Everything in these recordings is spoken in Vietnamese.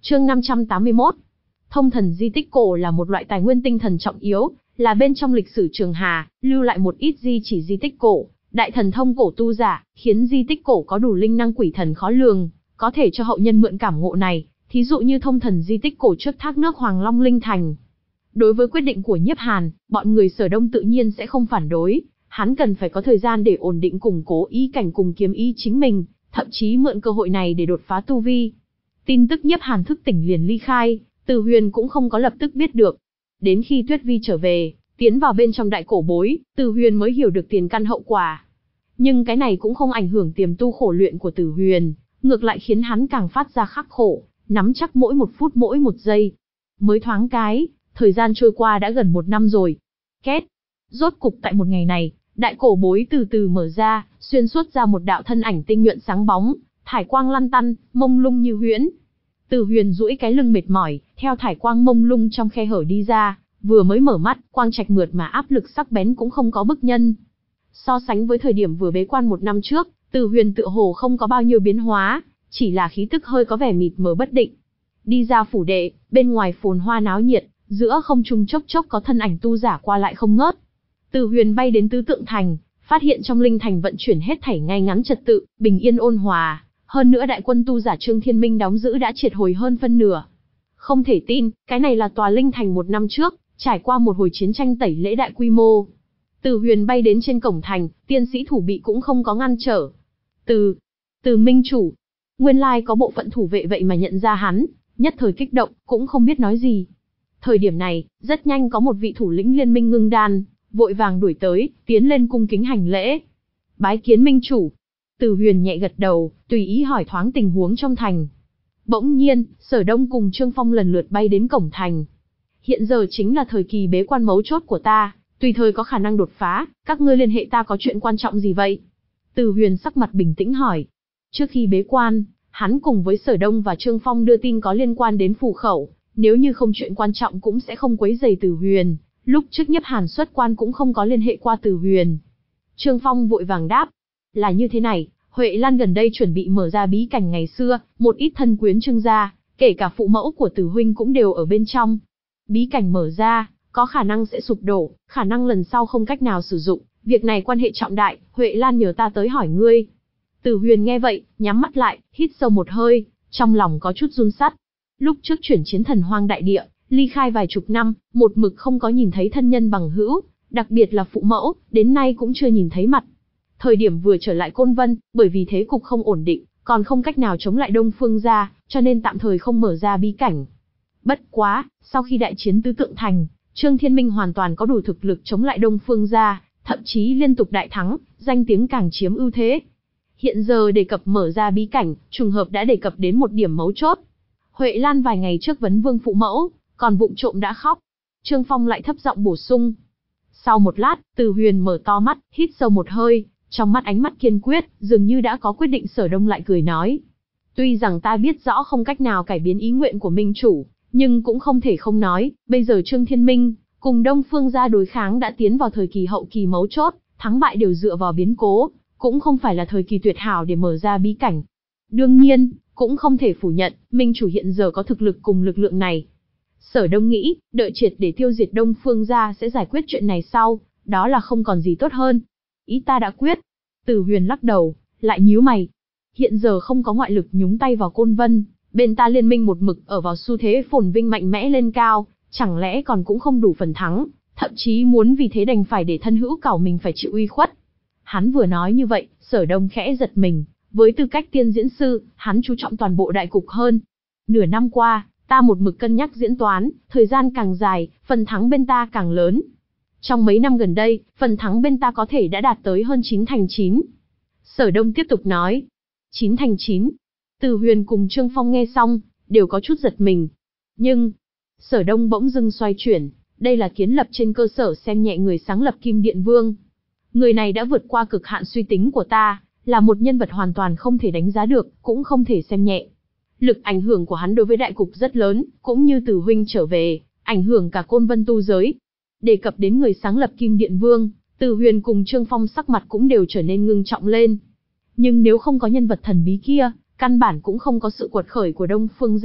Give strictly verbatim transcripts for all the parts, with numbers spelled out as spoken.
Chương năm trăm tám mươi mốt. Thông thần di tích cổ là một loại tài nguyên tinh thần trọng yếu, là bên trong lịch sử Trường Hà, lưu lại một ít di chỉ di tích cổ, đại thần thông cổ tu giả, khiến di tích cổ có đủ linh năng quỷ thần khó lường, có thể cho hậu nhân mượn cảm ngộ này, thí dụ như thông thần di tích cổ trước thác nước Hoàng Long Linh Thành. Đối với quyết định của Nhiếp Hàn, bọn người Sở Đông tự nhiên sẽ không phản đối, hắn cần phải có thời gian để ổn định củng cố ý cảnh cùng kiếm ý chính mình, thậm chí mượn cơ hội này để đột phá tu vi. Tin tức Nhiếp Hàn thức tỉnh liền ly khai, Từ Huyền cũng không có lập tức biết được. Đến khi Tuyết Vi trở về, tiến vào bên trong đại cổ bối, Từ Huyền mới hiểu được tiền căn hậu quả. Nhưng cái này cũng không ảnh hưởng tiềm tu khổ luyện của Từ Huyền, ngược lại khiến hắn càng phát ra khắc khổ, nắm chắc mỗi một phút mỗi một giây. Mới thoáng cái, thời gian trôi qua đã gần một năm rồi. Két. Rốt cục tại một ngày này, đại cổ bối từ từ mở ra, xuyên suốt ra một đạo thân ảnh tinh nhuận sáng bóng, thải quang lăn tăn, mông lung như huyễn. Từ Huyền duỗi cái lưng mệt mỏi, theo thải quang mông lung trong khe hở đi ra, vừa mới mở mắt, quang trạch mượt mà áp lực sắc bén cũng không có bức nhân. So sánh với thời điểm vừa bế quan một năm trước, Từ Huyền tựa hồ không có bao nhiêu biến hóa, chỉ là khí tức hơi có vẻ mịt mờ bất định. Đi ra phủ đệ, bên ngoài phồn hoa náo nhiệt, giữa không trung chốc chốc có thân ảnh tu giả qua lại không ngớt. Từ Huyền bay đến Tứ Tượng Thành, phát hiện trong linh thành vận chuyển hết thảy ngay ngắn trật tự, bình yên ôn hòa, hơn nữa đại quân tu giả Trương Thiên Minh đóng giữ đã triệt hồi hơn phân nửa. Không thể tin, cái này là tòa linh thành một năm trước, trải qua một hồi chiến tranh tẩy lễ đại quy mô. Từ Huyền bay đến trên cổng thành, tiên sĩ thủ bị cũng không có ngăn trở. Từ, Từ Minh chủ, nguyên lai có bộ phận thủ vệ vậy mà nhận ra hắn, nhất thời kích động, cũng không biết nói gì. Thời điểm này, rất nhanh có một vị thủ lĩnh liên minh ngưng đan, vội vàng đuổi tới, tiến lên cung kính hành lễ. Bái kiến minh chủ. Từ Huyền nhẹ gật đầu, tùy ý hỏi thoáng tình huống trong thành. Bỗng nhiên, Sở Đông cùng Trương Phong lần lượt bay đến cổng thành. Hiện giờ chính là thời kỳ bế quan mấu chốt của ta, tùy thời có khả năng đột phá, các ngươi liên hệ ta có chuyện quan trọng gì vậy? Từ Huyền sắc mặt bình tĩnh hỏi. Trước khi bế quan, hắn cùng với Sở Đông và Trương Phong đưa tin có liên quan đến phù khẩu, nếu như không chuyện quan trọng cũng sẽ không quấy rầy Từ Huyền. Lúc trước Nhiếp Hàn xuất quan cũng không có liên hệ qua Từ Huyền. Trương Phong vội vàng đáp. Là như thế này, Huệ Lan gần đây chuẩn bị mở ra bí cảnh ngày xưa, một ít thân quyến Trương gia, kể cả phụ mẫu của Từ huynh cũng đều ở bên trong. Bí cảnh mở ra, có khả năng sẽ sụp đổ, khả năng lần sau không cách nào sử dụng, việc này quan hệ trọng đại, Huệ Lan nhờ ta tới hỏi ngươi. Từ Huyền nghe vậy, nhắm mắt lại, hít sâu một hơi, trong lòng có chút run sắt. Lúc trước chuyển chiến thần hoang đại địa, ly khai vài chục năm, một mực không có nhìn thấy thân nhân bằng hữu, đặc biệt là phụ mẫu, đến nay cũng chưa nhìn thấy mặt. Thời điểm vừa trở lại Côn Vân, bởi vì thế cục không ổn định, còn không cách nào chống lại Đông Phương gia, cho nên tạm thời không mở ra bí cảnh. Bất quá, sau khi đại chiến Tứ Tượng Thành, Trương Thiên Minh hoàn toàn có đủ thực lực chống lại Đông Phương gia, thậm chí liên tục đại thắng, danh tiếng càng chiếm ưu thế. Hiện giờ đề cập mở ra bí cảnh, trùng hợp đã đề cập đến một điểm mấu chốt. Huệ Lan vài ngày trước vấn vương phụ mẫu, còn vụng trộm đã khóc. Trương Phong lại thấp giọng bổ sung. Sau một lát, Từ Huyền mở to mắt, hít sâu một hơi, trong mắt ánh mắt kiên quyết, dường như đã có quyết định. Sở Đông lại cười nói. Tuy rằng ta biết rõ không cách nào cải biến ý nguyện của minh chủ, nhưng cũng không thể không nói, bây giờ Trương Thiên Minh, cùng Đông Phương gia đối kháng đã tiến vào thời kỳ hậu kỳ mấu chốt, thắng bại đều dựa vào biến cố, cũng không phải là thời kỳ tuyệt hảo để mở ra bí cảnh. Đương nhiên, cũng không thể phủ nhận, minh chủ hiện giờ có thực lực cùng lực lượng này. Sở Đông nghĩ, đợi triệt để tiêu diệt Đông Phương gia sẽ giải quyết chuyện này sau, đó là không còn gì tốt hơn. Ý ta đã quyết. Từ Huyền lắc đầu, lại nhíu mày. Hiện giờ không có ngoại lực nhúng tay vào Côn Vân, bên ta liên minh một mực ở vào xu thế phồn vinh mạnh mẽ lên cao, chẳng lẽ còn cũng không đủ phần thắng, thậm chí muốn vì thế đành phải để thân hữu cảo mình phải chịu uy khuất. Hắn vừa nói như vậy, Sở Đông khẽ giật mình, với tư cách tiên diễn sư, hắn chú trọng toàn bộ đại cục hơn. Nửa năm qua, ta một mực cân nhắc diễn toán, thời gian càng dài, phần thắng bên ta càng lớn. Trong mấy năm gần đây, phần thắng bên ta có thể đã đạt tới hơn chín thành chín. Sở Đông tiếp tục nói. chín thành chín. Từ Huyền cùng Trương Phong nghe xong, đều có chút giật mình. Nhưng, Sở Đông bỗng dưng xoay chuyển, đây là kiến lập trên cơ sở xem nhẹ người sáng lập Kim Điện Vương. Người này đã vượt qua cực hạn suy tính của ta, là một nhân vật hoàn toàn không thể đánh giá được, cũng không thể xem nhẹ. Lực ảnh hưởng của hắn đối với đại cục rất lớn, cũng như Từ huynh trở về, ảnh hưởng cả Côn Vân tu giới. Đề cập đến người sáng lập Kim Điện Vương, Từ Huyền cùng Trương Phong sắc mặt cũng đều trở nên ngưng trọng lên. Nhưng nếu không có nhân vật thần bí kia, căn bản cũng không có sự quật khởi của Đông Phương gia,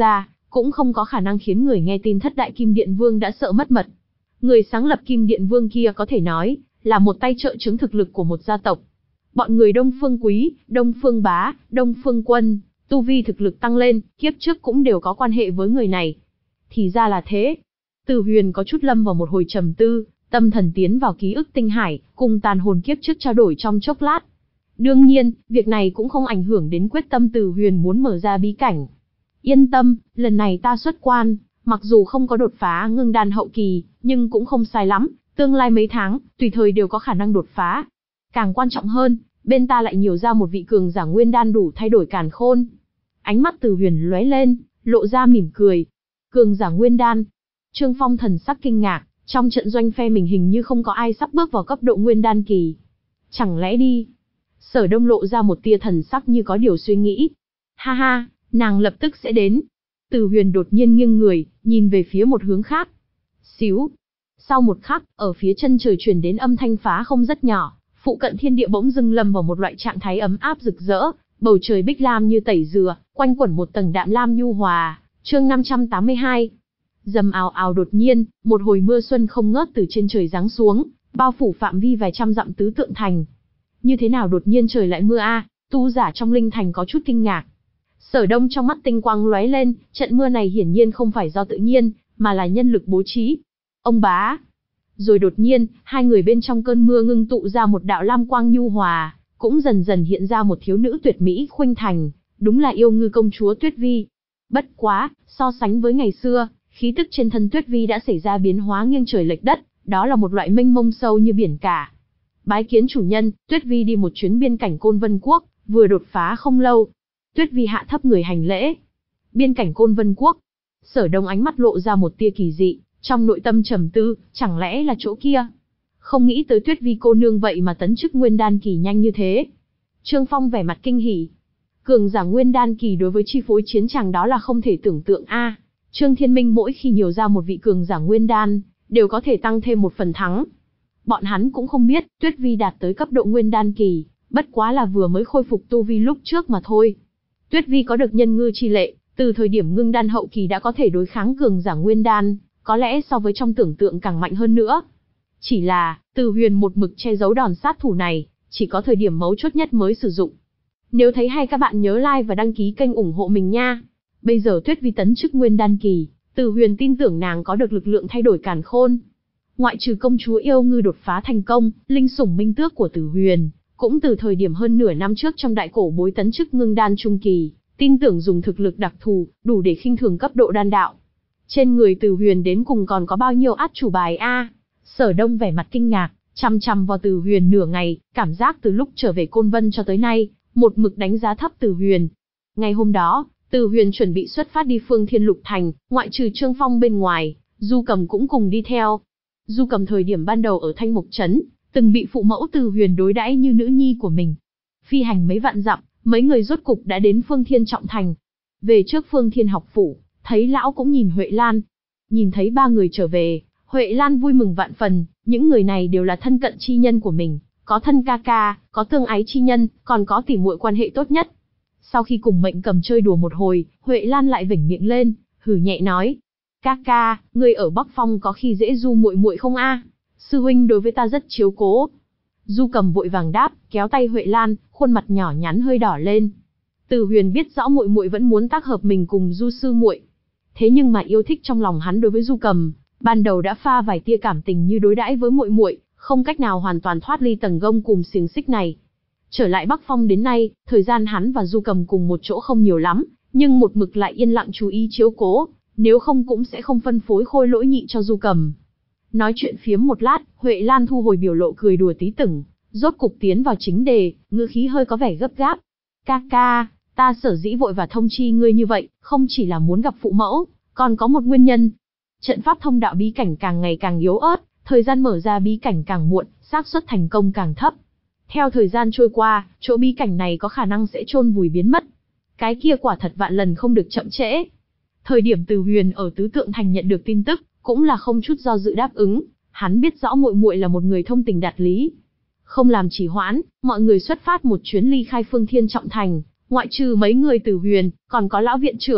cũng không có khả năng khiến người nghe tin thất đại Kim Điện Vương đã sợ mất mật. Người sáng lập Kim Điện Vương kia có thể nói là một tay trợ chứng thực lực của một gia tộc. Bọn người Đông Phương Quý, Đông Phương Bá, Đông Phương Quân, tu vi thực lực tăng lên, kiếp trước cũng đều có quan hệ với người này. Thì ra là thế. Từ Huyền có chút lâm vào một hồi trầm tư, tâm thần tiến vào ký ức tinh hải, cùng tàn hồn kiếp trước trao đổi trong chốc lát. Đương nhiên, việc này cũng không ảnh hưởng đến quyết tâm Từ Huyền muốn mở ra bí cảnh. Yên tâm, lần này ta xuất quan, mặc dù không có đột phá ngưng đan hậu kỳ, nhưng cũng không sai lắm, tương lai mấy tháng, tùy thời đều có khả năng đột phá. Càng quan trọng hơn, bên ta lại nhiều ra một vị cường giả nguyên đan đủ thay đổi càn khôn. Ánh mắt Từ Huyền lóe lên, lộ ra mỉm cười. Cường giả nguyên đan. Trương Phong thần sắc kinh ngạc, trong trận doanh phe mình hình như không có ai sắp bước vào cấp độ nguyên đan kỳ. Chẳng lẽ đi? Sở Đông lộ ra một tia thần sắc như có điều suy nghĩ. Ha ha, nàng lập tức sẽ đến. Từ Huyền đột nhiên nghiêng người, nhìn về phía một hướng khác. Xíu. Sau một khắc, ở phía chân trời truyền đến âm thanh phá không rất nhỏ, phụ cận thiên địa bỗng dưng lâm vào một loại trạng thái ấm áp rực rỡ, bầu trời bích lam như tẩy dừa, quanh quẩn một tầng đạm lam nhu hòa. Chương năm trăm tám mươi hai. Dầm ào ào đột nhiên, một hồi mưa xuân không ngớt từ trên trời giáng xuống, bao phủ phạm vi vài trăm dặm tứ tượng thành. Như thế nào đột nhiên trời lại mưa a? Tu giả trong linh thành có chút kinh ngạc. Sở Đông trong mắt tinh quang lóe lên, trận mưa này hiển nhiên không phải do tự nhiên, mà là nhân lực bố trí. Ông bá. Rồi đột nhiên, hai người bên trong cơn mưa ngưng tụ ra một đạo lam quang nhu hòa, cũng dần dần hiện ra một thiếu nữ tuyệt mỹ khuynh thành, đúng là yêu ngư công chúa Tuyết Vi. Bất quá, so sánh với ngày xưa, khí tức trên thân Tuyết Vi đã xảy ra biến hóa nghiêng trời lệch đất, đó là một loại mênh mông sâu như biển cả. Bái kiến chủ nhân, Tuyết Vi đi một chuyến biên cảnh Côn Vân Quốc, vừa đột phá không lâu. Tuyết Vi hạ thấp người hành lễ. Biên cảnh Côn Vân Quốc. Sở Đông ánh mắt lộ ra một tia kỳ dị, trong nội tâm trầm tư, chẳng lẽ là chỗ kia? Không nghĩ tới Tuyết Vi cô nương vậy mà tấn chức nguyên đan kỳ nhanh như thế. Trương Phong vẻ mặt kinh hỉ. Cường giả nguyên đan kỳ đối với chi phối chiến tràng đó là không thể tưởng tượng a. À, Trương Thiên Minh mỗi khi nhiều ra một vị cường giả nguyên đan, đều có thể tăng thêm một phần thắng. Bọn hắn cũng không biết, Tuyết Vi đạt tới cấp độ nguyên đan kỳ, bất quá là vừa mới khôi phục tu vi lúc trước mà thôi. Tuyết Vi có được nhân ngư chi lệ, từ thời điểm ngưng đan hậu kỳ đã có thể đối kháng cường giả nguyên đan, có lẽ so với trong tưởng tượng càng mạnh hơn nữa. Chỉ là, Từ Huyền một mực che giấu đòn sát thủ này, chỉ có thời điểm mấu chốt nhất mới sử dụng. Nếu thấy hay các bạn nhớ like và đăng ký kênh ủng hộ mình nha. Bây giờ Tuyết Vi tấn chức nguyên đan kỳ, Từ Huyền tin tưởng nàng có được lực lượng thay đổi càn khôn. Ngoại trừ công chúa yêu ngư đột phá thành công, linh sủng minh tước của Từ Huyền, cũng từ thời điểm hơn nửa năm trước trong đại cổ bối tấn chức ngưng đan trung kỳ, tin tưởng dùng thực lực đặc thù, đủ để khinh thường cấp độ đan đạo. Trên người Từ Huyền đến cùng còn có bao nhiêu át chủ bài a? Sở Đông vẻ mặt kinh ngạc, chằm chằm vào Từ Huyền nửa ngày, cảm giác từ lúc trở về Côn Vân cho tới nay, một mực đánh giá thấp Từ Huyền. Ngày hôm đó, Từ Huyền chuẩn bị xuất phát đi Phương Thiên Lục Thành, ngoại trừ Trương Phong bên ngoài, Du Cầm cũng cùng đi theo. Du Cầm thời điểm ban đầu ở Thanh Mục Trấn, từng bị phụ mẫu Từ Huyền đối đãi như nữ nhi của mình. Phi hành mấy vạn dặm, mấy người rốt cục đã đến Phương Thiên Trọng Thành. Về trước Phương Thiên học phủ, thấy lão cũng nhìn Huệ Lan. Nhìn thấy ba người trở về, Huệ Lan vui mừng vạn phần, những người này đều là thân cận chi nhân của mình, có thân ca ca, có tương ái chi nhân, còn có tỉ muội quan hệ tốt nhất. Sau khi cùng Mệnh Cầm chơi đùa một hồi, Huệ Lan lại vểnh miệng lên, hừ nhẹ nói: "Ca ca, ngươi ở Bắc Phong có khi dễ Du muội muội không a? Sư huynh đối với ta rất chiếu cố." Du Cầm vội vàng đáp, kéo tay Huệ Lan, khuôn mặt nhỏ nhắn hơi đỏ lên. Từ Huyền biết rõ muội muội vẫn muốn tác hợp mình cùng Du sư muội, thế nhưng mà yêu thích trong lòng hắn đối với Du Cầm, ban đầu đã pha vài tia cảm tình như đối đãi với muội muội, không cách nào hoàn toàn thoát ly tầng gông cùm xiềng xích này. Trở lại Bắc Phong đến nay, thời gian hắn và Du Cầm cùng một chỗ không nhiều lắm, nhưng một mực lại yên lặng chú ý chiếu cố, nếu không cũng sẽ không phân phối khôi lỗi nhị cho Du Cầm. Nói chuyện phiếm một lát, Huệ Lan thu hồi biểu lộ cười đùa tí tửng, rốt cục tiến vào chính đề, ngữ khí hơi có vẻ gấp gáp. "Ca ca, ta sở dĩ vội và thông chi ngươi như vậy, không chỉ là muốn gặp phụ mẫu, còn có một nguyên nhân. Trận pháp thông đạo bí cảnh càng ngày càng yếu ớt, thời gian mở ra bí cảnh càng muộn, xác suất thành công càng thấp. Theo thời gian trôi qua, chỗ bí cảnh này có khả năng sẽ chôn vùi biến mất. Cái kia quả thật vạn lần không được chậm trễ." Thời điểm Từ Huyền ở Tứ Tượng Thành nhận được tin tức, cũng là không chút do dự đáp ứng, hắn biết rõ muội muội là một người thông tình đạt lý. Không làm trì hoãn, mọi người xuất phát một chuyến ly khai Phương Thiên Trọng Thành, ngoại trừ mấy người Từ Huyền, còn có lão viện trưởng,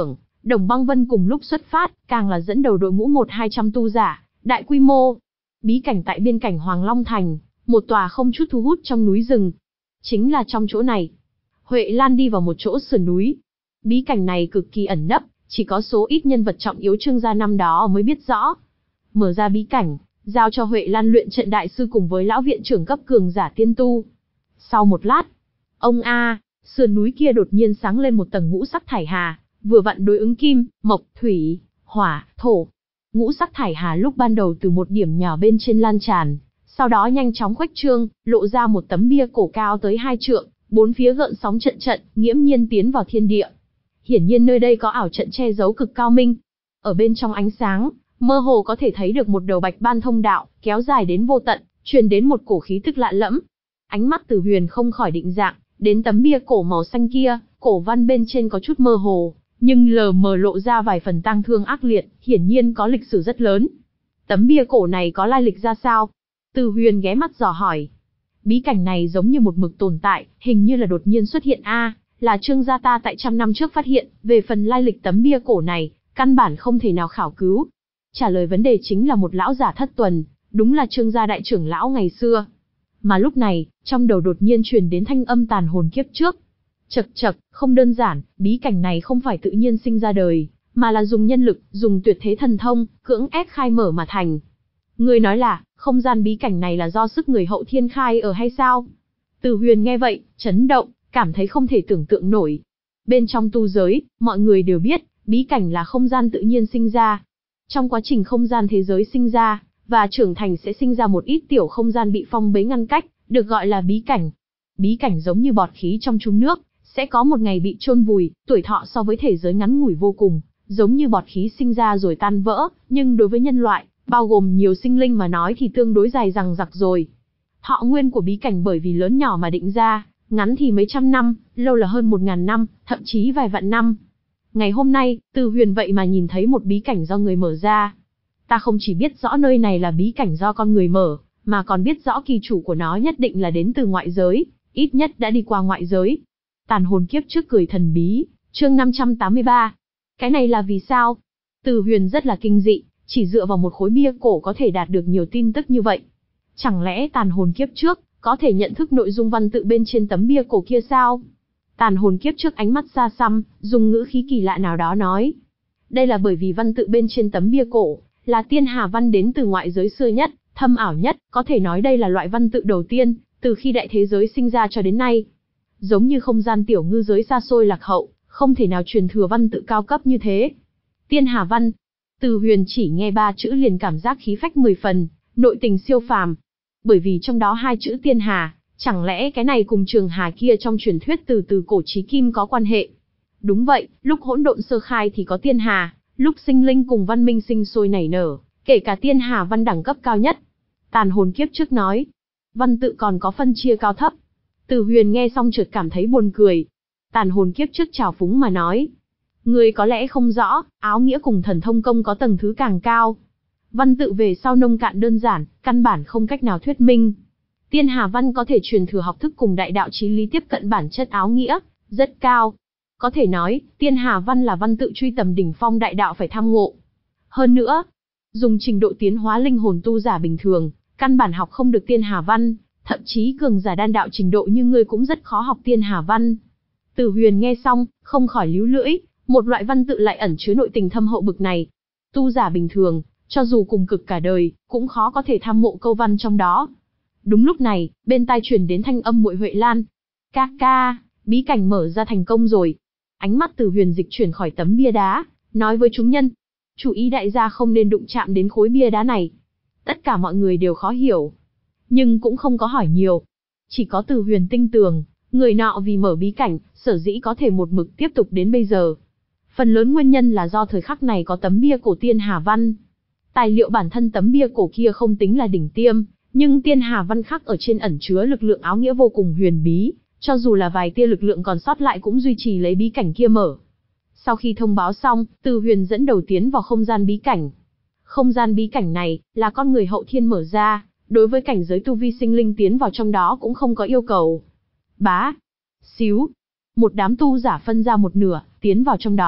Đồng Băng Vân cùng lúc xuất phát, càng là dẫn đầu đội ngũ một hai trăm tu giả, đại quy mô. Bí cảnh tại biên cảnh Hoàng Long Thành, một tòa không chút thu hút trong núi rừng. Chính là trong chỗ này, Huệ Lan đi vào một chỗ sườn núi. Bí cảnh này cực kỳ ẩn nấp, chỉ có số ít nhân vật trọng yếu Trương gia năm đó mới biết rõ. Mở ra bí cảnh, giao cho Huệ Lan luyện trận đại sư cùng với lão viện trưởng cấp cường giả tiên tu. Sau một lát, ông a, sườn núi kia đột nhiên sáng lên một tầng ngũ sắc thải hà, vừa vặn đối ứng kim, mộc, thủy, hỏa, thổ. Ngũ sắc thải hà lúc ban đầu từ một điểm nhỏ bên trên lan tràn, sau đó nhanh chóng khuếch trương, lộ ra một tấm bia cổ cao tới hai trượng, bốn phía gợn sóng trận trận, nghiễm nhiên tiến vào thiên địa. Hiển nhiên nơi đây có ảo trận che giấu cực cao minh. Ở bên trong ánh sáng, mơ hồ có thể thấy được một đầu bạch ban thông đạo, kéo dài đến vô tận, truyền đến một cổ khí tức lạ lẫm. Ánh mắt Từ Huyền không khỏi định dạng, đến tấm bia cổ màu xanh kia, cổ văn bên trên có chút mơ hồ, nhưng lờ mờ lộ ra vài phần tang thương ác liệt, hiển nhiên có lịch sử rất lớn. Tấm bia cổ này có lai lịch ra sao? Từ Huyền ghé mắt dò hỏi. Bí cảnh này giống như một mực tồn tại, hình như là đột nhiên xuất hiện a, à, là Trương gia ta tại trăm năm trước phát hiện, về phần lai lịch tấm bia cổ này, căn bản không thể nào khảo cứu. Trả lời vấn đề chính là một lão giả thất tuần, đúng là Trương gia đại trưởng lão ngày xưa. Mà lúc này, trong đầu đột nhiên truyền đến thanh âm tàn hồn kiếp trước. Chậc chậc, không đơn giản, bí cảnh này không phải tự nhiên sinh ra đời, mà là dùng nhân lực, dùng tuyệt thế thần thông, cưỡng ép khai mở mà thành. Người nói là, không gian bí cảnh này là do sức người hậu thiên khai ở hay sao? Từ Huyền nghe vậy, chấn động, cảm thấy không thể tưởng tượng nổi. Bên trong tu giới, mọi người đều biết, bí cảnh là không gian tự nhiên sinh ra. Trong quá trình không gian thế giới sinh ra, và trưởng thành sẽ sinh ra một ít tiểu không gian bị phong bế ngăn cách, được gọi là bí cảnh. Bí cảnh giống như bọt khí trong trúng nước, sẽ có một ngày bị chôn vùi, tuổi thọ so với thể giới ngắn ngủi vô cùng, giống như bọt khí sinh ra rồi tan vỡ, nhưng đối với nhân loại, bao gồm nhiều sinh linh mà nói thì tương đối dài dằng dặc rồi. Thọ nguyên của bí cảnh bởi vì lớn nhỏ mà định ra, ngắn thì mấy trăm năm, lâu là hơn một ngàn năm, thậm chí vài vạn năm. Ngày hôm nay, Từ Huyền vậy mà nhìn thấy một bí cảnh do người mở ra. Ta không chỉ biết rõ nơi này là bí cảnh do con người mở, mà còn biết rõ kỳ chủ của nó nhất định là đến từ ngoại giới, ít nhất đã đi qua ngoại giới. Tàn hồn kiếp trước cười thần bí, chương năm trăm tám mươi ba. Cái này là vì sao? Từ Huyền rất là kinh dị, chỉ dựa vào một khối bia cổ có thể đạt được nhiều tin tức như vậy. Chẳng lẽ tàn hồn kiếp trước có thể nhận thức nội dung văn tự bên trên tấm bia cổ kia sao? Tàn hồn kiếp trước ánh mắt xa xăm, dùng ngữ khí kỳ lạ nào đó nói. Đây là bởi vì văn tự bên trên tấm bia cổ, là tiên hà văn đến từ ngoại giới xưa nhất, thâm ảo nhất, có thể nói đây là loại văn tự đầu tiên, từ khi đại thế giới sinh ra cho đến nay. Giống như không gian tiểu ngư giới xa xôi lạc hậu, không thể nào truyền thừa văn tự cao cấp như thế. Tiên hà văn. Từ Huyền chỉ nghe ba chữ liền cảm giác khí phách mười phần, nội tình siêu phàm. Bởi vì trong đó hai chữ tiên hà, chẳng lẽ cái này cùng trường hà kia trong truyền thuyết từ từ cổ chí kim có quan hệ? Đúng vậy, lúc hỗn độn sơ khai thì có tiên hà, lúc sinh linh cùng văn minh sinh sôi nảy nở, kể cả tiên hà văn đẳng cấp cao nhất. Tàn hồn kiếp trước nói, văn tự còn có phân chia cao thấp. Từ Huyền nghe xong chợt cảm thấy buồn cười. Tàn hồn kiếp trước trào phúng mà nói, người có lẽ không rõ, áo nghĩa cùng thần thông công có tầng thứ càng cao. Văn tự về sau nông cạn đơn giản, căn bản không cách nào thuyết minh. Tiên hà văn có thể truyền thừa học thức cùng đại đạo chí lý tiếp cận bản chất áo nghĩa, rất cao. Có thể nói, tiên hà văn là văn tự truy tầm đỉnh phong đại đạo phải tham ngộ. Hơn nữa, dùng trình độ tiến hóa linh hồn tu giả bình thường, căn bản học không được tiên hà văn, thậm chí cường giả đan đạo trình độ như ngươi cũng rất khó học tiên hà văn. Từ Huyền nghe xong, không khỏi líu lưỡi, một loại văn tự lại ẩn chứa nội tình thâm hậu bực này. Tu giả bình thường, cho dù cùng cực cả đời, cũng khó có thể tham ngộ câu văn trong đó. Đúng lúc này, bên tai truyền đến thanh âm muội Huệ Lan. Ca ca, bí cảnh mở ra thành công rồi. Ánh mắt Từ Huyền dịch chuyển khỏi tấm bia đá, nói với chúng nhân. Chú ý đại gia không nên đụng chạm đến khối bia đá này. Tất cả mọi người đều khó hiểu, nhưng cũng không có hỏi nhiều. Chỉ có Từ Huyền tinh tường, người nọ vì mở bí cảnh, sở dĩ có thể một mực tiếp tục đến bây giờ. Phần lớn nguyên nhân là do thời khắc này có tấm bia cổ tiên hà văn. Tài liệu bản thân tấm bia cổ kia không tính là đỉnh tiêm, nhưng tiên hà văn khắc ở trên ẩn chứa lực lượng áo nghĩa vô cùng huyền bí, cho dù là vài tia lực lượng còn sót lại cũng duy trì lấy bí cảnh kia mở. Sau khi thông báo xong, Từ Huyền dẫn đầu tiến vào không gian bí cảnh. Không gian bí cảnh này là con người hậu thiên mở ra, đối với cảnh giới tu vi sinh linh tiến vào trong đó cũng không có yêu cầu. Bá, xíu, một đám tu giả phân ra một nửa, tiến vào trong đó,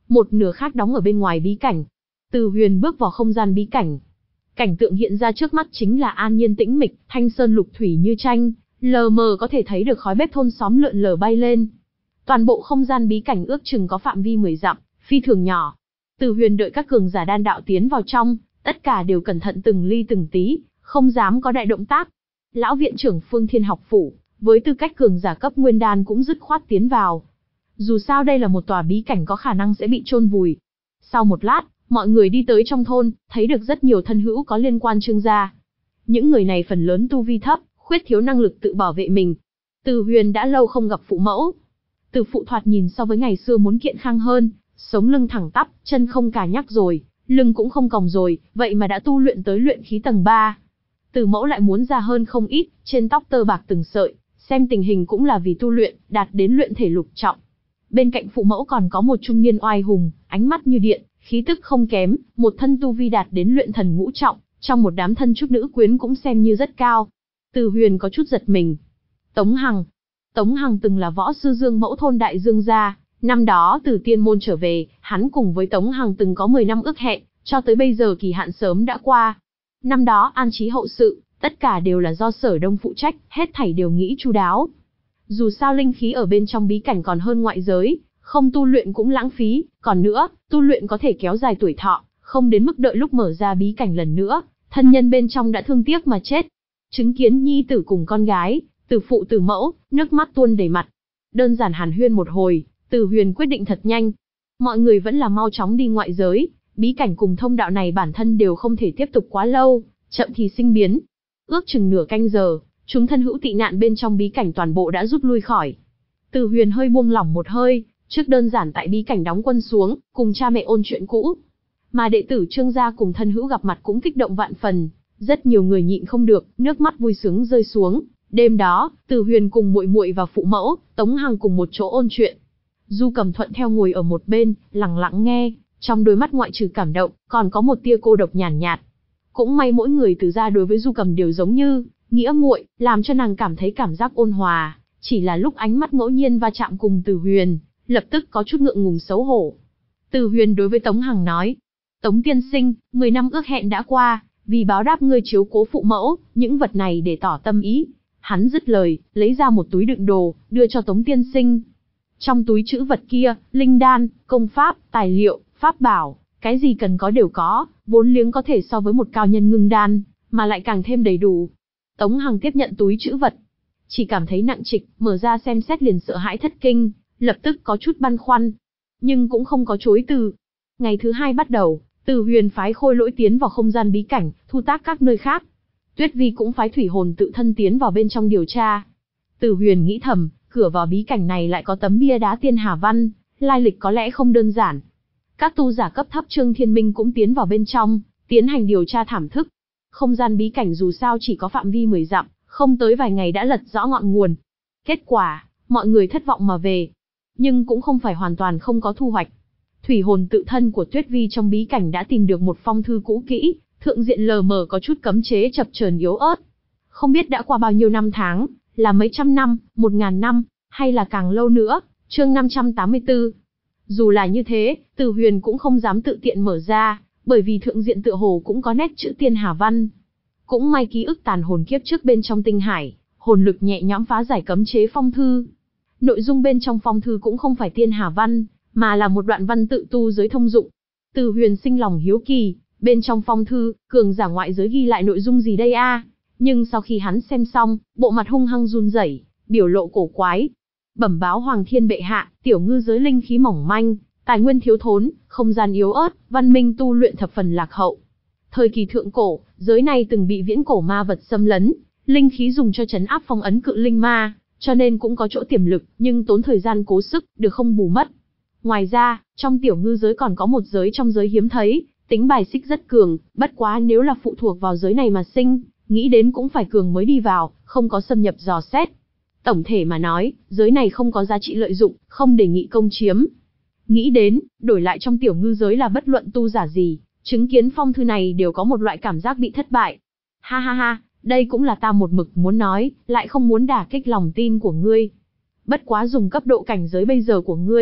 một nửa khác đóng ở bên ngoài bí cảnh. Từ Huyền bước vào không gian bí cảnh. Cảnh tượng hiện ra trước mắt chính là an nhiên tĩnh mịch, thanh sơn lục thủy như tranh, lờ mờ có thể thấy được khói bếp thôn xóm lượn lờ bay lên. Toàn bộ không gian bí cảnh ước chừng có phạm vi mười dặm, phi thường nhỏ. Từ Huyền đợi các cường giả đan đạo tiến vào trong, tất cả đều cẩn thận từng ly từng tí, không dám có đại động tác. Lão viện trưởng Phương Thiên học phủ, với tư cách cường giả cấp nguyên đan cũng dứt khoát tiến vào. Dù sao đây là một tòa bí cảnh có khả năng sẽ bị chôn vùi. Sau một lát, mọi người đi tới trong thôn, thấy được rất nhiều thân hữu có liên quan Trương gia. Những người này phần lớn tu vi thấp, khuyết thiếu năng lực tự bảo vệ mình. Từ Huyền đã lâu không gặp phụ mẫu. Từ phụ thoạt nhìn so với ngày xưa muốn kiện khang hơn, sống lưng thẳng tắp, chân không cà nhắc rồi, lưng cũng không còng rồi, vậy mà đã tu luyện tới luyện khí tầng ba. Từ mẫu lại muốn già hơn không ít, trên tóc tơ bạc từng sợi, xem tình hình cũng là vì tu luyện, đạt đến luyện thể lục trọng. Bên cạnh phụ mẫu còn có một trung niên oai hùng, ánh mắt như điện, khí tức không kém, một thân tu vi đạt đến luyện thần ngũ trọng, trong một đám thân trúc nữ quyến cũng xem như rất cao. Từ Huyền có chút giật mình. Tống Hằng. Tống Hằng từng là võ sư Dương mẫu thôn Đại Dương gia, năm đó từ tiên môn trở về, hắn cùng với Tống Hằng từng có mười năm ước hẹn, cho tới bây giờ kỳ hạn sớm đã qua. Năm đó an trí hậu sự, tất cả đều là do Sở Đông phụ trách, hết thảy đều nghĩ chu đáo. Dù sao linh khí ở bên trong bí cảnh còn hơn ngoại giới, không tu luyện cũng lãng phí, còn nữa, tu luyện có thể kéo dài tuổi thọ, không đến mức đợi lúc mở ra bí cảnh lần nữa, thân nhân bên trong đã thương tiếc mà chết. Chứng kiến nhi tử cùng con gái, từ phụ từ mẫu, nước mắt tuôn đầy mặt. Đơn giản hàn huyên một hồi, Từ Huyền quyết định thật nhanh. Mọi người vẫn là mau chóng đi ngoại giới, bí cảnh cùng thông đạo này bản thân đều không thể tiếp tục quá lâu, chậm thì sinh biến. Ước chừng nửa canh giờ, chúng thân hữu tị nạn bên trong bí cảnh toàn bộ đã rút lui khỏi. Từ Huyền hơi buông lỏng một hơi, trước đơn giản tại bí cảnh đóng quân xuống, cùng cha mẹ ôn chuyện cũ. Mà đệ tử Trương gia cùng thân hữu gặp mặt cũng kích động vạn phần, rất nhiều người nhịn không được, nước mắt vui sướng rơi xuống. Đêm đó, Từ Huyền cùng muội muội và phụ mẫu, Tống Hằng cùng một chỗ ôn chuyện. Du Cầm thuận theo ngồi ở một bên, lặng lặng nghe, trong đôi mắt ngoại trừ cảm động, còn có một tia cô độc nhàn nhạt, nhạt. Cũng may mỗi người từ gia đối với Du Cầm đều giống như nghĩa muội, làm cho nàng cảm thấy cảm giác ôn hòa, chỉ là lúc ánh mắt ngẫu nhiên va chạm cùng Từ Huyền, lập tức có chút ngượng ngùng xấu hổ. Từ Huyền đối với Tống Hằng nói, Tống tiên sinh, mười năm ước hẹn đã qua, vì báo đáp ngươi chiếu cố phụ mẫu, những vật này để tỏ tâm ý. Hắn dứt lời, lấy ra một túi đựng đồ, đưa cho Tống tiên sinh. Trong túi trữ vật kia, linh đan, công pháp, tài liệu, pháp bảo, cái gì cần có đều có, vốn liếng có thể so với một cao nhân ngưng đan, mà lại càng thêm đầy đủ. Tống Hằng tiếp nhận túi trữ vật, chỉ cảm thấy nặng trịch, mở ra xem xét liền sợ hãi thất kinh, lập tức có chút băn khoăn, nhưng cũng không có chối từ. Ngày thứ hai bắt đầu, Từ Huyền phái Khôi Lỗi tiến vào không gian bí cảnh, thu tác các nơi khác. Tuyết Vi cũng phái Thủy Hồn tự thân tiến vào bên trong điều tra. Từ Huyền nghĩ thầm, cửa vào bí cảnh này lại có tấm bia đá Tiên Hà Văn, lai lịch có lẽ không đơn giản. Các tu giả cấp thấp Trương Thiên Minh cũng tiến vào bên trong, tiến hành điều tra thảm thức. Không gian bí cảnh dù sao chỉ có phạm vi mười dặm, không tới vài ngày đã lật rõ ngọn nguồn. Kết quả, mọi người thất vọng mà về. Nhưng cũng không phải hoàn toàn không có thu hoạch. Thủy Hồn tự thân của Tuyết Vi trong bí cảnh đã tìm được một phong thư cũ kỹ, thượng diện lờ mờ có chút cấm chế chập chờn yếu ớt. Không biết đã qua bao nhiêu năm tháng, là mấy trăm năm, một ngàn năm, hay là càng lâu nữa. Chương năm trăm tám mươi tư. Dù là như thế, Từ Huyền cũng không dám tự tiện mở ra, bởi vì thượng diện tựa hồ cũng có nét chữ Tiên Hà Văn. Cũng may ký ức tàn hồn kiếp trước bên trong tinh hải, hồn lực nhẹ nhõm phá giải cấm chế phong thư. Nội dung bên trong phong thư cũng không phải Tiên Hà Văn, mà là một đoạn văn tự tu giới thông dụng. Từ Huyền sinh lòng hiếu kỳ, bên trong phong thư, cường giả ngoại giới ghi lại nội dung gì đây a? Nhưng sau khi hắn xem xong, bộ mặt hung hăng run rẩy, biểu lộ cổ quái. Bẩm báo Hoàng Thiên bệ hạ, tiểu ngư giới linh khí mỏng manh, tài nguyên thiếu thốn, không gian yếu ớt, văn minh tu luyện thập phần lạc hậu. Thời kỳ thượng cổ, giới này từng bị viễn cổ ma vật xâm lấn, linh khí dùng cho trấn áp phong ấn cự linh ma, cho nên cũng có chỗ tiềm lực, nhưng tốn thời gian cố sức, được không bù mất. Ngoài ra, trong tiểu ngư giới còn có một giới trong giới hiếm thấy, tính bài xích rất cường, bất quá nếu là phụ thuộc vào giới này mà sinh, nghĩ đến cũng phải cường mới đi vào, không có xâm nhập dò xét. Tổng thể mà nói, giới này không có giá trị lợi dụng, không đề nghị công chiếm. Nghĩ đến, đổi lại trong tiểu ngư giới là bất luận tu giả gì, chứng kiến phong thư này đều có một loại cảm giác bị thất bại. Ha ha ha, đây cũng là ta một mực muốn nói, lại không muốn đả kích lòng tin của ngươi. Bất quá dùng cấp độ cảnh giới bây giờ của ngươi,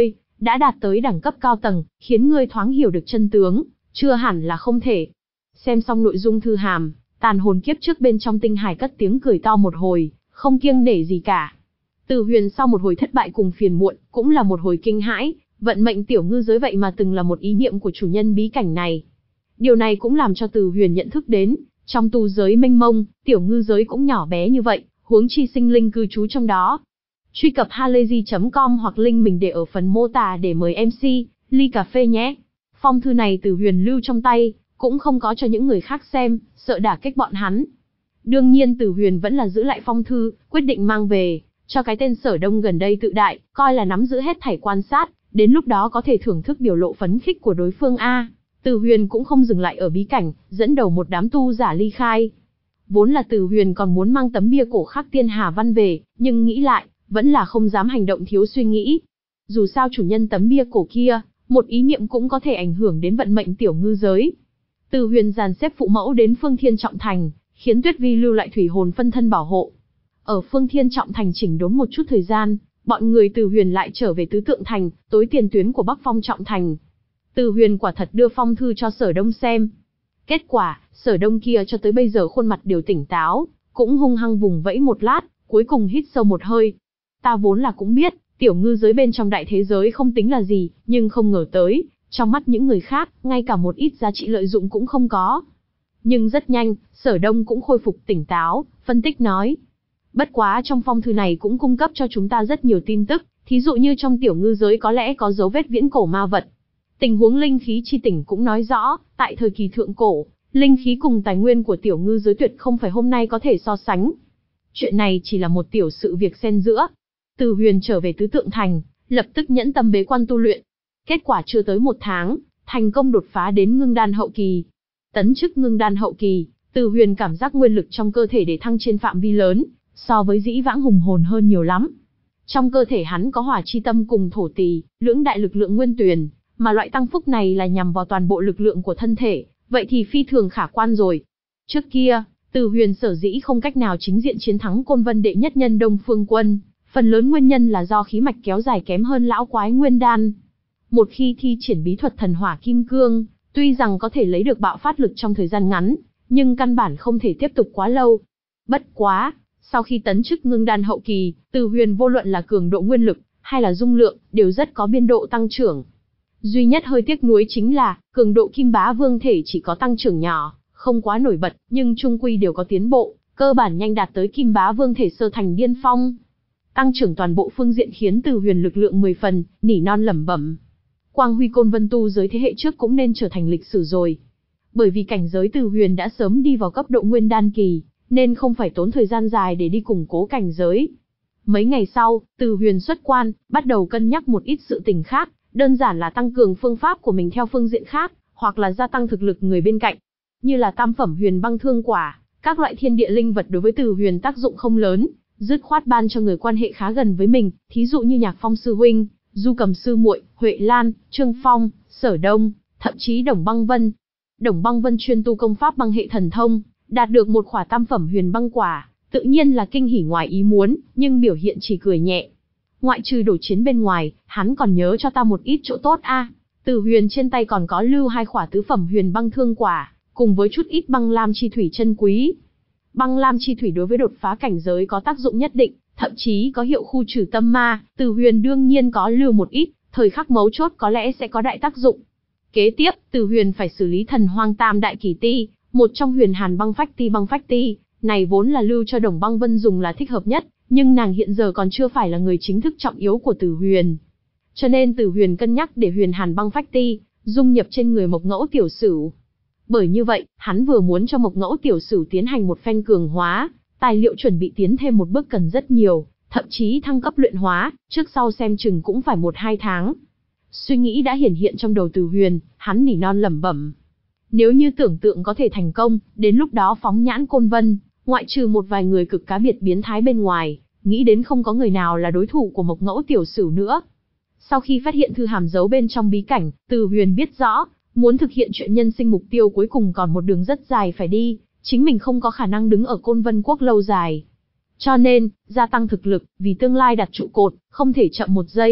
đã đạt tới đẳng cấp cao tầng, khiến ngươi thoáng hiểu được chân tướng, chưa hẳn là không thể. Xem xong nội dung thư hàm, tàn hồn kiếp trước bên trong tinh hải cất tiếng cười to một hồi, không kiêng nể gì cả. Từ Huyền sau một hồi thất bại cùng phiền muộn, cũng là một hồi kinh hãi, vận mệnh tiểu ngư giới vậy mà từng là một ý niệm của chủ nhân bí cảnh này. Điều này cũng làm cho Từ Huyền nhận thức đến, trong tu giới mênh mông, tiểu ngư giới cũng nhỏ bé như vậy, huống chi sinh linh cư trú trong đó. Truy cập halayzi chấm com hoặc link mình để ở phần mô tả để mời em xê, ly cà phê nhé. Phong thư này Từ Huyền lưu trong tay, cũng không có cho những người khác xem, sợ đả kích bọn hắn. Đương nhiên Từ Huyền vẫn là giữ lại phong thư, quyết định mang về, cho cái tên Sở Đông gần đây tự đại, coi là nắm giữ hết thảy quan sát, đến lúc đó có thể thưởng thức biểu lộ phấn khích của đối phương a. Từ Huyền cũng không dừng lại ở bí cảnh, dẫn đầu một đám tu giả ly khai. Vốn là Từ Huyền còn muốn mang tấm bia cổ khắc Tiên Hà Văn về, nhưng nghĩ lại, vẫn là không dám hành động thiếu suy nghĩ. Dù sao chủ nhân tấm bia cổ kia, một ý niệm cũng có thể ảnh hưởng đến vận mệnh tiểu ngư giới. Từ Huyền dàn xếp phụ mẫu đến Phương Thiên Trọng Thành, khiến Tuyết Vi lưu lại thủy hồn phân thân bảo hộ. Ở Phương Thiên Trọng Thành chỉnh đốn một chút thời gian, bọn người Từ Huyền lại trở về Tứ Tượng Thành, tối tiền tuyến của Bắc Phong Trọng Thành. Từ Huyền quả thật đưa phong thư cho Sở Đông xem. Kết quả, Sở Đông kia cho tới bây giờ khuôn mặt đều tỉnh táo, cũng hung hăng vùng vẫy một lát, cuối cùng hít sâu một hơi. Ta vốn là cũng biết, tiểu ngư giới bên trong đại thế giới không tính là gì, nhưng không ngờ tới, trong mắt những người khác, ngay cả một ít giá trị lợi dụng cũng không có. Nhưng rất nhanh, Sở Đông cũng khôi phục tỉnh táo, phân tích nói. Bất quá trong phong thư này cũng cung cấp cho chúng ta rất nhiều tin tức, thí dụ như trong tiểu ngư giới có lẽ có dấu vết viễn cổ ma vật. Tình huống linh khí chi tỉnh cũng nói rõ, tại thời kỳ thượng cổ, linh khí cùng tài nguyên của tiểu ngư giới tuyệt không phải hôm nay có thể so sánh. Chuyện này chỉ là một tiểu sự việc xen giữa. Từ Huyền trở về Tứ Tượng Thành, lập tức nhẫn tâm bế quan tu luyện. Kết quả chưa tới một tháng, thành công đột phá đến ngưng đan hậu kỳ. Tấn chức ngưng đan hậu kỳ, Từ Huyền cảm giác nguyên lực trong cơ thể để thăng trên phạm vi lớn, so với dĩ vãng hùng hồn hơn nhiều lắm. Trong cơ thể hắn có hỏa chi tâm cùng thổ tỳ, lưỡng đại lực lượng nguyên tuyền, mà loại tăng phúc này là nhằm vào toàn bộ lực lượng của thân thể, vậy thì phi thường khả quan rồi. Trước kia, Từ Huyền sở dĩ không cách nào chính diện chiến thắng Côn Vân đệ nhất nhân Đông Phương Quân, phần lớn nguyên nhân là do khí mạch kéo dài kém hơn lão quái nguyên đan. Một khi thi triển bí thuật thần hỏa kim cương, tuy rằng có thể lấy được bạo phát lực trong thời gian ngắn, nhưng căn bản không thể tiếp tục quá lâu. Bất quá, sau khi tấn chức ngưng đan hậu kỳ, Từ Huyền vô luận là cường độ nguyên lực, hay là dung lượng, đều rất có biên độ tăng trưởng. Duy nhất hơi tiếc nuối chính là, cường độ kim bá vương thể chỉ có tăng trưởng nhỏ, không quá nổi bật, nhưng trung quy đều có tiến bộ, cơ bản nhanh đạt tới kim bá vương thể sơ thành điên phong. Tăng trưởng toàn bộ phương diện khiến Từ Huyền lực lượng mười phần, nỉ non lẩm bẩm. Quang huy Côn Vân tu giới thế hệ trước cũng nên trở thành lịch sử rồi. Bởi vì cảnh giới Từ Huyền đã sớm đi vào cấp độ nguyên đan kỳ, nên không phải tốn thời gian dài để đi củng cố cảnh giới. Mấy ngày sau, Từ Huyền xuất quan, bắt đầu cân nhắc một ít sự tình khác, đơn giản là tăng cường phương pháp của mình theo phương diện khác, hoặc là gia tăng thực lực người bên cạnh. Như là tam phẩm huyền băng thương quả, các loại thiên địa linh vật đối với Từ Huyền tác dụng không lớn, dứt khoát ban cho người quan hệ khá gần với mình, thí dụ như Nhạc Phong sư huynh, Du Cầm sư muội, Huệ Lan, Trương Phong, Sở Đông, thậm chí Đồng Băng Vân. Đồng Băng Vân chuyên tu công pháp băng hệ thần thông, đạt được một khỏa tam phẩm huyền băng quả, tự nhiên là kinh hỉ ngoài ý muốn, nhưng biểu hiện chỉ cười nhẹ. Ngoại trừ đổ chiến bên ngoài, hắn còn nhớ cho ta một ít chỗ tốt a. À. Từ Huyền trên tay còn có lưu hai khỏa tứ phẩm huyền băng thương quả, cùng với chút ít băng lam chi thủy chân quý. Băng lam chi thủy đối với đột phá cảnh giới có tác dụng nhất định, thậm chí có hiệu khu trừ tâm ma, Từ Huyền đương nhiên có lưu một ít, thời khắc mấu chốt có lẽ sẽ có đại tác dụng. Kế tiếp, Từ Huyền phải xử lý thần hoang tam đại kỳ ti, một trong huyền hàn băng phách ti băng phách ti, này vốn là lưu cho Đồng Băng Vân dùng là thích hợp nhất, nhưng nàng hiện giờ còn chưa phải là người chính thức trọng yếu của Từ Huyền. Cho nên Từ Huyền cân nhắc để huyền hàn băng phách ti, dung nhập trên người Mộc Ngẫu Tiểu Sửu. Bởi như vậy, hắn vừa muốn cho Mộc Ngẫu Tiểu Sửu tiến hành một phen cường hóa, tài liệu chuẩn bị tiến thêm một bước cần rất nhiều, thậm chí thăng cấp luyện hóa, trước sau xem chừng cũng phải một hai tháng. Suy nghĩ đã hiển hiện trong đầu Từ Huyền, hắn nỉ non lẩm bẩm. Nếu như tưởng tượng có thể thành công, đến lúc đó phóng nhãn Côn Vân, ngoại trừ một vài người cực cá biệt biến thái bên ngoài, nghĩ đến không có người nào là đối thủ của Mộc Ngẫu Tiểu Sửu nữa. Sau khi phát hiện thư hàm giấu bên trong bí cảnh, Từ Huyền biết rõ, muốn thực hiện chuyện nhân sinh mục tiêu cuối cùng còn một đường rất dài phải đi, chính mình không có khả năng đứng ở Côn Vân Quốc lâu dài. Cho nên, gia tăng thực lực, vì tương lai đặt trụ cột, không thể chậm một giây,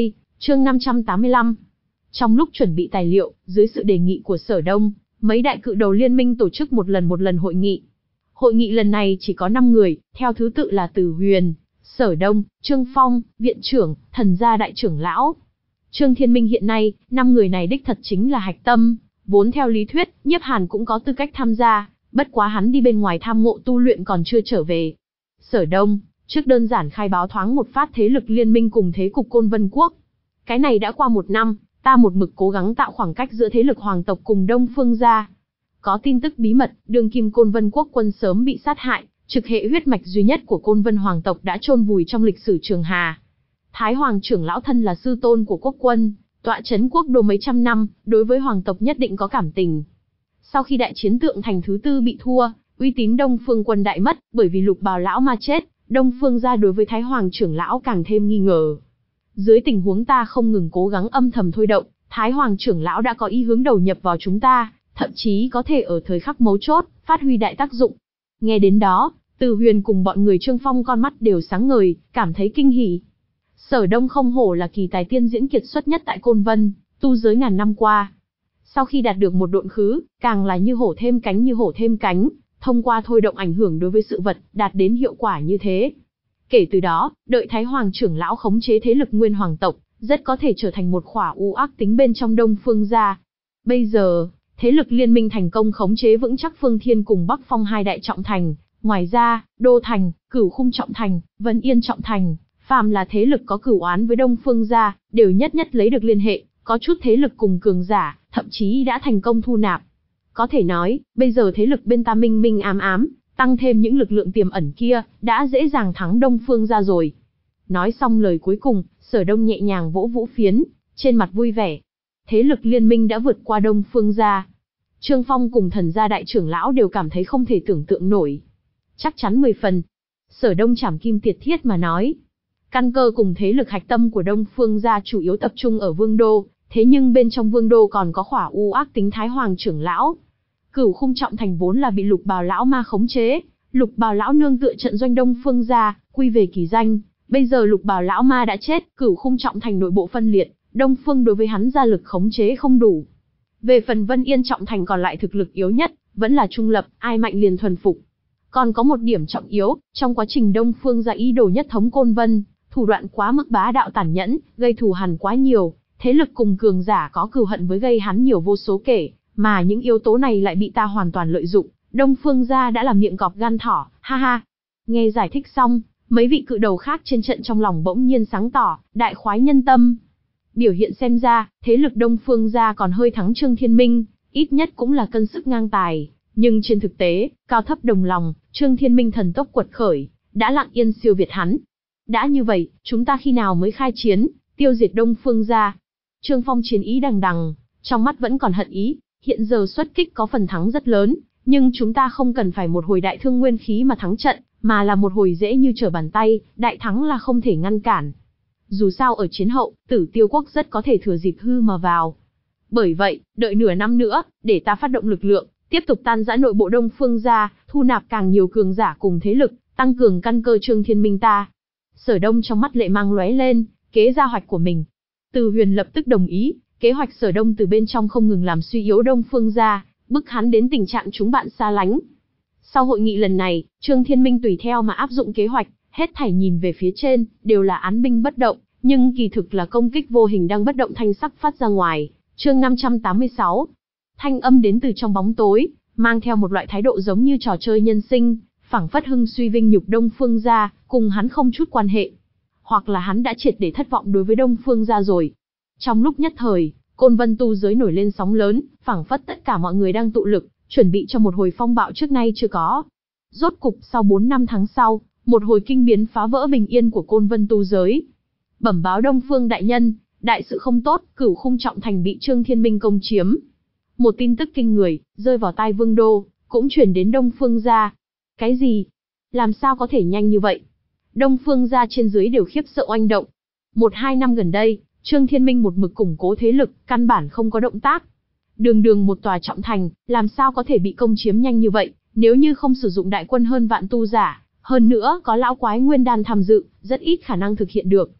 Chương năm trăm tám mươi lăm. Trong lúc chuẩn bị tài liệu, dưới sự đề nghị của Sở Đông, mấy đại cự đầu liên minh tổ chức một lần một lần hội nghị. Hội nghị lần này chỉ có năm người, theo thứ tự là Từ Huyền, Sở Đông, Trương Phong, Viện trưởng, Thần Gia Đại trưởng lão. Trương Thiên Minh hiện nay, năm người này đích thật chính là hạch tâm, vốn theo lý thuyết, Nhiếp Hàn cũng có tư cách tham gia, bất quá hắn đi bên ngoài tham ngộ tu luyện còn chưa trở về. Sở Đông, trước đơn giản khai báo thoáng một phát thế lực liên minh cùng thế cục Côn Vân Quốc. Cái này đã qua một năm, ta một mực cố gắng tạo khoảng cách giữa thế lực hoàng tộc cùng Đông Phương gia. Có tin tức bí mật, đương kim Côn Vân Quốc quân sớm bị sát hại, trực hệ huyết mạch duy nhất của Côn Vân hoàng tộc đã chôn vùi trong lịch sử Trường Hà. Thái Hoàng trưởng lão thân là sư tôn của quốc quân, tọa chấn quốc đô mấy trăm năm, đối với hoàng tộc nhất định có cảm tình. Sau khi đại chiến Tượng Thành thứ tư bị thua, uy tín Đông Phương quân đại mất, bởi vì Lục Bào lão ma chết, Đông Phương gia đối với Thái Hoàng trưởng lão càng thêm nghi ngờ. Dưới tình huống ta không ngừng cố gắng âm thầm thôi động, Thái Hoàng trưởng lão đã có ý hướng đầu nhập vào chúng ta, thậm chí có thể ở thời khắc mấu chốt, phát huy đại tác dụng. Nghe đến đó, Từ Huyền cùng bọn người Trương Phong con mắt đều sáng ngời, cảm thấy kinh hỉ. Sở Đông không hổ là kỳ tài tiên diễn kiệt xuất nhất tại Côn Vân, tu giới ngàn năm qua. Sau khi đạt được một độn khứ, càng là như hổ thêm cánh như hổ thêm cánh, thông qua thôi động ảnh hưởng đối với sự vật, đạt đến hiệu quả như thế. Kể từ đó, đợi Thái Hoàng trưởng lão khống chế thế lực nguyên hoàng tộc, rất có thể trở thành một khỏa u ác tính bên trong Đông Phương gia. Bây giờ, thế lực liên minh thành công khống chế vững chắc Phương Thiên cùng Bắc Phong hai đại trọng thành, ngoài ra, Đô Thành, Cửu Khung trọng thành, Vân Yên trọng thành, phàm là thế lực có cửu oán với Đông Phương gia, đều nhất nhất lấy được liên hệ, có chút thế lực cùng cường giả, thậm chí đã thành công thu nạp. Có thể nói, bây giờ thế lực bên ta minh minh ám ám, tăng thêm những lực lượng tiềm ẩn kia, đã dễ dàng thắng Đông Phương gia rồi. Nói xong lời cuối cùng, Sở Đông nhẹ nhàng vỗ vũ phiến, trên mặt vui vẻ. Thế lực liên minh đã vượt qua Đông Phương gia. Trương Phong cùng Thần Gia Đại trưởng lão đều cảm thấy không thể tưởng tượng nổi. Chắc chắn mười phần. Sở Đông trảm kim tiệt thiết mà nói. Căn cơ cùng thế lực hạch tâm của Đông Phương gia chủ yếu tập trung ở Vương Đô, thế nhưng bên trong Vương Đô còn có khỏa u ác tính Thái Hoàng trưởng lão. Cửu Khung trọng thành vốn là bị Lục Bào lão ma khống chế, Lục Bào lão nương tựa trận doanh Đông Phương gia, quy về kỳ danh. Bây giờ Lục Bào lão ma đã chết, Cửu Khung trọng thành nội bộ phân liệt, Đông Phương đối với hắn gia lực khống chế không đủ. Về phần Vân Yên trọng thành còn lại thực lực yếu nhất, vẫn là trung lập, ai mạnh liền thuần phục. Còn có một điểm trọng yếu, trong quá trình Đông Phương gia ý đồ nhất thống Côn Vân, thủ đoạn quá mức bá đạo tàn nhẫn, gây thù hằn quá nhiều, thế lực cùng cường giả có cừu hận với gây hắn nhiều vô số kể, mà những yếu tố này lại bị ta hoàn toàn lợi dụng, Đông Phương gia đã làm miệng cọp gan thỏ, ha ha. Nghe giải thích xong, mấy vị cự đầu khác trên trận trong lòng bỗng nhiên sáng tỏ, đại khoái nhân tâm. Biểu hiện xem ra, thế lực Đông Phương gia còn hơi thắng Trương Thiên Minh, ít nhất cũng là cân sức ngang tài, nhưng trên thực tế, cao thấp đồng lòng, Trương Thiên Minh thần tốc quật khởi, đã lặng yên siêu việt hắn. Đã như vậy, chúng ta khi nào mới khai chiến, tiêu diệt Đông Phương gia? Trương Phong chiến ý đằng đằng, trong mắt vẫn còn hận ý, hiện giờ xuất kích có phần thắng rất lớn, nhưng chúng ta không cần phải một hồi đại thương nguyên khí mà thắng trận, mà là một hồi dễ như trở bàn tay, đại thắng là không thể ngăn cản. Dù sao ở chiến hậu, Tử Tiêu quốc rất có thể thừa dịp hư mà vào. Bởi vậy, đợi nửa năm nữa, để ta phát động lực lượng, tiếp tục tan rã nội bộ Đông Phương gia, thu nạp càng nhiều cường giả cùng thế lực, tăng cường căn cơ Trương Thiên Minh ta. Sở Đông trong mắt lệ mang lóe lên, kế ra hoạch của mình. Từ Huyền lập tức đồng ý, kế hoạch Sở Đông từ bên trong không ngừng làm suy yếu Đông Phương gia, bức hắn đến tình trạng chúng bạn xa lánh. Sau hội nghị lần này, Trương Thiên Minh tùy theo mà áp dụng kế hoạch, hết thảy nhìn về phía trên, đều là án binh bất động, nhưng kỳ thực là công kích vô hình đang bất động thanh sắc phát ra ngoài. Chương năm trăm tám mươi sáu. Thanh âm đến từ trong bóng tối, mang theo một loại thái độ giống như trò chơi nhân sinh, phảng phất hưng suy vinh nhục Đông Phương gia, cùng hắn không chút quan hệ. Hoặc là hắn đã triệt để thất vọng đối với Đông Phương gia rồi. Trong lúc nhất thời, Côn Vân tu giới nổi lên sóng lớn, phảng phất tất cả mọi người đang tụ lực, chuẩn bị cho một hồi phong bạo trước nay chưa có. Rốt cục sau bốn năm tháng sau, một hồi kinh biến phá vỡ bình yên của Côn Vân tu giới. Bẩm báo Đông Phương đại nhân, đại sự không tốt, Cửu Khung trọng thành bị Trương Thiên Minh công chiếm. Một tin tức kinh người, rơi vào tai Vương Đô, cũng chuyển đến Đông Phương gia. Cái gì? Làm sao có thể nhanh như vậy? Đông Phương gia trên dưới đều khiếp sợ oanh động. Một hai năm gần đây, Trương Thiên Minh một mực củng cố thế lực, căn bản không có động tác. Đường đường một tòa trọng thành, làm sao có thể bị công chiếm nhanh như vậy, nếu như không sử dụng đại quân hơn vạn tu giả, hơn nữa có lão quái nguyên đan tham dự, rất ít khả năng thực hiện được.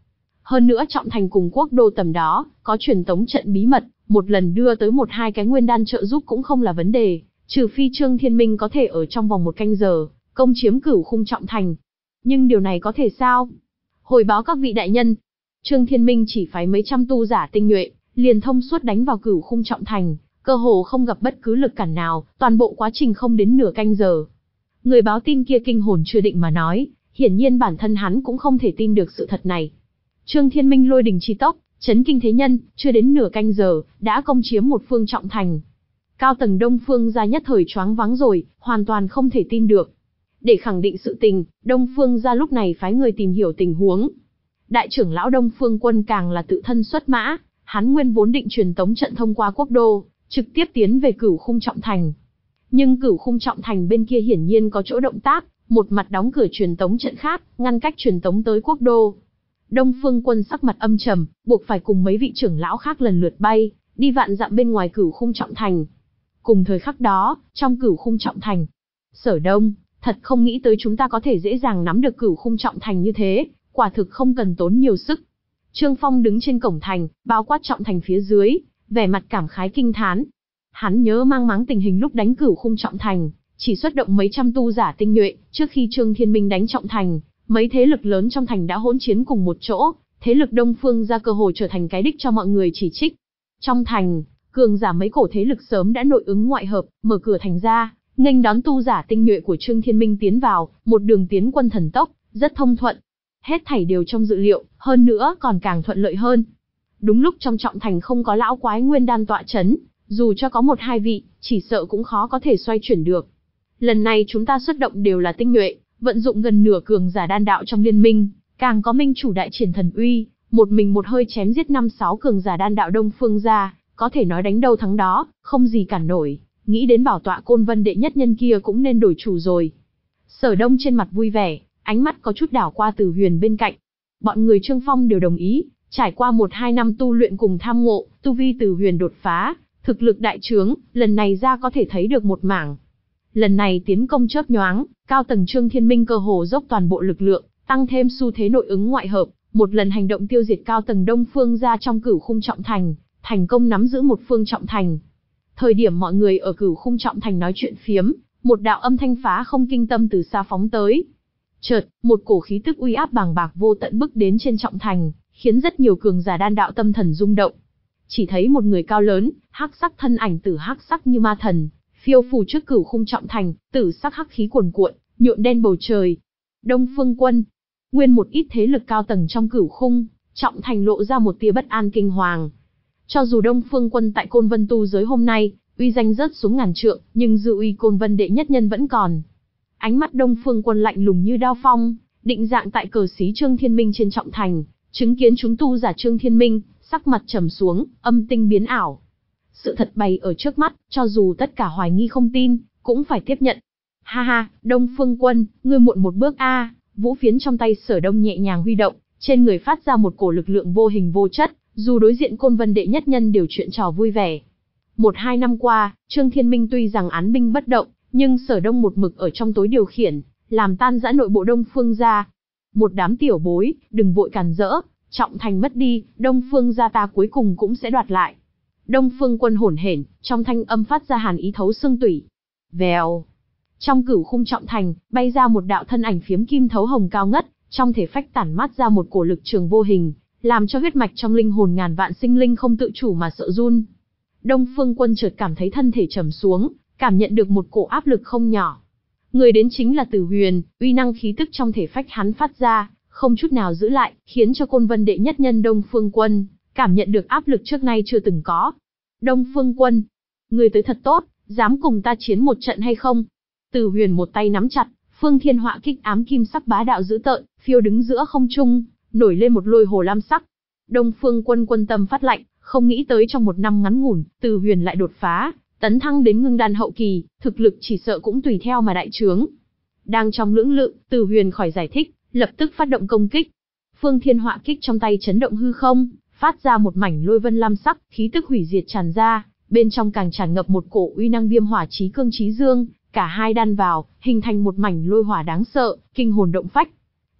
Hơn nữa trọng thành cùng quốc đô tầm đó, có truyền tống trận bí mật, một lần đưa tới một hai cái nguyên đan trợ giúp cũng không là vấn đề, trừ phi Trương Thiên Minh có thể ở trong vòng một canh giờ, công chiếm Cửu Khung trọng thành. Nhưng điều này có thể sao? Hồi báo các vị đại nhân, Trương Thiên Minh chỉ phái mấy trăm tu giả tinh nhuệ, liền thông suốt đánh vào Cửu Khung trọng thành, cơ hồ không gặp bất cứ lực cản nào, toàn bộ quá trình không đến nửa canh giờ. Người báo tin kia kinh hồn chưa định mà nói, hiển nhiên bản thân hắn cũng không thể tin được sự thật này. Trương Thiên Minh lôi đình chi tốc, chấn kinh thế nhân, chưa đến nửa canh giờ, đã công chiếm một phương trọng thành. Cao tầng Đông Phương gia nhất thời choáng váng rồi, hoàn toàn không thể tin được. Để khẳng định sự tình, Đông Phương gia lúc này phái người tìm hiểu tình huống. Đại trưởng lão Đông Phương Quân càng là tự thân xuất mã, hắn nguyên vốn định truyền tống trận thông qua quốc đô, trực tiếp tiến về Cửu Khung trọng thành. Nhưng Cửu Khung trọng thành bên kia hiển nhiên có chỗ động tác, một mặt đóng cửa truyền tống trận khác, ngăn cách truyền tống tới quốc đô. Đông Phương Quân sắc mặt âm trầm, buộc phải cùng mấy vị trưởng lão khác lần lượt bay, đi vạn dặm bên ngoài Cửu Khung trọng thành. Cùng thời khắc đó, trong Cửu Khung trọng thành, Sở Đông, thật không nghĩ tới chúng ta có thể dễ dàng nắm được Cửu Khung trọng thành như thế, quả thực không cần tốn nhiều sức. Trương Phong đứng trên cổng thành, bao quát trọng thành phía dưới, vẻ mặt cảm khái kinh thán. Hắn nhớ mang máng tình hình lúc đánh Cửu Khung trọng thành, chỉ xuất động mấy trăm tu giả tinh nhuệ, trước khi Trương Thiên Minh đánh trọng thành, mấy thế lực lớn trong thành đã hỗn chiến cùng một chỗ, thế lực Đông Phương gia cơ hội trở thành cái đích cho mọi người chỉ trích. Trong thành, cường giả mấy cổ thế lực sớm đã nội ứng ngoại hợp, mở cửa thành ra, nghênh đón tu giả tinh nhuệ của Trương Thiên Minh tiến vào, một đường tiến quân thần tốc, rất thông thuận. Hết thảy đều trong dự liệu, hơn nữa còn càng thuận lợi hơn. Đúng lúc trong trọng thành không có lão quái nguyên đan tọa chấn, dù cho có một hai vị, chỉ sợ cũng khó có thể xoay chuyển được. Lần này chúng ta xuất động đều là tinh nhuệ, vận dụng gần nửa cường giả đan đạo trong liên minh, càng có minh chủ đại triển thần uy, một mình một hơi chém giết năm sáu cường giả đan đạo Đông Phương gia, có thể nói đánh đâu thắng đó, không gì cản nổi. Nghĩ đến bảo tọa Côn Vân đệ nhất nhân kia cũng nên đổi chủ rồi. Sở Đông trên mặt vui vẻ, ánh mắt có chút đảo qua Từ Huyền bên cạnh. Bọn người Trương Phong đều đồng ý, trải qua một hai năm tu luyện cùng tham ngộ, tu vi Từ Huyền đột phá, thực lực đại trướng, lần này ra có thể thấy được một mảng. Lần này tiến công chớp nhoáng, cao tầng Trương Thiên Minh cơ hồ dốc toàn bộ lực lượng, tăng thêm xu thế nội ứng ngoại hợp, một lần hành động tiêu diệt cao tầng Đông Phương gia trong Cửu Khung trọng thành, thành công nắm giữ một phương trọng thành. Thời điểm mọi người ở Cửu Khung trọng thành nói chuyện phiếm, một đạo âm thanh phá không kinh tâm từ xa phóng tới. Chợt, một cổ khí tức uy áp bàng bạc vô tận bức đến trên trọng thành, khiến rất nhiều cường giả đan đạo tâm thần rung động. Chỉ thấy một người cao lớn, hắc sắc thân ảnh tử hắc sắc như ma thần, phiêu phù trước Cửu Khung trọng thành, tử sắc hắc khí cuồn cuộn, nhuộm đen bầu trời. Đông Phương Quân, nguyên một ít thế lực cao tầng trong Cửu Khung trọng thành lộ ra một tia bất an kinh hoàng. Cho dù Đông Phương Quân tại Côn Vân tu giới hôm nay, uy danh rớt xuống ngàn trượng, nhưng dư uy Côn Vân đệ nhất nhân vẫn còn. Ánh mắt Đông Phương Quân lạnh lùng như đao phong, định dạng tại cờ xí Trương Thiên Minh trên trọng thành, chứng kiến chúng tu giả Trương Thiên Minh, sắc mặt trầm xuống, âm tinh biến ảo. Sự thật bày ở trước mắt, cho dù tất cả hoài nghi không tin, cũng phải tiếp nhận. Ha ha, Đông Phương Quân, ngươi muộn một bước a. Vũ phiến trong tay Sở Đông nhẹ nhàng huy động, trên người phát ra một cổ lực lượng vô hình vô chất, dù đối diện Côn Vân đệ nhất nhân đều chuyện trò vui vẻ. Một hai năm qua, Trương Thiên Minh tuy rằng án binh bất động, nhưng Sở Đông một mực ở trong tối điều khiển, làm tan rã nội bộ Đông Phương gia. Một đám tiểu bối, đừng vội càn rỡ, trọng thành mất đi, Đông Phương gia ta cuối cùng cũng sẽ đoạt lại. Đông Phương Quân hổn hển, trong thanh âm phát ra hàn ý thấu xương tủy. Vèo. Trong Cửu Khung trọng thành, bay ra một đạo thân ảnh phiếm kim thấu hồng cao ngất, trong thể phách tản mát ra một cổ lực trường vô hình, làm cho huyết mạch trong linh hồn ngàn vạn sinh linh không tự chủ mà sợ run. Đông Phương Quân chợt cảm thấy thân thể trầm xuống, cảm nhận được một cổ áp lực không nhỏ. Người đến chính là Từ Huyền, uy năng khí tức trong thể phách hắn phát ra, không chút nào giữ lại, khiến cho Côn Vân đệ nhất nhân Đông Phương Quân cảm nhận được áp lực trước nay chưa từng có. Đông Phương Quân, người tới thật tốt, dám cùng ta chiến một trận hay không? Từ Huyền một tay nắm chặt, Phương Thiên Họa kích ám kim sắc bá đạo dữ tợn, phiêu đứng giữa không trung, nổi lên một lôi hồ lam sắc. Đông Phương Quân quân tâm phát lạnh, không nghĩ tới trong một năm ngắn ngủn, Từ Huyền lại đột phá, tấn thăng đến ngưng đan hậu kỳ, thực lực chỉ sợ cũng tùy theo mà đại trướng. Đang trong lưỡng lự, Từ Huyền khỏi giải thích, lập tức phát động công kích. Phương Thiên Họa kích trong tay chấn động hư không, phát ra một mảnh lôi vân lam sắc, khí tức hủy diệt tràn ra, bên trong càng tràn ngập một cổ uy năng viêm hỏa chí cương chí dương, cả hai đan vào, hình thành một mảnh lôi hỏa đáng sợ, kinh hồn động phách.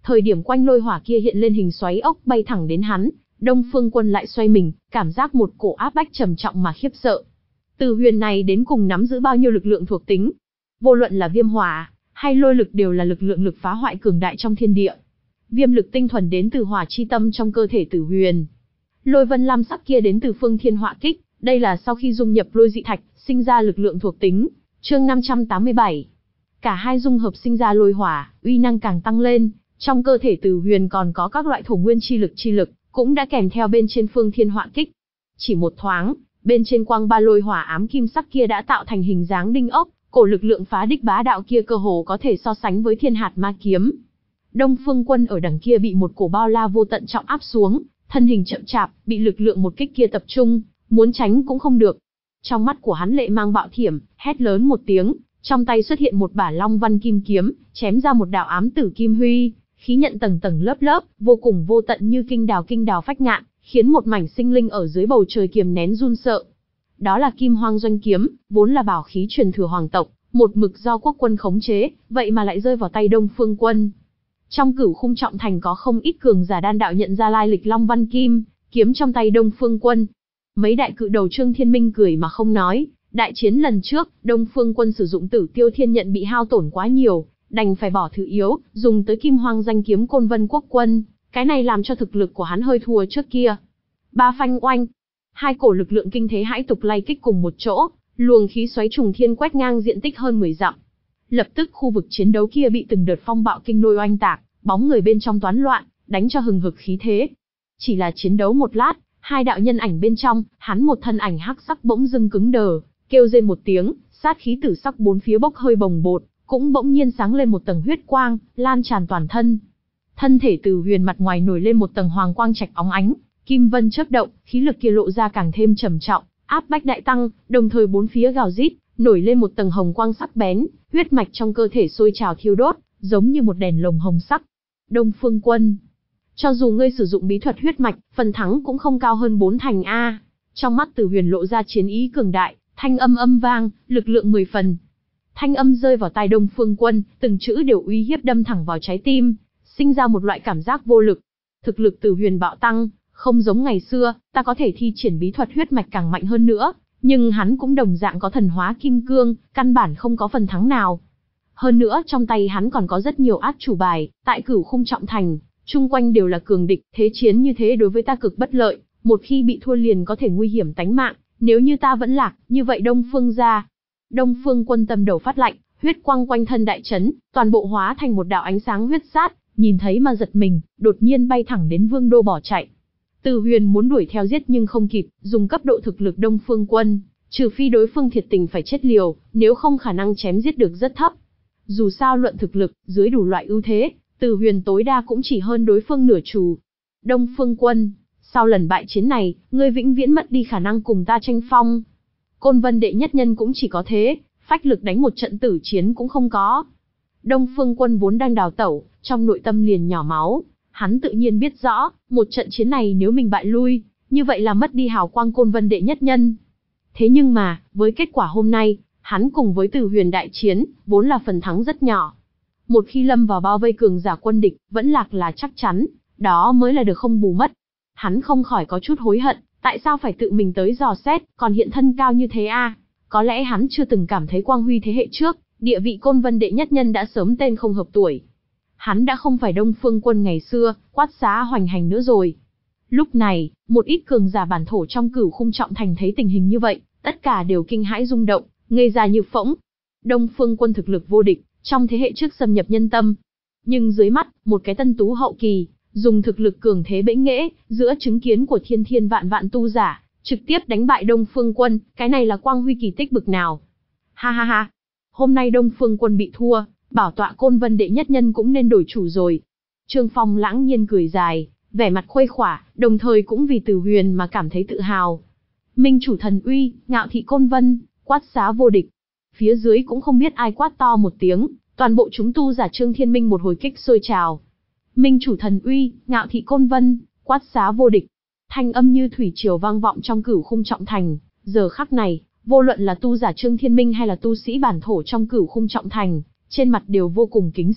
Thời điểm quanh lôi hỏa kia hiện lên hình xoáy ốc bay thẳng đến hắn, Đông Phương Quân lại xoay mình, cảm giác một cổ áp bách trầm trọng mà khiếp sợ. Từ Huyền này đến cùng nắm giữ bao nhiêu lực lượng thuộc tính? Vô luận là viêm hỏa hay lôi lực đều là lực lượng lực phá hoại cường đại trong thiên địa. Viêm lực tinh thuần đến từ hỏa chi tâm trong cơ thể Tử Huyền. Lôi vân lam sắc kia đến từ phương thiên hỏa kích, đây là sau khi dung nhập lôi dị thạch, sinh ra lực lượng thuộc tính. Chương năm trăm tám mươi bảy. Cả hai dung hợp sinh ra lôi hỏa, uy năng càng tăng lên, trong cơ thể Tử Huyền còn có các loại thổ nguyên chi lực chi lực, cũng đã kèm theo bên trên phương thiên hỏa kích. Chỉ một thoáng, bên trên quang ba lôi hỏa ám kim sắc kia đã tạo thành hình dáng đinh ốc, cổ lực lượng phá đích bá đạo kia cơ hồ có thể so sánh với thiên hạt ma kiếm. Đông Phương Quân ở đằng kia bị một cổ bao la vô tận trọng áp xuống, thân hình chậm chạp, bị lực lượng một kích kia tập trung, muốn tránh cũng không được. Trong mắt của hắn lệ mang bạo thiểm, hét lớn một tiếng, trong tay xuất hiện một bả long văn kim kiếm, chém ra một đạo ám tử kim huy, khí nhận tầng tầng lớp lớp, vô cùng vô tận như kinh đào kinh đào phách ngạn, khiến một mảnh sinh linh ở dưới bầu trời kiềm nén run sợ. Đó là Kim Hoang Doanh kiếm, vốn là bảo khí truyền thừa hoàng tộc, một mực do quốc quân khống chế, vậy mà lại rơi vào tay Đông Phương Quân. Trong Cửu Khung Trọng Thành có không ít cường giả đan đạo nhận ra lai lịch Long Văn Kim kiếm trong tay Đông Phương Quân. Mấy đại cự đầu Trương Thiên Minh cười mà không nói, đại chiến lần trước, Đông Phương Quân sử dụng Tử Tiêu Thiên nhận bị hao tổn quá nhiều, đành phải bỏ thứ yếu, dùng tới Kim Hoang Danh kiếm Côn Vân Quốc Quân, cái này làm cho thực lực của hắn hơi thua trước kia. Ba phanh oanh, hai cổ lực lượng kinh thế hãi tục lay kích cùng một chỗ, luồng khí xoáy trùng thiên quét ngang diện tích hơn mười dặm. Lập tức khu vực chiến đấu kia bị từng đợt phong bạo kinh lôi oanh tạc, bóng người bên trong toán loạn, đánh cho hừng hực khí thế. Chỉ là chiến đấu một lát, hai đạo nhân ảnh bên trong, hắn một thân ảnh hắc sắc bỗng dưng cứng đờ, kêu rên một tiếng, sát khí tử sắc bốn phía bốc hơi bồng bột, cũng bỗng nhiên sáng lên một tầng huyết quang, lan tràn toàn thân. Thân thể Từ Huyền mặt ngoài nổi lên một tầng hoàng quang trạch óng ánh, kim vân chớp động, khí lực kia lộ ra càng thêm trầm trọng, áp bách đại tăng, đồng thời bốn phía gào rít, nổi lên một tầng hồng quang sắc bén, huyết mạch trong cơ thể sôi trào thiêu đốt, giống như một đèn lồng hồng sắc. Đông Phương Quân, cho dù ngươi sử dụng bí thuật huyết mạch, phần thắng cũng không cao hơn bốn thành a. Trong mắt Từ Huyền lộ ra chiến ý cường đại, thanh âm âm vang, lực lượng mười phần. Thanh âm rơi vào tai Đông Phương Quân, từng chữ đều uy hiếp đâm thẳng vào trái tim, sinh ra một loại cảm giác vô lực. Thực lực Từ Huyền bạo tăng, không giống ngày xưa, ta có thể thi triển bí thuật huyết mạch càng mạnh hơn nữa, nhưng hắn cũng đồng dạng có thần hóa kim cương, căn bản không có phần thắng nào. Hơn nữa trong tay hắn còn có rất nhiều át chủ bài, tại Cửu Khung Trọng Thành, chung quanh đều là cường địch, thế chiến như thế đối với ta cực bất lợi, một khi bị thua liền có thể nguy hiểm tánh mạng, nếu như ta vẫn lạc, như vậy Đông Phương gia. Đông Phương Quân tâm đầu phát lạnh, huyết quang quanh thân đại chấn, toàn bộ hóa thành một đạo ánh sáng huyết sát, nhìn thấy mà giật mình, đột nhiên bay thẳng đến Vương đô bỏ chạy. Từ Huyền muốn đuổi theo giết nhưng không kịp, dùng cấp độ thực lực Đông Phương Quân, trừ phi đối phương thiệt tình phải chết liều, nếu không khả năng chém giết được rất thấp. Dù sao luận thực lực, dưới đủ loại ưu thế, Từ Huyền tối đa cũng chỉ hơn đối phương nửa chủ. Đông Phương Quân, sau lần bại chiến này, ngươi vĩnh viễn mất đi khả năng cùng ta tranh phong. Côn Vân đệ nhất nhân cũng chỉ có thế, phách lực đánh một trận tử chiến cũng không có. Đông Phương Quân vốn đang đào tẩu, trong nội tâm liền nhỏ máu, hắn tự nhiên biết rõ, một trận chiến này nếu mình bại lui, như vậy là mất đi hào quang Côn Vân đệ nhất nhân. Thế nhưng mà, với kết quả hôm nay, hắn cùng với Từ Huyền đại chiến, vốn là phần thắng rất nhỏ. Một khi lâm vào bao vây cường giả quân địch, vẫn lạc là chắc chắn, đó mới là được không bù mất. Hắn không khỏi có chút hối hận, tại sao phải tự mình tới dò xét, còn hiện thân cao như thế a? À? Có lẽ hắn chưa từng cảm thấy quang huy thế hệ trước, địa vị Côn Vân đệ nhất nhân đã sớm tên không hợp tuổi. Hắn đã không phải Đông Phương Quân ngày xưa, quát xá hoành hành nữa rồi. Lúc này, một ít cường giả bản thổ trong Cửu Khung Trọng Thành thấy tình hình như vậy, tất cả đều kinh hãi rung động, ngây ra như phỗng. Đông Phương Quân thực lực vô địch, trong thế hệ trước xâm nhập nhân tâm. Nhưng dưới mắt, một cái tân tú hậu kỳ, dùng thực lực cường thế bẽ nghễ, giữa chứng kiến của thiên thiên vạn vạn tu giả, trực tiếp đánh bại Đông Phương Quân, cái này là quang huy kỳ tích bực nào. Ha ha ha, hôm nay Đông Phương Quân bị thua, bảo tọa Côn Vân đệ nhất nhân cũng nên đổi chủ rồi. Trương Phong lãng nhiên cười dài, vẻ mặt khuây khỏa, đồng thời cũng vì Từ Huyền mà cảm thấy tự hào. Minh chủ thần uy, ngạo thị Côn Vân, quát xá vô địch. Phía dưới cũng không biết ai quát to một tiếng, toàn bộ chúng tu giả Trương Thiên Minh một hồi kích sôi trào. Minh chủ thần uy, ngạo thị Côn Vân, quát xá vô địch. Thanh âm như thủy triều vang vọng trong Cửu Khung Trọng Thành, giờ khắc này, vô luận là tu giả Trương Thiên Minh hay là tu sĩ bản thổ trong Cửu Khung Trọng Thành, trên mặt đều vô cùng kính sợ,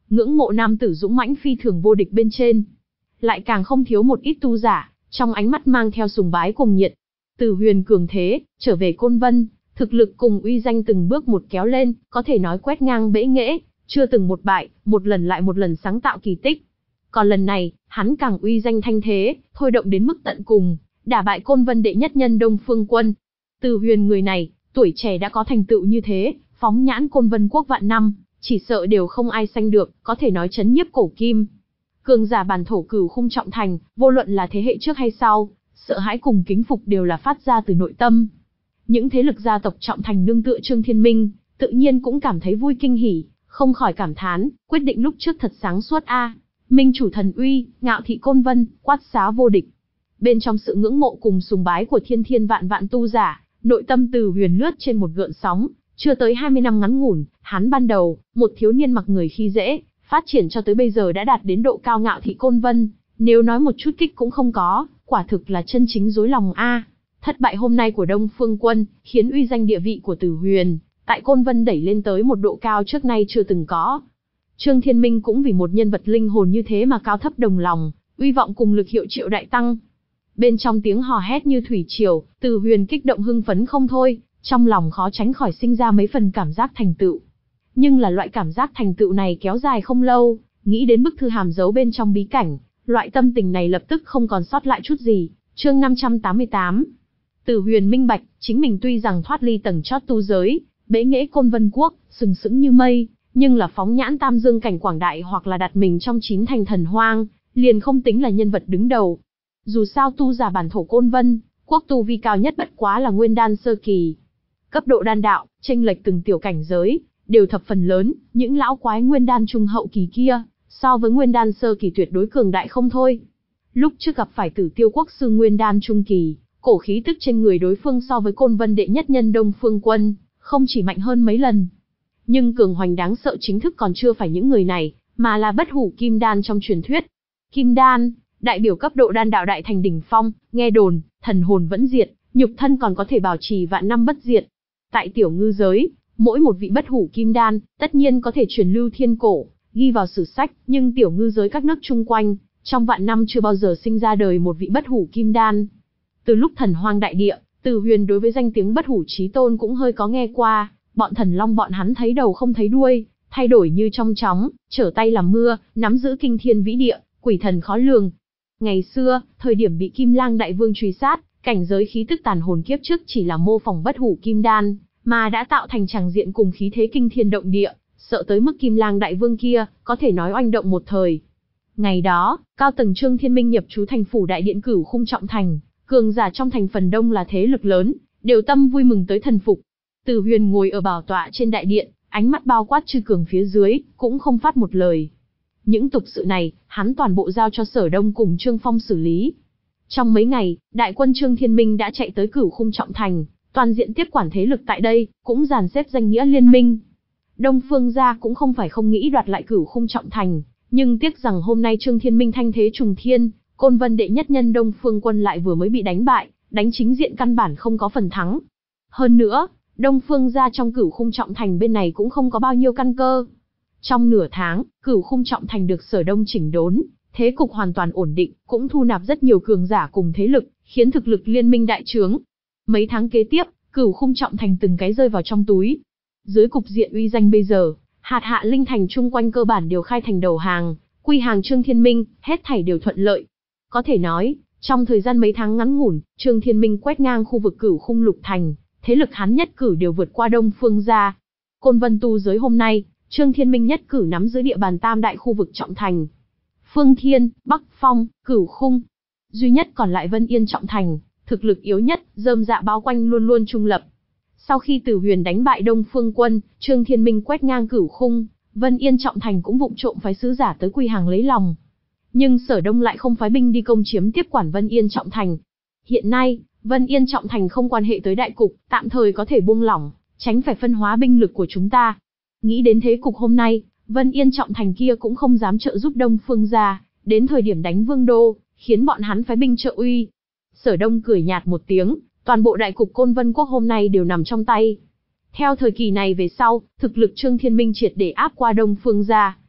ngưỡng mộ nam tử dũng mãnh phi thường vô địch bên trên. Lại càng không thiếu một ít tu giả, trong ánh mắt mang theo sùng bái cùng nhiệt. Từ Huyền cường thế, trở về Côn Vân, thực lực cùng uy danh từng bước một kéo lên, có thể nói quét ngang bẽ nghễ, chưa từng một bại, một lần lại một lần sáng tạo kỳ tích. Còn lần này, hắn càng uy danh thanh thế, thôi động đến mức tận cùng, đả bại Côn Vân đệ nhất nhân Đông Phương Quân. Từ Huyền người này, tuổi trẻ đã có thành tựu như thế, phóng nhãn Côn Vân quốc vạn năm, chỉ sợ đều không ai sánh được, có thể nói chấn nhiếp cổ kim. Cường giả bản thổ Cửu Khung Trọng Thành, vô luận là thế hệ trước hay sau, sợ hãi cùng kính phục đều là phát ra từ nội tâm. Những thế lực gia tộc Trọng Thành nương tựa Trương Thiên Minh, tự nhiên cũng cảm thấy vui kinh hỉ, không khỏi cảm thán, quyết định lúc trước thật sáng suốt a. Minh chủ thần uy, ngạo thị Côn Vân, quát xá vô địch. Bên trong sự ngưỡng mộ cùng sùng bái của thiên thiên vạn vạn tu giả, nội tâm Từ Huyền lướt trên một gợn sóng, chưa tới hai mươi năm ngắn ngủn, hắn ban đầu, một thiếu niên mặc người khi dễ, phát triển cho tới bây giờ đã đạt đến độ cao ngạo thị Côn Vân, nếu nói một chút kích cũng không có, quả thực là chân chính dối lòng a. Thất bại hôm nay của Đông Phương Quân, khiến uy danh địa vị của Từ Huyền tại Côn Vân đẩy lên tới một độ cao trước nay chưa từng có. Trương Thiên Minh cũng vì một nhân vật linh hồn như thế mà cao thấp đồng lòng, uy vọng cùng lực hiệu triệu đại tăng. Bên trong tiếng hò hét như thủy triều, Từ Huyền kích động hưng phấn không thôi, trong lòng khó tránh khỏi sinh ra mấy phần cảm giác thành tựu. Nhưng là loại cảm giác thành tựu này kéo dài không lâu, nghĩ đến bức thư hàm giấu bên trong bí cảnh, loại tâm tình này lập tức không còn sót lại chút gì. Chương năm trăm tám mươi tám. Từ Huyền minh bạch, chính mình tuy rằng thoát ly tầng chót tu giới, bẽ nghễ Côn Vân quốc, sừng sững như mây, nhưng là phóng nhãn tam dương cảnh quảng đại hoặc là đặt mình trong chín thành thần hoang, liền không tính là nhân vật đứng đầu. Dù sao tu giả bản thổ Côn Vân quốc tu vi cao nhất bất quá là nguyên đan sơ kỳ. Cấp độ đan đạo, chênh lệch từng tiểu cảnh giới, đều thập phần lớn, những lão quái nguyên đan trung hậu kỳ kia, so với nguyên đan sơ kỳ tuyệt đối cường đại không thôi. Lúc trước gặp phải Tử Tiêu quốc sư nguyên đan trung kỳ, cổ khí tức trên người đối phương so với Côn Vân đệ nhất nhân Đông Phương Quân, không chỉ mạnh hơn mấy lần. Nhưng cường hoành đáng sợ chính thức còn chưa phải những người này, mà là bất hủ kim đan trong truyền thuyết. Kim đan, đại biểu cấp độ đan đạo đại thành đỉnh phong, nghe đồn, thần hồn vẫn diệt, nhục thân còn có thể bảo trì vạn năm bất diệt. Tại tiểu ngư giới, mỗi một vị bất hủ kim đan, tất nhiên có thể truyền lưu thiên cổ, ghi vào sử sách, nhưng tiểu ngư giới các nước chung quanh, trong vạn năm chưa bao giờ sinh ra đời một vị bất hủ kim đan. Từ lúc thần hoang đại địa, Từ Huyền đối với danh tiếng bất hủ chí tôn cũng hơi có nghe qua, bọn thần long bọn hắn thấy đầu không thấy đuôi, thay đổi như trong chóng, trở tay làm mưa, nắm giữ kinh thiên vĩ địa, quỷ thần khó lường. Ngày xưa, thời điểm bị Kim Lang đại vương truy sát, cảnh giới khí tức tàn hồn kiếp trước chỉ là mô phỏng bất hủ kim đan, mà đã tạo thành tràng diện cùng khí thế kinh thiên động địa, sợ tới mức Kim Lang đại vương kia, có thể nói oanh động một thời. Ngày đó, cao tầng Trương Thiên Minh nhập trú thành phủ đại điện Cửu Khung Trọng Thành, cường giả trong thành phần đông là thế lực lớn, đều tâm vui mừng tới thần phục. Từ Huyền ngồi ở bảo tọa trên đại điện, ánh mắt bao quát chư cường phía dưới, cũng không phát một lời. Những tục sự này, hắn toàn bộ giao cho Sở Đông cùng Trương Phong xử lý. Trong mấy ngày, đại quân Trương Thiên Minh đã chạy tới Cửu Khung Trọng Thành, toàn diện tiếp quản thế lực tại đây, cũng dàn xếp danh nghĩa liên minh. Đông Phương gia cũng không phải không nghĩ đoạt lại Cửu Khung Trọng Thành, nhưng tiếc rằng hôm nay Trương Thiên Minh thanh thế trùng thiên, Côn Vân đệ nhất nhân Đông Phương Quân lại vừa mới bị đánh bại, đánh chính diện căn bản không có phần thắng. Hơn nữa, Đông Phương gia trong Cửu Khung Trọng Thành bên này cũng không có bao nhiêu căn cơ. Trong nửa tháng, Cửu Khung Trọng Thành được Sở Đông chỉnh đốn, thế cục hoàn toàn ổn định, cũng thu nạp rất nhiều cường giả cùng thế lực, khiến thực lực liên minh đại trướng. Mấy tháng kế tiếp, Cửu Khung Trọng Thành từng cái rơi vào trong túi. Dưới cục diện uy danh bây giờ, hạt hạ linh thành chung quanh cơ bản đều khai thành đầu hàng, quy hàng Trương Thiên Minh, hết thảy đều thuận lợi. Có thể nói, trong thời gian mấy tháng ngắn ngủn, Trương Thiên Minh quét ngang khu vực Cửu Khung Lục Thành, thế lực hắn nhất cử đều vượt qua Đông Phương gia. Côn Vân tu giới hôm nay, Trương Thiên Minh nhất cử nắm giữ địa bàn tam đại khu vực trọng thành. Phương Thiên, Bắc Phong, Cửu Khung. Duy nhất còn lại Vân Yên Trọng Thành, thực lực yếu nhất, rơm dạ bao quanh luôn luôn trung lập. Sau khi Từ Huyền đánh bại Đông Phương Quân, Trương Thiên Minh quét ngang Cửu Khung, Vân Yên Trọng Thành cũng vụng trộm phái sứ giả tới quy hàng lấy lòng. Nhưng Sở Đông lại không phái binh đi công chiếm tiếp quản Vân Yên Trọng Thành. Hiện nay, Vân Yên Trọng Thành không quan hệ tới đại cục, tạm thời có thể buông lỏng, tránh phải phân hóa binh lực của chúng ta. Nghĩ đến thế cục hôm nay, Vân Yên Trọng Thành kia cũng không dám trợ giúp Đông Phương gia, đến thời điểm đánh Vương Đô, khiến bọn hắn phái binh trợ uy. Sở Đông cười nhạt một tiếng, toàn bộ đại cục Côn Vân quốc hôm nay đều nằm trong tay. Theo thời kỳ này về sau, thực lực Trương Thiên Minh triệt để áp qua Đông Phương gia.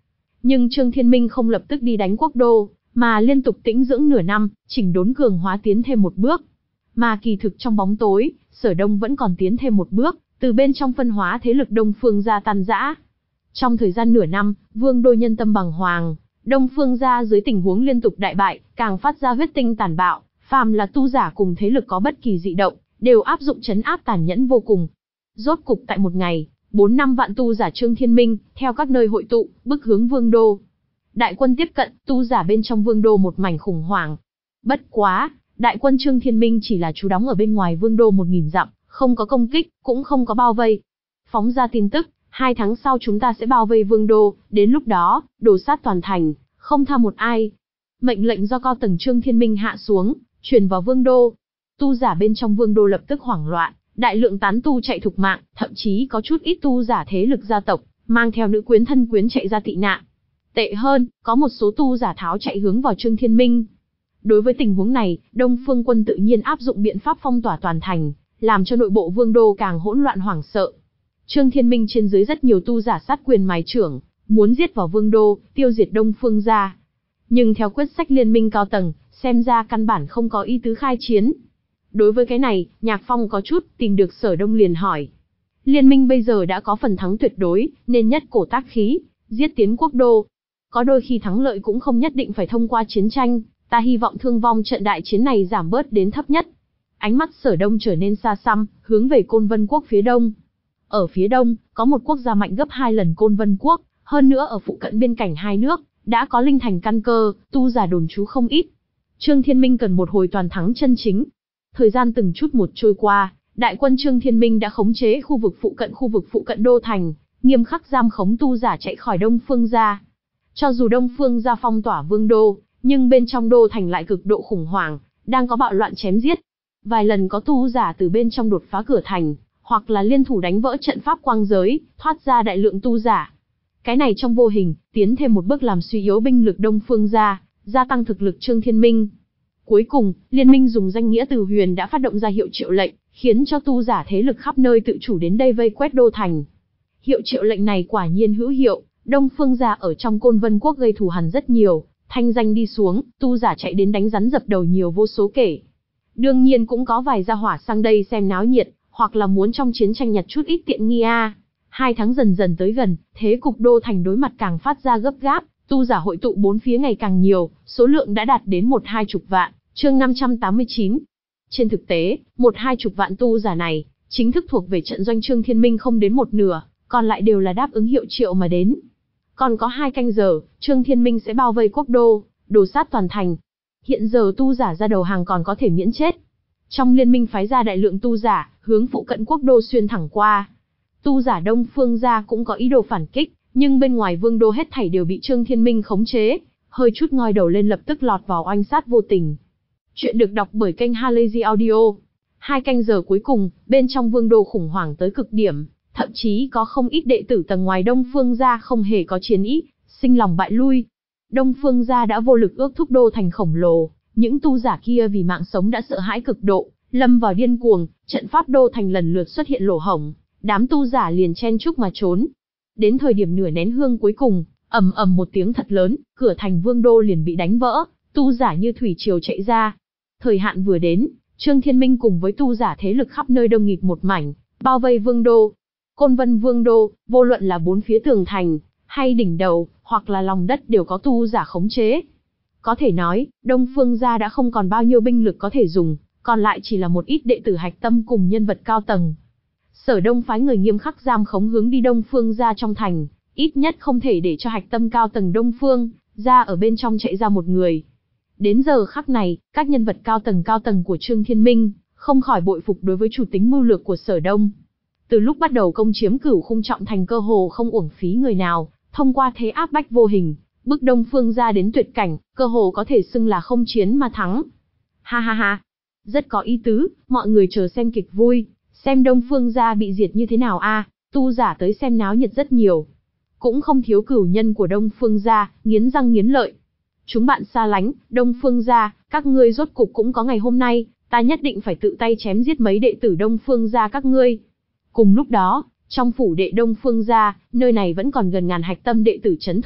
Nhưng Trương Thiên Minh không lập tức đi đánh quốc đô, mà liên tục tĩnh dưỡng nửa năm, chỉnh đốn cường hóa tiến thêm một bước. Mà kỳ thực trong bóng tối, Sở Đông vẫn còn tiến thêm một bước, từ bên trong phân hóa thế lực Đông Phương gia tan rã. Trong thời gian nửa năm, Vương đô nhân tâm bằng hoàng, Đông Phương gia dưới tình huống liên tục đại bại, càng phát ra huyết tinh tàn bạo, phàm là tu giả cùng thế lực có bất kỳ dị động, đều áp dụng trấn áp tàn nhẫn vô cùng. Rốt cục tại một ngày, bốn năm vạn tu giả Trương Thiên Minh, theo các nơi hội tụ, bước hướng Vương đô. Đại quân tiếp cận, tu giả bên trong Vương đô một mảnh khủng hoảng. Bất quá, đại quân Trương Thiên Minh chỉ là trú đóng ở bên ngoài Vương đô một nghìn dặm, không có công kích, cũng không có bao vây. Phóng ra tin tức, hai tháng sau chúng ta sẽ bao vây Vương đô, đến lúc đó, đổ sát toàn thành, không tha một ai. Mệnh lệnh do cao tầng Trương Thiên Minh hạ xuống, truyền vào Vương đô. Tu giả bên trong Vương đô lập tức hoảng loạn, đại lượng tán tu chạy thục mạng, thậm chí có chút ít tu giả thế lực gia tộc, mang theo nữ quyến thân quyến chạy ra tị nạn. Tệ hơn, có một số tu giả tháo chạy hướng vào Trương Thiên Minh. Đối với tình huống này, Đông Phương quân tự nhiên áp dụng biện pháp phong tỏa toàn thành, làm cho nội bộ Vương đô càng hỗn loạn hoảng sợ. Trương Thiên Minh trên dưới rất nhiều tu giả sát quyền mài trưởng, muốn giết vào Vương đô, tiêu diệt Đông Phương gia. Nhưng theo quyết sách liên minh cao tầng, xem ra căn bản không có ý tứ khai chiến. Đối với cái này, Nhạc Phong có chút tìm được Sở Đông liền hỏi. Liên minh bây giờ đã có phần thắng tuyệt đối, nên nhất cổ tác khí, giết tiến quốc đô. Có đôi khi thắng lợi cũng không nhất định phải thông qua chiến tranh, ta hy vọng thương vong trận đại chiến này giảm bớt đến thấp nhất. Ánh mắt Sở Đông trở nên xa xăm, hướng về Côn Vân quốc phía đông. Ở phía đông, có một quốc gia mạnh gấp hai lần Côn Vân quốc, hơn nữa ở phụ cận biên cảnh hai nước, đã có linh thành căn cơ, tu giả đồn trú không ít. Trương Thiên Minh cần một hồi toàn thắng chân chính. Thời gian từng chút một trôi qua, đại quân Trương Thiên Minh đã khống chế khu vực phụ cận khu vực phụ cận đô thành, nghiêm khắc giam khống tu giả chạy khỏi Đông Phương gia. Cho dù Đông Phương gia phong tỏa Vương đô, nhưng bên trong đô thành lại cực độ khủng hoảng, đang có bạo loạn chém giết. Vài lần có tu giả từ bên trong đột phá cửa thành, hoặc là liên thủ đánh vỡ trận pháp quang giới, thoát ra đại lượng tu giả. Cái này trong vô hình, tiến thêm một bước làm suy yếu binh lực Đông Phương gia, gia tăng thực lực Trương Thiên Minh. Cuối cùng, liên minh dùng danh nghĩa Từ Huyền đã phát động ra hiệu triệu lệnh, khiến cho tu giả thế lực khắp nơi tự chủ đến đây vây quét đô thành. Hiệu triệu lệnh này quả nhiên hữu hiệu, Đông Phương gia ở trong Côn Vân quốc gây thù hằn rất nhiều, thanh danh đi xuống, tu giả chạy đến đánh rắn dập đầu nhiều vô số kể. Đương nhiên cũng có vài gia hỏa sang đây xem náo nhiệt, hoặc là muốn trong chiến tranh nhặt chút ít tiện nghi a. Hai tháng dần dần tới gần, thế cục đô thành đối mặt càng phát ra gấp gáp, tu giả hội tụ bốn phía ngày càng nhiều, số lượng đã đạt đến một hai chục vạn. Chương năm trăm tám mươi chín. Trên thực tế, một hai chục vạn tu giả này, chính thức thuộc về trận doanh Trương Thiên Minh không đến một nửa, còn lại đều là đáp ứng hiệu triệu mà đến. Còn có hai canh giờ, Trương Thiên Minh sẽ bao vây quốc đô, đồ sát toàn thành. Hiện giờ tu giả ra đầu hàng còn có thể miễn chết. Trong liên minh phái ra đại lượng tu giả, hướng phụ cận quốc đô xuyên thẳng qua. Tu giả Đông Phương gia cũng có ý đồ phản kích, nhưng bên ngoài Vương đô hết thảy đều bị Trương Thiên Minh khống chế, hơi chút ngoi đầu lên lập tức lọt vào oanh sát vô tình. Chuyện được đọc bởi kênh Halazy Audio. Hai canh giờ cuối cùng, bên trong Vương đô khủng hoảng tới cực điểm, thậm chí có không ít đệ tử tầng ngoài Đông Phương gia không hề có chiến ý, sinh lòng bại lui. Đông Phương gia đã vô lực ước thúc đô thành khổng lồ, những tu giả kia vì mạng sống đã sợ hãi cực độ, lâm vào điên cuồng, trận pháp đô thành lần lượt xuất hiện lỗ hổng, đám tu giả liền chen chúc mà trốn. Đến thời điểm nửa nén hương cuối cùng, ầm ầm một tiếng thật lớn, cửa thành Vương đô liền bị đánh vỡ, tu giả như thủy triều chạy ra. Thời hạn vừa đến, Trương Thiên Minh cùng với tu giả thế lực khắp nơi đông nghịt một mảnh, bao vây Vương đô. Côn Vân Vương đô, vô luận là bốn phía tường thành, hay đỉnh đầu, hoặc là lòng đất đều có tu giả khống chế. Có thể nói, Đông Phương gia đã không còn bao nhiêu binh lực có thể dùng, còn lại chỉ là một ít đệ tử hạch tâm cùng nhân vật cao tầng. Sở Đông phái người nghiêm khắc giam khống hướng đi Đông Phương gia trong thành, ít nhất không thể để cho hạch tâm cao tầng Đông Phương gia ở bên trong chạy ra một người. Đến giờ khắc này, các nhân vật cao tầng cao tầng của Trương Thiên Minh không khỏi bội phục đối với chủ tính mưu lược của Sở Đông. Từ lúc bắt đầu công chiếm Cửu Khung trọng thành cơ hồ không uổng phí người nào, thông qua thế áp bách vô hình, bức Đông Phương gia đến tuyệt cảnh, cơ hồ có thể xưng là không chiến mà thắng. Ha ha ha, rất có ý tứ, mọi người chờ xem kịch vui, xem Đông Phương gia bị diệt như thế nào a. Tu giả tới xem náo nhiệt rất nhiều, cũng không thiếu cửu nhân của Đông Phương gia, nghiến răng nghiến lợi. Chúng bạn xa lánh, Đông Phương gia, các ngươi rốt cục cũng có ngày hôm nay, ta nhất định phải tự tay chém giết mấy đệ tử Đông Phương gia các ngươi. Cùng lúc đó, trong phủ đệ Đông Phương gia, nơi này vẫn còn gần ngàn hạch tâm đệ tử trấn thủ,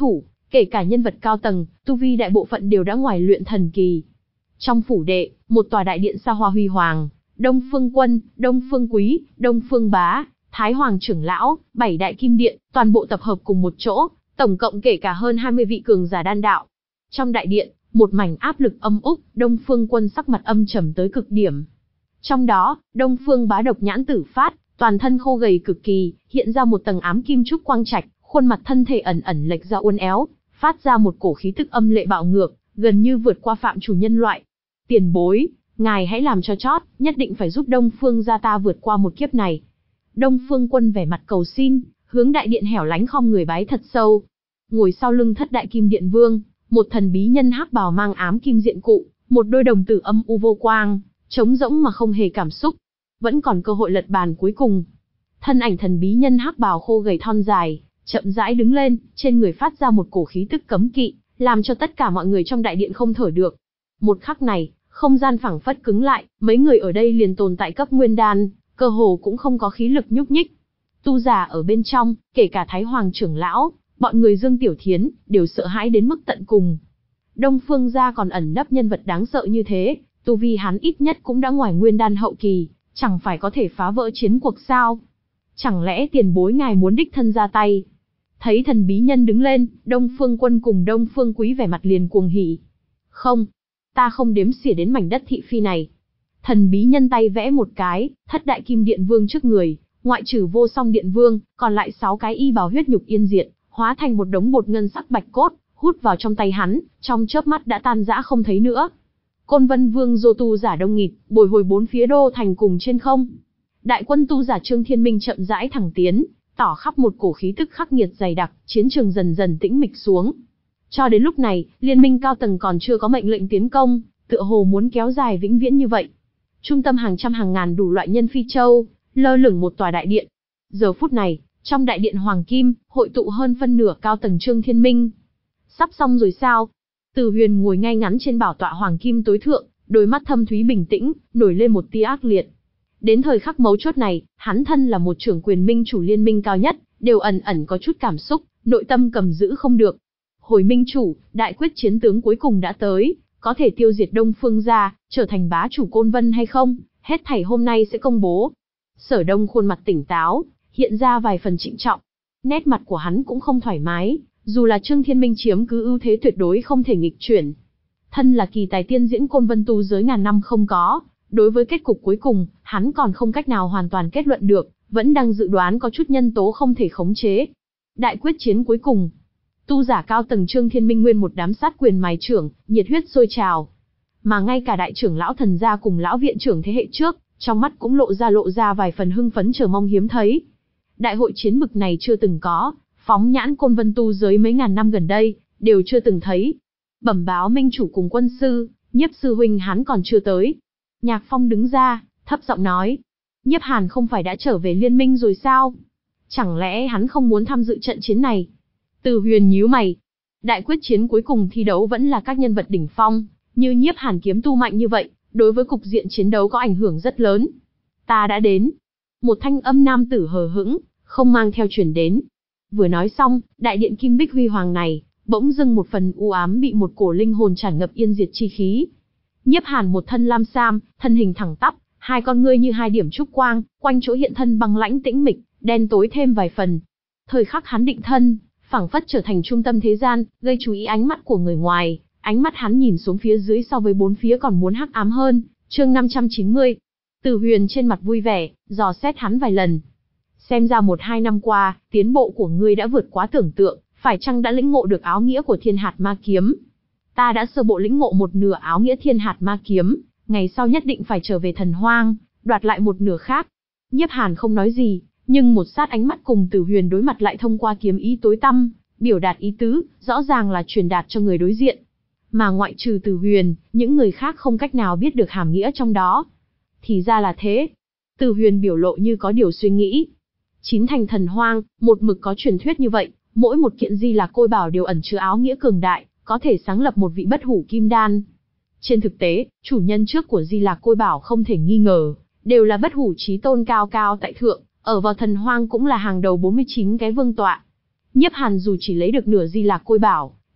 kể cả nhân vật cao tầng, tu vi đại bộ phận đều đã ngoài luyện thần kỳ. Trong phủ đệ, một tòa đại điện xa hoa huy hoàng, Đông Phương Quân, Đông Phương Quý, Đông Phương Bá, Thái Hoàng trưởng lão, bảy đại kim điện, toàn bộ tập hợp cùng một chỗ, tổng cộng kể cả hơn hai mươi vị cường giả đan đạo. Trong đại điện, một mảnh áp lực âm úc, Đông Phương Quân sắc mặt âm trầm tới cực điểm. Trong đó, Đông Phương Bá độc nhãn tử phát, toàn thân khô gầy cực kỳ, hiện ra một tầng ám kim trúc quang trạch, khuôn mặt thân thể ẩn ẩn lệch ra uốn éo, phát ra một cổ khí tức âm lệ bạo ngược, gần như vượt qua phạm chủ nhân loại. Tiền bối, ngài hãy làm cho chót, nhất định phải giúp Đông Phương gia ta vượt qua một kiếp này. Đông Phương Quân vẻ mặt cầu xin, hướng đại điện hẻo lánh khom người bái thật sâu. Ngồi sau lưng thất đại kim điện vương, một thần bí nhân hắc bào mang ám kim diện cụ, một đôi đồng tử âm u vô quang, trống rỗng mà không hề cảm xúc. Vẫn còn cơ hội lật bàn cuối cùng. Thân ảnh thần bí nhân hắc bào khô gầy thon dài, chậm rãi đứng lên, trên người phát ra một cổ khí tức cấm kỵ, làm cho tất cả mọi người trong đại điện không thở được. Một khắc này, không gian phẳng phất cứng lại, mấy người ở đây liền tồn tại cấp nguyên đan, cơ hồ cũng không có khí lực nhúc nhích. Tu giả ở bên trong, kể cả Thái Hoàng trưởng lão, bọn người Dương Tiểu Thiến, đều sợ hãi đến mức tận cùng. Đông Phương gia còn ẩn nấp nhân vật đáng sợ như thế, tu vi hắn ít nhất cũng đã ngoài nguyên đan hậu kỳ, chẳng phải có thể phá vỡ chiến cuộc sao? Chẳng lẽ tiền bối ngài muốn đích thân ra tay? Thấy thần bí nhân đứng lên, Đông Phương Quân cùng Đông Phương Quý vẻ mặt liền cuồng hỉ. Không, ta không đếm xỉa đến mảnh đất thị phi này. Thần bí nhân tay vẽ một cái, thất đại kim điện vương trước người, ngoại trừ vô song điện vương, còn lại sáu cái y bào huyết nhục yên diệt, hóa thành một đống bột ngân sắc bạch cốt, hút vào trong tay hắn, trong chớp mắt đã tan rã không thấy nữa. Côn Vân Vương Dô tu giả đông nghịt, bồi hồi bốn phía đô thành cùng trên không. Đại quân tu giả Trương Thiên Minh chậm rãi thẳng tiến, tỏ khắp một cổ khí tức khắc nghiệt dày đặc, chiến trường dần dần tĩnh mịch xuống. Cho đến lúc này, liên minh cao tầng còn chưa có mệnh lệnh tiến công, tựa hồ muốn kéo dài vĩnh viễn như vậy. Trung tâm hàng trăm hàng ngàn đủ loại nhân phi châu, lơ lửng một tòa đại điện. Giờ phút này, trong đại điện Hoàng Kim, hội tụ hơn phân nửa cao tầng Trương Thiên Minh. Sắp xong rồi sao? Từ Huyền ngồi ngay ngắn trên bảo tọa Hoàng Kim tối thượng, đôi mắt thâm thúy bình tĩnh, nổi lên một tia ác liệt. Đến thời khắc mấu chốt này, hắn thân là một trưởng quyền minh chủ liên minh cao nhất, đều ẩn ẩn có chút cảm xúc, nội tâm cầm giữ không được. Hồi minh chủ, đại quyết chiến tướng cuối cùng đã tới, có thể tiêu diệt Đông Phương gia, trở thành bá chủ Côn Vân hay không, hết thảy hôm nay sẽ công bố. Sở Đông khuôn mặt tỉnh táo, hiện ra vài phần trịnh trọng. Nét mặt của hắn cũng không thoải mái, dù là Trương Thiên Minh chiếm cứ ưu thế tuyệt đối không thể nghịch chuyển. Thân là kỳ tài tiên diễn Côn Vân tu giới ngàn năm không có, đối với kết cục cuối cùng, hắn còn không cách nào hoàn toàn kết luận được, vẫn đang dự đoán có chút nhân tố không thể khống chế. Đại quyết chiến cuối cùng, tu giả cao tầng Trương Thiên Minh nguyên một đám sát quyền mài trưởng, nhiệt huyết sôi trào. Mà ngay cả đại trưởng lão thần gia cùng lão viện trưởng thế hệ trước, trong mắt cũng lộ ra lộ ra vài phần hưng phấn chờ mong hiếm thấy. Đại hội chiến bực này chưa từng có, phóng nhãn Côn Vân tu giới mấy ngàn năm gần đây, đều chưa từng thấy. Bẩm báo minh chủ cùng quân sư, Nhiếp sư huynh hắn còn chưa tới. Nhạc Phong đứng ra, thấp giọng nói. Nhiếp Hàn không phải đã trở về liên minh rồi sao? Chẳng lẽ hắn không muốn tham dự trận chiến này? Từ Huyền nhíu mày. Đại quyết chiến cuối cùng thi đấu vẫn là các nhân vật đỉnh phong, như Nhiếp Hàn kiếm tu mạnh như vậy, đối với cục diện chiến đấu có ảnh hưởng rất lớn. Ta đã đến. Một thanh âm nam tử hờ hững, không mang theo truyền đến. Vừa nói xong, đại điện kim bích huy hoàng này, bỗng dưng một phần u ám bị một cổ linh hồn tràn ngập yên diệt chi khí. Nhiếp Hàn một thân lam sam, thân hình thẳng tắp, hai con ngươi như hai điểm trúc quang, quanh chỗ hiện thân băng lãnh tĩnh mịch, đen tối thêm vài phần. Thời khắc hắn định thân, phảng phất trở thành trung tâm thế gian, gây chú ý ánh mắt của người ngoài, ánh mắt hắn nhìn xuống phía dưới so với bốn phía còn muốn hắc ám hơn. Chương năm trăm chín mươi. Từ Huyền trên mặt vui vẻ, dò xét hắn vài lần. Xem ra một hai năm qua, tiến bộ của ngươi đã vượt quá tưởng tượng, phải chăng đã lĩnh ngộ được áo nghĩa của Thiên Hạt Ma Kiếm? Ta đã sơ bộ lĩnh ngộ một nửa áo nghĩa Thiên Hạt Ma Kiếm, ngày sau nhất định phải trở về Thần Hoang, đoạt lại một nửa khác. Nhiếp Hàn không nói gì, nhưng một sát ánh mắt cùng Từ Huyền đối mặt lại thông qua kiếm ý tối tăm, biểu đạt ý tứ, rõ ràng là truyền đạt cho người đối diện. Mà ngoại trừ Từ Huyền, những người khác không cách nào biết được hàm nghĩa trong đó. Thì ra là thế. Từ Huyền biểu lộ như có điều suy nghĩ. Chín thành Thần Hoang, một mực có truyền thuyết như vậy, mỗi một kiện di lạc côi bảo đều ẩn chứa áo nghĩa cường đại, có thể sáng lập một vị bất hủ kim đan. Trên thực tế, chủ nhân trước của di lạc côi bảo không thể nghi ngờ, đều là bất hủ chí tôn cao cao tại thượng, ở vào Thần Hoang cũng là hàng đầu bốn mươi chín cái vương tọa. Nhiếp Hàn dù chỉ lấy được nửa di lạc côi bảo,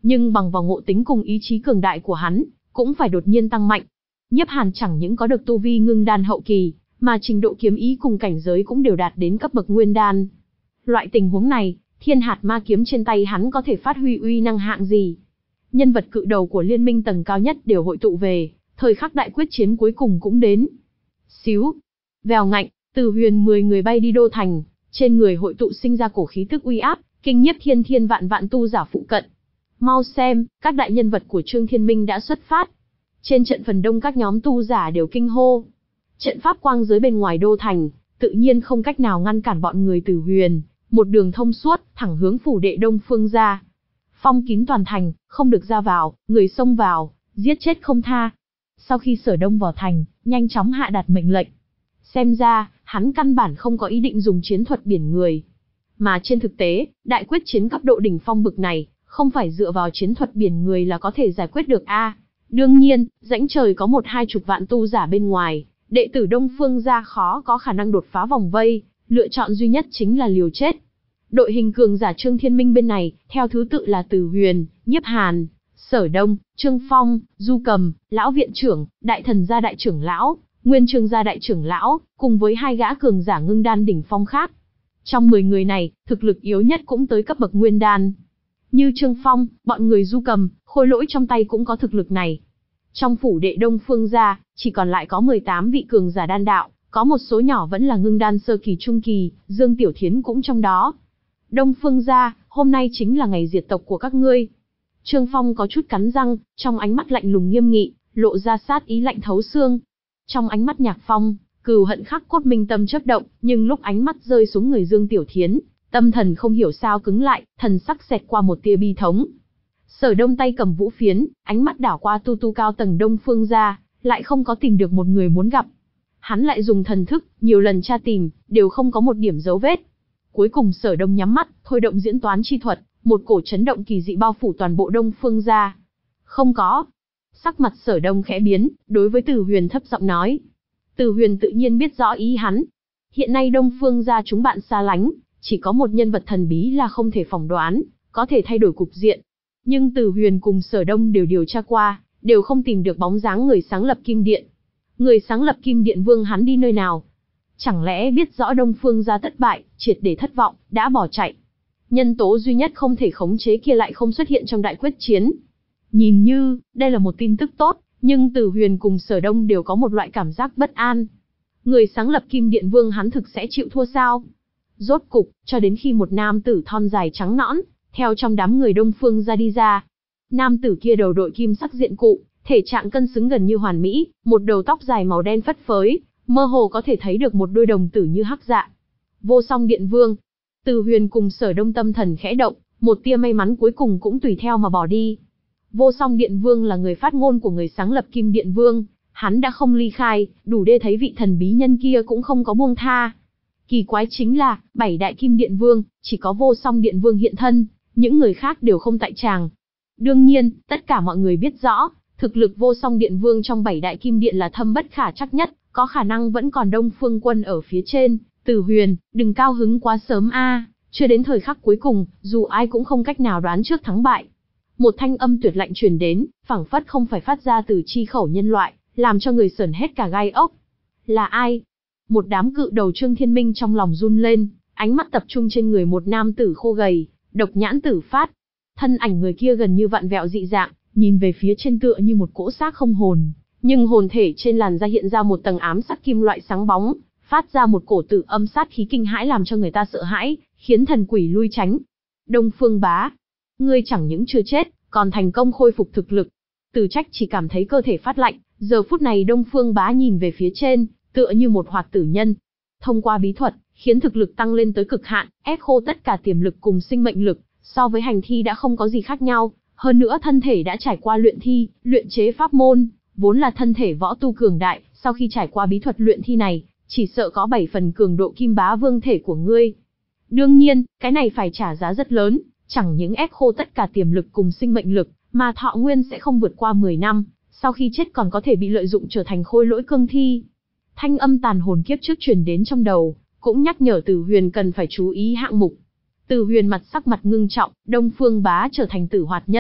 nhưng bằng vào ngộ tính cùng ý chí cường đại của hắn, cũng phải đột nhiên tăng mạnh. Nhiếp Hàn chẳng những có được tu vi ngưng đan hậu kỳ, mà trình độ kiếm ý cùng cảnh giới cũng đều đạt đến cấp bậc nguyên đan. Loại tình huống này, Thiên Hạt Ma kiếm trên tay hắn có thể phát huy uy năng hạng gì? Nhân vật cự đầu của liên minh tầng cao nhất đều hội tụ về, thời khắc đại quyết chiến cuối cùng cũng đến. Xíu, vèo ngạnh, Từ Huyền mười người bay đi đô thành, trên người hội tụ sinh ra cổ khí tức uy áp, kinh nhiếp thiên thiên vạn vạn tu giả phụ cận. Mau xem, các đại nhân vật của Trương Thiên Minh đã xuất phát. Trên trận phần đông các nhóm tu giả đều kinh hô. Trận pháp quang giới bên ngoài đô thành, tự nhiên không cách nào ngăn cản bọn người Từ Huyền, một đường thông suốt, thẳng hướng phủ đệ Đông Phương ra. Phong kín toàn thành, không được ra vào, người xông vào, giết chết không tha. Sau khi Sở Đông vào thành, nhanh chóng hạ đạt mệnh lệnh. Xem ra, hắn căn bản không có ý định dùng chiến thuật biển người. Mà trên thực tế, đại quyết chiến cấp độ đỉnh phong bực này, không phải dựa vào chiến thuật biển người là có thể giải quyết được a. À, đương nhiên, rãnh trời có một hai chục vạn tu giả bên ngoài, đệ tử Đông Phương gia khó có khả năng đột phá vòng vây, lựa chọn duy nhất chính là liều chết. Đội hình cường giả Trương Thiên Minh bên này, theo thứ tự là Từ Huyền, Nhiếp Hàn, Sở Đông, Trương Phong, Du Cầm, Lão Viện Trưởng, Đại Thần gia Đại Trưởng Lão, Nguyên Trương gia Đại Trưởng Lão, cùng với hai gã cường giả ngưng đan đỉnh phong khác. Trong mười người này, thực lực yếu nhất cũng tới cấp bậc nguyên đan. Như Trương Phong, bọn người Du Cầm, Khôi Lỗi trong tay cũng có thực lực này. Trong phủ đệ Đông Phương gia, chỉ còn lại có mười tám vị cường giả đan đạo, có một số nhỏ vẫn là ngưng đan sơ kỳ trung kỳ, Dương Tiểu Thiến cũng trong đó. Đông Phương gia, hôm nay chính là ngày diệt tộc của các ngươi. Trương Phong có chút cắn răng, trong ánh mắt lạnh lùng nghiêm nghị, lộ ra sát ý lạnh thấu xương. Trong ánh mắt Nhạc Phong, cừu hận khắc cốt minh tâm chớp động, nhưng lúc ánh mắt rơi xuống người Dương Tiểu Thiến, tâm thần không hiểu sao cứng lại, thần sắc xẹt qua một tia bi thống. Sở Đông tay cầm vũ phiến, ánh mắt đảo qua tu tu cao tầng Đông Phương gia, lại không có tìm được một người muốn gặp. Hắn lại dùng thần thức, nhiều lần tra tìm, đều không có một điểm dấu vết. Cuối cùng Sở Đông nhắm mắt, thôi động diễn toán chi thuật, một cổ chấn động kỳ dị bao phủ toàn bộ Đông Phương gia. Không có. Sắc mặt Sở Đông khẽ biến, đối với Từ Huyền thấp giọng nói. Từ Huyền tự nhiên biết rõ ý hắn. Hiện nay Đông Phương gia chúng bạn xa lánh, chỉ có một nhân vật thần bí là không thể phỏng đoán, có thể thay đổi cục diện. Nhưng Từ Huyền cùng Sở Đông đều điều tra qua, đều không tìm được bóng dáng người sáng lập Kim Điện. Người sáng lập Kim Điện Vương hắn đi nơi nào? Chẳng lẽ biết rõ Đông Phương gia thất bại, triệt để thất vọng, đã bỏ chạy? Nhân tố duy nhất không thể khống chế kia lại không xuất hiện trong đại quyết chiến. Nhìn như, đây là một tin tức tốt, nhưng Từ Huyền cùng Sở Đông đều có một loại cảm giác bất an. Người sáng lập Kim Điện Vương hắn thực sẽ chịu thua sao? Rốt cục, cho đến khi một nam tử thon dài trắng nõn, theo trong đám người Đông Phương ra đi ra. Nam tử kia đầu đội kim sắc diện cụ, thể trạng cân xứng gần như hoàn mỹ, một đầu tóc dài màu đen phất phới, mơ hồ có thể thấy được một đôi đồng tử như hắc dạ. Vô Song Điện Vương. Từ Huyền cùng Sở Đông tâm thần khẽ động, một tia may mắn cuối cùng cũng tùy theo mà bỏ đi. Vô Song Điện Vương là người phát ngôn của người sáng lập Kim Điện Vương, hắn đã không ly khai, đủ để thấy vị thần bí nhân kia cũng không có buông tha. Kỳ quái chính là, bảy đại Kim Điện Vương, chỉ có Vô Song Điện Vương hiện thân, những người khác đều không tại tràng. Đương nhiên, tất cả mọi người biết rõ, thực lực Vô Song Điện Vương trong bảy đại Kim Điện là thâm bất khả trắc nhất, có khả năng vẫn còn Đông Phương Quân ở phía trên. Từ Huyền, đừng cao hứng quá sớm a, chưa đến thời khắc cuối cùng, dù ai cũng không cách nào đoán trước thắng bại. Một thanh âm tuyệt lạnh truyền đến, phảng phất không phải phát ra từ chi khẩu nhân loại, làm cho người sởn hết cả gai ốc. Là ai? Một đám cự đầu Trương Thiên Minh trong lòng run lên, ánh mắt tập trung trên người một nam tử khô gầy, độc nhãn tử phát. Thân ảnh người kia gần như vặn vẹo dị dạng, nhìn về phía trên tựa như một cỗ xác không hồn, nhưng hồn thể trên làn da hiện ra một tầng ám sắc kim loại sáng bóng, phát ra một cổ tử âm sát khí kinh hãi làm cho người ta sợ hãi, khiến thần quỷ lui tránh. Đông Phương Bá, ngươi chẳng những chưa chết, còn thành công khôi phục thực lực. Từ Trách chỉ cảm thấy cơ thể phát lạnh, giờ phút này Đông Phương Bá nhìn về phía trên, tựa như một hoạt tử nhân. Thông qua bí thuật, khiến thực lực tăng lên tới cực hạn, ép khô tất cả tiềm lực cùng sinh mệnh lực, so với hành thi đã không có gì khác nhau, hơn nữa thân thể đã trải qua luyện thi, luyện chế pháp môn, vốn là thân thể võ tu cường đại, sau khi trải qua bí thuật luyện thi này, chỉ sợ có bảy phần cường độ Kim Bá Vương thể của ngươi. Đương nhiên, cái này phải trả giá rất lớn, chẳng những ép khô tất cả tiềm lực cùng sinh mệnh lực, mà thọ nguyên sẽ không vượt qua mười năm, sau khi chết còn có thể bị lợi dụng trở thành khôi lỗi cương thi. Thanh âm tàn hồn kiếp trước truyền đến trong đầu, cũng nhắc nhở Từ Huyền cần phải chú ý hạng mục. Từ Huyền mặt sắc mặt ngưng trọng, Đông Phương Bá trở thành tử hoạt nhân,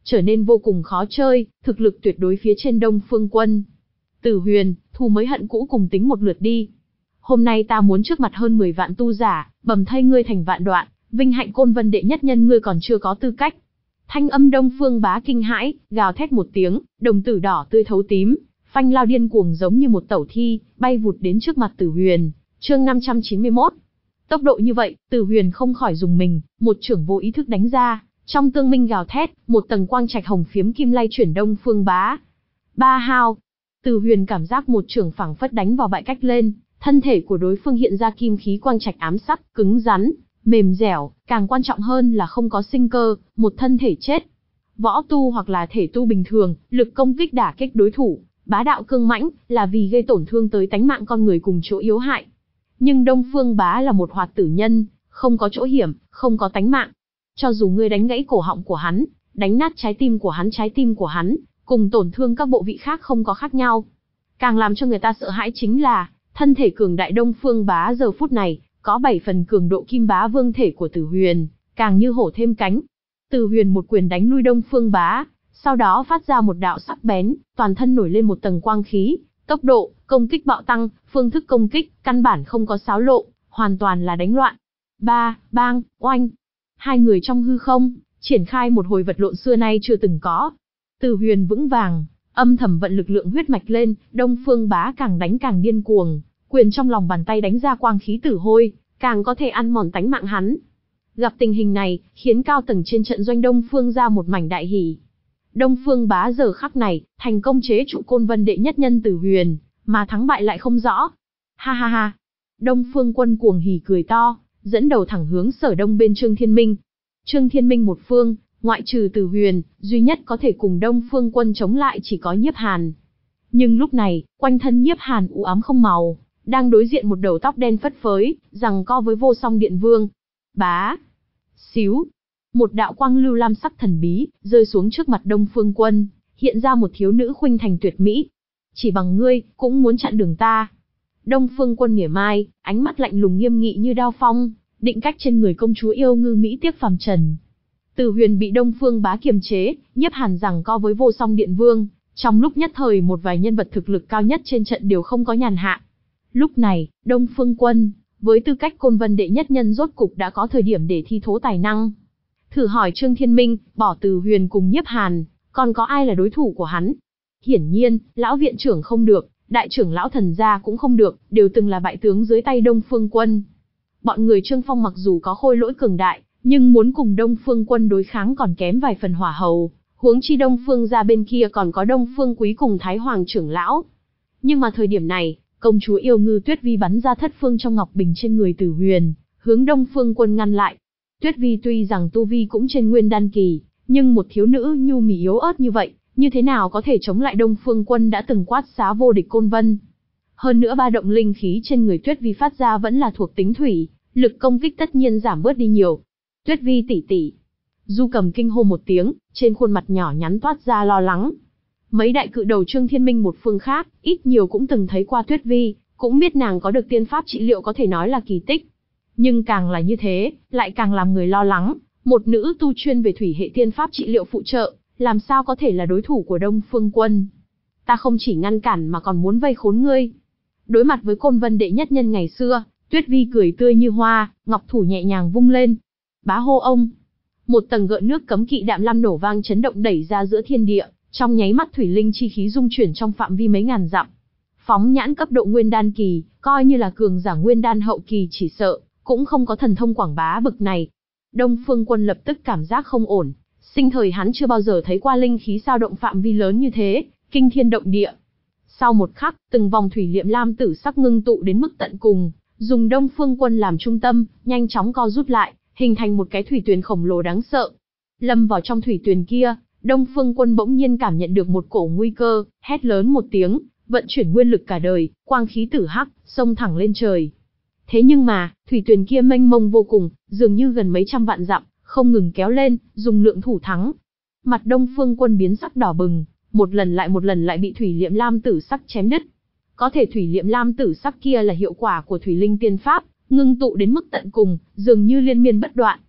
trở nên vô cùng khó chơi, thực lực tuyệt đối phía trên Đông Phương Quân. Tử Huyền, thù mới hận cũ cùng tính một lượt đi. Hôm nay ta muốn trước mặt hơn mười vạn tu giả, bầm thây ngươi thành vạn đoạn, vinh hạnh Côn Vân đệ nhất nhân ngươi còn chưa có tư cách. Thanh âm Đông Phương Bá kinh hãi, gào thét một tiếng, đồng tử đỏ tươi thấu tím, phanh lao điên cuồng giống như một tẩu thi, bay vụt đến trước mặt Tử Huyền. Chương năm trăm chín mươi mốt. Tốc độ như vậy, Tử Huyền không khỏi dùng mình, một chưởng vô ý thức đánh ra, trong tương minh gào thét, một tầng quang trạch hồng phiếm kim lay chuyển Đông Phương Bá. Ba hao. Tử Huyền cảm giác một chưởng phảng phất đánh vào bại cách lên, thân thể của đối phương hiện ra kim khí quang trạch ám sắc, cứng rắn, mềm dẻo, càng quan trọng hơn là không có sinh cơ, một thân thể chết. Võ tu hoặc là thể tu bình thường, lực công kích đả kích đối thủ, bá đạo cương mãnh, là vì gây tổn thương tới tánh mạng con người cùng chỗ yếu hại. Nhưng Đông Phương Bá là một hoạt tử nhân, không có chỗ hiểm, không có tánh mạng. Cho dù ngươi đánh gãy cổ họng của hắn, đánh nát trái tim của hắn trái tim của hắn, cùng tổn thương các bộ vị khác không có khác nhau. Càng làm cho người ta sợ hãi chính là, thân thể cường đại Đông Phương Bá giờ phút này, có bảy phần cường độ Kim Bá Vương thể của Tử Huyền, càng như hổ thêm cánh. Tử Huyền một quyền đánh lui Đông Phương Bá, sau đó phát ra một đạo sắc bén, toàn thân nổi lên một tầng quang khí, tốc độ, công kích bạo tăng, phương thức công kích, căn bản không có xáo lộ, hoàn toàn là đánh loạn. Ba, bang, oanh. Hai người trong hư không, triển khai một hồi vật lộn xưa nay chưa từng có. Tử Huyền vững vàng, âm thầm vận lực lượng huyết mạch lên, Đông Phương Bá càng đánh càng điên cuồng, quyền trong lòng bàn tay đánh ra quang khí tử hôi, càng có thể ăn mòn tánh mạng hắn. Gặp tình hình này, khiến cao tầng trên trận doanh Đông Phương ra một mảnh đại hỉ. Đông Phương Bá giờ khắc này, thành công chế trụ Côn Vân đệ nhất nhân Tử Huyền, mà thắng bại lại không rõ. Ha ha ha. Đông Phương Quân cuồng hỉ cười to, dẫn đầu thẳng hướng Sở Đông bên Trương Thiên Minh. Trương Thiên Minh một phương, ngoại trừ Tử Huyền, duy nhất có thể cùng Đông Phương Quân chống lại chỉ có Nhiếp Hàn. Nhưng lúc này, quanh thân Nhiếp Hàn u ám không màu, đang đối diện một đầu tóc đen phất phới, giằng co với Vô Song Điện Vương. Bá. Xíu. Một đạo quang lưu lam sắc thần bí, rơi xuống trước mặt Đông Phương Quân, hiện ra một thiếu nữ khuynh thành tuyệt mỹ. Chỉ bằng ngươi, cũng muốn chặn đường ta. Đông Phương Quân mỉa mai, ánh mắt lạnh lùng nghiêm nghị như đao phong, định cách trên người công chúa yêu ngư mỹ tiếc phàm trần. Tử Huyền bị Đông Phương Bá kiềm chế, Nhiếp Hàn giằng co với Vô Song Điện Vương, trong lúc nhất thời một vài nhân vật thực lực cao nhất trên trận đều không có nhàn hạ. Lúc này, Đông Phương Quân, với tư cách Côn Vân đệ nhất nhân rốt cục đã có thời điểm để thi thố tài năng. Thử hỏi Trương Thiên Minh, bỏ Tử Huyền cùng Nhiếp Hàn, còn có ai là đối thủ của hắn? Hiển nhiên, lão viện trưởng không được, đại trưởng lão Thần gia cũng không được, đều từng là bại tướng dưới tay Đông Phương Quân. Bọn người Trương Phong mặc dù có khôi lỗi cường đại, nhưng muốn cùng Đông Phương Quân đối kháng còn kém vài phần hỏa hầu, huống chi Đông Phương gia bên kia còn có Đông Phương Quý cùng Thái Hoàng trưởng lão. Nhưng mà thời điểm này, công chúa yêu ngư Tuyết Vi bắn ra thất phương trong ngọc bình trên người Tử Huyền, hướng Đông Phương Quân ngăn lại. Tuyết Vi tuy rằng tu vi cũng trên nguyên đan kỳ, nhưng một thiếu nữ nhu mì yếu ớt như vậy, như thế nào có thể chống lại Đông Phương Quân đã từng quát xá vô địch Côn Vân. Hơn nữa ba động linh khí trên người Tuyết Vi phát ra vẫn là thuộc tính thủy, lực công kích tất nhiên giảm bớt đi nhiều. Tuyết Vi tỷ tỷ. Du Cầm kinh hô một tiếng, trên khuôn mặt nhỏ nhắn toát ra lo lắng. Mấy đại cự đầu Trương Thiên Minh một phương khác, ít nhiều cũng từng thấy qua Tuyết Vi, cũng biết nàng có được tiên pháp trị liệu có thể nói là kỳ tích. Nhưng càng là như thế, lại càng làm người lo lắng, một nữ tu chuyên về thủy hệ tiên pháp trị liệu phụ trợ, làm sao có thể là đối thủ của Đông Phương Quân. Ta không chỉ ngăn cản mà còn muốn vây khốn ngươi. Đối mặt với Côn Vân đệ nhất nhân ngày xưa, Tuyết Vi cười tươi như hoa, ngọc thủ nhẹ nhàng vung lên. Bá hô ông. Một tầng gợn nước cấm kỵ đạm lam nổ vang chấn động đẩy ra giữa thiên địa, trong nháy mắt thủy linh chi khí dung chuyển trong phạm vi mấy ngàn dặm. Phóng nhãn cấp độ nguyên đan kỳ, coi như là cường giả nguyên đan hậu kỳ chỉ sợ, cũng không có thần thông quảng bá bực này. Đông Phương Quân lập tức cảm giác không ổn, sinh thời hắn chưa bao giờ thấy qua linh khí dao động phạm vi lớn như thế, kinh thiên động địa. Sau một khắc, từng vòng thủy liệm lam tử sắc ngưng tụ đến mức tận cùng, dùng Đông Phương Quân làm trung tâm, nhanh chóng co rút lại, hình thành một cái thủy tuyền khổng lồ đáng sợ. Lâm vào trong thủy tuyền kia, Đông Phương Quân bỗng nhiên cảm nhận được một cổ nguy cơ, hét lớn một tiếng, vận chuyển nguyên lực cả đời, quang khí tử hắc, xông thẳng lên trời. Thế nhưng mà, thủy tuyền kia mênh mông vô cùng, dường như gần mấy trăm vạn dặm, không ngừng kéo lên, dùng lượng thủ thắng. Mặt Đông Phương Quân biến sắc đỏ bừng, một lần lại một lần lại bị thủy liệm lam tử sắc chém đứt. Có thể thủy liệm lam tử sắc kia là hiệu quả của thủy linh tiên pháp, ngưng tụ đến mức tận cùng, dường như liên miên bất đoạn.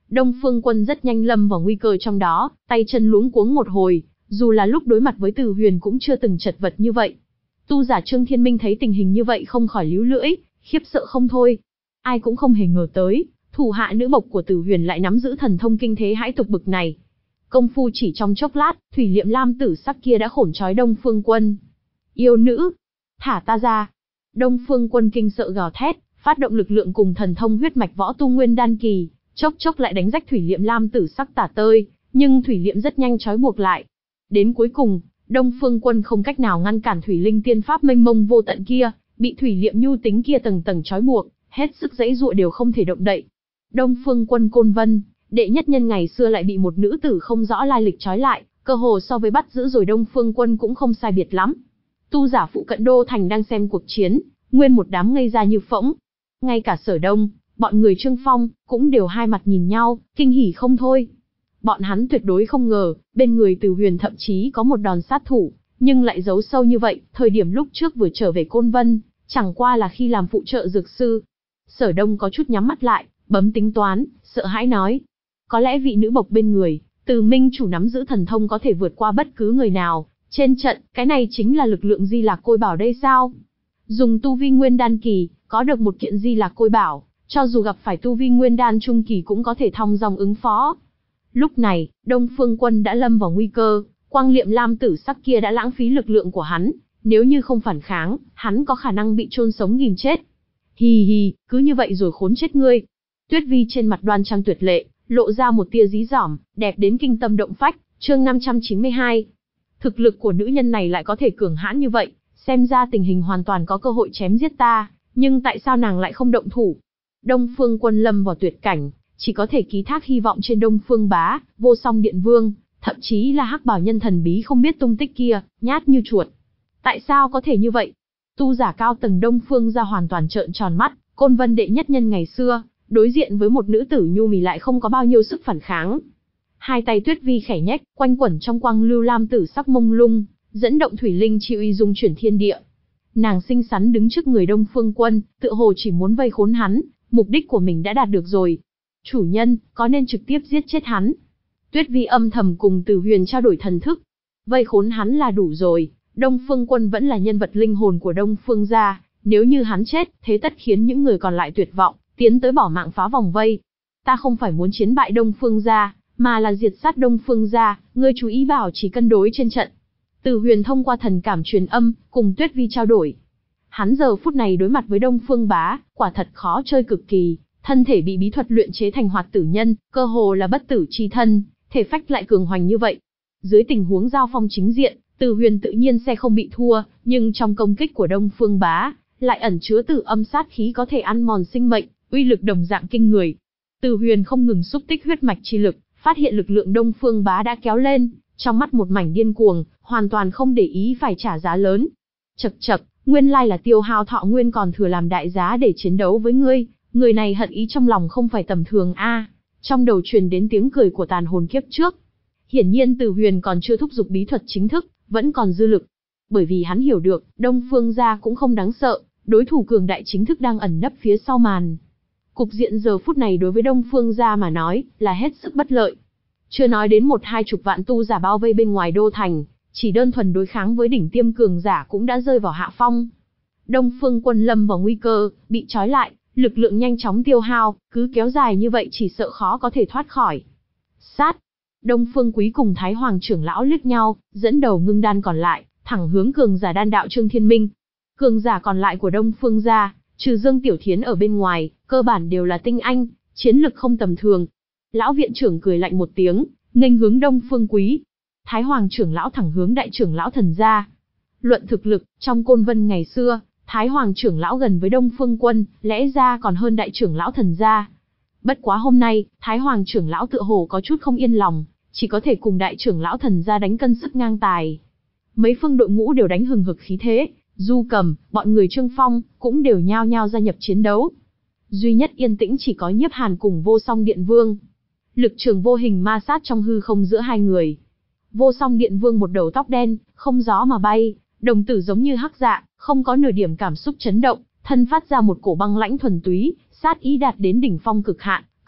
Đông Phương Quân rất nhanh lâm vào nguy cơ trong đó, tay chân luống cuống một hồi, dù là lúc đối mặt với Từ Huyền cũng chưa từng chật vật như vậy. Tu giả Trương Thiên Minh thấy tình hình như vậy không khỏi líu lưỡi, khiếp sợ không thôi. Ai cũng không hề ngờ tới, thủ hạ nữ bộc của Từ Huyền lại nắm giữ thần thông kinh thế hãi tục bực này. Công phu chỉ trong chốc lát, thủy liệm lam tử sắc kia đã khổn trói Đông Phương Quân. Yêu nữ, thả ta ra! Đông Phương Quân kinh sợ gào thét, phát động lực lượng cùng thần thông huyết mạch võ tu nguyên đan kỳ, chốc chốc lại đánh rách thủy liệm lam tử sắc tả tơi, nhưng thủy liệm rất nhanh trói buộc lại. Đến cuối cùng, Đông Phương Quân không cách nào ngăn cản thủy linh tiên pháp mênh mông vô tận kia, bị thủy liệm nhu tính kia tầng tầng trói buộc, hết sức giãy giụa đều không thể động đậy. Đông Phương Quân Côn Vân, đệ nhất nhân ngày xưa lại bị một nữ tử không rõ lai lịch trói lại, cơ hồ so với bắt giữ rồi Đông Phương Quân cũng không sai biệt lắm. Tu giả phụ cận đô thành đang xem cuộc chiến, nguyên một đám ngây ra như phỗng. Ngay cả Sở Đông, bọn người Trương Phong, cũng đều hai mặt nhìn nhau, kinh hỉ không thôi. Bọn hắn tuyệt đối không ngờ, bên người Từ Huyền thậm chí có một đòn sát thủ, nhưng lại giấu sâu như vậy, thời điểm lúc trước vừa trở về Côn Vân, chẳng qua là khi làm phụ trợ dược sư. Sở Đông có chút nhắm mắt lại, bấm tính toán, sợ hãi nói. Có lẽ vị nữ bộc bên người, Từ Minh chủ nắm giữ thần thông có thể vượt qua bất cứ người nào, trên trận, cái này chính là lực lượng Di Lạc Côi Bảo đây sao? Dùng tu vi nguyên đan kỳ, có được một kiện Di Lạc Côi Bảo, cho dù gặp phải tu vi nguyên đan trung kỳ cũng có thể thong dong ứng phó. Lúc này, Đông Phương Quân đã lâm vào nguy cơ, quang liệm lam tử sắc kia đã lãng phí lực lượng của hắn, nếu như không phản kháng, hắn có khả năng bị chôn sống nghìn chết. Hì hì, cứ như vậy rồi khốn chết ngươi. Tuyết Vi trên mặt đoan trang tuyệt lệ, lộ ra một tia dí dỏm, đẹp đến kinh tâm động phách, chương năm trăm chín mươi hai. Thực lực của nữ nhân này lại có thể cường hãn như vậy, xem ra tình hình hoàn toàn có cơ hội chém giết ta, nhưng tại sao nàng lại không động thủ? Đông Phương Quân lâm vào tuyệt cảnh, chỉ có thể ký thác hy vọng trên Đông Phương Bá, Vô Song Điện Vương, thậm chí là hắc bảo nhân thần bí không biết tung tích kia, nhát như chuột. Tại sao có thể như vậy? Tu giả cao tầng Đông Phương ra hoàn toàn trợn tròn mắt, Côn Vân đệ nhất nhân ngày xưa, đối diện với một nữ tử nhu mì lại không có bao nhiêu sức phản kháng. Hai tay Tuyết Vi khẽ nhếch, quanh quẩn trong quang lưu lam tử sắc mông lung, dẫn động thủy linh chi uy dung chuyển thiên địa. Nàng xinh xắn đứng trước người Đông Phương Quân, tựa hồ chỉ muốn vây khốn hắn, mục đích của mình đã đạt được rồi. Chủ nhân, có nên trực tiếp giết chết hắn? Tuyết Vi âm thầm cùng Từ Huyền trao đổi thần thức. Vây khốn hắn là đủ rồi, Đông Phương Quân vẫn là nhân vật linh hồn của Đông Phương gia, nếu như hắn chết, thế tất khiến những người còn lại tuyệt vọng, tiến tới bỏ mạng phá vòng vây. Ta không phải muốn chiến bại Đông Phương gia, mà là diệt sát Đông Phương gia, ngươi chú ý bảo chỉ cân đối trên trận. Từ Huyền thông qua thần cảm truyền âm, cùng Tuyết Vi trao đổi. Hắn giờ phút này đối mặt với Đông Phương Bá, quả thật khó chơi cực kỳ, thân thể bị bí thuật luyện chế thành hoạt tử nhân, cơ hồ là bất tử chi thân, thể phách lại cường hoành như vậy. Dưới tình huống giao phong chính diện, Từ Huyền tự nhiên sẽ không bị thua, nhưng trong công kích của Đông Phương Bá, lại ẩn chứa tử âm sát khí có thể ăn mòn sinh mệnh, uy lực đồng dạng kinh người. Từ Huyền không ngừng xúc tích huyết mạch chi lực, phát hiện lực lượng Đông Phương Bá đã kéo lên, trong mắt một mảnh điên cuồng, hoàn toàn không để ý phải trả giá lớn. Chậc chậc, nguyên lai là tiêu hao thọ nguyên còn thừa làm đại giá để chiến đấu với ngươi, người này hận ý trong lòng không phải tầm thường a. À. Trong đầu truyền đến tiếng cười của tàn hồn kiếp trước. Hiển nhiên Từ Huyền còn chưa thúc giục bí thuật chính thức, vẫn còn dư lực. Bởi vì hắn hiểu được, Đông Phương gia cũng không đáng sợ, đối thủ cường đại chính thức đang ẩn nấp phía sau màn. Cục diện giờ phút này đối với Đông Phương gia mà nói, là hết sức bất lợi. Chưa nói đến một hai chục vạn tu giả bao vây bên ngoài đô thành, chỉ đơn thuần đối kháng với đỉnh tiêm cường giả cũng đã rơi vào hạ phong. Đông Phương Quân lâm vào nguy cơ, bị trói lại, lực lượng nhanh chóng tiêu hao, cứ kéo dài như vậy chỉ sợ khó có thể thoát khỏi. Sát! Đông Phương Quý cùng Thái Hoàng trưởng lão liếc nhau, dẫn đầu ngưng đan còn lại, thẳng hướng cường giả đan đạo Trương Thiên Minh. Cường giả còn lại của Đông Phương gia, trừ Dương Tiểu Thiến ở bên ngoài, cơ bản đều là tinh anh, chiến lực không tầm thường. Lão viện trưởng cười lạnh một tiếng, nghênh hướng Đông Phương Quý. Thái Hoàng trưởng lão thẳng hướng đại trưởng lão Thần gia. Luận thực lực, trong Côn Vân ngày xưa, Thái Hoàng trưởng lão gần với Đông Phương Quân, lẽ ra còn hơn đại trưởng lão Thần gia. Bất quá hôm nay, Thái Hoàng trưởng lão tựa hồ có chút không yên lòng, chỉ có thể cùng đại trưởng lão Thần gia đánh cân sức ngang tài. Mấy phương đội ngũ đều đánh hừng hực khí thế, Du Cầm, bọn người Trương Phong cũng đều nhao nhao gia nhập chiến đấu. Duy nhất yên tĩnh chỉ có Nhiếp Hàn cùng Vô Song Điện Vương. Lực trường vô hình ma sát trong hư không giữa hai người. Vô Song Điện Vương một đầu tóc đen, không gió mà bay, đồng tử giống như hắc dạ, không có nửa điểm cảm xúc chấn động, thân phát ra một cổ băng lãnh thuần túy, sát ý đạt đến đỉnh phong cực hạn,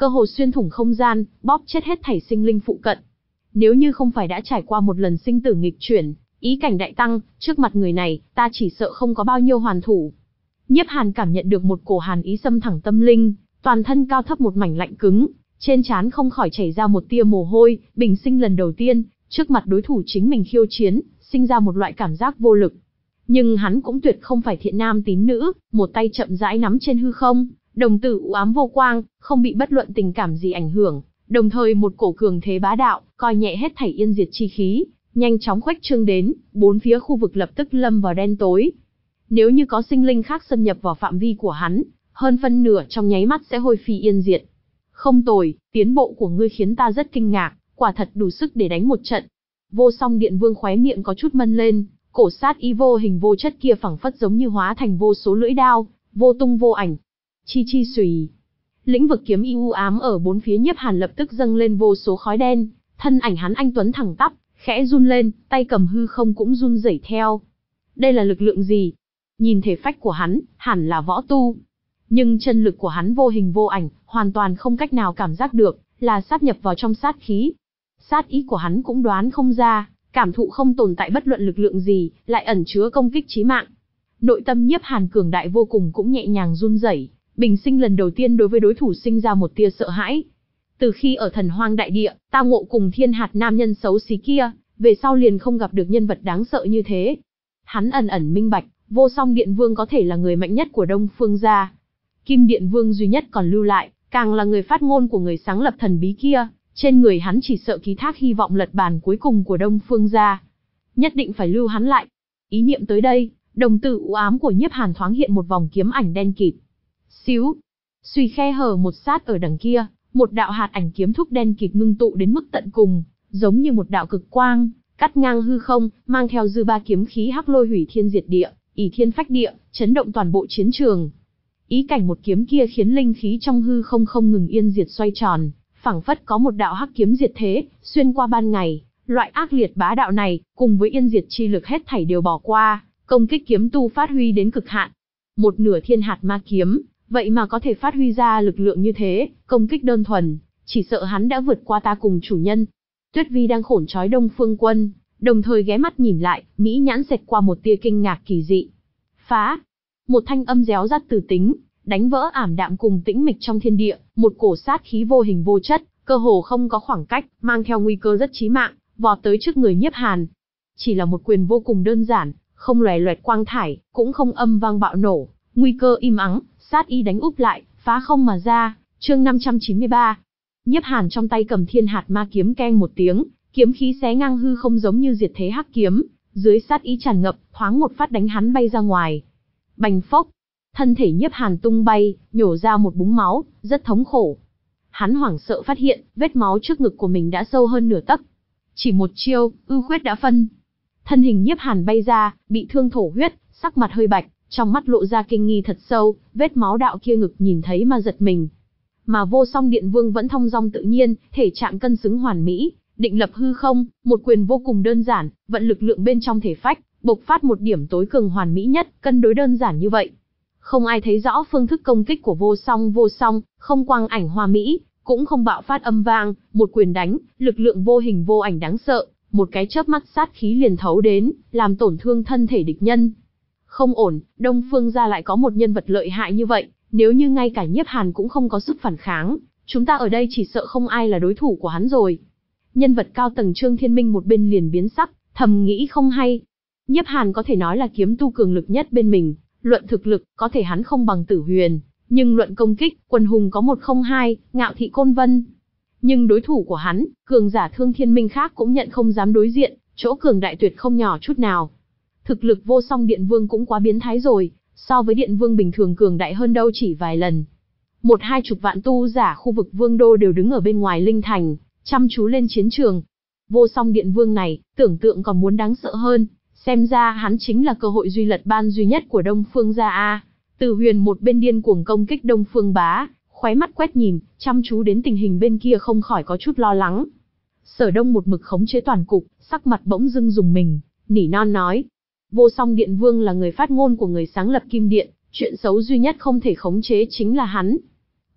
cơ hồ xuyên thủng không gian, bóp chết hết thảy sinh linh phụ cận. Nếu như không phải đã trải qua một lần sinh tử nghịch chuyển, ý cảnh đại tăng, trước mặt người này, ta chỉ sợ không có bao nhiêu hoàn thủ. Nhiếp Hàn cảm nhận được một cổ hàn ý xâm thẳng tâm linh, toàn thân cao thấp một mảnh lạnh cứng, trên trán không khỏi chảy ra một tia mồ hôi, bình sinh lần đầu tiên, trước mặt đối thủ chính mình khiêu chiến, sinh ra một loại cảm giác vô lực. Nhưng hắn cũng tuyệt không phải thiện nam tín nữ, một tay chậm rãi nắm trên hư không, đồng tử u ám vô quang, không bị bất luận tình cảm gì ảnh hưởng, đồng thời một cổ cường thế bá đạo, coi nhẹ hết thảy yên diệt chi khí, nhanh chóng khuếch trương đến, bốn phía khu vực lập tức lâm vào đen tối. Nếu như có sinh linh khác xâm nhập vào phạm vi của hắn, hơn phân nửa trong nháy mắt sẽ hôi phi yên diệt. Không tồi, tiến bộ của ngươi khiến ta rất kinh ngạc, quả thật đủ sức để đánh một trận. Vô Song Điện Vương khóe miệng có chút mân lên, cổ sát ý vô hình vô chất kia phẳng phất giống như hóa thành vô số lưỡi đao, vô tung vô ảnh. Chi chi xùy. Lĩnh vực kiếm y u ám ở bốn phía Nhiếp Hàn lập tức dâng lên vô số khói đen, thân ảnh hắn anh tuấn thẳng tắp, khẽ run lên, tay cầm hư không cũng run rẩy theo. Đây là lực lượng gì? Nhìn thể phách của hắn, hẳn là võ tu. Nhưng chân lực của hắn vô hình vô ảnh, hoàn toàn không cách nào cảm giác được, là sáp nhập vào trong sát khí. Sát ý của hắn cũng đoán không ra, cảm thụ không tồn tại bất luận lực lượng gì, lại ẩn chứa công kích chí mạng. Nội tâm Nhiếp Hàn cường đại vô cùng cũng nhẹ nhàng run rẩy, bình sinh lần đầu tiên đối với đối thủ sinh ra một tia sợ hãi. Từ khi ở Thần Hoang đại địa, ta ngộ cùng Thiên Hạt nam nhân xấu xí kia, về sau liền không gặp được nhân vật đáng sợ như thế. Hắn ẩn ẩn minh bạch, Vô Song Điện Vương có thể là người mạnh nhất của Đông Phương gia. Kim Điện Vương duy nhất còn lưu lại, càng là người phát ngôn của người sáng lập thần bí kia, trên người hắn chỉ sợ ký thác hy vọng lật bàn cuối cùng của Đông Phương gia. Nhất định phải lưu hắn lại. Ý niệm tới đây, đồng tử u ám của Nhiếp Hàn thoáng hiện một vòng kiếm ảnh đen kịt. Xíu, suy khe hở một sát ở đằng kia, một đạo hạt ảnh kiếm thúc đen kịt ngưng tụ đến mức tận cùng, giống như một đạo cực quang, cắt ngang hư không, mang theo dư ba kiếm khí hắc lôi hủy thiên diệt địa, ỷ thiên phách địa, chấn động toàn bộ chiến trường. Ý cảnh một kiếm kia khiến linh khí trong hư không không ngừng yên diệt xoay tròn, phảng phất có một đạo hắc kiếm diệt thế, xuyên qua ban ngày. Loại ác liệt bá đạo này, cùng với yên diệt chi lực hết thảy đều bỏ qua, công kích kiếm tu phát huy đến cực hạn. Một nửa thiên hạt ma kiếm, vậy mà có thể phát huy ra lực lượng như thế, công kích đơn thuần, chỉ sợ hắn đã vượt qua ta cùng chủ nhân. Tuyết Vi đang khổn trói Đông Phương Quân, đồng thời ghé mắt nhìn lại, mỹ nhãn xẹt qua một tia kinh ngạc kỳ dị. Phá! Một thanh âm réo rắt từ tính, đánh vỡ ảm đạm cùng tĩnh mịch trong thiên địa, một cổ sát khí vô hình vô chất, cơ hồ không có khoảng cách, mang theo nguy cơ rất chí mạng, vọt tới trước người Nhiếp Hàn. Chỉ là một quyền vô cùng đơn giản, không lòe loẹt quang thải, cũng không âm vang bạo nổ, nguy cơ im ắng, sát ý đánh úp lại, phá không mà ra. Chương năm trăm chín mươi ba. Nhiếp Hàn trong tay cầm thiên hạt ma kiếm keng một tiếng, kiếm khí xé ngang hư không giống như diệt thế hắc kiếm, dưới sát ý tràn ngập, thoáng một phát đánh hắn bay ra ngoài. Bành phốc, thân thể Nhiếp Hàn tung bay, nhổ ra một búng máu, rất thống khổ. Hắn hoảng sợ phát hiện, vết máu trước ngực của mình đã sâu hơn nửa tấc. Chỉ một chiêu, ưu khuyết đã phân. Thân hình Nhiếp Hàn bay ra, bị thương thổ huyết, sắc mặt hơi bạch, trong mắt lộ ra kinh nghi thật sâu, vết máu đạo kia ngực nhìn thấy mà giật mình. Mà Vô Song Điện Vương vẫn thong dong tự nhiên, thể trạng cân xứng hoàn mỹ, định lập hư không, một quyền vô cùng đơn giản, vận lực lượng bên trong thể phách, bộc phát một điểm tối cường hoàn mỹ nhất, cân đối đơn giản như vậy. Không ai thấy rõ phương thức công kích của Vô Song Vô Song, không quang ảnh hoa mỹ, cũng không bạo phát âm vang, một quyền đánh, lực lượng vô hình vô ảnh đáng sợ, một cái chớp mắt sát khí liền thấu đến, làm tổn thương thân thể địch nhân. Không ổn, Đông Phương gia lại có một nhân vật lợi hại như vậy, nếu như ngay cả Nhiếp Hàn cũng không có sức phản kháng, chúng ta ở đây chỉ sợ không ai là đối thủ của hắn rồi. Nhân vật cao tầng Trương Thiên Minh một bên liền biến sắc, thầm nghĩ không hay. Nhiếp Hàn có thể nói là kiếm tu cường lực nhất bên mình, luận thực lực, có thể hắn không bằng Tử Huyền, nhưng luận công kích, quần hùng có một không hai, Ngạo Thị Côn Vân. Nhưng đối thủ của hắn, cường giả Thương Thiên Minh khác cũng nhận không dám đối diện, chỗ cường đại tuyệt không nhỏ chút nào. Thực lực Vô Song Điện Vương cũng quá biến thái rồi, so với Điện Vương bình thường cường đại hơn đâu chỉ vài lần. Một hai chục vạn tu giả khu vực Vương Đô đều đứng ở bên ngoài Linh Thành, chăm chú lên chiến trường. Vô Song Điện Vương này, tưởng tượng còn muốn đáng sợ hơn, xem ra hắn chính là cơ hội duy lật ban duy nhất của Đông Phương gia a. Từ Huyền một bên điên cuồng công kích Đông Phương bá, khóe mắt quét nhìn, chăm chú đến tình hình bên kia không khỏi có chút lo lắng. Sở Đông một mực khống chế toàn cục, sắc mặt bỗng dưng rùng mình, nỉ non nói. Vô Song Điện Vương là người phát ngôn của người sáng lập Kim Điện, chuyện xấu duy nhất không thể khống chế chính là hắn.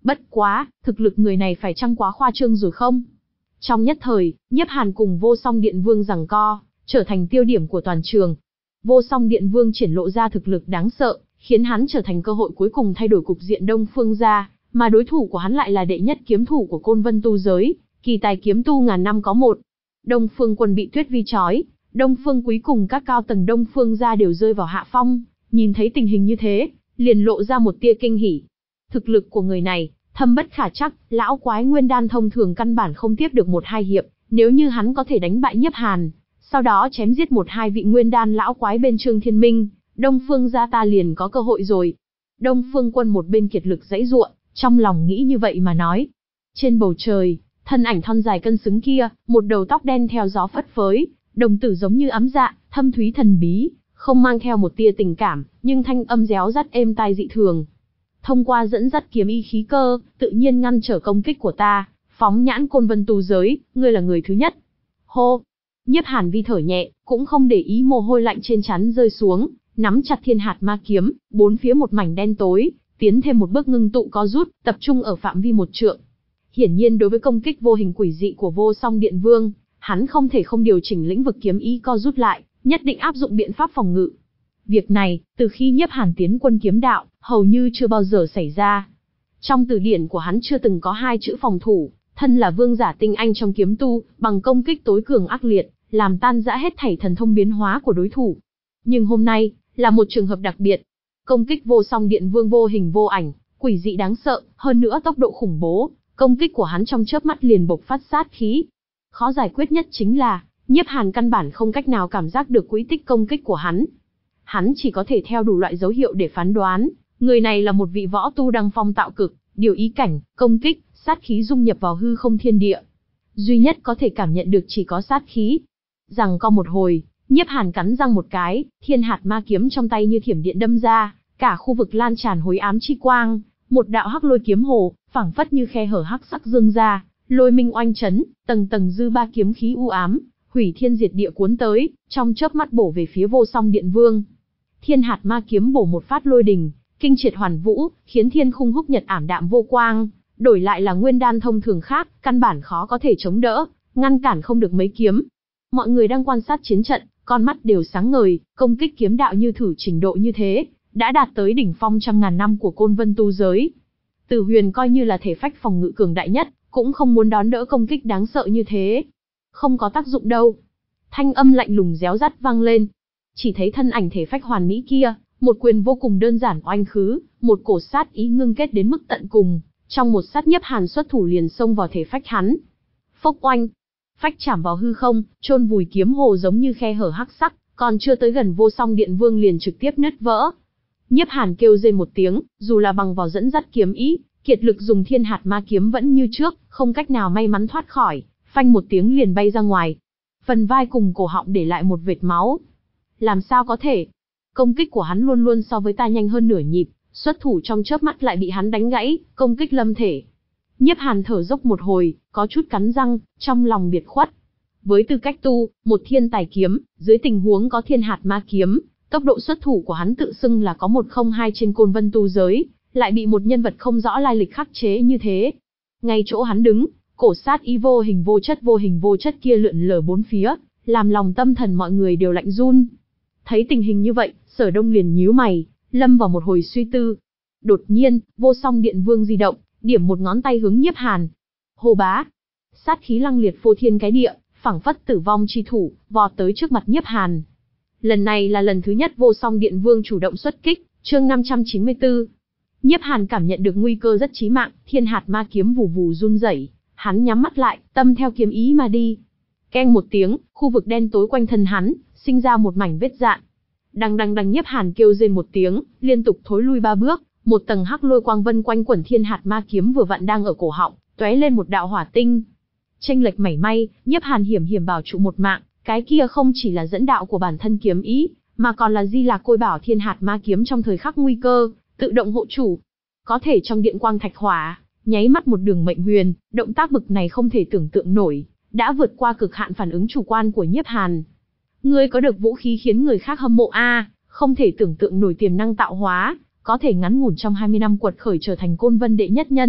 Bất quá, thực lực người này phải chăng quá khoa trương rồi không? Trong nhất thời, Nhiếp Hàn cùng Vô Song Điện Vương giằng co, trở thành tiêu điểm của toàn trường. Vô Song Điện Vương triển lộ ra thực lực đáng sợ, khiến hắn trở thành cơ hội cuối cùng thay đổi cục diện Đông Phương gia, mà đối thủ của hắn lại là đệ nhất kiếm thủ của Côn Vân tu giới, kỳ tài kiếm tu ngàn năm có một. Đông Phương Quân bị Tuyết Vi trói, Đông Phương Quý cùng các cao tầng Đông Phương gia đều rơi vào hạ phong, nhìn thấy tình hình như thế, liền lộ ra một tia kinh hỉ. Thực lực của người này, thâm bất khả trắc, lão quái nguyên đan thông thường căn bản không tiếp được một hai hiệp, nếu như hắn có thể đánh bại Nhiếp Hàn, sau đó chém giết một hai vị nguyên đan lão quái bên Trương Thiên Minh, Đông Phương gia ta liền có cơ hội rồi. Đông Phương Quân một bên kiệt lực giãy giụa, trong lòng nghĩ như vậy mà nói. Trên bầu trời, thân ảnh thon dài cân xứng kia, một đầu tóc đen theo gió phất phới, đồng tử giống như ấm dạ, thâm thúy thần bí, không mang theo một tia tình cảm, nhưng thanh âm réo rắt êm tai dị thường. Thông qua dẫn dắt kiếm ý khí cơ, tự nhiên ngăn trở công kích của ta, phóng nhãn Côn Vân tu giới, ngươi là người thứ nhất. Hô! Nhiếp Hàn vi thở nhẹ, cũng không để ý mồ hôi lạnh trên trán rơi xuống, nắm chặt Thiên Hạt Ma kiếm, bốn phía một mảnh đen tối, tiến thêm một bước ngưng tụ co rút, tập trung ở phạm vi một trượng. Hiển nhiên đối với công kích vô hình quỷ dị của Vô Song Điện Vương, hắn không thể không điều chỉnh lĩnh vực kiếm ý co rút lại, nhất định áp dụng biện pháp phòng ngự. Việc này, từ khi Nhiếp Hàn tiến quân kiếm đạo, hầu như chưa bao giờ xảy ra. Trong từ điển của hắn chưa từng có hai chữ phòng thủ, thân là vương giả tinh anh trong kiếm tu, bằng công kích tối cường ác liệt, làm tan rã hết thảy thần thông biến hóa của đối thủ. Nhưng hôm nay, là một trường hợp đặc biệt. Công kích Vô Song Điện Vương vô hình vô ảnh, quỷ dị đáng sợ, hơn nữa tốc độ khủng bố, công kích của hắn trong chớp mắt liền bộc phát sát khí. Khó giải quyết nhất chính là, Nhiếp Hàn căn bản không cách nào cảm giác được quỹ tích công kích của hắn. Hắn chỉ có thể theo đủ loại dấu hiệu để phán đoán, người này là một vị võ tu đăng phong tạo cực, điều ý cảnh, công kích, sát khí dung nhập vào hư không thiên địa. Duy nhất có thể cảm nhận được chỉ có sát khí. Rằng co một hồi, Nhiếp Hàn cắn răng một cái, Thiên Hạt Ma kiếm trong tay như thiểm điện đâm ra, cả khu vực lan tràn hối ám chi quang, một đạo hắc lôi kiếm hồ, phảng phất như khe hở hắc sắc dương ra, lôi minh oanh chấn, tầng tầng dư ba kiếm khí u ám, hủy thiên diệt địa cuốn tới, trong chớp mắt bổ về phía Vô Song Điện Vương. Thiên Hạt Ma kiếm bổ một phát lôi đình, kinh triệt hoàn vũ, khiến thiên khung húc nhật ảm đạm vô quang, đổi lại là nguyên đan thông thường khác, căn bản khó có thể chống đỡ, ngăn cản không được mấy kiếm. Mọi người đang quan sát chiến trận, con mắt đều sáng ngời, công kích kiếm đạo như thử trình độ như thế, đã đạt tới đỉnh phong trăm ngàn năm của Côn Vân tu giới. Tử Huyền coi như là thể phách phòng ngự cường đại nhất, cũng không muốn đón đỡ công kích đáng sợ như thế. Không có tác dụng đâu. Thanh âm lạnh lùng réo rắt vang lên. Chỉ thấy thân ảnh thể phách hoàn mỹ kia, một quyền vô cùng đơn giản oanh khứ, một cổ sát ý ngưng kết đến mức tận cùng, trong một sát Nhiếp Hàn xuất thủ liền xông vào thể phách hắn. Phốc oanh, phách chạm vào hư không, chôn vùi kiếm hồ giống như khe hở hắc sắc, còn chưa tới gần Vô Song Điện Vương liền trực tiếp nứt vỡ. Nhiếp Hàn kêu rên một tiếng, dù là bằng vào dẫn dắt kiếm ý, kiệt lực dùng Thiên Hạt Ma kiếm vẫn như trước, không cách nào may mắn thoát khỏi, phanh một tiếng liền bay ra ngoài. Phần vai cùng cổ họng để lại một vệt máu. Làm sao có thể? Công kích của hắn luôn luôn so với ta nhanh hơn nửa nhịp, xuất thủ trong chớp mắt lại bị hắn đánh gãy, công kích lâm thể. Nhiếp Hàn thở dốc một hồi, có chút cắn răng, trong lòng biệt khuất. Với tư cách tu, một thiên tài kiếm, dưới tình huống có Thiên Hạt Ma kiếm, tốc độ xuất thủ của hắn tự xưng là có một không hai trên Côn Vân tu giới, lại bị một nhân vật không rõ lai lịch khắc chế như thế. Ngay chỗ hắn đứng, cổ sát ý vô hình vô chất vô hình vô chất kia lượn lờ bốn phía, làm lòng tâm thần mọi người đều lạnh run. Thấy tình hình như vậy, Sở Đông liền nhíu mày, lâm vào một hồi suy tư. Đột nhiên, Vô Song Điện Vương di động, điểm một ngón tay hướng Nhiếp Hàn. Hô bá! Sát khí lăng liệt phô thiên cái địa, phảng phất tử vong chi thủ, vọt tới trước mặt Nhiếp Hàn. Lần này là lần thứ nhất Vô Song Điện Vương chủ động xuất kích, chương năm trăm chín mươi tư. Nhiếp Hàn cảm nhận được nguy cơ rất chí mạng, Thiên Hạt Ma kiếm vù vù run rẩy, hắn nhắm mắt lại, tâm theo kiếm ý mà đi. Keng một tiếng, khu vực đen tối quanh thân hắn, sinh ra một mảnh vết rạn. Đằng đằng đằng Nhiếp Hàn kêu rên một tiếng, liên tục thối lui ba bước, một tầng hắc lôi quang vân quanh quẩn Thiên Hạt Ma kiếm vừa vặn đang ở cổ họng, tóe lên một đạo hỏa tinh. Chênh lệch mảy may, Nhiếp Hàn hiểm hiểm bảo trụ một mạng, cái kia không chỉ là dẫn đạo của bản thân kiếm ý, mà còn là Di Lạc Côi Bảo Thiên Hạt Ma kiếm trong thời khắc nguy cơ, tự động hộ chủ. Có thể trong điện quang thạch hỏa, nháy mắt một đường mệnh huyền, động tác bực này không thể tưởng tượng nổi, đã vượt qua cực hạn phản ứng chủ quan của Nhiếp Hàn. Ngươi có được vũ khí khiến người khác hâm mộ a, à, không thể tưởng tượng nổi tiềm năng tạo hóa, có thể ngắn ngủn trong hai mươi năm quật khởi trở thành Côn Vân đệ nhất nhân,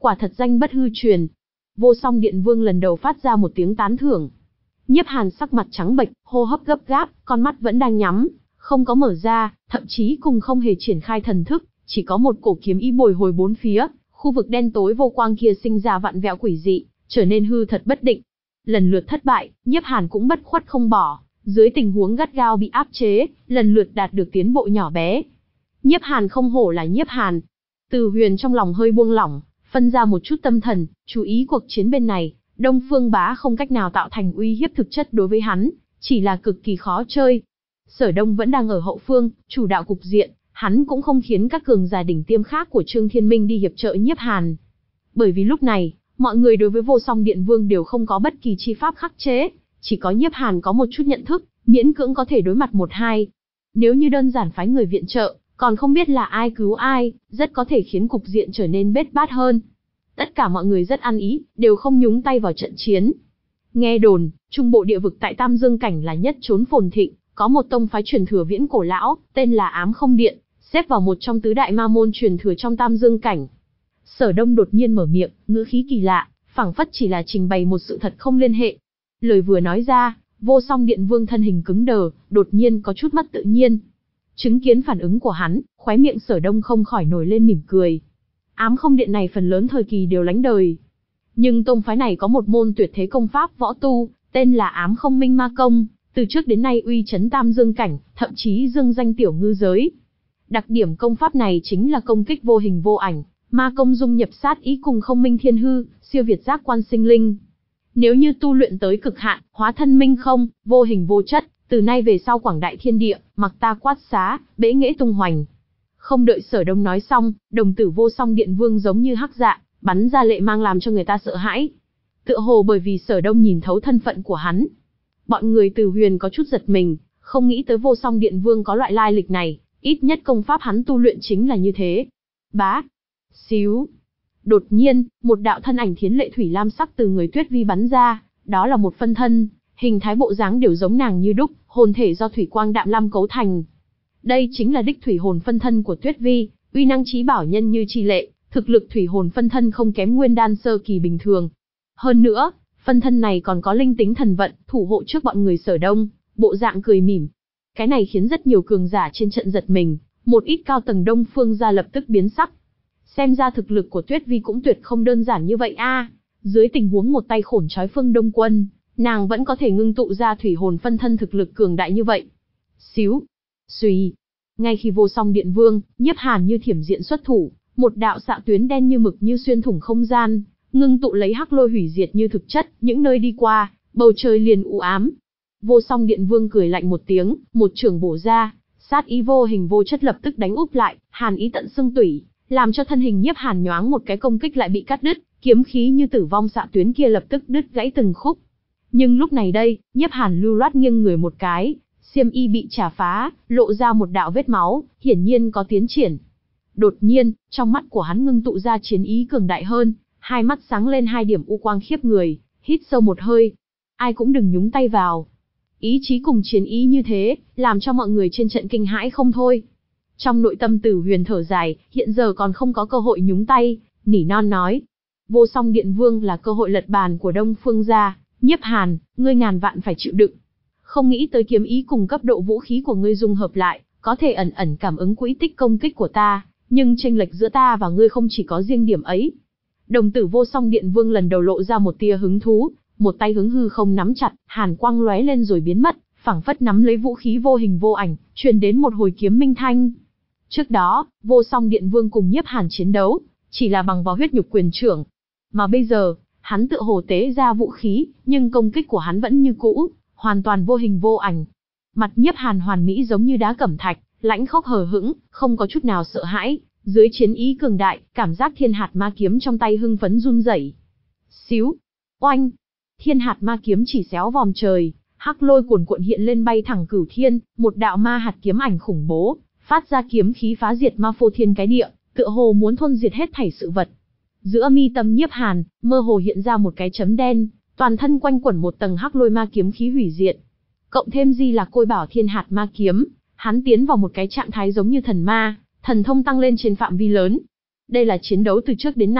quả thật danh bất hư truyền. Vô Song Điện Vương lần đầu phát ra một tiếng tán thưởng. Nhiếp Hàn sắc mặt trắng bệch, hô hấp gấp gáp, con mắt vẫn đang nhắm, không có mở ra, thậm chí cùng không hề triển khai thần thức, chỉ có một cổ kiếm ý bồi hồi bốn phía, khu vực đen tối vô quang kia sinh ra vặn vẹo quỷ dị, trở nên hư thật bất định. Lần lượt thất bại, Nhiếp Hàn cũng bất khuất không bỏ, dưới tình huống gắt gao bị áp chế, lần lượt đạt được tiến bộ nhỏ bé. Nhiếp Hàn không hổ là Nhiếp Hàn. Từ Huyền trong lòng hơi buông lỏng, phân ra một chút tâm thần, chú ý cuộc chiến bên này. Đông Phương Bá không cách nào tạo thành uy hiếp thực chất đối với hắn, chỉ là cực kỳ khó chơi. Sở Đông vẫn đang ở hậu phương, chủ đạo cục diện, hắn cũng không khiến các cường giả đỉnh tiêm khác của Trương Thiên Minh đi hiệp trợ Nhiếp Hàn. Bởi vì lúc này, mọi người đối với Vô Song Điện Vương đều không có bất kỳ chi pháp khắc chế, chỉ có Nhiếp Hàn có một chút nhận thức, miễn cưỡng có thể đối mặt một hai. Nếu như đơn giản phái người viện trợ, còn không biết là ai cứu ai, rất có thể khiến cục diện trở nên bết bát hơn. Tất cả mọi người rất ăn ý, đều không nhúng tay vào trận chiến. Nghe đồn, trung bộ địa vực tại Tam Dương Cảnh là nhất trốn phồn thịnh, có một tông phái truyền thừa viễn cổ lão, tên là Ám Không Điện, xếp vào một trong tứ đại ma môn truyền thừa trong Tam Dương Cảnh. Sở Đông đột nhiên mở miệng, ngữ khí kỳ lạ, phảng phất chỉ là trình bày một sự thật không liên hệ. Lời vừa nói ra, Vô Song Điện Vương thân hình cứng đờ, đột nhiên có chút mất tự nhiên. Chứng kiến phản ứng của hắn, khóe miệng Sở Đông không khỏi nổi lên mỉm cười. Ám Không Điện này phần lớn thời kỳ đều lánh đời. Nhưng tông phái này có một môn tuyệt thế công pháp võ tu, tên là Ám Không Minh Ma Công, từ trước đến nay uy chấn Tam Dương Cảnh, thậm chí dương danh tiểu ngư giới. Đặc điểm công pháp này chính là công kích vô hình vô ảnh, ma công dung nhập sát ý cùng không minh thiên hư, siêu việt giác quan sinh linh. Nếu như tu luyện tới cực hạn, hóa thân minh không, vô hình vô chất, từ nay về sau quảng đại thiên địa, mặc ta quát xá, bẽ nghễ tung hoành. Không đợi Sở Đông nói xong, đồng tử Vô Song Điện Vương giống như hắc dạ, bắn ra lệ mang làm cho người ta sợ hãi. Tựa hồ bởi vì Sở Đông nhìn thấu thân phận của hắn. Bọn người Từ Huyền có chút giật mình, không nghĩ tới Vô Song Điện Vương có loại lai lịch này, ít nhất công pháp hắn tu luyện chính là như thế. Bá, xíu. Đột nhiên, một đạo thân ảnh thiến lệ thủy lam sắc từ người Tuyết Vi bắn ra, đó là một phân thân, hình thái bộ dáng đều giống nàng như đúc, hồn thể do thủy quang đạm lam cấu thành. Đây chính là đích thủy hồn phân thân của Tuyết Vi, uy năng trí bảo nhân như chi lệ, thực lực thủy hồn phân thân không kém nguyên đan sơ kỳ bình thường. Hơn nữa, phân thân này còn có linh tính thần vận, thủ hộ trước bọn người Sở Đông, bộ dạng cười mỉm. Cái này khiến rất nhiều cường giả trên trận giật mình, một ít cao tầng Đông Phương gia lập tức biến sắc. Xem ra thực lực của Tuyết Vi cũng tuyệt không đơn giản như vậy a. À, dưới tình huống một tay khổn trói Phương Đông Quân, nàng vẫn có thể ngưng tụ ra thủy hồn phân thân thực lực cường đại như vậy. Xíu, suy. Ngay khi Vô Song Điện Vương, Nhiếp Hàn như thiểm diện xuất thủ, một đạo xạ tuyến đen như mực như xuyên thủng không gian, ngưng tụ lấy hắc lôi hủy diệt như thực chất, những nơi đi qua, bầu trời liền u ám. Vô Song Điện Vương cười lạnh một tiếng, một chưởng bổ ra, sát ý vô hình vô chất lập tức đánh úp lại, hàn ý tận xương tủy, làm cho thân hình Nhiếp Hàn nhoáng một cái công kích lại bị cắt đứt, kiếm khí như tử vong xạ tuyến kia lập tức đứt gãy từng khúc. Nhưng lúc này đây, Nhiếp Hàn lưu loát nghiêng người một cái, xiêm y bị chà phá, lộ ra một đạo vết máu, hiển nhiên có tiến triển. Đột nhiên, trong mắt của hắn ngưng tụ ra chiến ý cường đại hơn, hai mắt sáng lên hai điểm u quang khiếp người, hít sâu một hơi. Ai cũng đừng nhúng tay vào. Ý chí cùng chiến ý như thế, làm cho mọi người trên trận kinh hãi không thôi. Trong nội tâm Tử Huyền thở dài, hiện giờ còn không có cơ hội nhúng tay, nỉ non nói. Vô Song Điện Vương là cơ hội lật bàn của Đông Phương gia, Nhiếp Hàn, ngươi ngàn vạn phải chịu đựng. Không nghĩ tới kiếm ý cùng cấp độ vũ khí của ngươi dung hợp lại, có thể ẩn ẩn cảm ứng quỹ tích công kích của ta, nhưng chênh lệch giữa ta và ngươi không chỉ có riêng điểm ấy. Đồng tử Vô Song Điện Vương lần đầu lộ ra một tia hứng thú, một tay hướng hư không nắm chặt, hàn quang lóe lên rồi biến mất, phảng phất nắm lấy vũ khí vô hình vô ảnh, truyền đến một hồi kiếm minh thanh. Trước đó, Vô Song Điện Vương cùng Nhiếp Hàn chiến đấu, chỉ là bằng vào huyết nhục quyền trưởng. Mà bây giờ, hắn tựa hồ tế ra vũ khí, nhưng công kích của hắn vẫn như cũ, hoàn toàn vô hình vô ảnh. Mặt Nhiếp Hàn hoàn mỹ giống như đá cẩm thạch, lãnh khốc hờ hững, không có chút nào sợ hãi, dưới chiến ý cường đại, cảm giác thiên hạt ma kiếm trong tay hưng phấn run rẩy. Xíu, oanh, thiên hạt ma kiếm chỉ xéo vòm trời, hắc lôi cuồn cuộn hiện lên bay thẳng cửu thiên, một đạo ma hạt kiếm ảnh khủng bố, phát ra kiếm khí phá diệt ma phô thiên cái địa, tựa hồ muốn thôn diệt hết thảy sự vật. Giữa mi tâm Nhiếp Hàn, mơ hồ hiện ra một cái chấm đen, toàn thân quanh quẩn một tầng hắc lôi ma kiếm khí hủy diệt. Cộng thêm Di Lạc Côi Bảo thiên hạt ma kiếm, hắn tiến vào một cái trạng thái giống như thần ma, thần thông tăng lên trên phạm vi lớn. Đây là chiến đấu từ trước đến nay,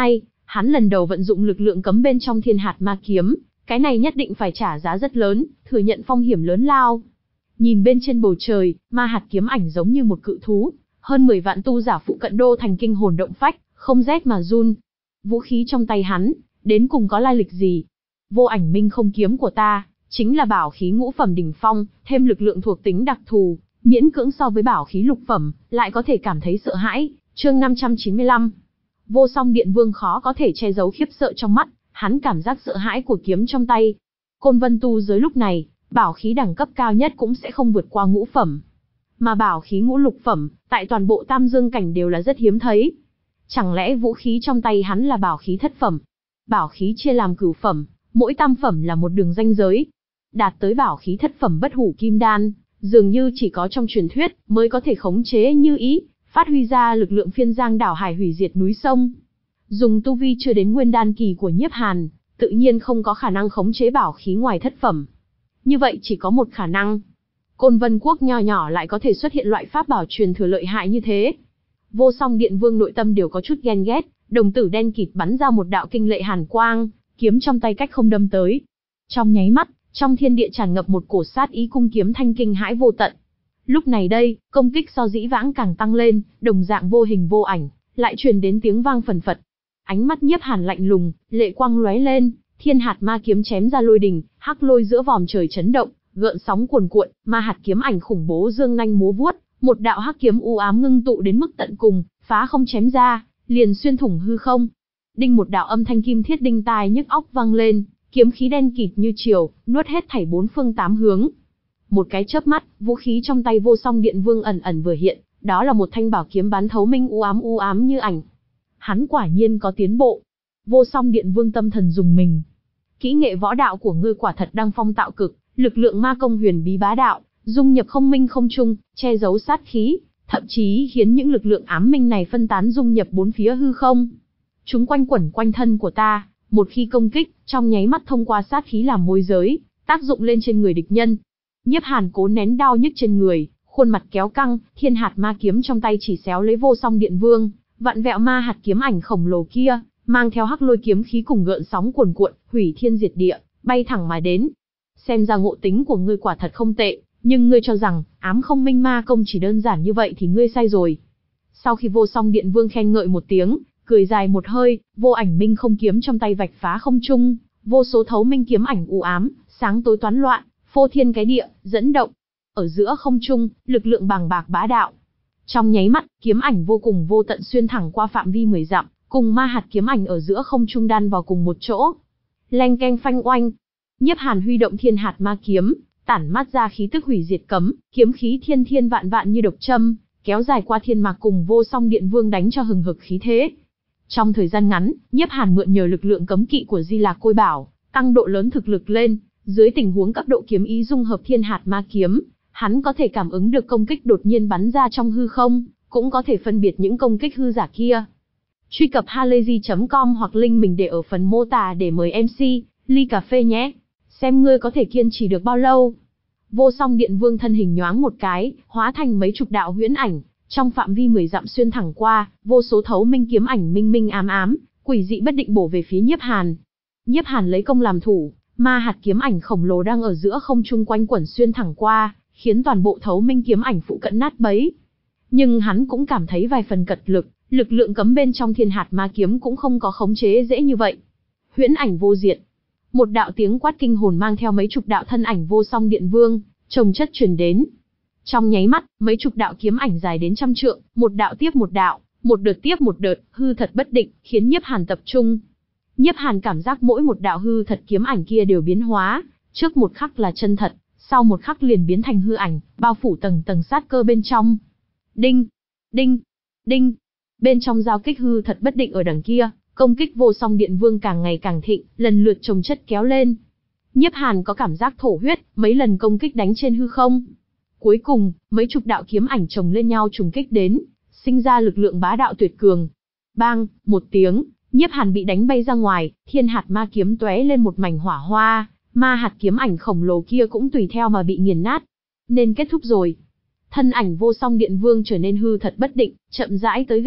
Hắn lần đầu vận dụng lực lượng cấm bên trong Thiên Hạt Ma Kiếm, cái này nhất định phải trả giá rất lớn, thừa nhận phong hiểm lớn lao. Nhìn bên trên bầu trời, Ma Hạt kiếm ảnh giống như một cự thú, hơn mười vạn tu giả phụ cận đô thành kinh hồn động phách, không rét mà run. Vũ khí trong tay hắn, đến cùng có lai lịch gì? Vô Ảnh Minh Không kiếm của ta, chính là bảo khí ngũ phẩm đỉnh phong, thêm lực lượng thuộc tính đặc thù, miễn cưỡng so với bảo khí lục phẩm, lại có thể cảm thấy sợ hãi. Chương năm trăm chín mươi lăm. Vô Song Điện Vương khó có thể che giấu khiếp sợ trong mắt, hắn cảm giác sợ hãi của kiếm trong tay. Côn Vân tu giới lúc này, bảo khí đẳng cấp cao nhất cũng sẽ không vượt qua ngũ phẩm. Mà bảo khí ngũ lục phẩm, tại toàn bộ Tam Dương cảnh đều là rất hiếm thấy. Chẳng lẽ vũ khí trong tay hắn là bảo khí thất phẩm? Bảo khí chia làm cửu phẩm, mỗi tam phẩm là một đường ranh giới. Đạt tới bảo khí thất phẩm bất hủ kim đan, dường như chỉ có trong truyền thuyết mới có thể khống chế như ý, phát huy ra lực lượng phiên giang đảo hải hủy diệt núi sông. Dùng tu vi chưa đến nguyên đan kỳ của Nhiếp Hàn, tự nhiên không có khả năng khống chế bảo khí ngoài thất phẩm. Như vậy chỉ có một khả năng. Côn Vân Quốc nho nhỏ lại có thể xuất hiện loại pháp bảo truyền thừa lợi hại như thế. Vô Song Điện Vương nội tâm đều có chút ghen ghét, đồng tử đen kịt bắn ra một đạo kinh lệ hàn quang, kiếm trong tay cách không đâm tới. Trong nháy mắt, trong thiên địa tràn ngập một cổ sát ý, cung kiếm thanh kinh hãi vô tận. Lúc này đây, công kích so dĩ vãng càng tăng lên, đồng dạng vô hình vô ảnh, lại truyền đến tiếng vang phần phật. Ánh mắt Nhiếp Hàn lạnh lùng, lệ quang lóe lên, Thiên Hạt Ma kiếm chém ra lôi đình, hắc lôi giữa vòm trời chấn động, gợn sóng cuồn cuộn, Ma Hạt kiếm ảnh khủng bố dương nhanh múa vuốt, một đạo hắc kiếm u ám ngưng tụ đến mức tận cùng, phá không chém ra, liền xuyên thủng hư không. Đinh, một đạo âm thanh kim thiết đinh tai nhức óc vang lên, kiếm khí đen kịt như chiều, nuốt hết thảy bốn phương tám hướng. Một cái chớp mắt, vũ khí trong tay Vô Song Điện Vương ẩn ẩn vừa hiện, đó là một thanh bảo kiếm bán thấu minh u ám u ám như ảnh. Hắn quả nhiên có tiến bộ. Vô Song Điện Vương tâm thần dùng mình. Kỹ nghệ võ đạo của ngươi quả thật đăng phong tạo cực, lực lượng ma công huyền bí bá đạo, dung nhập không minh không trung, che giấu sát khí, thậm chí khiến những lực lượng ám minh này phân tán dung nhập bốn phía hư không. Chúng quanh quẩn quanh thân của ta, một khi công kích, trong nháy mắt thông qua sát khí làm môi giới, tác dụng lên trên người địch nhân. Nhiếp Hàn cố nén đau nhức trên người, khuôn mặt kéo căng, Thiên Hạt Ma kiếm trong tay chỉ xéo lấy Vô Song Điện Vương, vặn vẹo Ma Hạt kiếm ảnh khổng lồ kia, mang theo hắc lôi kiếm khí cùng gợn sóng cuồn cuộn, hủy thiên diệt địa, bay thẳng mà đến. Xem ra ngộ tính của ngươi quả thật không tệ, nhưng ngươi cho rằng ám không minh ma công chỉ đơn giản như vậy thì ngươi sai rồi. Sau khi Vô Song Điện Vương khen ngợi một tiếng, cười dài một hơi, Vô Ảnh Minh Không kiếm trong tay vạch phá không trung, vô số thấu minh kiếm ảnh u ám, sáng tối toán loạn, phô thiên cái địa, dẫn động. Ở giữa không trung, lực lượng bàng bạc bá đạo. Trong nháy mắt, kiếm ảnh vô cùng vô tận xuyên thẳng qua phạm vi mười dặm, cùng Ma Hạt kiếm ảnh ở giữa không trung đan vào cùng một chỗ. Leng keng phanh oanh. Nhiếp Hàn huy động Thiên Hạt Ma kiếm, tản mát ra khí tức hủy diệt cấm, kiếm khí thiên thiên vạn vạn như độc châm, kéo dài qua thiên mạc cùng Vô Song Điện Vương đánh cho hừng hực khí thế. Trong thời gian ngắn, Nhiếp Hàn mượn nhờ lực lượng cấm kỵ của Di Lạc Côi Bảo, tăng độ lớn thực lực lên, dưới tình huống cấp độ kiếm ý dung hợp Thiên Hạt Ma kiếm, hắn có thể cảm ứng được công kích đột nhiên bắn ra trong hư không, cũng có thể phân biệt những công kích hư giả kia. Truy cập halayzi chấm com hoặc link mình để ở phần mô tả để mời em xê, ly cà phê nhé. Xem ngươi có thể kiên trì được bao lâu. Vô Song Điện Vương thân hình nhoáng một cái, hóa thành mấy chục đạo huyễn ảnh, trong phạm vi mười dặm xuyên thẳng qua, vô số thấu minh kiếm ảnh minh minh ám ám, quỷ dị bất định bổ về phía Nhiếp Hàn. Nhiếp Hàn lấy công làm thủ, Ma Hạt kiếm ảnh khổng lồ đang ở giữa không trung quanh quẩn xuyên thẳng qua, khiến toàn bộ thấu minh kiếm ảnh phụ cận nát bấy. Nhưng hắn cũng cảm thấy vài phần cật lực, lực lượng cấm bên trong Thiên Hạt Ma kiếm cũng không có khống chế dễ như vậy. Huyễn ảnh vô diệt. Một đạo tiếng quát kinh hồn mang theo mấy chục đạo thân ảnh Vô Song Điện Vương, chồng chất truyền đến. Trong nháy mắt, mấy chục đạo kiếm ảnh dài đến trăm trượng, một đạo tiếp một đạo, một đợt tiếp một đợt, hư thật bất định, khiến Nhiếp Hàn tập trung. Nhiếp Hàn cảm giác mỗi một đạo hư thật kiếm ảnh kia đều biến hóa, trước một khắc là chân thật, sau một khắc liền biến thành hư ảnh, bao phủ tầng tầng sát cơ bên trong. Đinh, đinh, đinh. Bên trong giao kích hư thật bất định ở đằng kia, công kích Vô Song Điện Vương càng ngày càng thịnh, lần lượt chồng chất kéo lên. Nhiếp Hàn có cảm giác thổ huyết, mấy lần công kích đánh trên hư không. Cuối cùng, mấy chục đạo kiếm ảnh chồng lên nhau trùng kích đến, sinh ra lực lượng bá đạo tuyệt cường. Bang, một tiếng, Nhiếp Hàn bị đánh bay ra ngoài, Thiên Hạt Ma kiếm tóe lên một mảnh hỏa hoa, Ma Hạt kiếm ảnh khổng lồ kia cũng tùy theo mà bị nghiền nát. Nên kết thúc rồi. Thân ảnh Vô Song Điện Vương trở nên hư thật bất định, chậm rãi tới gần,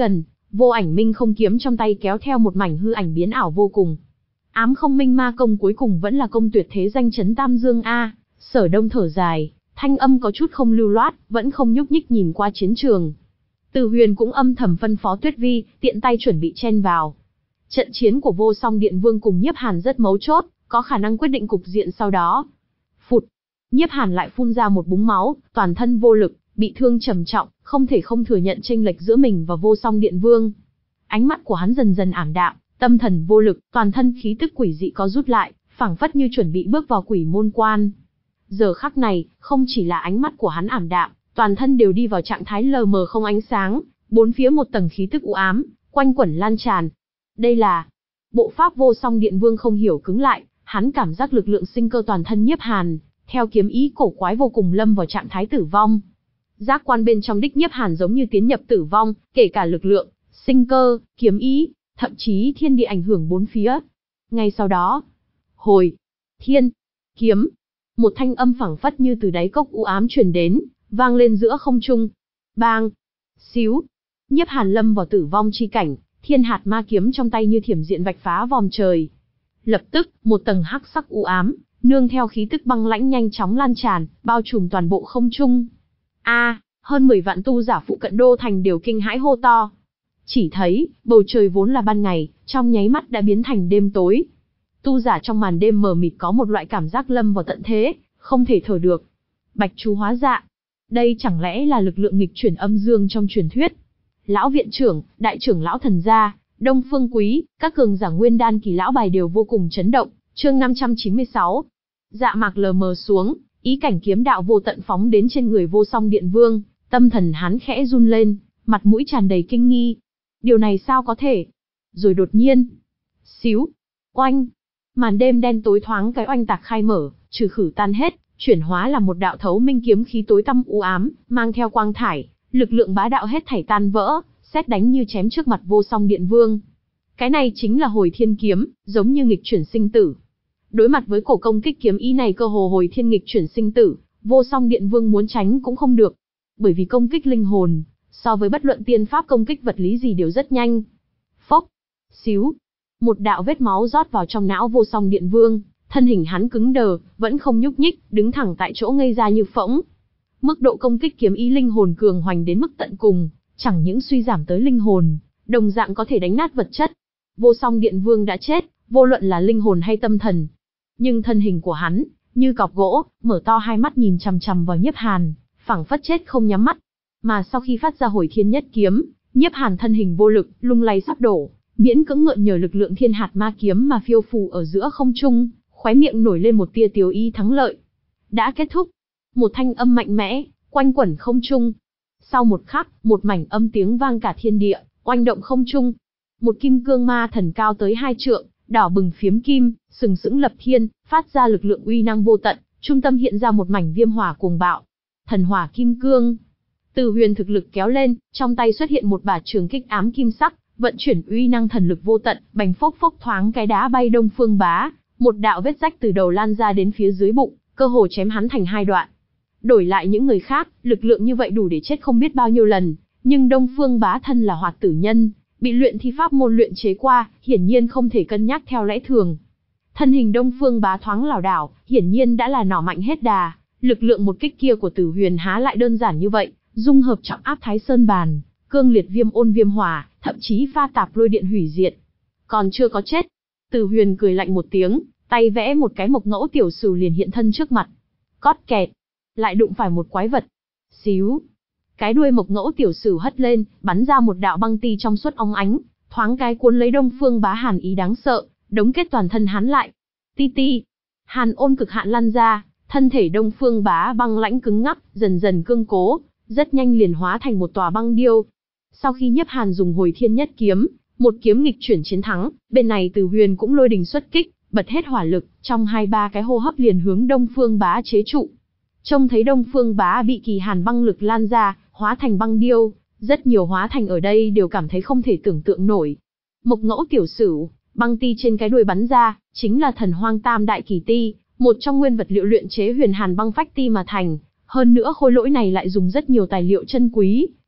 Vô ảnh minh không kiếm trong tay kéo theo một mảnh hư ảnh biến ảo vô cùng. Ám không minh ma công cuối cùng vẫn là công tuyệt thế danh chấn Tam Dương a. Sở Đông thở dài, thanh âm có chút không lưu loát, vẫn không nhúc nhích nhìn qua chiến trường. Từ Huyền cũng âm thầm phân phó Tuyết Vi, tiện tay chuẩn bị chen vào. Trận chiến của Vô Song Điện Vương cùng Nhiếp Hàn rất mấu chốt, có khả năng quyết định cục diện sau đó. Phụt, Nhiếp Hàn lại phun ra một búng máu, toàn thân vô lực, bị thương trầm trọng, không thể không thừa nhận chênh lệch giữa mình và Vô Song Điện Vương. Ánh mắt của hắn dần dần ảm đạm, tâm thần vô lực, toàn thân khí tức quỷ dị có rút lại, phảng phất như chuẩn bị bước vào quỷ môn quan. Giờ khắc này, không chỉ là ánh mắt của hắn ảm đạm, toàn thân đều đi vào trạng thái lờ mờ không ánh sáng, bốn phía một tầng khí tức u ám, quanh quẩn lan tràn. Đây là bộ pháp Vô Song Điện Vương không hiểu cứng lại, hắn cảm giác lực lượng sinh cơ toàn thân Nhiếp Hàn, theo kiếm ý cổ quái vô cùng lâm vào trạng thái tử vong. Giác quan bên trong đích Nhiếp Hàn giống như tiến nhập tử vong, kể cả lực lượng, sinh cơ, kiếm ý, thậm chí thiên địa ảnh hưởng bốn phía. Ngay sau đó, hồi, thiên, kiếm, một thanh âm phảng phất như từ đáy cốc u ám truyền đến, vang lên giữa không trung. Bang, xíu, Nhiếp Hàn lâm vào tử vong chi cảnh, thiên hạt ma kiếm trong tay như thiểm diện vạch phá vòm trời. Lập tức, một tầng hắc sắc u ám, nương theo khí tức băng lãnh nhanh chóng lan tràn, bao trùm toàn bộ không trung. A, à, hơn mười vạn tu giả phụ cận đô thành đều kinh hãi hô to. Chỉ thấy, bầu trời vốn là ban ngày, trong nháy mắt đã biến thành đêm tối. Tu giả trong màn đêm mờ mịt có một loại cảm giác lâm vào tận thế, không thể thở được. Bạch chú hóa dạ. Đây chẳng lẽ là lực lượng nghịch chuyển âm dương trong truyền thuyết? Lão viện trưởng, đại trưởng lão thần gia, Đông Phương Quý, các cường giả nguyên đan kỳ lão bài đều vô cùng chấn động. Chương năm trăm chín mươi sáu. Dạ mạc lờ mờ xuống, ý cảnh kiếm đạo vô tận phóng đến trên người Vô Song Điện Vương, tâm thần hắn khẽ run lên, mặt mũi tràn đầy kinh nghi. Điều này sao có thể? Rồi đột nhiên, xíu, oanh, màn đêm đen tối thoáng cái oanh tạc khai mở, trừ khử tan hết, chuyển hóa làm một đạo thấu minh kiếm khí tối tăm u ám, mang theo quang thải, lực lượng bá đạo hết thảy tan vỡ, sét đánh như chém trước mặt Vô Song Điện Vương. Cái này chính là Hồi Thiên kiếm, giống như nghịch chuyển sinh tử. Đối mặt với cổ công kích kiếm ý này cơ hồ Hồi Thiên nghịch chuyển sinh tử, Vô Song Điện Vương muốn tránh cũng không được, bởi vì công kích linh hồn, so với bất luận tiên pháp công kích vật lý gì đều rất nhanh. Phốc, xíu, một đạo vết máu rót vào trong não Vô Song Điện Vương, thân hình hắn cứng đờ, vẫn không nhúc nhích, đứng thẳng tại chỗ ngây ra như phỗng. Mức độ công kích kiếm ý linh hồn cường hoành đến mức tận cùng, chẳng những suy giảm tới linh hồn, đồng dạng có thể đánh nát vật chất. Vô Song Điện Vương đã chết, vô luận là linh hồn hay tâm thần. Nhưng thân hình của hắn, như cọc gỗ, mở to hai mắt nhìn chằm chằm vào Nhiếp Hàn, phảng phất chết không nhắm mắt. Mà sau khi phát ra Hồi Thiên nhất kiếm, Nhiếp Hàn thân hình vô lực, lung lay sắp đổ, miễn cưỡng mượn nhờ lực lượng thiên hạt ma kiếm mà phiêu phù ở giữa không trung, khóe miệng nổi lên một tia tiếu ý thắng lợi. Đã kết thúc. Một thanh âm mạnh mẽ, quanh quẩn không trung. Sau một khắc, một mảnh âm tiếng vang cả thiên địa, oanh động không trung. Một kim cương ma thần cao tới hai trượng, đỏ bừng phiếm kim, sừng sững lập thiên, phát ra lực lượng uy năng vô tận, trung tâm hiện ra một mảnh viêm hỏa cuồng bạo. Thần hỏa kim cương. Từ Huyền thực lực kéo lên, trong tay xuất hiện một bả trường kích ám kim sắc, vận chuyển uy năng thần lực vô tận, bành phốc phốc thoáng cái đá bay Đông Phương Bá, một đạo vết rách từ đầu lan ra đến phía dưới bụng, cơ hồ chém hắn thành hai đoạn. Đổi lại những người khác, lực lượng như vậy đủ để chết không biết bao nhiêu lần, nhưng Đông Phương Bá thân là hoạt tử nhân, bị luyện thi pháp môn luyện chế qua, hiển nhiên không thể cân nhắc theo lẽ thường. Thân hình Đông Phương Bá thoáng lảo đảo, hiển nhiên đã là nỏ mạnh hết đà, lực lượng một kích kia của Tử Huyền há lại đơn giản như vậy, dung hợp trọng áp Thái Sơn bàn, cương liệt viêm ôn viêm hỏa, thậm chí pha tạp lôi điện hủy diệt. Còn chưa có chết. Tử Huyền cười lạnh một tiếng, tay vẽ một cái mộc ngẫu tiểu sửu liền hiện thân trước mặt. Cót kẹt, lại đụng phải một quái vật. Xíu, cái đuôi mộc ngẫu tiểu sửu hất lên, bắn ra một đạo băng ti trong suốt óng ánh, thoáng cái cuốn lấy Đông Phương Bá hàn ý đáng sợ, đống kết toàn thân hắn lại. Ti ti, hàn ôn cực hạn lan ra, thân thể Đông Phương Bá băng lãnh cứng ngắc, dần dần cương cố, rất nhanh liền hóa thành một tòa băng điêu. Sau khi Nhiếp Hàn dùng Hồi Thiên nhất kiếm, một kiếm nghịch chuyển chiến thắng, bên này Từ Huyền cũng lôi đình xuất kích, bật hết hỏa lực, trong hai ba cái hô hấp liền hướng Đông Phương Bá chế trụ. Trông thấy Đông Phương Bá bị kỳ hàn băng lực lan ra, hóa thành băng điêu, rất nhiều hóa thành ở đây đều cảm thấy không thể tưởng tượng nổi. Mộc ngẫu tiểu sửu, băng ti trên cái đuôi bắn ra, chính là Thần Hoang Tam Đại Kỳ Ti, một trong nguyên vật liệu luyện chế huyền hàn băng phách ti mà thành. Hơn nữa khối lỗi này lại dùng rất nhiều tài liệu chân quý,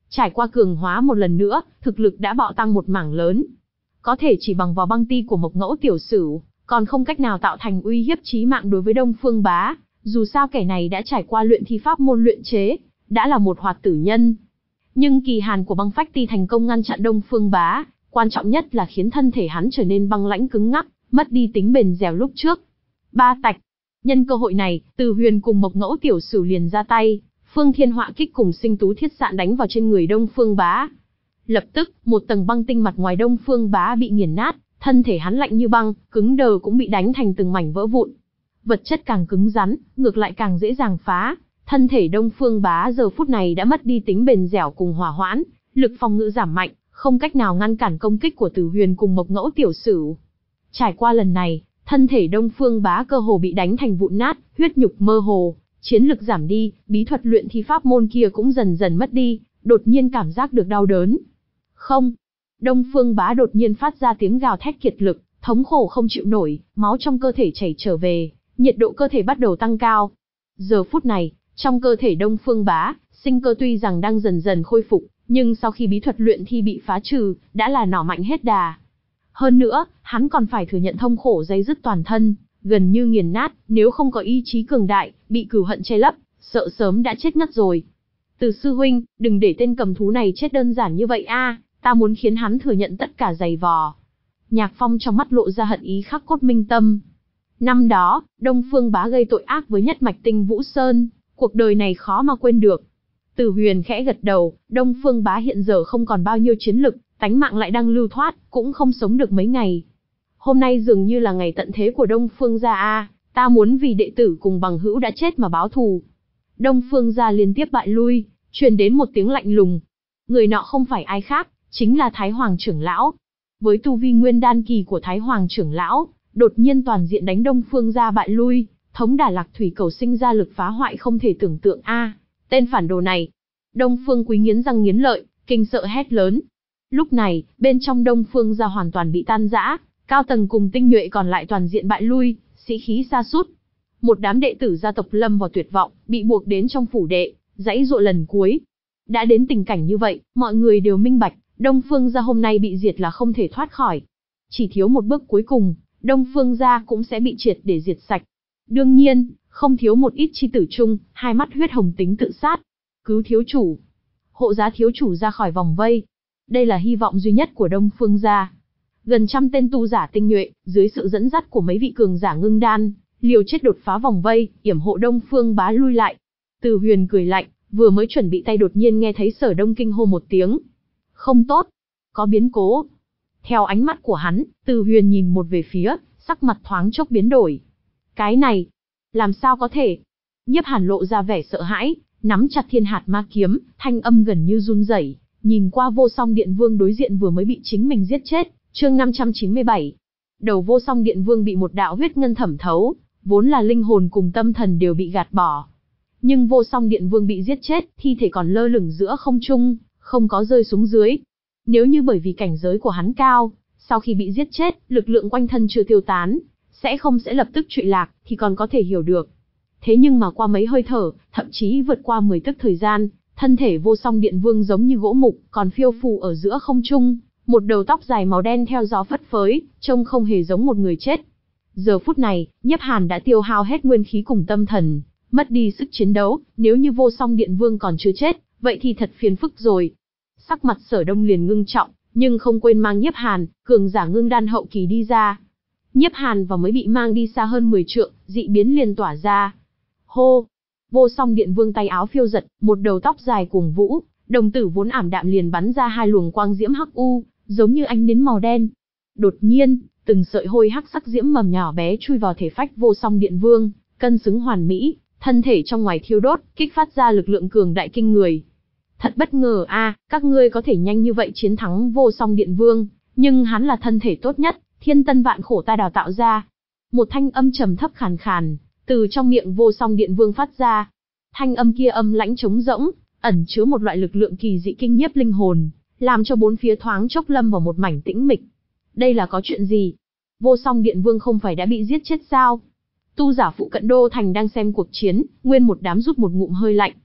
Trải qua cường hóa một lần nữa, thực lực đã bạo tăng một mảng lớn. Có thể chỉ bằng vào băng ti của Mộc Ngẫu tiểu sử, còn không cách nào tạo thành uy hiếp chí mạng đối với Đông Phương Bá. Dù sao kẻ này đã trải qua luyện thi pháp môn luyện chế, đã là một hoạt tử nhân. Nhưng kỳ hàn của băng phách ti thành công ngăn chặn Đông Phương Bá, quan trọng nhất là khiến thân thể hắn trở nên băng lãnh cứng ngắc, mất đi tính bền dẻo lúc trước. Ba tạch. Nhân cơ hội này, Từ Huyền cùng Mộc Ngẫu tiểu sử liền ra tay, Phương Thiên Họa kích cùng Sinh Tú Thiết Sạn đánh vào trên người Đông Phương Bá. Lập tức, một tầng băng tinh mặt ngoài Đông Phương Bá bị nghiền nát, thân thể hắn lạnh như băng, cứng đờ cũng bị đánh thành từng mảnh vỡ vụn. Vật chất càng cứng rắn, ngược lại càng dễ dàng phá. Thân thể Đông Phương Bá giờ phút này đã mất đi tính bền dẻo cùng hỏa hoãn, lực phòng ngự giảm mạnh, không cách nào ngăn cản công kích của Từ Huyền cùng Mộc Ngẫu tiểu sử. Trải qua lần này, thân thể Đông Phương Bá cơ hồ bị đánh thành vụn nát, huyết nhục mơ hồ, chiến lực giảm đi, bí thuật luyện thi pháp môn kia cũng dần dần mất đi, đột nhiên cảm giác được đau đớn. Không. Đông Phương Bá đột nhiên phát ra tiếng gào thét kiệt lực, thống khổ không chịu nổi, máu trong cơ thể chảy trở về, nhiệt độ cơ thể bắt đầu tăng cao. Giờ phút này, trong cơ thể Đông Phương Bá, sinh cơ tuy rằng đang dần dần khôi phục, nhưng sau khi bí thuật luyện thi bị phá trừ, đã là nỏ mạnh hết đà. Hơn nữa, hắn còn phải thừa nhận thông khổ day dứt toàn thân, gần như nghiền nát, nếu không có ý chí cường đại, bị cừu hận che lấp, sợ sớm đã chết ngất rồi. Từ sư huynh, đừng để tên cầm thú này chết đơn giản như vậy a, ta muốn khiến hắn thừa nhận tất cả dày vò. Nhạc Phong trong mắt lộ ra hận ý khắc cốt minh tâm. Năm đó, Đông Phương Bá gây tội ác với nhất mạch Tinh Vũ Sơn, cuộc đời này khó mà quên được. Từ Huyền khẽ gật đầu, Đông Phương Bá hiện giờ không còn bao nhiêu chiến lực, tánh mạng lại đang lưu thoát, cũng không sống được mấy ngày. Hôm nay dường như là ngày tận thế của Đông Phương gia a, ta muốn vì đệ tử cùng bằng hữu đã chết mà báo thù. Đông Phương gia liên tiếp bại lui, truyền đến một tiếng lạnh lùng. Người nọ không phải ai khác, chính là Thái Hoàng trưởng lão. Với tu vi nguyên đan kỳ của Thái Hoàng trưởng lão, đột nhiên toàn diện đánh Đông Phương gia bại lui, thống đả Lạc Thủy cầu sinh ra lực phá hoại không thể tưởng tượng a. Tên phản đồ này. Đông Phương Quý nghiến răng nghiến lợi, kinh sợ hét lớn. Lúc này, bên trong Đông Phương gia hoàn toàn bị tan rã, cao tầng cùng tinh nhuệ còn lại toàn diện bại lui, sĩ khí sa sút. Một đám đệ tử gia tộc lâm vào tuyệt vọng, bị buộc đến trong phủ đệ, giãy giụa lần cuối. Đã đến tình cảnh như vậy, mọi người đều minh bạch, Đông Phương gia hôm nay bị diệt là không thể thoát khỏi. Chỉ thiếu một bước cuối cùng, Đông Phương gia cũng sẽ bị triệt để diệt sạch. Đương nhiên, không thiếu một ít chi tử chung, hai mắt huyết hồng tính tự sát. Cứu thiếu chủ. Hộ giá thiếu chủ ra khỏi vòng vây. Đây là hy vọng duy nhất của Đông Phương gia. Gần trăm tên tu giả tinh nhuệ, dưới sự dẫn dắt của mấy vị cường giả ngưng đan, liều chết đột phá vòng vây, yểm hộ Đông Phương Bá lui lại. Từ Huyền cười lạnh, vừa mới chuẩn bị tay đột nhiên nghe thấy Sở Đông kinh hô một tiếng. Không tốt, có biến cố. Theo ánh mắt của hắn, Từ Huyền nhìn một về phía, sắc mặt thoáng chốc biến đổi. Cái này, làm sao có thể? Nhiếp Hàn lộ ra vẻ sợ hãi, nắm chặt Thiên Hạt Ma kiếm, thanh âm gần như run rẩy, nhìn qua Vô Song Điện Vương đối diện vừa mới bị chính mình giết chết. Chương năm trăm chín mươi bảy. Đầu Vô Song Điện Vương bị một đạo huyết ngân thẩm thấu, vốn là linh hồn cùng tâm thần đều bị gạt bỏ. Nhưng Vô Song Điện Vương bị giết chết, thi thể còn lơ lửng giữa không trung, không có rơi xuống dưới. Nếu như bởi vì cảnh giới của hắn cao, sau khi bị giết chết, lực lượng quanh thân chưa tiêu tán, sẽ không sẽ lập tức trụy lạc, thì còn có thể hiểu được. Thế nhưng mà qua mấy hơi thở, thậm chí vượt qua mười tức thời gian, thân thể Vô Song Điện Vương giống như gỗ mục, còn phiêu phù ở giữa không trung. Một đầu tóc dài màu đen theo gió phất phới, trông không hề giống một người chết. Giờ phút này, Nhiếp Hàn đã tiêu hao hết nguyên khí cùng tâm thần, mất đi sức chiến đấu, nếu như Vô Song Điện Vương còn chưa chết, vậy thì thật phiền phức rồi. Sắc mặt Sở Đông liền ngưng trọng, nhưng không quên mang Nhiếp Hàn, cường giả ngưng đan hậu kỳ đi ra. Nhiếp Hàn và mới bị mang đi xa hơn mười trượng, dị biến liền tỏa ra. Hô! Vô Song Điện Vương tay áo phiêu giật, một đầu tóc dài cuồng vũ, đồng tử vốn ảm đạm liền bắn ra hai luồng quang diễm hắc u, giống như ánh nến màu đen. Đột nhiên, từng sợi hôi hắc sắc diễm mầm nhỏ bé chui vào thể phách Vô Song Điện Vương, cân xứng hoàn mỹ, thân thể trong ngoài thiêu đốt, kích phát ra lực lượng cường đại kinh người. Thật bất ngờ a, à, các ngươi có thể nhanh như vậy chiến thắng Vô Song Điện Vương, nhưng hắn là thân thể tốt nhất, thiên tân vạn khổ ta đào tạo ra. Một thanh âm trầm thấp khàn khàn, từ trong miệng Vô Song Điện Vương phát ra. Thanh âm kia âm lãnh trống rỗng, ẩn chứa một loại lực lượng kỳ dị kinh nhiếp linh hồn, làm cho bốn phía thoáng chốc lâm vào một mảnh tĩnh mịch. Đây là có chuyện gì? Vô Song Điện Vương không phải đã bị giết chết sao? Tu giả phụ cận đô thành đang xem cuộc chiến, nguyên một đám rút một ngụm hơi lạnh.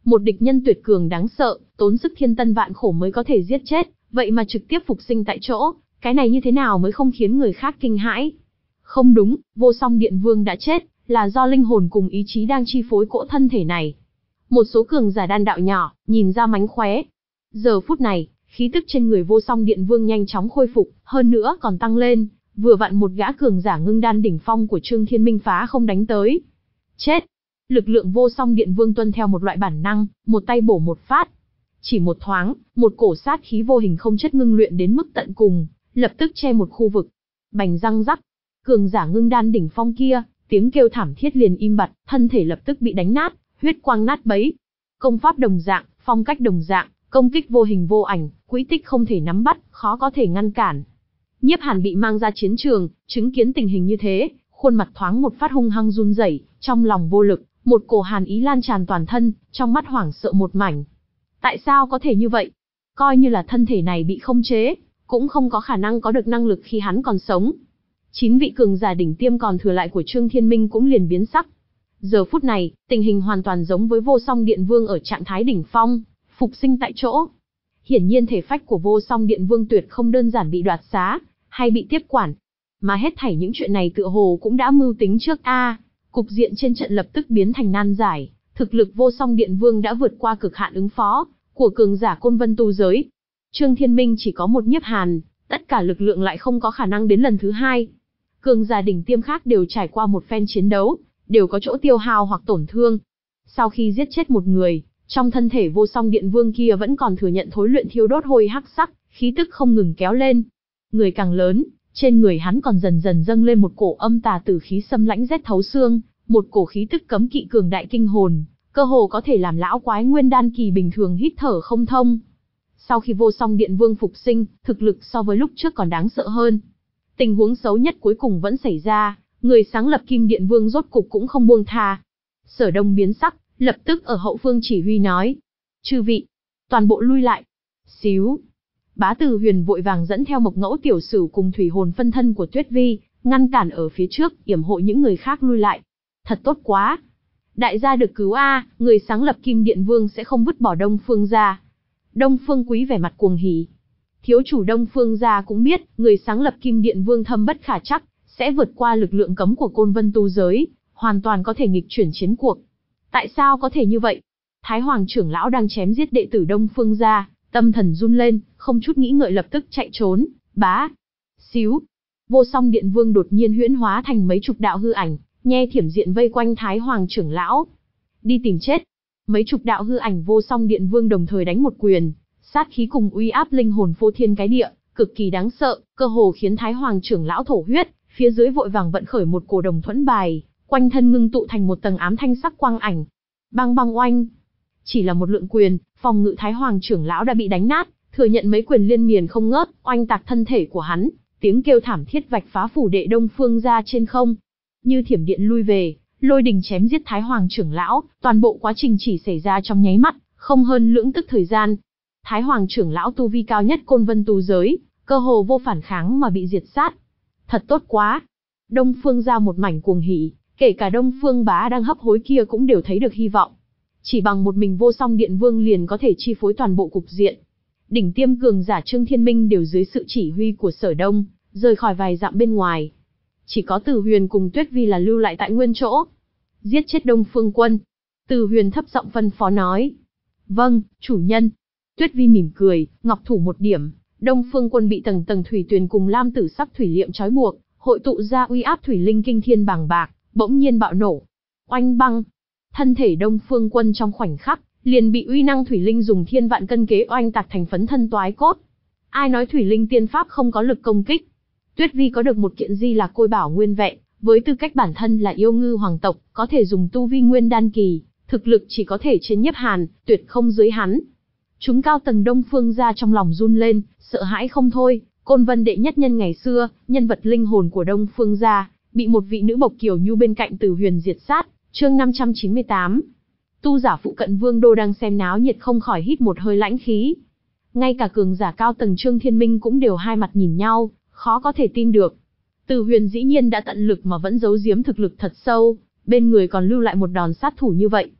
Một địch nhân tuyệt cường đáng sợ, tốn sức thiên tân vạn khổ mới có thể giết chết, vậy mà trực tiếp phục sinh tại chỗ, cái này như thế nào mới không khiến người khác kinh hãi? Không đúng, Vô Song Điện Vương đã chết, là do linh hồn cùng ý chí đang chi phối cỗ thân thể này. Một số cường giả đan đạo nhỏ, nhìn ra mánh khóe. Giờ phút này, khí tức trên người Vô Song Điện Vương nhanh chóng khôi phục, hơn nữa còn tăng lên, vừa vặn một gã cường giả ngưng đan đỉnh phong của Trương Thiên Minh phá không đánh tới. Chết! Lực lượng Vô Song Điện Vương tuân theo một loại bản năng, một tay bổ một phát. Chỉ một thoáng, một cổ sát khí vô hình không chất ngưng luyện đến mức tận cùng, lập tức che một khu vực. Bành răng rắc, cường giả ngưng đan đỉnh phong kia, tiếng kêu thảm thiết liền im bặt, thân thể lập tức bị đánh nát, huyết quang nát bấy. Công pháp đồng dạng, phong cách đồng dạng, công kích vô hình vô ảnh, quỹ tích không thể nắm bắt, khó có thể ngăn cản. Nhiếp Hàn bị mang ra chiến trường, chứng kiến tình hình như thế, khuôn mặt thoáng một phát hung hăng run rẩy, trong lòng vô lực, một cổ hàn ý lan tràn toàn thân, trong mắt hoảng sợ một mảnh. Tại sao có thể như vậy? Coi như là thân thể này bị không chế, cũng không có khả năng có được năng lực khi hắn còn sống. Chín vị cường giả đỉnh tiêm còn thừa lại của Trương Thiên Minh cũng liền biến sắc. Giờ phút này, tình hình hoàn toàn giống với Vô Song Điện Vương ở trạng thái đỉnh phong, phục sinh tại chỗ. Hiển nhiên thể phách của Vô Song Điện Vương tuyệt không đơn giản bị đoạt xá, hay bị tiếp quản, mà hết thảy những chuyện này tựa hồ cũng đã mưu tính trước a. À, cục diện trên trận lập tức biến thành nan giải, thực lực Vô Song Điện Vương đã vượt qua cực hạn ứng phó của cường giả Côn Vân tu giới. Trương Thiên Minh chỉ có một Nhiếp Hàn, tất cả lực lượng lại không có khả năng đến lần thứ hai. Cường giả đỉnh tiêm khác đều trải qua một phen chiến đấu, đều có chỗ tiêu hao hoặc tổn thương. Sau khi giết chết một người, trong thân thể Vô Song Điện Vương kia vẫn còn thừa nhận thối luyện thiêu đốt hôi hắc sắc, khí tức không ngừng kéo lên. Người càng lớn, trên người hắn còn dần dần dâng lên một cổ âm tà tử khí xâm lãnh rét thấu xương, một cổ khí tức cấm kỵ cường đại kinh hồn, cơ hồ có thể làm lão quái nguyên đan kỳ bình thường hít thở không thông. Sau khi Vô Song Điện Vương phục sinh, thực lực so với lúc trước còn đáng sợ hơn. Tình huống xấu nhất cuối cùng vẫn xảy ra, người sáng lập Kim Điện Vương rốt cục cũng không buông tha. Sở Đông biến sắc, lập tức ở hậu phương chỉ huy nói: "Chư vị, toàn bộ lui lại." Xíu. Bá Từ Huyền vội vàng dẫn theo Mộc Ngẫu tiểu sử cùng thủy hồn phân thân của Tuyết Vi, ngăn cản ở phía trước, yểm hộ những người khác lui lại. Thật tốt quá. Đại gia được cứu a, người sáng lập Kim Điện Vương sẽ không vứt bỏ Đông Phương gia. Đông Phương Quý vẻ mặt cuồng hỉ. Thiếu chủ Đông Phương gia cũng biết, người sáng lập Kim Điện Vương thâm bất khả trắc, sẽ vượt qua lực lượng cấm của Côn Vân tu giới, hoàn toàn có thể nghịch chuyển chiến cuộc. Tại sao có thể như vậy? Thái Hoàng trưởng lão đang chém giết đệ tử Đông Phương gia, tâm thần run lên, không chút nghĩ ngợi lập tức chạy trốn. Bá. Xíu. Vô Song Điện Vương đột nhiên huyễn hóa thành mấy chục đạo hư ảnh, nhe thiểm diện vây quanh Thái Hoàng trưởng lão. Đi tìm chết. Mấy chục đạo hư ảnh Vô Song Điện Vương đồng thời đánh một quyền, sát khí cùng uy áp linh hồn phô thiên cái địa, cực kỳ đáng sợ, cơ hồ khiến Thái Hoàng trưởng lão thổ huyết, phía dưới vội vàng vận khởi một cổ đồng thuẫn bài, quanh thân ngưng tụ thành một tầng ám thanh sắc quang ảnh. Bang bang oanh. Chỉ là một lượng quyền, phòng ngự Thái Hoàng trưởng lão đã bị đánh nát, thừa nhận mấy quyền liên miên không ngớt, oanh tạc thân thể của hắn, tiếng kêu thảm thiết vạch phá phủ đệ Đông Phương gia trên không. Như thiểm điện lui về, lôi đình chém giết Thái Hoàng trưởng lão, toàn bộ quá trình chỉ xảy ra trong nháy mắt, không hơn lưỡng tức thời gian. Thái Hoàng trưởng lão tu vi cao nhất Côn Vân tu giới, cơ hồ vô phản kháng mà bị diệt sát. Thật tốt quá. Đông Phương gia một mảnh cuồng hỉ, kể cả Đông Phương Bá đang hấp hối kia cũng đều thấy được hy vọng. Chỉ bằng một mình Vô Song Điện Vương liền có thể chi phối toàn bộ cục diện. Đỉnh tiêm cường giả Trương Thiên Minh đều dưới sự chỉ huy của Sở Đông, rời khỏi vài dặm bên ngoài. Chỉ có Từ Huyền cùng Tuyết Vi là lưu lại tại nguyên chỗ. Giết chết Đông Phương Quân. Từ Huyền thấp giọng phân phó nói. Vâng, chủ nhân. Tuyết Vi mỉm cười, ngọc thủ một điểm. Đông Phương Quân bị tầng tầng thủy tuyền cùng lam tử sắc thủy liệm trói buộc, hội tụ ra uy áp thủy linh kinh thiên bàng bạc, bỗng nhiên bạo nổ. Oanh băng. Thân thể Đông Phương Quân trong khoảnh khắc, liền bị uy năng thủy linh dùng thiên vạn cân kế oanh tạc thành phấn thân toái cốt. Ai nói thủy linh tiên pháp không có lực công kích? Tuyết Vi có được một kiện di lạc côi bảo nguyên vẹn, với tư cách bản thân là yêu ngư hoàng tộc, có thể dùng tu vi nguyên đan kỳ, thực lực chỉ có thể trên Nhiếp Hàn, tuyệt không dưới hắn. Chúng cao tầng Đông Phương gia trong lòng run lên, sợ hãi không thôi. Côn Vân đệ nhất nhân ngày xưa, nhân vật linh hồn của Đông Phương gia, bị một vị nữ bộc kiều nhu bên cạnh Từ Huyền diệt sát. Chương năm trăm chín mươi tám. Tu giả phụ cận Vương đô đang xem náo nhiệt không khỏi hít một hơi lãnh khí. Ngay cả cường giả cao tầng Trương Thiên Minh cũng đều hai mặt nhìn nhau, khó có thể tin được. Từ Huyền dĩ nhiên đã tận lực mà vẫn giấu giếm thực lực thật sâu, bên người còn lưu lại một đòn sát thủ như vậy.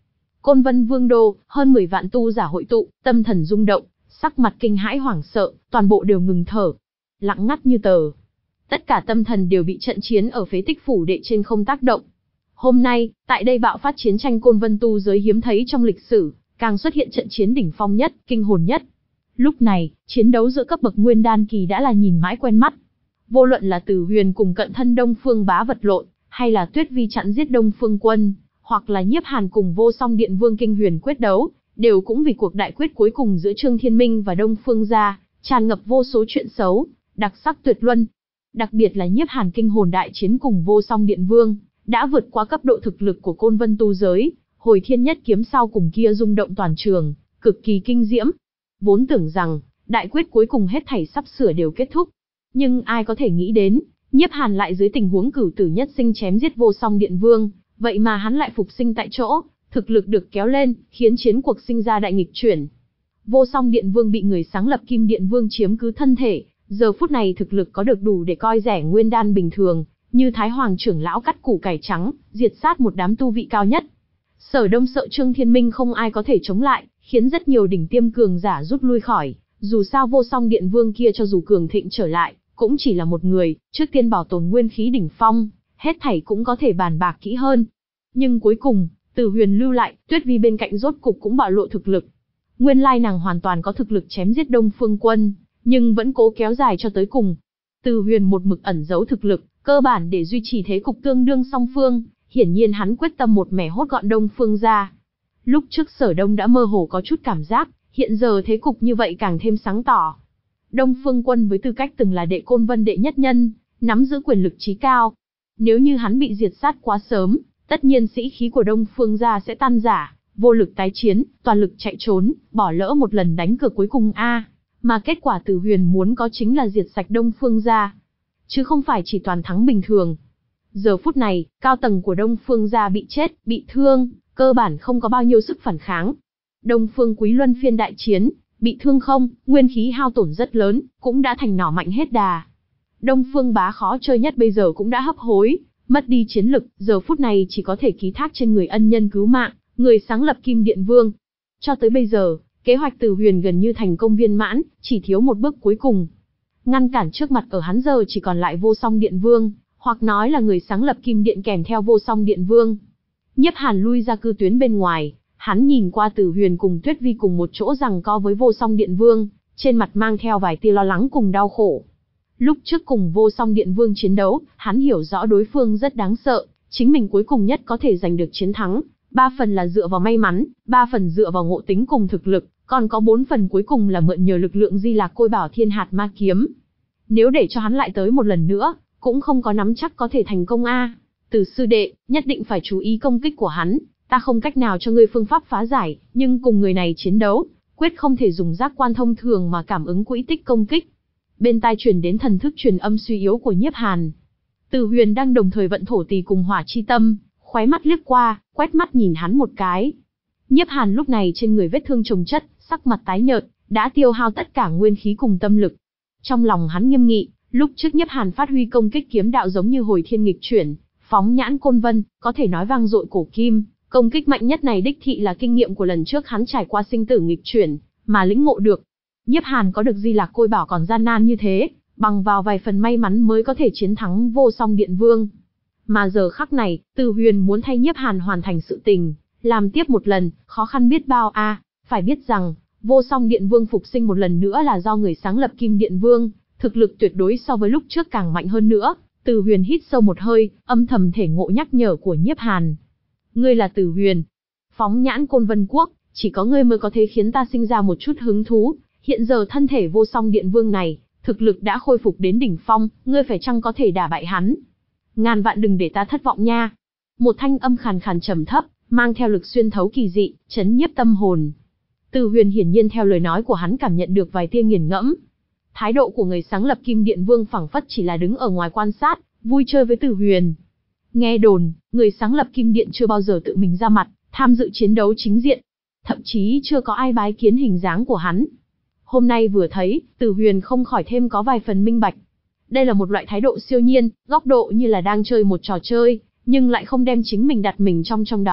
Côn Vân Vương đô, hơn mười vạn tu giả hội tụ, tâm thần rung động, sắc mặt kinh hãi hoảng sợ, toàn bộ đều ngừng thở, lặng ngắt như tờ. Tất cả tâm thần đều bị trận chiến ở phế tích phủ đệ trên không tác động. Hôm nay, tại đây bạo phát chiến tranh Côn Vân tu giới hiếm thấy trong lịch sử, càng xuất hiện trận chiến đỉnh phong nhất, kinh hồn nhất. Lúc này, chiến đấu giữa cấp bậc nguyên đan kỳ đã là nhìn mãi quen mắt. Vô luận là Tử Huyền cùng cận thân Đông Phương Bá vật lộn, hay là Tuyết Vi chặn giết Đông Phương Quân, hoặc là Nhiếp Hàn cùng Vô Song Điện Vương Kinh Huyền quyết đấu, đều cũng vì cuộc đại quyết cuối cùng giữa Trương Thiên Minh và Đông Phương gia, tràn ngập vô số chuyện xấu, đặc sắc tuyệt luân. Đặc biệt là Nhiếp Hàn kinh hồn đại chiến cùng Vô Song Điện Vương, đã vượt qua cấp độ thực lực của Côn Vân tu giới, hồi thiên nhất kiếm sau cùng kia rung động toàn trường, cực kỳ kinh diễm. Vốn tưởng rằng, đại quyết cuối cùng hết thảy sắp sửa đều kết thúc. Nhưng ai có thể nghĩ đến, Nhiếp Hàn lại dưới tình huống cửu tử nhất sinh chém giết Vô Song Điện Vương, vậy mà hắn lại phục sinh tại chỗ, thực lực được kéo lên, khiến chiến cuộc sinh ra đại nghịch chuyển. Vô Song Điện Vương bị người sáng lập Kim Điện Vương chiếm cứ thân thể, giờ phút này thực lực có được đủ để coi rẻ nguyên đan bình thường, như Thái Hoàng trưởng lão cắt củ cải trắng, diệt sát một đám tu vị cao nhất. Sở Đông sợ Trương Thiên Minh không ai có thể chống lại, khiến rất nhiều đỉnh tiêm cường giả rút lui khỏi, dù sao Vô Song Điện Vương kia cho dù cường thịnh trở lại, cũng chỉ là một người, trước tiên bảo tồn nguyên khí đỉnh phong, hết thảy cũng có thể bàn bạc kỹ hơn. Nhưng cuối cùng, Tử Huyền lưu lại, Tuyết Vi bên cạnh rốt cục cũng bạo lộ thực lực. Nguyên lai nàng hoàn toàn có thực lực chém giết Đông Phương Quân, nhưng vẫn cố kéo dài cho tới cùng. Tử Huyền một mực ẩn giấu thực lực, cơ bản để duy trì thế cục tương đương song phương, hiển nhiên hắn quyết tâm một mẻ hốt gọn Đông Phương ra. Lúc trước Sở Đông đã mơ hồ có chút cảm giác, hiện giờ thế cục như vậy càng thêm sáng tỏ. Đông Phương Quân với tư cách từng là đệ Côn Vân đệ nhất nhân, nắm giữ quyền lực chí cao. Nếu như hắn bị diệt sát quá sớm, tất nhiên sĩ khí của Đông Phương gia sẽ tan rã, vô lực tái chiến, toàn lực chạy trốn, bỏ lỡ một lần đánh cược cuối cùng a. Mà kết quả Tử Huyền muốn có chính là diệt sạch Đông Phương gia, chứ không phải chỉ toàn thắng bình thường. Giờ phút này, cao tầng của Đông Phương gia bị chết, bị thương, cơ bản không có bao nhiêu sức phản kháng. Đông Phương Quý Luân phiên đại chiến, bị thương không, nguyên khí hao tổn rất lớn, cũng đã thành nỏ mạnh hết đà. Đông Phương Bá khó chơi nhất bây giờ cũng đã hấp hối, mất đi chiến lực, giờ phút này chỉ có thể ký thác trên người ân nhân cứu mạng, người sáng lập Kim Điện Vương. Cho tới bây giờ, kế hoạch Tử Huyền gần như thành công viên mãn, chỉ thiếu một bước cuối cùng. Ngăn cản trước mặt ở hắn giờ chỉ còn lại Vô Song Điện Vương, hoặc nói là người sáng lập Kim Điện kèm theo Vô Song Điện Vương. Nhiếp Hàn lui ra cư tuyến bên ngoài, hắn nhìn qua Tử Huyền cùng Tuyết Vi cùng một chỗ giằng co với Vô Song Điện Vương, trên mặt mang theo vài tia lo lắng cùng đau khổ. Lúc trước cùng Vô Song Điện Vương chiến đấu, hắn hiểu rõ đối phương rất đáng sợ, chính mình cuối cùng nhất có thể giành được chiến thắng, ba phần là dựa vào may mắn, ba phần dựa vào ngộ tính cùng thực lực, còn có bốn phần cuối cùng là mượn nhờ lực lượng Di Lạc Côi Bảo Thiên Hạt Ma Kiếm. Nếu để cho hắn lại tới một lần nữa, cũng không có nắm chắc có thể thành công a. Từ sư đệ, nhất định phải chú ý công kích của hắn, ta không cách nào cho ngươi phương pháp phá giải, nhưng cùng người này chiến đấu, quyết không thể dùng giác quan thông thường mà cảm ứng quỹ tích công kích. Bên tai truyền đến thần thức truyền âm suy yếu của Nhiếp Hàn. Tử Huyền đang đồng thời vận thổ tỳ cùng hỏa chi tâm, khóe mắt liếc qua, quét mắt nhìn hắn một cái. Nhiếp Hàn lúc này trên người vết thương chồng chất, sắc mặt tái nhợt, đã tiêu hao tất cả nguyên khí cùng tâm lực. Trong lòng hắn nghiêm nghị, lúc trước Nhiếp Hàn phát huy công kích kiếm đạo giống như hồi thiên nghịch chuyển, phóng nhãn Côn Vân, có thể nói vang dội cổ kim, công kích mạnh nhất này đích thị là kinh nghiệm của lần trước hắn trải qua sinh tử nghịch chuyển, mà lĩnh ngộ được. Nhiếp Hàn có được Di Lạc Côi Bảo còn gian nan như thế, bằng vào vài phần may mắn mới có thể chiến thắng Vô Song Điện Vương. Mà giờ khắc này, Tử Huyền muốn thay Nhiếp Hàn hoàn thành sự tình, làm tiếp một lần, khó khăn biết bao a. À, phải biết rằng, Vô Song Điện Vương phục sinh một lần nữa là do người sáng lập Kim Điện Vương, thực lực tuyệt đối so với lúc trước càng mạnh hơn nữa. Tử Huyền hít sâu một hơi, âm thầm thể ngộ nhắc nhở của Nhiếp Hàn. Ngươi là Tử Huyền, phóng nhãn Côn Vân Quốc, chỉ có ngươi mới có thể khiến ta sinh ra một chút hứng thú. Hiện giờ thân thể Vô Song Điện Vương này, thực lực đã khôi phục đến đỉnh phong, ngươi phải chăng có thể đả bại hắn? Ngàn vạn đừng để ta thất vọng nha. Một thanh âm khàn khàn trầm thấp, mang theo lực xuyên thấu kỳ dị, chấn nhiếp tâm hồn. Tử Huyền hiển nhiên theo lời nói của hắn cảm nhận được vài tia nghiền ngẫm. Thái độ của người sáng lập Kim Điện Vương phảng phất chỉ là đứng ở ngoài quan sát, vui chơi với Tử Huyền. Nghe đồn, người sáng lập Kim Điện chưa bao giờ tự mình ra mặt, tham dự chiến đấu chính diện. Thậm chí chưa có ai bái kiến hình dáng của hắn. Hôm nay vừa thấy, Tử Huyền không khỏi thêm có vài phần minh bạch. Đây là một loại thái độ siêu nhiên, góc độ như là đang chơi một trò chơi, nhưng lại không đem chính mình đặt mình trong trong đó,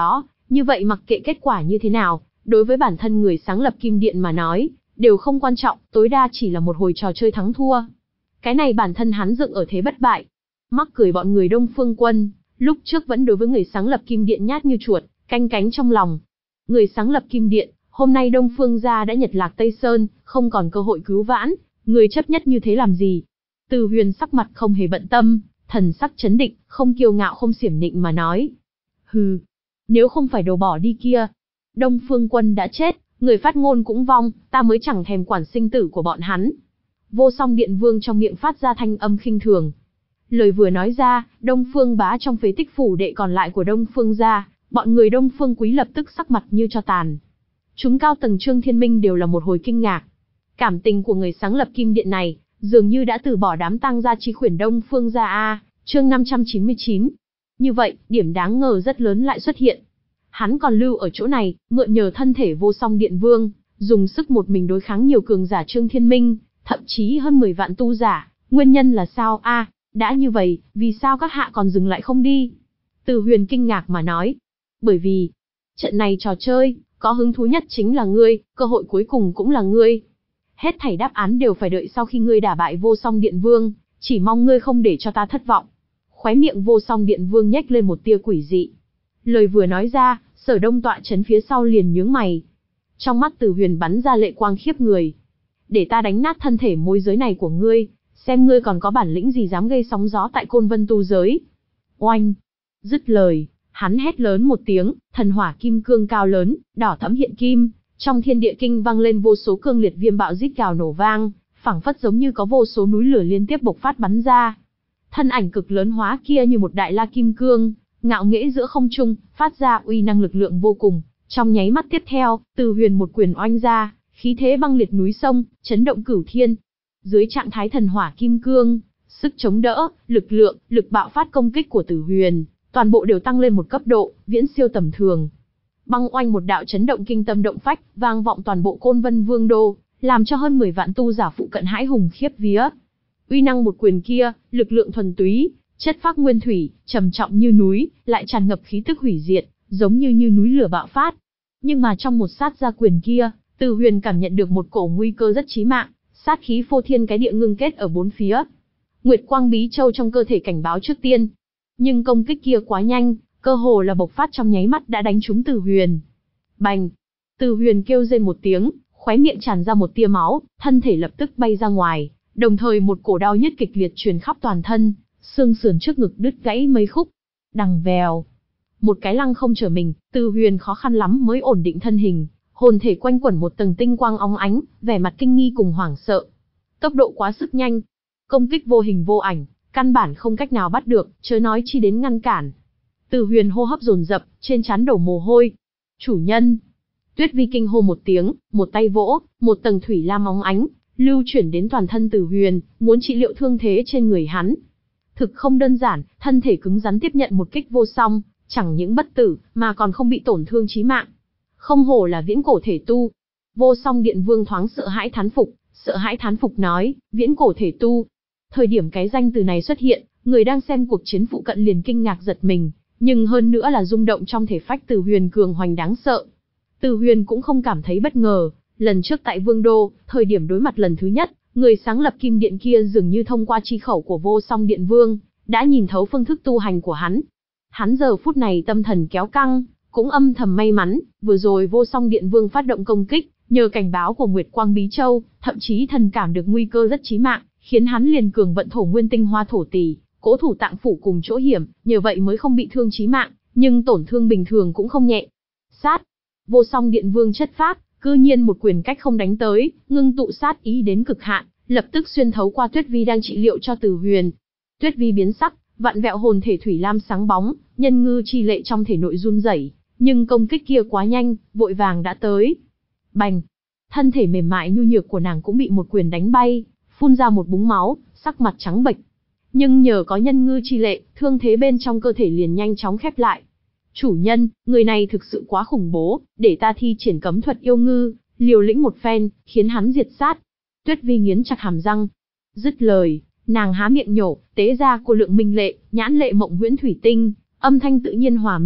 Như vậy mặc kệ kết quả như thế nào, đối với bản thân người sáng lập Kim Điện mà nói, đều không quan trọng, tối đa chỉ là một hồi trò chơi thắng thua. Cái này bản thân hắn dựng ở thế bất bại. Mắc cười bọn người Đông Phương Quân, lúc trước vẫn đối với người sáng lập Kim Điện nhát như chuột, canh cánh trong lòng. Người sáng lập Kim Điện, hôm nay Đông Phương gia đã nhật lạc Tây Sơn, không còn cơ hội cứu vãn, người chấp nhất như thế làm gì? Từ Huyền sắc mặt không hề bận tâm, thần sắc chấn định, không kiêu ngạo không xiểm nịnh mà nói. Hừ, nếu không phải đầu bỏ đi kia, Đông Phương Quân đã chết, người phát ngôn cũng vong, ta mới chẳng thèm quản sinh tử của bọn hắn. Vô Song Điện Vương trong miệng phát ra thanh âm khinh thường. Lời vừa nói ra, Đông Phương Bá trong phế tích phủ đệ còn lại của Đông Phương gia, bọn người Đông Phương Quý lập tức sắc mặt như tro tàn. Chúng cao tầng Trương Thiên Minh đều là một hồi kinh ngạc. Cảm tình của người sáng lập Kim Điện này, dường như đã từ bỏ đám tang gia chi khuyển Đông Phương gia a, chương năm trăm chín mươi chín. Như vậy, điểm đáng ngờ rất lớn lại xuất hiện. Hắn còn lưu ở chỗ này, mượn nhờ thân thể Vô Song Điện Vương, dùng sức một mình đối kháng nhiều cường giả Trương Thiên Minh, thậm chí hơn mười vạn tu giả, nguyên nhân là sao a? À, đã như vậy, vì sao các hạ còn dừng lại không đi? Từ Huyền kinh ngạc mà nói. Bởi vì, trận này trò chơi, có hứng thú nhất chính là ngươi, cơ hội cuối cùng cũng là ngươi. Hết thảy đáp án đều phải đợi sau khi ngươi đả bại Vô Song Điện Vương, chỉ mong ngươi không để cho ta thất vọng. Khóe miệng Vô Song Điện Vương nhếch lên một tia quỷ dị. Lời vừa nói ra, Sở Đông tọa chấn phía sau liền nhướng mày. Trong mắt Từ Huyền bắn ra lệ quang khiếp người. Để ta đánh nát thân thể môi giới này của ngươi, xem ngươi còn có bản lĩnh gì dám gây sóng gió tại Côn Vân tu giới. Oanh! Dứt lời, hắn hét lớn một tiếng, thần hỏa kim cương cao lớn, đỏ thẫm hiện kim, trong thiên địa kinh vang lên vô số cương liệt viêm bạo rít gào nổ vang, phảng phất giống như có vô số núi lửa liên tiếp bộc phát bắn ra. Thân ảnh cực lớn hóa kia như một đại la kim cương, ngạo nghễ giữa không trung, phát ra uy năng lực lượng vô cùng. Trong nháy mắt tiếp theo, Từ Huyền một quyền oanh ra, khí thế băng liệt núi sông, chấn động cửu thiên. Dưới trạng thái thần hỏa kim cương, sức chống đỡ, lực lượng, lực bạo phát công kích của Từ Huyền, toàn bộ đều tăng lên một cấp độ, viễn siêu tầm thường. Băng oanh một đạo chấn động kinh tâm động phách, vang vọng toàn bộ Côn Vân Vương đô, làm cho hơn mười vạn tu giả phụ cận hãi hùng khiếp vía. Uy năng một quyền kia, lực lượng thuần túy, chất phác nguyên thủy, trầm trọng như núi, lại tràn ngập khí tức hủy diệt, giống như như núi lửa bạo phát. Nhưng mà trong một sát ra quyền kia, Từ Huyền cảm nhận được một cổ nguy cơ rất chí mạng, sát khí phô thiên cái địa ngưng kết ở bốn phía. Nguyệt Quang Bí Châu trong cơ thể cảnh báo trước tiên. Nhưng công kích kia quá nhanh, cơ hồ là bộc phát trong nháy mắt đã đánh trúng Từ Huyền. Bành! Từ Huyền kêu rên một tiếng, khóe miệng tràn ra một tia máu, thân thể lập tức bay ra ngoài, đồng thời một cổ đau nhức kịch liệt truyền khắp toàn thân, xương sườn trước ngực đứt gãy mấy khúc. Đằng vèo! Một cái lăng không trở mình, Từ Huyền khó khăn lắm mới ổn định thân hình, hồn thể quanh quẩn một tầng tinh quang óng ánh, vẻ mặt kinh nghi cùng hoảng sợ. Tốc độ quá sức nhanh, công kích vô hình vô ảnh, căn bản không cách nào bắt được, chớ nói chi đến ngăn cản. Từ Huyền hô hấp dồn dập, trên trán đổ mồ hôi. Chủ nhân! Tuyết Vi kinh hô một tiếng, một tay vỗ, một tầng thủy lam óng ánh, lưu chuyển đến toàn thân Từ Huyền, muốn trị liệu thương thế trên người hắn. Thực không đơn giản, thân thể cứng rắn tiếp nhận một kích vô song, chẳng những bất tử, mà còn không bị tổn thương chí mạng. Không hổ là viễn cổ thể tu. Vô Song Điện Vương thoáng sợ hãi thán phục, sợ hãi thán phục nói, viễn cổ thể tu. Thời điểm cái danh từ này xuất hiện, người đang xem cuộc chiến phụ cận liền kinh ngạc giật mình, nhưng hơn nữa là rung động trong thể phách Từ Huyền cường hoành đáng sợ. Từ Huyền cũng không cảm thấy bất ngờ, lần trước tại Vương Đô, thời điểm đối mặt lần thứ nhất, người sáng lập Kim Điện kia dường như thông qua chi khẩu của Vô Song Điện Vương, đã nhìn thấu phương thức tu hành của hắn. Hắn giờ phút này tâm thần kéo căng, cũng âm thầm may mắn, vừa rồi Vô Song Điện Vương phát động công kích, nhờ cảnh báo của Nguyệt Quang Bí Châu, thậm chí thần cảm được nguy cơ rất chí mạng, khiến hắn liền cường vận thổ nguyên tinh hoa thổ tỷ, cố thủ tạng phủ cùng chỗ hiểm, nhờ vậy mới không bị thương chí mạng, nhưng tổn thương bình thường cũng không nhẹ. Sát! Vô Song Điện Vương chất phác, cư nhiên một quyền cách không đánh tới, ngưng tụ sát ý đến cực hạn, lập tức xuyên thấu qua Tuyết Vi đang trị liệu cho Từ Huyền. Tuyết Vi biến sắc, vặn vẹo hồn thể thủy lam sáng bóng, nhân ngư chi lệ trong thể nội run rẩy, nhưng công kích kia quá nhanh, vội vàng đã tới. Bành! Thân thể mềm mại nhu nhược của nàng cũng bị một quyền đánh bay, phun ra một búng máu, sắc mặt trắng bệch. Nhưng nhờ có nhân ngư chi lệ, thương thế bên trong cơ thể liền nhanh chóng khép lại. Chủ nhân, người này thực sự quá khủng bố, để ta thi triển cấm thuật yêu ngư, liều lĩnh một phen, khiến hắn diệt sát. Tuyết Vi nghiến chặt hàm răng. Dứt lời, nàng há miệng nhổ, tế ra cô lượng minh lệ, nhãn lệ mộng huyễn thủy tinh, âm thanh tự nhiên hòa mỹ,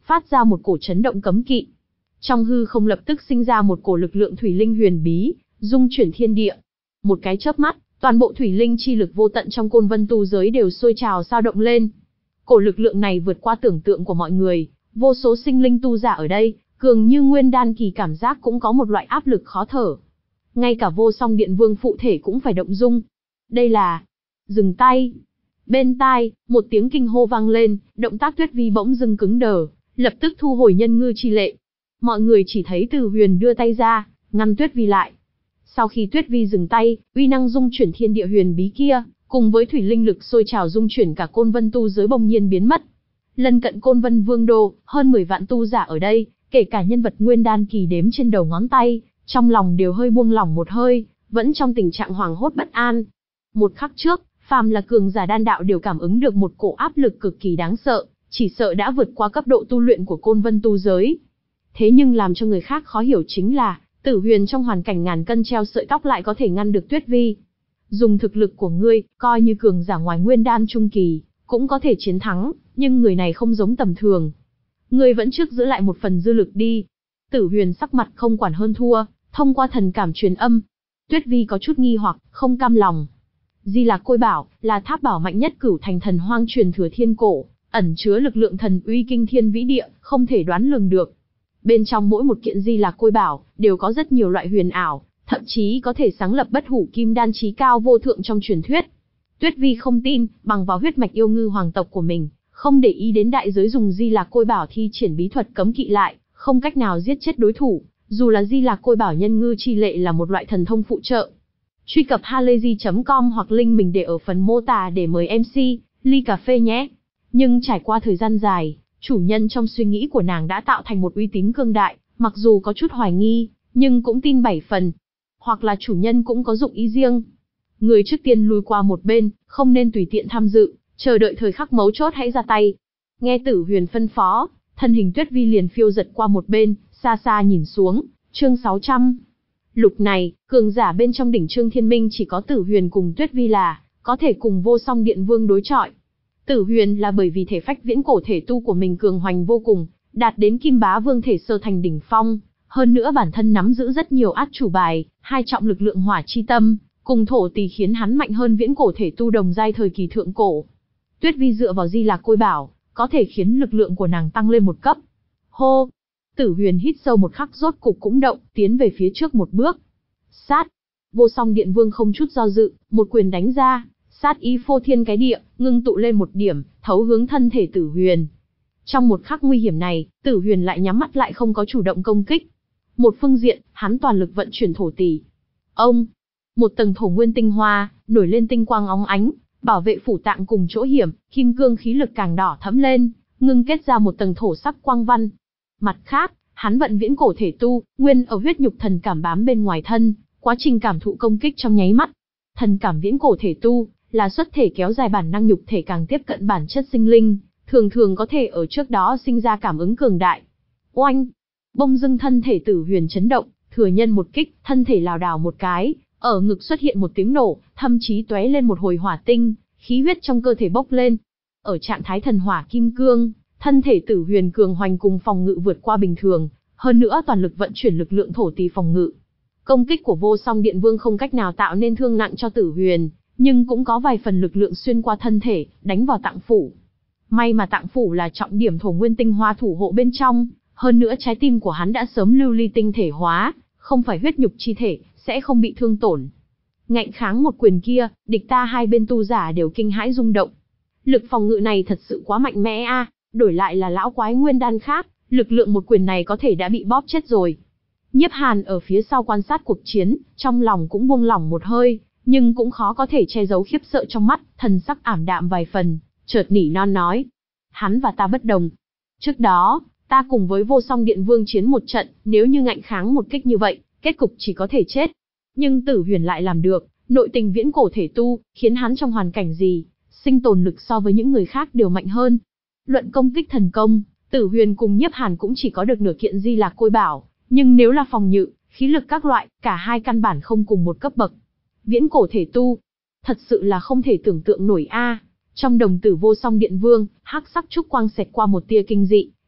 phát ra một cổ chấn động cấm kỵ. Trong hư không lập tức sinh ra một cổ lực lượng thủy linh huyền bí, dung chuyển thiên địa. Một cái chớp mắt, toàn bộ thủy linh chi lực vô tận trong Côn Vân tu giới đều sôi trào sao động lên. Cổ lực lượng này vượt qua tưởng tượng của mọi người, vô số sinh linh tu giả ở đây, cường như nguyên đan kỳ cảm giác cũng có một loại áp lực khó thở. Ngay cả Vô Song Điện Vương phụ thể cũng phải động dung. Đây là... Dừng tay. Bên tai, một tiếng kinh hô vang lên, động tác Tuyết Vi bỗng dưng cứng đờ, lập tức thu hồi nhân ngư chi lệ. Mọi người chỉ thấy Tử Huyền đưa tay ra, ngăn Tuyết Vi lại. Sau khi Tuyết Vi dừng tay, uy năng dung chuyển thiên địa huyền bí kia, cùng với thủy linh lực sôi trào dung chuyển cả Côn Vân tu giới bỗng nhiên biến mất. Lân cận Côn Vân Vương đô, hơn mười vạn tu giả ở đây, kể cả nhân vật nguyên đan kỳ đếm trên đầu ngón tay, trong lòng đều hơi buông lỏng một hơi, vẫn trong tình trạng hoảng hốt bất an. Một khắc trước, phàm là cường giả đan đạo đều cảm ứng được một cổ áp lực cực kỳ đáng sợ, chỉ sợ đã vượt qua cấp độ tu luyện của Côn Vân tu giới. Thế nhưng làm cho người khác khó hiểu chính là, Tử Huyền trong hoàn cảnh ngàn cân treo sợi tóc lại có thể ngăn được Tuyết Vi. Dùng thực lực của ngươi, coi như cường giả ngoài nguyên đan trung kỳ, cũng có thể chiến thắng, nhưng người này không giống tầm thường. Ngươi vẫn trước giữ lại một phần dư lực đi. Tử Huyền sắc mặt không quản hơn thua, thông qua thần cảm truyền âm. Tuyết Vi có chút nghi hoặc, không cam lòng. Di Lạc Côi Bảo là tháp bảo mạnh nhất Cửu Thành Thần Hoang truyền thừa thiên cổ, ẩn chứa lực lượng thần uy kinh thiên vĩ địa, không thể đoán lường được. Bên trong mỗi một kiện Di Lạc Côi Bảo đều có rất nhiều loại huyền ảo, thậm chí có thể sáng lập bất hủ kim đan chí cao vô thượng trong truyền thuyết. Tuyết Vi không tin, bằng vào huyết mạch yêu ngư hoàng tộc của mình, không để ý đến đại giới dùng Di Lạc Côi Bảo thi triển bí thuật cấm kỵ lại, không cách nào giết chết đối thủ, dù là Di Lạc Côi Bảo nhân ngư chi lệ là một loại thần thông phụ trợ. Truy cập halayzi chấm com hoặc link mình để ở phần mô tả để mời em xê, ly cà phê nhé. Nhưng trải qua thời gian dài, chủ nhân trong suy nghĩ của nàng đã tạo thành một uy tín cương đại, mặc dù có chút hoài nghi, nhưng cũng tin bảy phần. Hoặc là chủ nhân cũng có dụng ý riêng. Người trước tiên lùi qua một bên, không nên tùy tiện tham dự, chờ đợi thời khắc mấu chốt hãy ra tay. Nghe Tử Huyền phân phó, thân hình Tuyết Vi liền phiêu giật qua một bên, xa xa nhìn xuống, chương sáu trăm. Lục này, cường giả bên trong đỉnh Trương Thiên Minh chỉ có Tử Huyền cùng Tuyết Vi là có thể cùng Vô Song Điện Vương đối chọi. Tử Huyền là bởi vì thể phách viễn cổ thể tu của mình cường hoành vô cùng, đạt đến Kim Bá Vương thể sơ thành đỉnh phong, hơn nữa bản thân nắm giữ rất nhiều át chủ bài, hai trọng lực lượng hỏa chi tâm, cùng thổ tỳ khiến hắn mạnh hơn viễn cổ thể tu đồng giai thời kỳ thượng cổ. Tuyết Vi dựa vào Di Lạc Côi Bảo, có thể khiến lực lượng của nàng tăng lên một cấp. Hô! Tử Huyền hít sâu một khắc rốt cục cũng động, tiến về phía trước một bước. Sát! Vô Song Điện Vương không chút do dự, một quyền đánh ra, sát ý phô thiên cái địa, ngưng tụ lên một điểm, thấu hướng thân thể Tử Huyền. Trong một khắc nguy hiểm này, Tử Huyền lại nhắm mắt lại không có chủ động công kích. Một phương diện, hắn toàn lực vận chuyển thổ tỷ. Ông! Một tầng thổ nguyên tinh hoa, nổi lên tinh quang óng ánh, bảo vệ phủ tạng cùng chỗ hiểm, kim cương khí lực càng đỏ thẫm lên, ngưng kết ra một tầng thổ sắc quang văn. Mặt khác, hắn vận viễn cổ thể tu, nguyên ở huyết nhục thần cảm bám bên ngoài thân, quá trình cảm thụ công kích trong nháy mắt. Thần cảm viễn cổ thể tu, là xuất thể kéo dài bản năng nhục thể càng tiếp cận bản chất sinh linh, thường thường có thể ở trước đó sinh ra cảm ứng cường đại. Oanh! Bông dưng thân thể Tử Huyền chấn động, thừa nhân một kích, thân thể lảo đảo một cái, ở ngực xuất hiện một tiếng nổ, thậm chí tóe lên một hồi hỏa tinh, khí huyết trong cơ thể bốc lên. Ở trạng thái thần hỏa kim cương, thân thể Tử Huyền cường hoành cùng phòng ngự vượt qua bình thường, hơn nữa toàn lực vận chuyển lực lượng thổ tỳ phòng ngự. Công kích của Vô Song Điện Vương không cách nào tạo nên thương nặng cho Tử Huyền, nhưng cũng có vài phần lực lượng xuyên qua thân thể, đánh vào tạng phủ. May mà tạng phủ là trọng điểm thổ nguyên tinh hoa thủ hộ bên trong, hơn nữa trái tim của hắn đã sớm lưu ly tinh thể hóa, không phải huyết nhục chi thể, sẽ không bị thương tổn. Ngạnh kháng một quyền kia, địch ta hai bên tu giả đều kinh hãi rung động. Lực phòng ngự này thật sự quá mạnh mẽ a, đổi lại là lão quái nguyên đan khác, lực lượng một quyền này có thể đã bị bóp chết rồi. Nhiếp Hàn ở phía sau quan sát cuộc chiến, trong lòng cũng buông lỏng một hơi, nhưng cũng khó có thể che giấu khiếp sợ trong mắt, thần sắc ảm đạm vài phần, chợt nỉ non nói: hắn và ta bất đồng. Trước đó, ta cùng với Vô Song Điện Vương chiến một trận, nếu như ngạnh kháng một kích như vậy, kết cục chỉ có thể chết. Nhưng Tử Huyền lại làm được, nội tình viễn cổ thể tu, khiến hắn trong hoàn cảnh gì, sinh tồn lực so với những người khác đều mạnh hơn. Luận công kích thần công, Tử Huyền cùng Nhiếp Hàn cũng chỉ có được nửa kiện Di Lạc Côi Bảo, nhưng nếu là phòng ngự, khí lực các loại, cả hai căn bản không cùng một cấp bậc. Viễn cổ thể tu, thật sự là không thể tưởng tượng nổi a. Trong đồng tử Vô Song Điện Vương, hắc sắc trúc quang xẹt qua một tia kinh dị,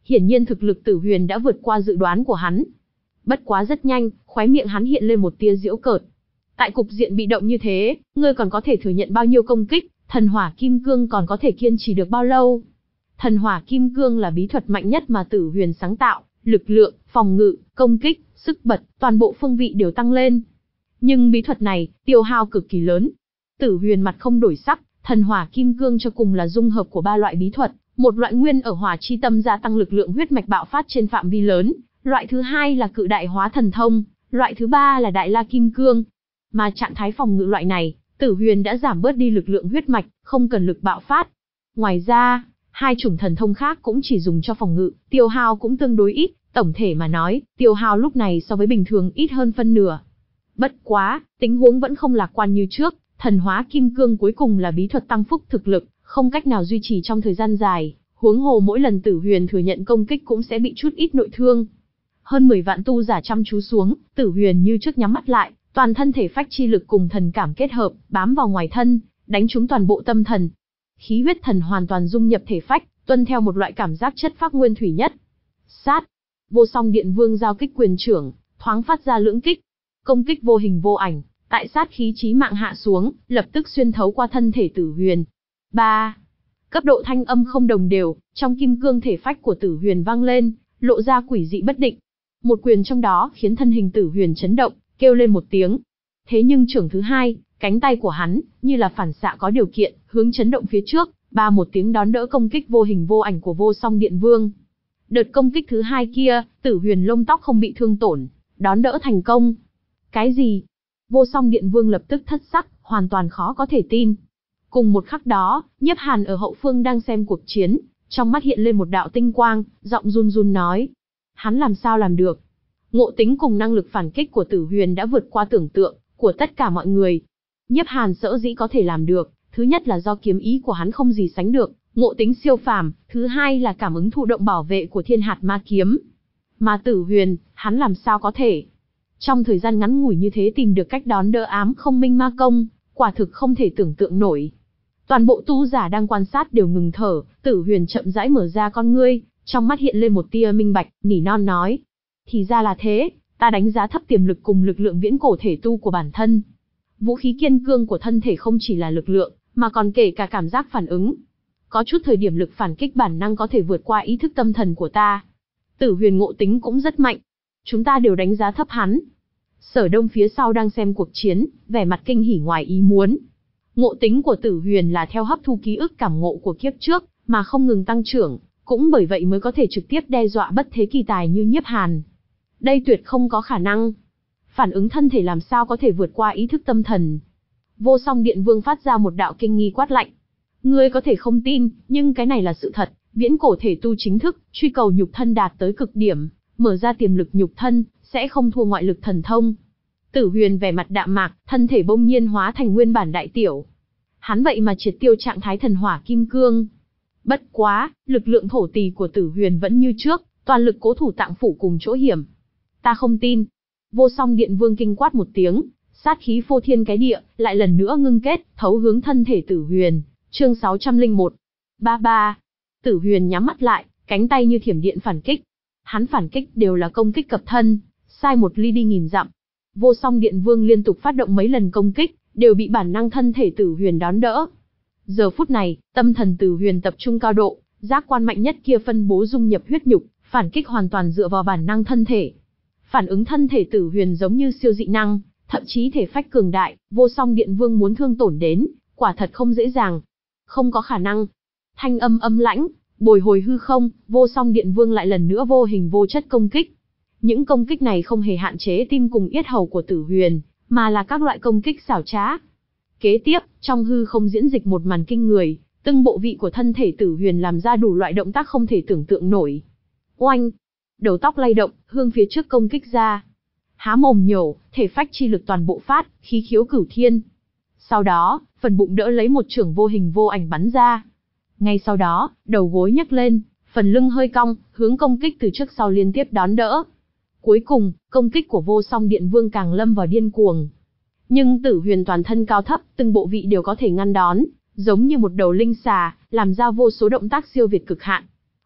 Hiển nhiên thực lực Tử Huyền đã vượt qua dự đoán của hắn. Bất quá rất nhanh, khóe miệng hắn hiện lên một tia giễu cợt. Tại cục diện bị động như thế, ngươi còn có thể thừa nhận bao nhiêu công kích, thần hỏa kim cương còn có thể kiên trì được bao lâu? Thần hỏa kim cương là bí thuật mạnh nhất mà Tử Huyền sáng tạo, lực lượng, phòng ngự, công kích, sức bật, toàn bộ phương vị đều tăng lên. Nhưng bí thuật này, tiêu hao cực kỳ lớn. Tử Huyền mặt không đổi sắc, thần hỏa kim cương cho cùng là dung hợp của ba loại bí thuật, một loại nguyên ở hỏa chi tâm gia tăng lực lượng huyết mạch bạo phát trên phạm vi lớn, loại thứ hai là cự đại hóa thần thông, loại thứ ba là đại la kim cương. Mà trạng thái phòng ngự loại này, Tử Huyền đã giảm bớt đi lực lượng huyết mạch, không cần lực bạo phát. Ngoài ra, hai chủng thần thông khác cũng chỉ dùng cho phòng ngự, tiêu hao cũng tương đối ít, tổng thể mà nói, tiêu hao lúc này so với bình thường ít hơn phân nửa. Bất quá, tình huống vẫn không lạc quan như trước, thần hóa kim cương cuối cùng là bí thuật tăng phúc thực lực, không cách nào duy trì trong thời gian dài, huống hồ mỗi lần Tử Huyền thừa nhận công kích cũng sẽ bị chút ít nội thương. Hơn mười vạn tu giả chăm chú xuống, Tử Huyền như trước nhắm mắt lại, toàn thân thể phách chi lực cùng thần cảm kết hợp, bám vào ngoài thân, đánh trúng toàn bộ tâm thần. Khí huyết thần hoàn toàn dung nhập thể phách, tuân theo một loại cảm giác chất phác nguyên thủy nhất. Sát, Vô Song Điện Vương giao kích quyền trưởng, thoáng phát ra lưỡng kích, công kích vô hình vô ảnh, tại sát khí chí mạng hạ xuống, lập tức xuyên thấu qua thân thể Tử Huyền. ba. Cấp độ thanh âm không đồng đều, trong kim cương thể phách của Tử Huyền vang lên, lộ ra quỷ dị bất định. Một quyền trong đó khiến thân hình Tử Huyền chấn động, kêu lên một tiếng. Thế nhưng trưởng thứ hai, cánh tay của hắn, như là phản xạ có điều kiện, hướng chấn động phía trước, ba một tiếng đón đỡ công kích vô hình vô ảnh của Vô Song Điện Vương. Đợt công kích thứ hai kia, Tử Huyền lông tóc không bị thương tổn, đón đỡ thành công. Cái gì? Vô Song Điện Vương lập tức thất sắc, hoàn toàn khó có thể tin. Cùng một khắc đó, Nhiếp Hàn ở hậu phương đang xem cuộc chiến, trong mắt hiện lên một đạo tinh quang, giọng run run nói. Hắn làm sao làm được? Ngộ tính cùng năng lực phản kích của Tử Huyền đã vượt qua tưởng tượng của tất cả mọi người. Nhiếp Hàn sở dĩ có thể làm được, thứ nhất là do kiếm ý của hắn không gì sánh được, ngộ tính siêu phàm, thứ hai là cảm ứng thụ động bảo vệ của Thiên Hạt Ma Kiếm. Mà Tử Huyền, hắn làm sao có thể trong thời gian ngắn ngủi như thế tìm được cách đón đỡ ám không minh ma công, quả thực không thể tưởng tượng nổi. Toàn bộ tu giả đang quan sát đều ngừng thở, Tử Huyền chậm rãi mở ra con ngươi, trong mắt hiện lên một tia minh bạch, nỉ non nói. Thì ra là thế, ta đánh giá thấp tiềm lực cùng lực lượng viễn cổ thể tu của bản thân. Vũ khí kiên cương của thân thể không chỉ là lực lượng, mà còn kể cả cảm giác phản ứng. Có chút thời điểm lực phản kích bản năng có thể vượt qua ý thức tâm thần của ta. Tử Huyền ngộ tính cũng rất mạnh. Chúng ta đều đánh giá thấp hắn. Sở Đông phía sau đang xem cuộc chiến, vẻ mặt kinh hỉ ngoài ý muốn. Ngộ tính của Tử Huyền là theo hấp thu ký ức cảm ngộ của kiếp trước, mà không ngừng tăng trưởng, cũng bởi vậy mới có thể trực tiếp đe dọa bất thế kỳ tài như Nhiếp Hàn. Đây tuyệt không có khả năng. Phản ứng thân thể làm sao có thể vượt qua ý thức tâm thần? Vô Song Điện Vương phát ra một đạo kinh nghi quát lạnh. Ngươi có thể không tin, nhưng cái này là sự thật. Viễn cổ thể tu chính thức, truy cầu nhục thân đạt tới cực điểm, mở ra tiềm lực nhục thân, sẽ không thua ngoại lực thần thông. Tử Huyền vẻ mặt đạm mạc, thân thể bỗng nhiên hóa thành nguyên bản đại tiểu. Hắn vậy mà triệt tiêu trạng thái thần hỏa kim cương. Bất quá, lực lượng thổ tỳ của Tử Huyền vẫn như trước, toàn lực cố thủ tạng phủ cùng chỗ hiểm. Ta không tin. Vô Song Điện Vương kinh quát một tiếng, sát khí phô thiên cái địa, lại lần nữa ngưng kết, thấu hướng thân thể Tử Huyền. Chương sáu trăm lẻ một. ba ba. Tử Huyền nhắm mắt lại, cánh tay như thiểm điện phản kích. Hắn phản kích đều là công kích cập thân, sai một ly đi nghìn dặm. Vô Song Điện Vương liên tục phát động mấy lần công kích, đều bị bản năng thân thể Tử Huyền đón đỡ. Giờ phút này, tâm thần Tử Huyền tập trung cao độ, giác quan mạnh nhất kia phân bố dung nhập huyết nhục, phản kích hoàn toàn dựa vào bản năng thân thể. Phản ứng thân thể Tử Huyền giống như siêu dị năng, thậm chí thể phách cường đại, Vô Song Điện Vương muốn thương tổn đến, quả thật không dễ dàng. Không có khả năng. Thanh âm âm lãnh, bồi hồi hư không, Vô Song Điện Vương lại lần nữa vô hình vô chất công kích. Những công kích này không hề hạn chế tim cùng yết hầu của Tử Huyền, mà là các loại công kích xảo trá. Kế tiếp, trong hư không diễn dịch một màn kinh người, từng bộ vị của thân thể Tử Huyền làm ra đủ loại động tác không thể tưởng tượng nổi. Oanh! Đầu tóc lay động, hướng phía trước công kích ra. Há mồm nhổ, thể phách chi lực toàn bộ phát, khí khiếu cửu thiên. Sau đó, phần bụng đỡ lấy một chưởng vô hình vô ảnh bắn ra. Ngay sau đó, đầu gối nhấc lên, phần lưng hơi cong, hướng công kích từ trước sau liên tiếp đón đỡ. Cuối cùng, công kích của Vô Song Điện Vương càng lâm vào điên cuồng. Nhưng Tử Huyền toàn thân cao thấp, từng bộ vị đều có thể ngăn đón, giống như một đầu linh xà, làm ra vô số động tác siêu việt cực hạn.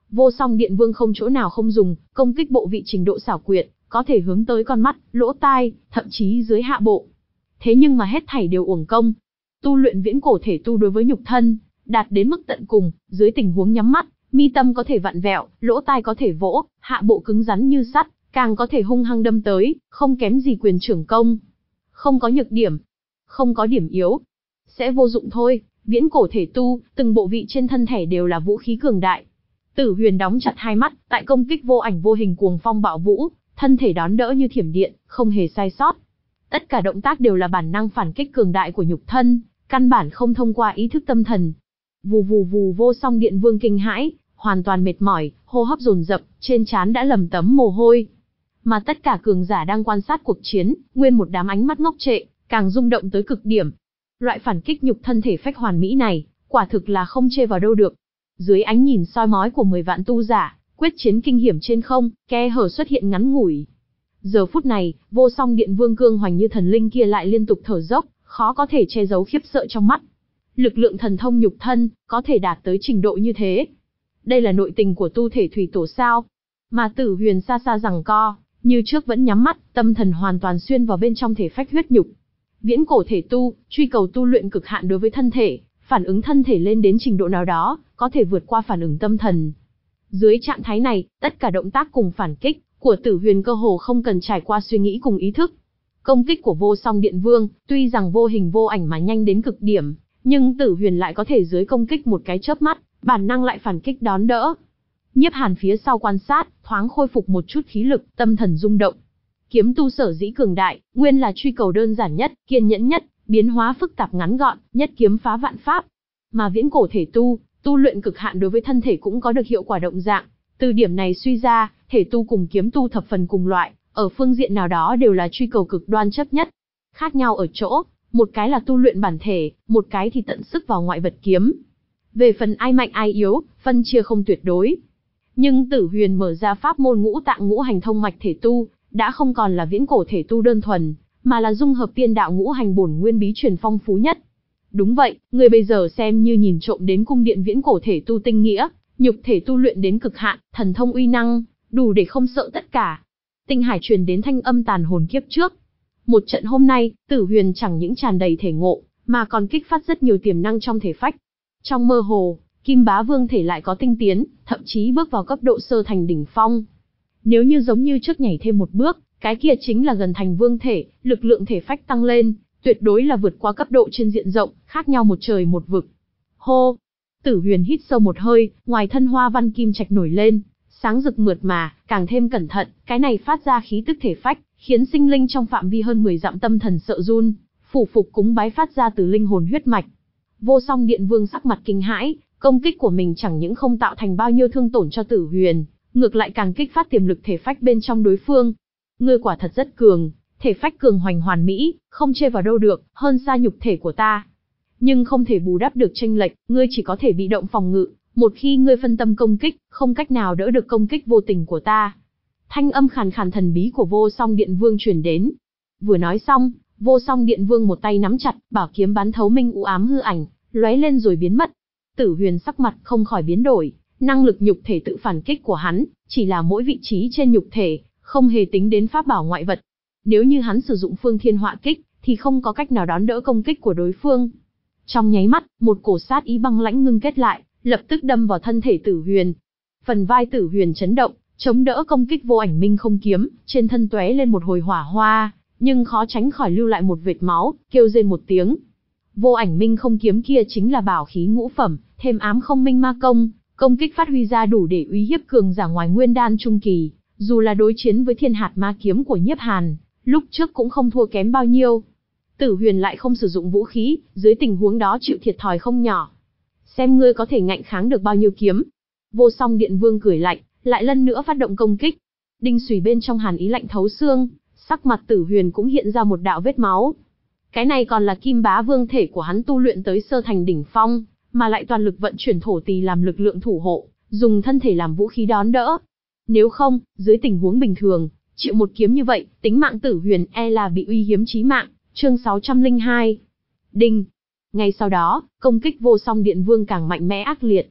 Vô Song Điện Vương không chỗ nào không dùng, công kích bộ vị trình độ xảo quyệt, có thể hướng tới con mắt, lỗ tai, thậm chí dưới hạ bộ. Thế nhưng mà hết thảy đều uổng công. Tu luyện viễn cổ thể tu đối với nhục thân, đạt đến mức tận cùng, dưới tình huống nhắm mắt, mi tâm có thể vặn vẹo, lỗ tai có thể vỗ, hạ bộ cứng rắn như sắt, càng có thể hung hăng đâm tới, không kém gì quyền trưởng công. Không có nhược điểm, không có điểm yếu, sẽ vô dụng thôi. Viễn cổ thể tu, từng bộ vị trên thân thể đều là vũ khí cường đại. Tử Huyền đóng chặt hai mắt, tại công kích vô ảnh vô hình cuồng phong bạo vũ, thân thể đón đỡ như thiểm điện, không hề sai sót. Tất cả động tác đều là bản năng phản kích cường đại của nhục thân, căn bản không thông qua ý thức tâm thần. Vù vù vù, Vô Song Điện Vương kinh hãi, hoàn toàn mệt mỏi, hô hấp dồn dập, trên trán đã lầm tấm mồ hôi. Mà tất cả cường giả đang quan sát cuộc chiến, nguyên một đám ánh mắt ngốc trệ, càng rung động tới cực điểm. Loại phản kích nhục thân thể phách hoàn mỹ này, quả thực là không chê vào đâu được. Dưới ánh nhìn soi mói của mười vạn tu giả, quyết chiến kinh hiểm trên không, khe hở xuất hiện ngắn ngủi. Giờ phút này, Vô Song Điện Vương cương hoành như thần linh kia lại liên tục thở dốc, khó có thể che giấu khiếp sợ trong mắt. Lực lượng thần thông nhục thân, có thể đạt tới trình độ như thế. Đây là nội tình của tu thể thủy tổ sao? Mà Tử Huyền xa xa giằng co, như trước vẫn nhắm mắt, tâm thần hoàn toàn xuyên vào bên trong thể phách huyết nhục. Viễn cổ thể tu, truy cầu tu luyện cực hạn đối với thân thể, phản ứng thân thể lên đến trình độ nào đó, có thể vượt qua phản ứng tâm thần. Dưới trạng thái này, tất cả động tác cùng phản kích của Tử Huyền cơ hồ không cần trải qua suy nghĩ cùng ý thức. Công kích của Vô Song Điện Vương, tuy rằng vô hình vô ảnh mà nhanh đến cực điểm, nhưng Tử Huyền lại có thể dưới công kích một cái chớp mắt, bản năng lại phản kích đón đỡ. Nhiếp Hàn phía sau quan sát, thoáng khôi phục một chút khí lực, tâm thần rung động. Kiếm tu sở dĩ cường đại, nguyên là truy cầu đơn giản nhất, kiên nhẫn nhất, biến hóa phức tạp ngắn gọn, nhất kiếm phá vạn pháp. Mà viễn cổ thể tu, tu luyện cực hạn đối với thân thể cũng có được hiệu quả động dạng. Từ điểm này suy ra, thể tu cùng kiếm tu thập phần cùng loại, ở phương diện nào đó đều là truy cầu cực đoan chấp nhất. Khác nhau ở chỗ, một cái là tu luyện bản thể, một cái thì tận sức vào ngoại vật kiếm. Về phần ai mạnh ai yếu, phân chia không tuyệt đối. Nhưng Tử Huyền mở ra pháp môn ngũ tạng ngũ hành thông mạch thể tu, đã không còn là viễn cổ thể tu đơn thuần, mà là dung hợp tiên đạo ngũ hành bổn nguyên bí truyền phong phú nhất. Đúng vậy, người bây giờ xem như nhìn trộm đến cung điện viễn cổ thể tu tinh nghĩa, nhục thể tu luyện đến cực hạn, thần thông uy năng, đủ để không sợ tất cả. Tinh hải truyền đến thanh âm tàn hồn kiếp trước. Một trận hôm nay, Tử Huyền chẳng những tràn đầy thể ngộ, mà còn kích phát rất nhiều tiềm năng trong thể phách. Trong mơ hồ, Kim Bá Vương thể lại có tinh tiến, thậm chí bước vào cấp độ sơ thành đỉnh phong. Nếu như giống như trước nhảy thêm một bước, cái kia chính là gần thành vương thể, lực lượng thể phách tăng lên, tuyệt đối là vượt qua cấp độ trên diện rộng, khác nhau một trời một vực. Hô! Tử Huyền hít sâu một hơi, ngoài thân hoa văn kim trạch nổi lên, sáng rực mượt mà, càng thêm cẩn thận, cái này phát ra khí tức thể phách, khiến sinh linh trong phạm vi hơn mười dặm tâm thần sợ run, phủ phục cúng bái phát ra từ linh hồn huyết mạch. Vô Song Điện Vương sắc mặt kinh hãi, công kích của mình chẳng những không tạo thành bao nhiêu thương tổn cho Tử Huyền, ngược lại càng kích phát tiềm lực thể phách bên trong đối phương. Ngươi quả thật rất cường, thể phách cường hoành hoàn mỹ, không chê vào đâu được, hơn xa nhục thể của ta. Nhưng không thể bù đắp được chênh lệch, ngươi chỉ có thể bị động phòng ngự, một khi ngươi phân tâm công kích, không cách nào đỡ được công kích vô tình của ta. Thanh âm khàn khàn thần bí của Vô Song Điện Vương truyền đến. Vừa nói xong, Vô Song Điện Vương một tay nắm chặt, bảo kiếm bắn thấu minh u ám hư ảnh, lóe lên rồi biến mất. Tử Huyền sắc mặt không khỏi biến đổi, năng lực nhục thể tự phản kích của hắn, chỉ là mỗi vị trí trên nhục thể, không hề tính đến pháp bảo ngoại vật. Nếu như hắn sử dụng phương thiên họa kích, thì không có cách nào đón đỡ công kích của đối phương. Trong nháy mắt, một cổ sát ý băng lãnh ngưng kết lại, lập tức đâm vào thân thể Tử Huyền. Phần vai Tử Huyền chấn động, chống đỡ công kích vô ảnh minh không kiếm, trên thân tóe lên một hồi hỏa hoa, nhưng khó tránh khỏi lưu lại một vệt máu, kêu rên một tiếng. Vô ảnh minh không kiếm kia chính là bảo khí ngũ phẩm, thêm ám không minh ma công, công kích phát huy ra đủ để uy hiếp cường giả ngoài nguyên đan trung kỳ, dù là đối chiến với thiên hạt ma kiếm của Nhiếp Hàn, lúc trước cũng không thua kém bao nhiêu. Tử Huyền lại không sử dụng vũ khí, dưới tình huống đó chịu thiệt thòi không nhỏ. Xem ngươi có thể ngạnh kháng được bao nhiêu kiếm. Vô Song Điện Vương cười lạnh, lại lần nữa phát động công kích. Đinh xùy bên trong hàn ý lạnh thấu xương, sắc mặt Tử Huyền cũng hiện ra một đạo vết máu. Cái này còn là Kim Bá Vương thể của hắn tu luyện tới sơ thành đỉnh phong, mà lại toàn lực vận chuyển thổ tỳ làm lực lượng thủ hộ, dùng thân thể làm vũ khí đón đỡ. Nếu không, dưới tình huống bình thường, chịu một kiếm như vậy, tính mạng Tử Huyền e là bị uy hiếm chí mạng. Chương sáu trăm lẻ hai. Đinh. Ngay sau đó, công kích Vô Song Điện Vương càng mạnh mẽ ác liệt.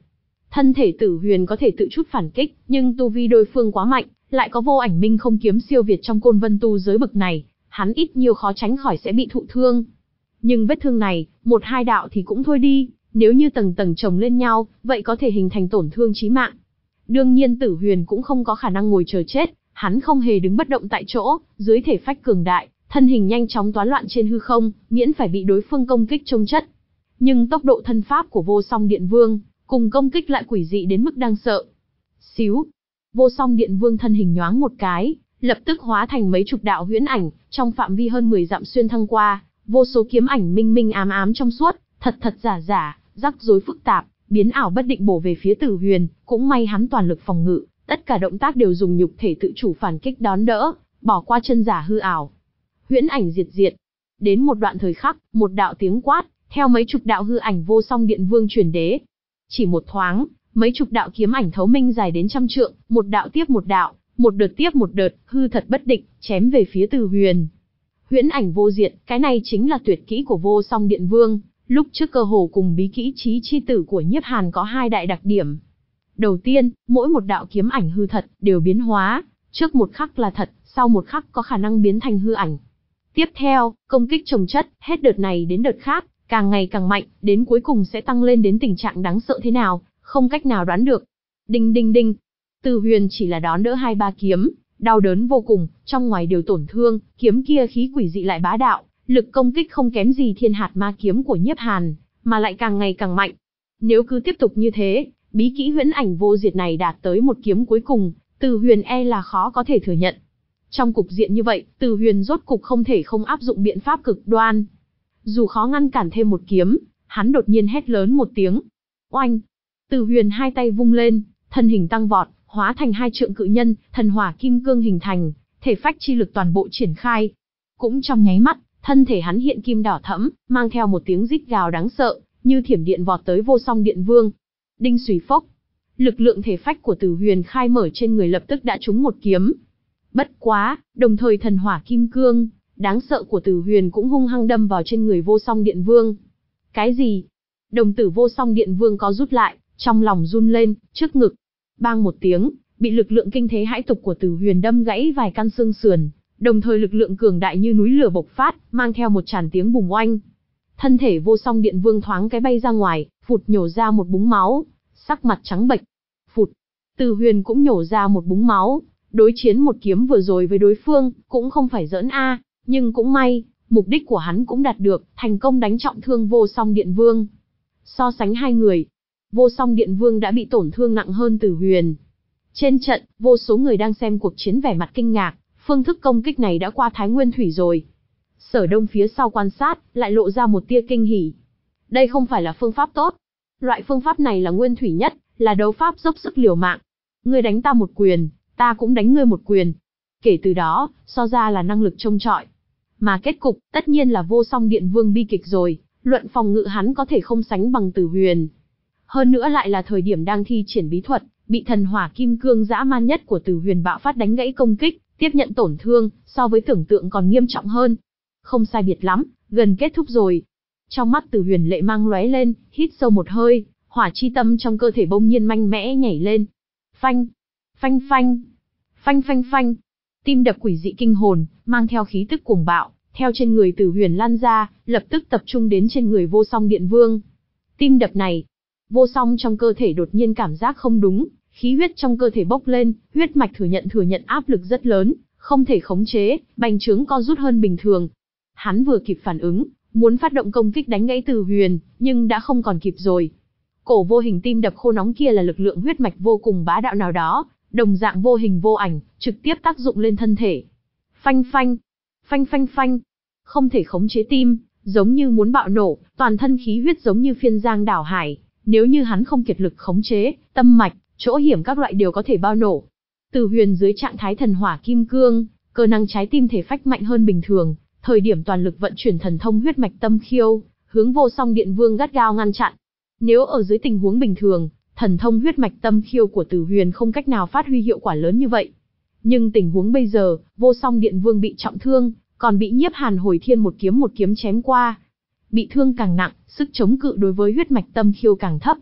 Thân thể Tử Huyền có thể tự chút phản kích, nhưng tu vi đối phương quá mạnh, lại có vô ảnh minh không kiếm siêu việt trong côn vân tu giới bực này, hắn ít nhiều khó tránh khỏi sẽ bị thụ thương. Nhưng vết thương này, một hai đạo thì cũng thôi đi, nếu như tầng tầng chồng lên nhau, vậy có thể hình thành tổn thương chí mạng. Đương nhiên Tử Huyền cũng không có khả năng ngồi chờ chết, hắn không hề đứng bất động tại chỗ, dưới thể phách cường đại, thân hình nhanh chóng toán loạn trên hư không, miễn phải bị đối phương công kích chông chất. Nhưng tốc độ thân pháp của Vô Song Điện Vương, cùng công kích lại quỷ dị đến mức đáng sợ. Xíu, Vô Song Điện Vương thân hình nhoáng một cái, lập tức hóa thành mấy chục đạo huyễn ảnh, trong phạm vi hơn mười dặm xuyên thăng qua, vô số kiếm ảnh minh minh ám ám trong suốt, thật thật giả giả, rắc rối phức tạp, biến ảo bất định bổ về phía Tử Huyền, cũng may hắn toàn lực phòng ngự, tất cả động tác đều dùng nhục thể tự chủ phản kích đón đỡ, bỏ qua chân giả hư ảo. Huyễn ảnh diệt diệt. Đến một đoạn thời khắc, một đạo tiếng quát, theo mấy chục đạo hư ảnh Vô Song Điện Vương truyền đế. Chỉ một thoáng, mấy chục đạo kiếm ảnh thấu minh dài đến trăm trượng, một đạo tiếp một đạo, một đợt tiếp một đợt, hư thật bất định, chém về phía Tử Huyền. Huyễn ảnh vô diệt, cái này chính là tuyệt kỹ của Vô Song Điện Vương, lúc trước cơ hồ cùng bí kỹ Chí Chi Tử của Nhiếp Hàn có hai đại đặc điểm. Đầu tiên, mỗi một đạo kiếm ảnh hư thật đều biến hóa, trước một khắc là thật, sau một khắc có khả năng biến thành hư ảnh. Tiếp theo, công kích chồng chất, hết đợt này đến đợt khác, càng ngày càng mạnh, đến cuối cùng sẽ tăng lên đến tình trạng đáng sợ thế nào, không cách nào đoán được. Đinh đinh đinh, Tử Huyền chỉ là đón đỡ hai ba kiếm, đau đớn vô cùng, trong ngoài đều tổn thương, kiếm kia khí quỷ dị lại bá đạo, lực công kích không kém gì Thiên Hạt Ma kiếm của Nhiếp Hàn, mà lại càng ngày càng mạnh. Nếu cứ tiếp tục như thế, bí kỹ huyễn ảnh vô diệt này đạt tới một kiếm cuối cùng, Tử Huyền e là khó có thể thừa nhận. Trong cục diện như vậy, Tử Huyền rốt cục không thể không áp dụng biện pháp cực đoan. Dù khó ngăn cản thêm một kiếm, hắn đột nhiên hét lớn một tiếng. Oanh! Tử Huyền hai tay vung lên, thân hình tăng vọt, hóa thành hai trượng cự nhân, thần hỏa kim cương hình thành, thể phách chi lực toàn bộ triển khai. Cũng trong nháy mắt, thân thể hắn hiện kim đỏ thẫm, mang theo một tiếng rít gào đáng sợ, như thiểm điện vọt tới Vô Song Điện Vương. Đinh xùy phốc, lực lượng thể phách của Tử Huyền khai mở trên người lập tức đã trúng một kiếm. Bất quá, đồng thời thần hỏa kim cương đáng sợ của Tử Huyền cũng hung hăng đâm vào trên người Vô Song Điện Vương. Cái gì? Đồng tử Vô Song Điện Vương có rút lại, trong lòng run lên, trước ngực, bang một tiếng, bị lực lượng kinh thế hãi tục của Tử Huyền đâm gãy vài căn xương sườn, đồng thời lực lượng cường đại như núi lửa bộc phát, mang theo một tràn tiếng bùng oanh. Thân thể Vô Song Điện Vương thoáng cái bay ra ngoài, phụt nhổ ra một búng máu, sắc mặt trắng bệch. Phụt, Tử Huyền cũng nhổ ra một búng máu, đối chiến một kiếm vừa rồi với đối phương, cũng không phải giỡn a, nhưng cũng may, mục đích của hắn cũng đạt được, thành công đánh trọng thương Vô Song Điện Vương. So sánh hai người, Vô Song Điện Vương đã bị tổn thương nặng hơn Tử Huyền. Trên trận, vô số người đang xem cuộc chiến vẻ mặt kinh ngạc, phương thức công kích này đã qua Thái Nguyên Thủy rồi. Sở Đông phía sau quan sát, lại lộ ra một tia kinh hỉ. Đây không phải là phương pháp tốt. Loại phương pháp này là nguyên thủy nhất, là đấu pháp dốc sức liều mạng. Ngươi đánh ta một quyền, ta cũng đánh ngươi một quyền. Kể từ đó, so ra là năng lực trông trọi. Mà kết cục, tất nhiên là Vô Song Điện Vương bi kịch rồi, luận phòng ngự hắn có thể không sánh bằng Tử Huyền. Hơn nữa lại là thời điểm đang thi triển bí thuật, bị thần hỏa kim cương dã man nhất của Tử Huyền bạo phát đánh gãy công kích, tiếp nhận tổn thương, so với tưởng tượng còn nghiêm trọng hơn. Không sai biệt lắm, gần kết thúc rồi. Trong mắt Tử Huyền lệ mang lóe lên, hít sâu một hơi, hỏa chi tâm trong cơ thể bỗng nhiên mạnh mẽ nhảy lên. Phanh, phanh phanh, phanh phanh phanh. Tim đập quỷ dị kinh hồn, mang theo khí tức cuồng bạo, theo trên người Tử Huyền lan ra, lập tức tập trung đến trên người Vô Song Điện Vương. Tim đập này, Vô Song trong cơ thể đột nhiên cảm giác không đúng, khí huyết trong cơ thể bốc lên, huyết mạch thừa nhận thừa nhận áp lực rất lớn, không thể khống chế, bành trướng co rút hơn bình thường. Hắn vừa kịp phản ứng, muốn phát động công kích đánh gãy Tử Huyền, nhưng đã không còn kịp rồi. Cổ vô hình tim đập khô nóng kia là lực lượng huyết mạch vô cùng bá đạo nào đó, đồng dạng vô hình vô ảnh, trực tiếp tác dụng lên thân thể. Phanh phanh, phanh phanh phanh, không thể khống chế tim, giống như muốn bạo nổ, toàn thân khí huyết giống như phiên giang đảo hải, nếu như hắn không kiệt lực khống chế, tâm mạch, chỗ hiểm các loại đều có thể bao nổ. Tử Huyền dưới trạng thái thần hỏa kim cương, cơ năng trái tim thể phách mạnh hơn bình thường, thời điểm toàn lực vận chuyển thần thông huyết mạch tâm khiêu, hướng Vô Song Điện Vương gắt gao ngăn chặn. Nếu ở dưới tình huống bình thường, thần thông huyết mạch tâm khiêu của Tử Huyền không cách nào phát huy hiệu quả lớn như vậy. Nhưng tình huống bây giờ, Vô Song Điện Vương bị trọng thương, còn bị Nhiếp Hàn Hồi Thiên một kiếm một kiếm chém qua. Bị thương càng nặng, sức chống cự đối với huyết mạch tâm khiêu càng thấp.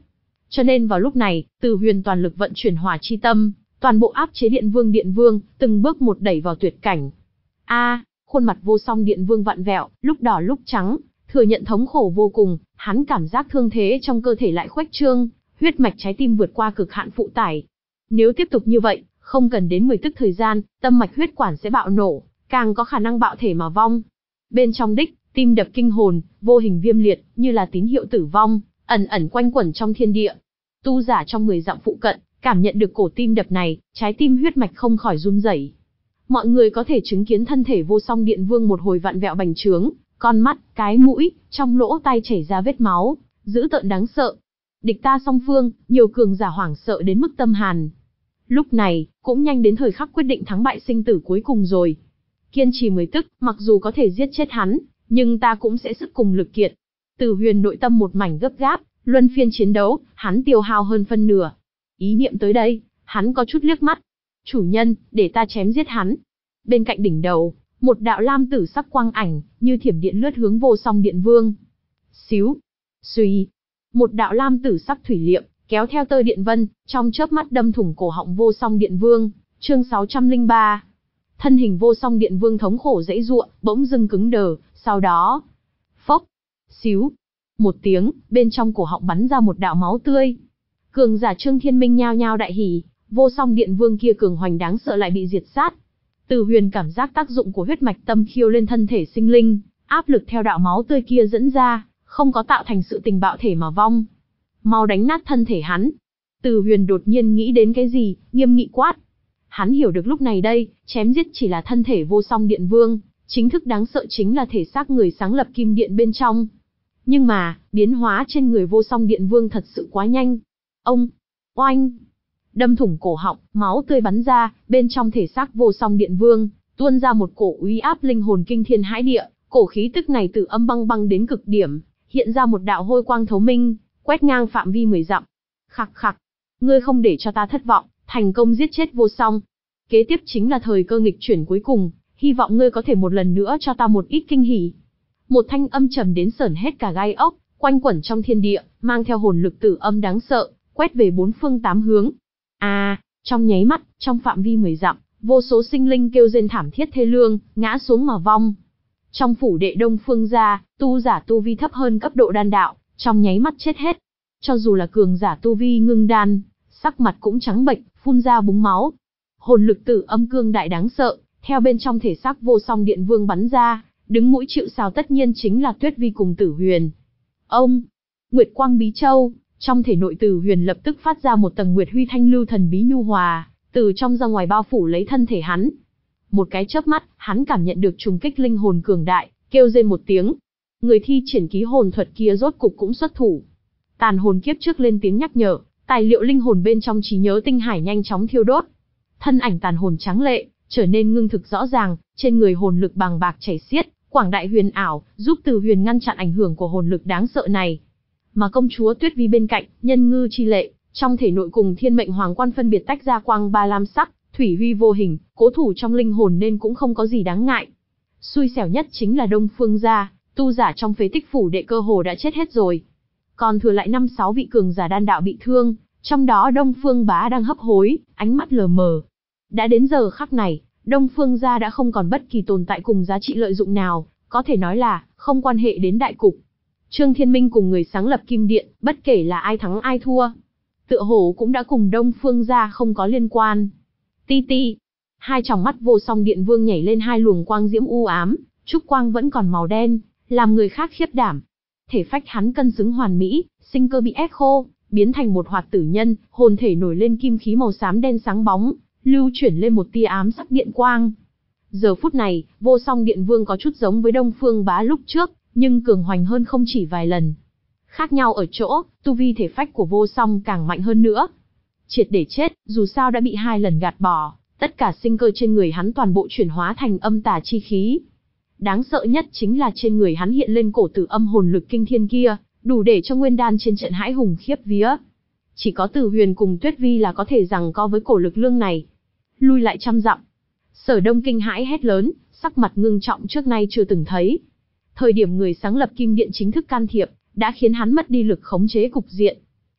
Cho nên vào lúc này, Từ Huyền toàn lực vận chuyển hỏa chi tâm, toàn bộ áp chế Điện Vương Điện Vương, từng bước một đẩy vào tuyệt cảnh. A, à, khuôn mặt vô song Điện Vương vặn vẹo, lúc đỏ lúc trắng, thừa nhận thống khổ vô cùng, hắn cảm giác thương thế trong cơ thể lại khuếch trương, huyết mạch trái tim vượt qua cực hạn phụ tải. Nếu tiếp tục như vậy, không cần đến mười tức thời gian, tâm mạch huyết quản sẽ bạo nổ, càng có khả năng bạo thể mà vong. Bên trong đích, tim đập kinh hồn, vô hình viêm liệt, như là tín hiệu tử vong, ẩn ẩn quanh quẩn trong thiên địa. Tu giả trong mười dặm phụ cận, cảm nhận được cổ tim đập này, trái tim huyết mạch không khỏi run rẩy. Mọi người có thể chứng kiến thân thể vô song Điện Vương một hồi vặn vẹo bành trướng, con mắt, cái mũi, trong lỗ tai chảy ra vết máu, dữ tợn đáng sợ. Địch ta song phương, nhiều cường giả hoảng sợ đến mức tâm hàn. Lúc này, cũng nhanh đến thời khắc quyết định thắng bại sinh tử cuối cùng rồi. Kiên trì mười tức, mặc dù có thể giết chết hắn, nhưng ta cũng sẽ sức cùng lực kiệt. Từ Huyền nội tâm một mảnh gấp gáp, luân phiên chiến đấu, hắn tiêu hao hơn phân nửa. Ý niệm tới đây, hắn có chút liếc mắt. Chủ nhân, để ta chém giết hắn. Bên cạnh đỉnh đầu, một đạo lam tử sắc quang ảnh, như thiểm điện lướt hướng vô song Điện Vương. Xíu, suy, một đạo lam tử sắc thủy liệm, kéo theo tơ điện vân, trong chớp mắt đâm thủng cổ họng vô song Điện Vương. Chương sáu trăm lẻ ba. Thân hình vô song Điện Vương thống khổ giãy giụa, bỗng dưng cứng đờ, sau đó, phốc, xíu, một tiếng, bên trong cổ họng bắn ra một đạo máu tươi. Cường giả Trương Thiên Minh nhao nhao đại hỉ, vô song Điện Vương kia cường hoành đáng sợ lại bị diệt sát. Từ Huyền cảm giác tác dụng của huyết mạch tâm khiêu lên thân thể sinh linh, áp lực theo đạo máu tươi kia dẫn ra, không có tạo thành sự tình bạo thể mà vong. Mau đánh nát thân thể hắn. Từ Huyền đột nhiên nghĩ đến cái gì, nghiêm nghị quát. Hắn hiểu được lúc này đây, chém giết chỉ là thân thể vô song Điện Vương, chính thức đáng sợ chính là thể xác người sáng lập kim điện bên trong. Nhưng mà, biến hóa trên người vô song Điện Vương thật sự quá nhanh. Ông, oanh, đâm thủng cổ họng, máu tươi bắn ra, bên trong thể xác vô song Điện Vương, tuôn ra một cổ uy áp linh hồn kinh thiên hãi địa, cổ khí tức này từ âm băng băng đến cực điểm, hiện ra một đạo hôi quang thấu minh, quét ngang phạm vi mười dặm. Khặc khặc, ngươi không để cho ta thất vọng, thành công giết chết vô song. Kế tiếp chính là thời cơ nghịch chuyển cuối cùng, hy vọng ngươi có thể một lần nữa cho ta một ít kinh hỉ. Một thanh âm trầm đến sởn hết cả gai ốc, quanh quẩn trong thiên địa, mang theo hồn lực tử âm đáng sợ, quét về bốn phương tám hướng. À, trong nháy mắt, trong phạm vi mười dặm, vô số sinh linh kêu rên thảm thiết thê lương, ngã xuống mà vong. Trong phủ đệ Đông Phương gia, tu giả tu vi thấp hơn cấp độ đan đạo, trong nháy mắt chết hết. Cho dù là cường giả tu vi ngưng đan, sắc mặt cũng trắng bệch, phun ra búng máu. Hồn lực tử âm cương đại đáng sợ, theo bên trong thể xác vô song Điện Vương bắn ra, đứng mũi chịu sào tất nhiên chính là Tuyết Vi cùng Tử Huyền. Ông, Nguyệt Quang Bí Châu, trong thể nội Tử Huyền lập tức phát ra một tầng Nguyệt Huy Thanh Lưu thần bí nhu hòa, từ trong ra ngoài bao phủ lấy thân thể hắn. Một cái chớp mắt, hắn cảm nhận được trùng kích linh hồn cường đại, kêu rên một tiếng. Người thi triển ký hồn thuật kia rốt cục cũng xuất thủ. Tàn hồn kiếp trước lên tiếng nhắc nhở, tài liệu linh hồn bên trong trí nhớ tinh hải nhanh chóng thiêu đốt. Thân ảnh tàn hồn trắng lệ, trở nên ngưng thực rõ ràng, trên người hồn lực bàng bạc chảy xiết, quảng đại huyền ảo, giúp Từ Huyền ngăn chặn ảnh hưởng của hồn lực đáng sợ này. Mà công chúa Tuyết Vi bên cạnh, nhân ngư chi lệ, trong thể nội cùng thiên mệnh hoàng quan phân biệt tách ra quang ba lam sắc, thủy huy vô hình, cố thủ trong linh hồn nên cũng không có gì đáng ngại. Xui xẻo nhất chính là Đông Phương gia, tu giả trong phế tích phủ đệ cơ hồ đã chết hết rồi. Còn thừa lại năm sáu vị cường giả đan đạo bị thương, trong đó Đông Phương Bá đang hấp hối, ánh mắt lờ mờ. Đã đến giờ khắc này, Đông Phương gia đã không còn bất kỳ tồn tại cùng giá trị lợi dụng nào, có thể nói là không quan hệ đến đại cục. Trương Thiên Minh cùng người sáng lập Kim Điện, bất kể là ai thắng ai thua, tựa hồ cũng đã cùng Đông Phương gia không có liên quan. Ti ti, hai tròng mắt vô song Điện Vương nhảy lên hai luồng quang diễm u ám, trúc quang vẫn còn màu đen, làm người khác khiếp đảm. Thể phách hắn cân xứng hoàn mỹ, sinh cơ bị ép khô, biến thành một hoạt tử nhân, hồn thể nổi lên kim khí màu xám đen sáng bóng, lưu chuyển lên một tia ám sắc điện quang. Giờ phút này, vô song Điện Vương có chút giống với Đông Phương Bá lúc trước, nhưng cường hoành hơn không chỉ vài lần. Khác nhau ở chỗ, tu vi thể phách của vô song càng mạnh hơn nữa. Triệt để chết, dù sao đã bị hai lần gạt bỏ, tất cả sinh cơ trên người hắn toàn bộ chuyển hóa thành âm tà chi khí. Đáng sợ nhất chính là trên người hắn hiện lên cổ tử âm hồn lực kinh thiên kia, đủ để cho nguyên đan trên trận hãi hùng khiếp vía. Chỉ có Tử Huyền cùng Tuyết Vi là có thể giằng co với cổ lực lương này. Lui lại trăm dặm. Sở Đông kinh hãi hét lớn, sắc mặt ngưng trọng trước nay chưa từng thấy. Thời điểm người sáng lập Kim Điện chính thức can thiệp, đã khiến hắn mất đi lực khống chế cục diện.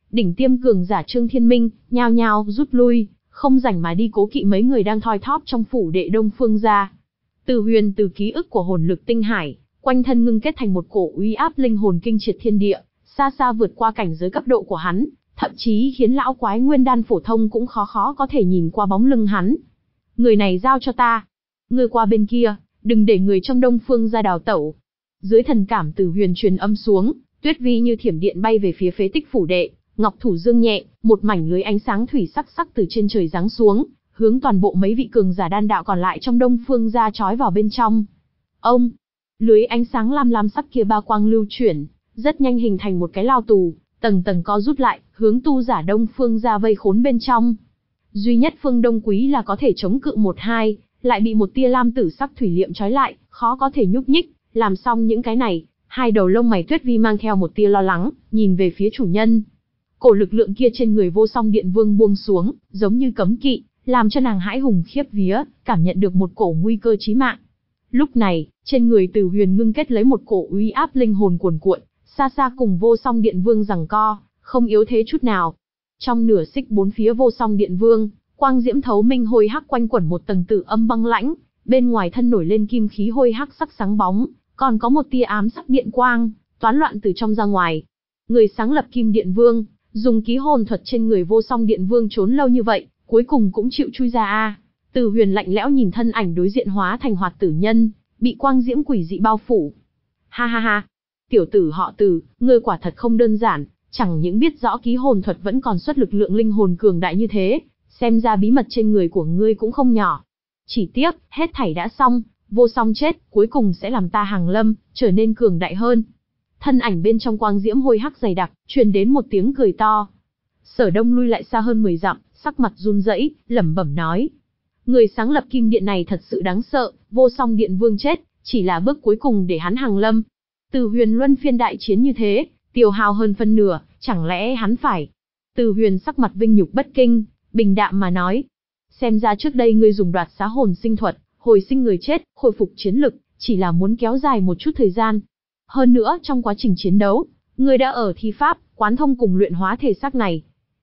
Đỉnh tiêm cường giả Trương Thiên Minh, nhao nhao rút lui, không rảnh mà đi cố kỵ mấy người đang thoi thóp trong phủ đệ Đông Phương gia. Từ Huyền từ ký ức của hồn lực tinh hải, quanh thân ngưng kết thành một cổ uy áp linh hồn kinh triệt thiên địa, xa xa vượt qua cảnh giới cấp độ của hắn, thậm chí khiến lão quái nguyên đan phổ thông cũng khó khó có thể nhìn qua bóng lưng hắn. Người này giao cho ta. Ngươi qua bên kia, đừng để người trong Đông Phương gia đào tẩu. Dưới thần cảm Từ Huyền truyền âm xuống, Tuyết Vi như thiểm điện bay về phía phế tích phủ đệ, ngọc thủ dương nhẹ, một mảnh lưới ánh sáng thủy sắc sắc từ trên trời giáng xuống, hướng toàn bộ mấy vị cường giả đan đạo còn lại trong Đông Phương gia trói vào bên trong. Ông, lưới ánh sáng lam lam sắc kia ba quang lưu chuyển, rất nhanh hình thành một cái lao tù, tầng tầng co rút lại, hướng tu giả Đông Phương gia vây khốn bên trong. Duy nhất Phương Đông Quý là có thể chống cự một hai, lại bị một tia lam tử sắc thủy liệm trói lại, khó có thể nhúc nhích. Làm xong những cái này, hai đầu lông mày Tuyết Vi mang theo một tia lo lắng, nhìn về phía chủ nhân. Cổ lực lượng kia trên người Vô Song Điện Vương buông xuống, giống như cấm kỵ, làm cho nàng hãi hùng khiếp vía, cảm nhận được một cổ nguy cơ chí mạng. Lúc này, trên người Từ Huyền ngưng kết lấy một cổ uy áp linh hồn cuồn cuộn, xa xa cùng Vô Song Điện Vương giằng co, không yếu thế chút nào. Trong nửa xích bốn phía Vô Song Điện Vương, quang diễm thấu minh hôi hắc quanh quẩn một tầng tử âm băng lãnh, bên ngoài thân nổi lên kim khí hôi hắc sắc sáng bóng, còn có một tia ám sắc điện quang, toán loạn từ trong ra ngoài. Người sáng lập Kim Điện Vương, dùng ký hồn thuật trên người Vô Song Điện Vương trốn lâu như vậy, cuối cùng cũng chịu chui ra a. Từ Huyền lạnh lẽo nhìn thân ảnh đối diện hóa thành hoạt tử nhân, bị quang diễm quỷ dị bao phủ. Ha ha ha, tiểu tử họ Từ, ngươi quả thật không đơn giản, chẳng những biết rõ ký hồn thuật vẫn còn xuất lực lượng linh hồn cường đại như thế, xem ra bí mật trên người của ngươi cũng không nhỏ. Chỉ tiếc, hết thảy đã xong, Vô Song chết, cuối cùng sẽ làm ta hàng lâm, trở nên cường đại hơn. Thân ảnh bên trong quang diễm hôi hắc dày đặc, truyền đến một tiếng cười to. Sở Đông lui lại xa hơn mười dặm, sắc mặt run rẩy, lẩm bẩm nói. Người sáng lập kim điện này thật sự đáng sợ, Vô Song Điện Vương chết, chỉ là bước cuối cùng để hắn hàng lâm. Từ Huyền luân phiên đại chiến như thế, tiêu hao hơn phân nửa, chẳng lẽ hắn phải... Từ Huyền sắc mặt vinh nhục bất kinh, bình đạm mà nói. Xem ra trước đây ngươi dùng đoạt xá hồn sinh thuật, hồi sinh người chết, khôi phục chiến lực, chỉ là muốn kéo dài một chút thời gian. Hơn nữa, trong quá trình chiến đấu, ngươi đã ở thi pháp, quán thông cùng luyện hóa thể xác này.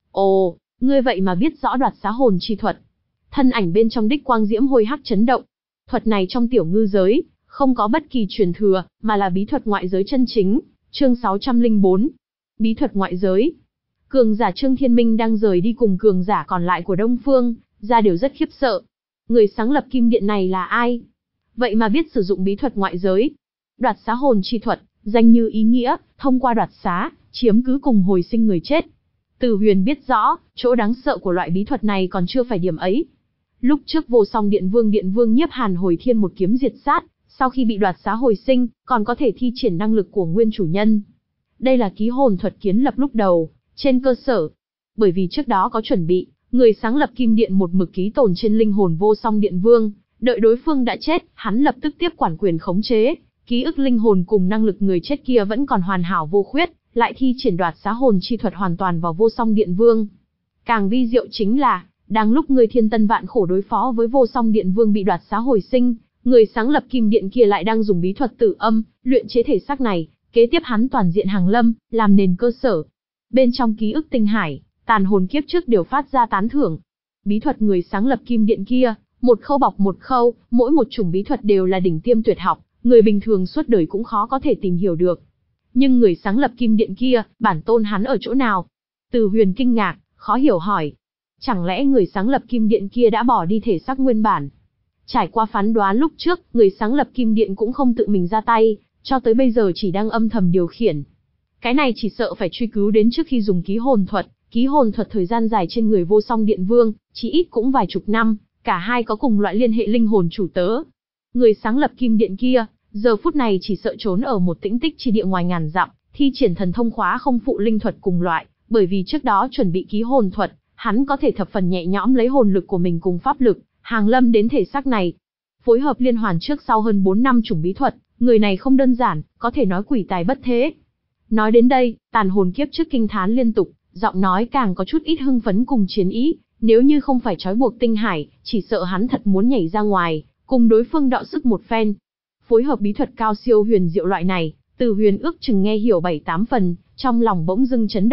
Ồ, ngươi vậy mà biết rõ đoạt xá hồn chi thuật. Thân ảnh bên trong đích quang diễm hôi hắc chấn động. Thuật này trong tiểu ngư giới, không có bất kỳ truyền thừa, mà là bí thuật ngoại giới chân chính. Chương sáu trăm lẻ bốn. Bí thuật ngoại giới. Cường giả Trương Thiên Minh đang rời đi cùng cường giả còn lại của Đông Phương, ra đều rất khiếp sợ. Người sáng lập kim điện này là ai? Vậy mà biết sử dụng bí thuật ngoại giới. Đoạt xá hồn chi thuật, danh như ý nghĩa, thông qua đoạt xá, chiếm cứ cùng hồi sinh người chết. Từ Huyền biết rõ, chỗ đáng sợ của loại bí thuật này còn chưa phải điểm ấy. Lúc trước Vô Song Điện Vương Điện Vương Nhiếp Hàn hồi thiên một kiếm diệt sát, sau khi bị đoạt xá hồi sinh, còn có thể thi triển năng lực của nguyên chủ nhân. Đây là ký hồn thuật kiến lập lúc đầu, trên cơ sở. Bởi vì trước đó có chuẩn bị, người sáng lập kim điện một mực ký tồn trên linh hồn Vô Song Điện Vương, đợi đối phương đã chết, hắn lập tức tiếp quản quyền khống chế, ký ức linh hồn cùng năng lực người chết kia vẫn còn hoàn hảo vô khuyết, lại thi triển đoạt xá hồn chi thuật hoàn toàn vào Vô Song Điện Vương. Càng vi diệu chính là, đang lúc người thiên tân vạn khổ đối phó với Vô Song Điện Vương bị đoạt xá hồi sinh, người sáng lập kim điện kia lại đang dùng bí thuật tử âm, luyện chế thể xác này, kế tiếp hắn toàn diện hàng lâm, làm nền cơ sở. Bên trong ký ức tinh hải, tàn hồn kiếp trước đều phát ra tán thưởng. Bí thuật người sáng lập kim điện kia, một khâu bọc một khâu, mỗi một chủng bí thuật đều là đỉnh tiêm tuyệt học, người bình thường suốt đời cũng khó có thể tìm hiểu được. Nhưng người sáng lập kim điện kia, bản tôn hắn ở chỗ nào? Từ Huyền kinh ngạc, khó hiểu hỏi. Chẳng lẽ người sáng lập kim điện kia đã bỏ đi thể xác nguyên bản? Trải qua phán đoán lúc trước, người sáng lập kim điện cũng không tự mình ra tay, cho tới bây giờ chỉ đang âm thầm điều khiển. Cái này chỉ sợ phải truy cứu đến trước khi dùng ký hồn thuật, ký hồn thuật thời gian dài trên người Vô Song Điện Vương, chỉ ít cũng vài chục năm, cả hai có cùng loại liên hệ linh hồn chủ tớ. Người sáng lập kim điện kia, giờ phút này chỉ sợ trốn ở một tĩnh tích chi địa ngoài ngàn dặm, thi triển thần thông khóa không phụ linh thuật cùng loại, bởi vì trước đó chuẩn bị ký hồn thuật, hắn có thể thập phần nhẹ nhõm lấy hồn lực của mình cùng pháp lực, hàng lâm đến thể xác này. Phối hợp liên hoàn trước sau hơn bốn năm chủng bí thuật, người này không đơn giản, có thể nói quỷ tài bất thế. Nói đến đây, tàn hồn kiếp trước kinh thán liên tục, giọng nói càng có chút ít hưng phấn cùng chiến ý, nếu như không phải trói buộc tinh hải, chỉ sợ hắn thật muốn nhảy ra ngoài, cùng đối phương đọ sức một phen. Phối hợp bí thuật cao siêu huyền diệu loại này, Từ Huyền ước chừng nghe hiểu bảy tám phần, trong lòng bỗng dưng chấn động,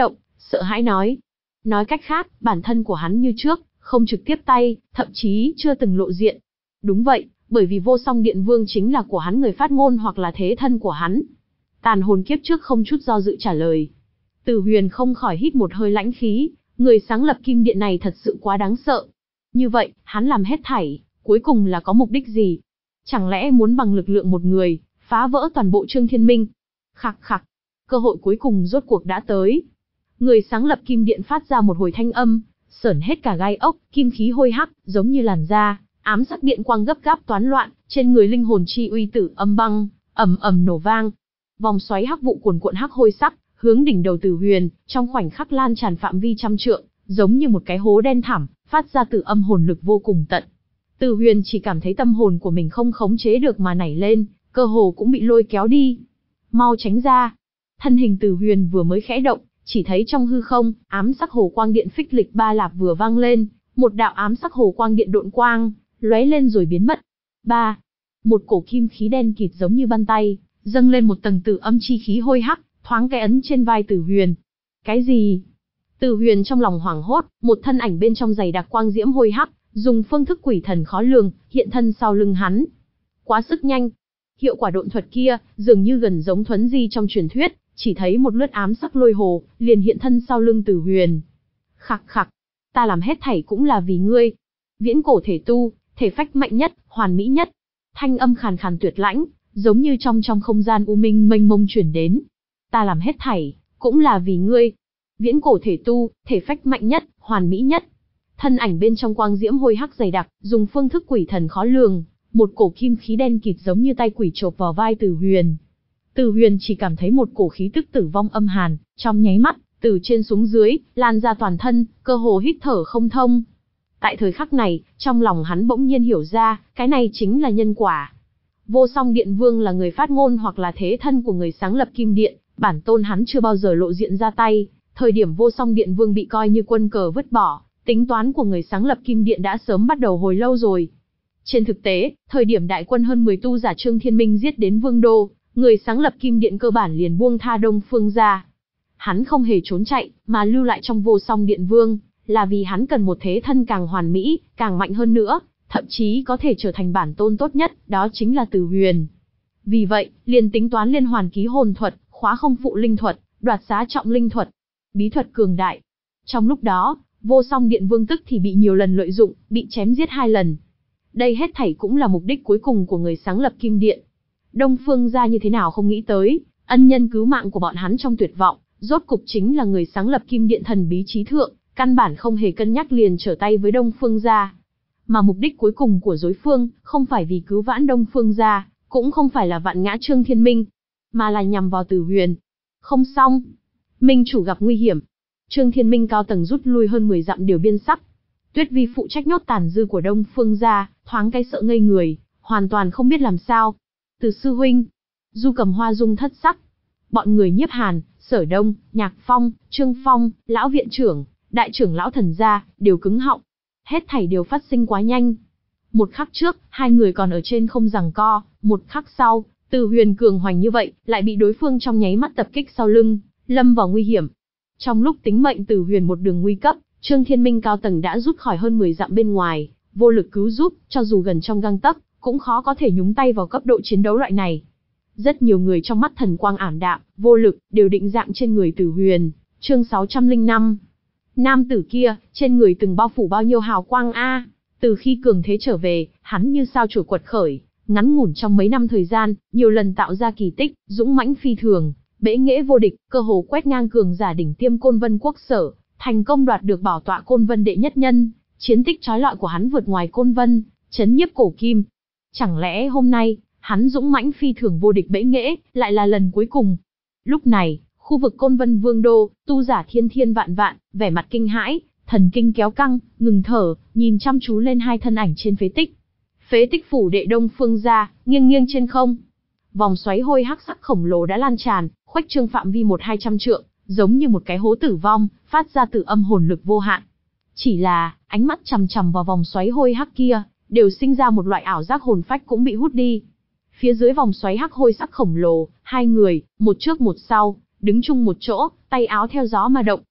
sợ hãi nói. Nói cách khác, bản thân của hắn như trước, không trực tiếp tay, thậm chí chưa từng lộ diện. Đúng vậy, bởi vì Vô Song Điện Vương chính là của hắn người phát ngôn hoặc là thế thân của hắn. Tàn hồn kiếp trước không chút do dự trả lời. Từ Huyền không khỏi hít một hơi lãnh khí, người sáng lập kim điện này thật sự quá đáng sợ. Như vậy, hắn làm hết thảy, cuối cùng là có mục đích gì? Chẳng lẽ muốn bằng lực lượng một người, phá vỡ toàn bộ Trương Thiên Minh? Khặc khặc, cơ hội cuối cùng rốt cuộc đã tới. Người sáng lập kim điện phát ra một hồi thanh âm, sởn hết cả gai ốc, kim khí hôi hắc, giống như làn da, ám sắc điện quang gấp gáp toán loạn, trên người linh hồn chi uy tử âm băng, ầm ầm nổ vang. Vòng xoáy hắc vụ cuồn cuộn hắc hôi sắc, hướng đỉnh đầu Từ Huyền, trong khoảnh khắc lan tràn phạm vi trăm trượng, giống như một cái hố đen thẳm, phát ra từ âm hồn lực vô cùng tận. Từ Huyền chỉ cảm thấy tâm hồn của mình không khống chế được mà nảy lên, cơ hồ cũng bị lôi kéo đi. Mau tránh ra! Thân hình Từ Huyền vừa mới khẽ động, chỉ thấy trong hư không, ám sắc hồ quang điện phích lịch ba lạp vừa vang lên, một đạo ám sắc hồ quang điện độn quang, lóe lên rồi biến mất. Ba, một cổ kim khí đen kịt giống như bàn tay, dâng lên một tầng tử âm chi khí hôi hắc, thoáng cái ấn trên vai Từ Huyền. Cái gì? Từ Huyền trong lòng hoảng hốt, một thân ảnh bên trong dày đặc quang diễm hôi hắc, dùng phương thức quỷ thần khó lường, hiện thân sau lưng hắn. Quá sức nhanh. Hiệu quả độn thuật kia, dường như gần giống thuấn di trong truyền thuyết, chỉ thấy một lướt ám sắc lôi hồ, liền hiện thân sau lưng Từ Huyền. Khặc khặc, ta làm hết thảy cũng là vì ngươi. Viễn cổ thể tu, thể phách mạnh nhất, hoàn mỹ nhất. Thanh âm khàn khàn tuyệt lãnh, giống như trong trong không gian u minh mênh mông truyền đến. Ta làm hết thảy, cũng là vì ngươi. Viễn cổ thể tu, thể phách mạnh nhất, hoàn mỹ nhất. Thân ảnh bên trong quang diễm hôi hắc dày đặc, dùng phương thức quỷ thần khó lường, một cổ kim khí đen kịt giống như tay quỷ chộp vào vai Từ Huyền. Từ Huyền chỉ cảm thấy một cổ khí tức tử vong âm hàn, trong nháy mắt, từ trên xuống dưới, lan ra toàn thân, cơ hồ hít thở không thông. Tại thời khắc này, trong lòng hắn bỗng nhiên hiểu ra, cái này chính là nhân quả. Vô Song Điện Vương là người phát ngôn hoặc là thế thân của người sáng lập kim điện, bản tôn hắn chưa bao giờ lộ diện ra tay, thời điểm Vô Song Điện Vương bị coi như quân cờ vứt bỏ, tính toán của người sáng lập kim điện đã sớm bắt đầu hồi lâu rồi. Trên thực tế, thời điểm đại quân hơn mười tu giả Trương Thiên Minh giết đến Vương Đô, người sáng lập kim điện cơ bản liền buông tha Đông Phương ra. Hắn không hề trốn chạy, mà lưu lại trong Vô Song Điện Vương, là vì hắn cần một thế thân càng hoàn mỹ, càng mạnh hơn nữa, thậm chí có thể trở thành bản tôn tốt nhất, đó chính là Từ Huyền. Vì vậy, liền tính toán liên hoàn ký hồn thuật, khóa không phụ linh thuật, đoạt xá trọng linh thuật, bí thuật cường đại. Trong lúc đó, Vô Song Điện Vương tức thì bị nhiều lần lợi dụng, bị chém giết hai lần. Đây hết thảy cũng là mục đích cuối cùng của người sáng lập kim điện. Đông Phương gia như thế nào không nghĩ tới, ân nhân cứu mạng của bọn hắn trong tuyệt vọng, rốt cục chính là người sáng lập kim điện thần bí trí thượng, căn bản không hề cân nhắc liền trở tay với Đông Phương gia. Mà mục đích cuối cùng của đối phương, không phải vì cứu vãn Đông Phương gia, cũng không phải là vạn ngã Trương Thiên Minh, mà là nhằm vào Từ Huyền. Không xong, Minh chủ gặp nguy hiểm. Trương Thiên Minh cao tầng rút lui hơn mười dặm đều biên sắc. Tuyết Vi phụ trách nhốt tàn dư của Đông Phương gia, thoáng cái sợ ngây người, hoàn toàn không biết làm sao. Từ sư huynh, Du Cầm Hoa dung thất sắc. Bọn người Nhiếp Hàn, Sở Đông, Nhạc Phong, Trương Phong, lão viện trưởng, đại trưởng lão thần gia, đều cứng họng. Hết thảy đều phát sinh quá nhanh. Một khắc trước, hai người còn ở trên không giằng co, một khắc sau, Từ Huyền cường hoành như vậy, lại bị đối phương trong nháy mắt tập kích sau lưng, lâm vào nguy hiểm. Trong lúc tính mệnh Từ Huyền một đường nguy cấp, Trương Thiên Minh cao tầng đã rút khỏi hơn mười dặm bên ngoài, vô lực cứu giúp, cho dù gần trong gang tấc, cũng khó có thể nhúng tay vào cấp độ chiến đấu loại này. Rất nhiều người trong mắt thần quang ảm đạm, vô lực, đều định dạng trên người Từ Huyền. Chương sáu trăm lẻ năm. Nam tử kia, trên người từng bao phủ bao nhiêu hào quang a? Từ khi cường thế trở về, hắn như sao chổi quật khởi, ngắn ngủn trong mấy năm thời gian, nhiều lần tạo ra kỳ tích, dũng mãnh phi thường, bẽ nghễ vô địch, cơ hồ quét ngang cường giả đỉnh tiêm Côn Vân quốc sở, thành công đoạt được bảo tọa Côn Vân đệ nhất nhân. Chiến tích chói lọi của hắn vượt ngoài Côn Vân, chấn nhiếp cổ kim. Chẳng lẽ hôm nay, hắn dũng mãnh phi thường vô địch bẽ nghễ, lại là lần cuối cùng? Lúc này, khu vực Côn Vân Vương đô, tu giả thiên thiên vạn vạn, vẻ mặt kinh hãi, thần kinh kéo căng, ngừng thở, nhìn chăm chú lên hai thân ảnh trên phế tích. Phế tích phủ đệ Đông Phương gia, nghiêng nghiêng trên không. Vòng xoáy hôi hắc sắc khổng lồ đã lan tràn, khuếch trương phạm vi một hai trăm trượng, giống như một cái hố tử vong, phát ra từ âm hồn lực vô hạn. Chỉ là, ánh mắt chằm chằm vào vòng xoáy hôi hắc kia, đều sinh ra một loại ảo giác hồn phách cũng bị hút đi. Phía dưới vòng xoáy hắc hôi sắc khổng lồ, hai người, một trước một sau, đứng chung một chỗ, tay áo theo gió mà động.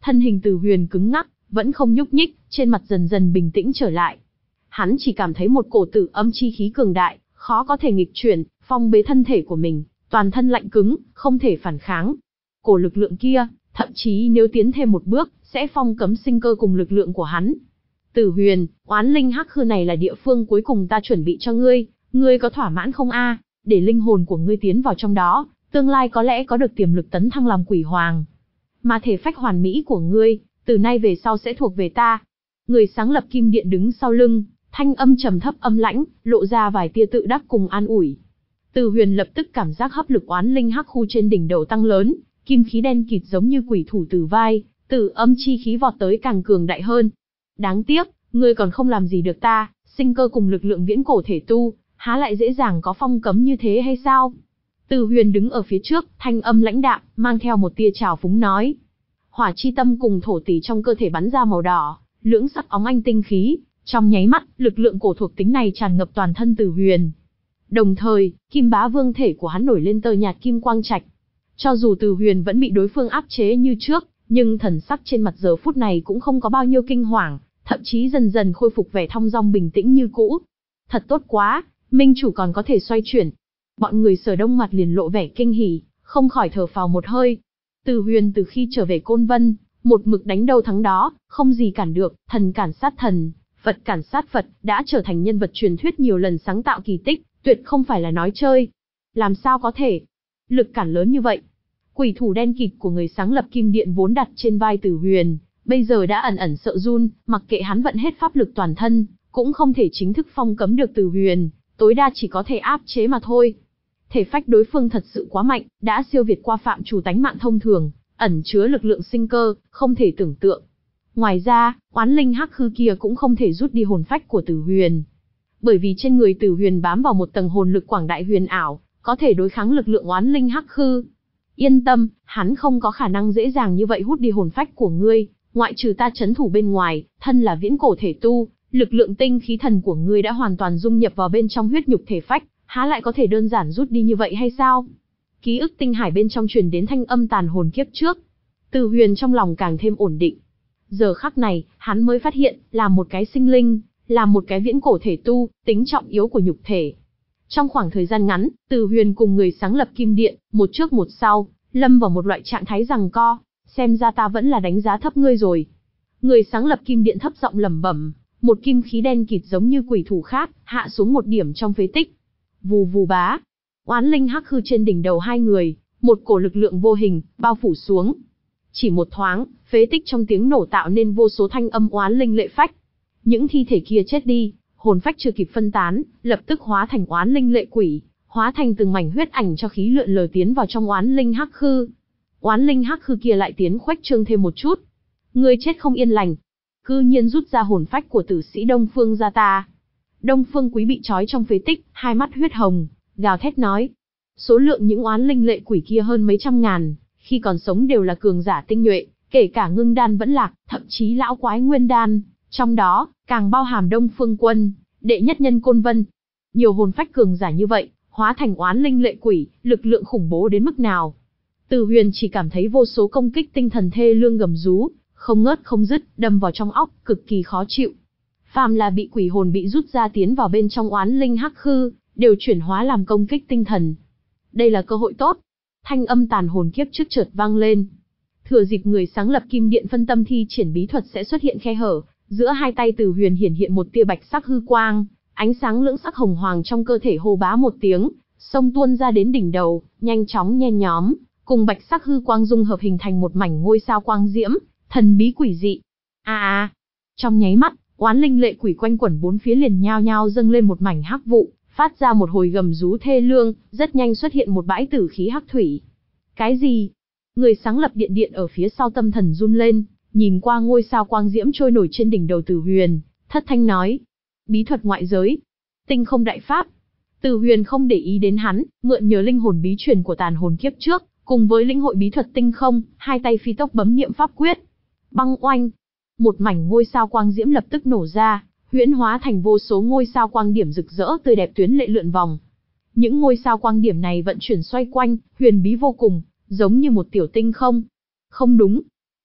Thân hình Từ Huyền cứng ngắc, vẫn không nhúc nhích, trên mặt dần dần bình tĩnh trở lại. Hắn chỉ cảm thấy một cổ tử âm chi khí cường đại, khó có thể nghịch chuyển, phong bế thân thể của mình, toàn thân lạnh cứng, không thể phản kháng. Cổ lực lượng kia, thậm chí nếu tiến thêm một bước, sẽ phong cấm sinh cơ cùng lực lượng của hắn. Tử Huyền, oán linh hắc khư này là địa phương cuối cùng ta chuẩn bị cho ngươi, ngươi có thỏa mãn không a? Để linh hồn của ngươi tiến vào trong đó, tương lai có lẽ có được tiềm lực tấn thăng làm quỷ hoàng. Mà thể phách hoàn mỹ của ngươi, từ nay về sau sẽ thuộc về ta. Người sáng lập kim điện đứng sau lưng, thanh âm trầm thấp âm lãnh, lộ ra vài tia tự đắc cùng an ủi. Từ Huyền lập tức cảm giác hấp lực oán linh hắc khu trên đỉnh đầu tăng lớn, kim khí đen kịt giống như quỷ thủ từ vai, tử âm chi khí vọt tới càng cường đại hơn. Đáng tiếc, ngươi còn không làm gì được ta, sinh cơ cùng lực lượng viễn cổ thể tu, há lại dễ dàng có phong cấm như thế hay sao? Từ Huyền đứng ở phía trước, thanh âm lãnh đạm, mang theo một tia trào phúng nói. Hỏa chi tâm cùng thổ tỷ trong cơ thể bắn ra màu đỏ, lưỡng sắc óng ánh tinh khí, trong nháy mắt, lực lượng cổ thuộc tính này tràn ngập toàn thân Từ Huyền. Đồng thời, kim bá vương thể của hắn nổi lên tơ nhạt kim quang trạch. Cho dù Từ Huyền vẫn bị đối phương áp chế như trước, nhưng thần sắc trên mặt giờ phút này cũng không có bao nhiêu kinh hoàng, thậm chí dần dần khôi phục vẻ thong dong bình tĩnh như cũ. Thật tốt quá, minh chủ còn có thể xoay chuyển. Bọn người Sở Đông mặt liền lộ vẻ kinh hỉ, không khỏi thở phào một hơi. Từ Huyền từ khi trở về Côn Vân, một mực đánh đâu thắng đó, không gì cản được, thần cản sát thần, Phật cản sát Phật, đã trở thành nhân vật truyền thuyết nhiều lần sáng tạo kỳ tích, tuyệt không phải là nói chơi. Làm sao có thể? Lực cản lớn như vậy. Quỷ thủ đen kịt của người sáng lập kim điện vốn đặt trên vai Từ Huyền, bây giờ đã ẩn ẩn sợ run, mặc kệ hắn vận hết pháp lực toàn thân, cũng không thể chính thức phong cấm được Từ Huyền, tối đa chỉ có thể áp chế mà thôi. Thể phách đối phương thật sự quá mạnh, đã siêu việt qua phạm trù tánh mạng thông thường, ẩn chứa lực lượng sinh cơ, không thể tưởng tượng. Ngoài ra, oán linh hắc khư kia cũng không thể rút đi hồn phách của Từ Huyền. Bởi vì trên người Từ Huyền bám vào một tầng hồn lực quảng đại huyền ảo, có thể đối kháng lực lượng oán linh hắc khư. Yên tâm, hắn không có khả năng dễ dàng như vậy hút đi hồn phách của ngươi, ngoại trừ ta trấn thủ bên ngoài, thân là viễn cổ thể tu, lực lượng tinh khí thần của ngươi đã hoàn toàn dung nhập vào bên trong huyết nhục thể phách, há lại có thể đơn giản rút đi như vậy hay sao? Ký ức tinh hải bên trong truyền đến thanh âm tàn hồn kiếp trước. Từ Huyền trong lòng càng thêm ổn định. Giờ khắc này, hắn mới phát hiện, là một cái sinh linh, là một cái viễn cổ thể tu, tính trọng yếu của nhục thể. Trong khoảng thời gian ngắn, Từ Huyền cùng người sáng lập kim điện, một trước một sau, lâm vào một loại trạng thái giằng co, xem ra ta vẫn là đánh giá thấp ngươi rồi. Người sáng lập kim điện thấp giọng lẩm bẩm, một kim khí đen kịt giống như quỷ thủ khác, hạ xuống một điểm trong phế tích. Vù vù bá, oán linh hắc khư trên đỉnh đầu hai người, một cổ lực lượng vô hình, bao phủ xuống. Chỉ một thoáng, phế tích trong tiếng nổ tạo nên vô số thanh âm oán linh lệ phách. Những thi thể kia chết đi, hồn phách chưa kịp phân tán, lập tức hóa thành oán linh lệ quỷ, hóa thành từng mảnh huyết ảnh cho khí lượn lờ tiến vào trong oán linh hắc khư. Oán linh hắc khư kia lại tiến khuếch trương thêm một chút. Ngươi chết không yên lành, cư nhiên rút ra hồn phách của tử sĩ Đông Phương gia ta. Đông Phương Quý bị trói trong phế tích, hai mắt huyết hồng, gào thét nói. Số lượng những oán linh lệ quỷ kia hơn mấy trăm ngàn, khi còn sống đều là cường giả tinh nhuệ, kể cả ngưng đan vẫn lạc, thậm chí lão quái nguyên đan, trong đó, càng bao hàm Đông Phương Quân, đệ nhất nhân Côn Vân. Nhiều hồn phách cường giả như vậy, hóa thành oán linh lệ quỷ, lực lượng khủng bố đến mức nào. Từ Huyền chỉ cảm thấy vô số công kích tinh thần thê lương gầm rú, không ngớt không dứt, đâm vào trong óc, cực kỳ khó chịu. Phàm là bị quỷ hồn bị rút ra tiến vào bên trong oán linh hắc khư, đều chuyển hóa làm công kích tinh thần. Đây là cơ hội tốt. Thanh âm tàn hồn kiếp trước chợt vang lên. Thừa dịp người sáng lập kim điện phân tâm thi triển bí thuật sẽ xuất hiện khe hở, giữa hai tay Từ Huyền hiển hiện một tia bạch sắc hư quang, ánh sáng lưỡng sắc hồng hoàng trong cơ thể hô bá một tiếng, xông tuôn ra đến đỉnh đầu, nhanh chóng nhen nhóm, cùng bạch sắc hư quang dung hợp hình thành một mảnh ngôi sao quang diễm, thần bí quỷ dị. A à, a, à. Trong nháy mắt, oán linh lệ quỷ quanh quẩn bốn phía liền nhao nhao dâng lên một mảnh hắc vụ, phát ra một hồi gầm rú thê lương, rất nhanh xuất hiện một bãi tử khí hắc thủy. Cái gì? Người sáng lập điện điện ở phía sau tâm thần run lên, nhìn qua ngôi sao quang diễm trôi nổi trên đỉnh đầu Từ Huyền, thất thanh nói: bí thuật ngoại giới, tinh không đại pháp. Từ Huyền không để ý đến hắn, mượn nhờ linh hồn bí truyền của tàn hồn kiếp trước, cùng với lĩnh hội bí thuật tinh không, hai tay phi tốc bấm niệm pháp quyết. Băng oanh, một mảnh ngôi sao quang diễm lập tức nổ ra, huyễn hóa thành vô số ngôi sao quang điểm rực rỡ tươi đẹp tuyến lệ lượn vòng. Những ngôi sao quang điểm này vận chuyển xoay quanh, huyền bí vô cùng, giống như một tiểu tinh không. Không đúng,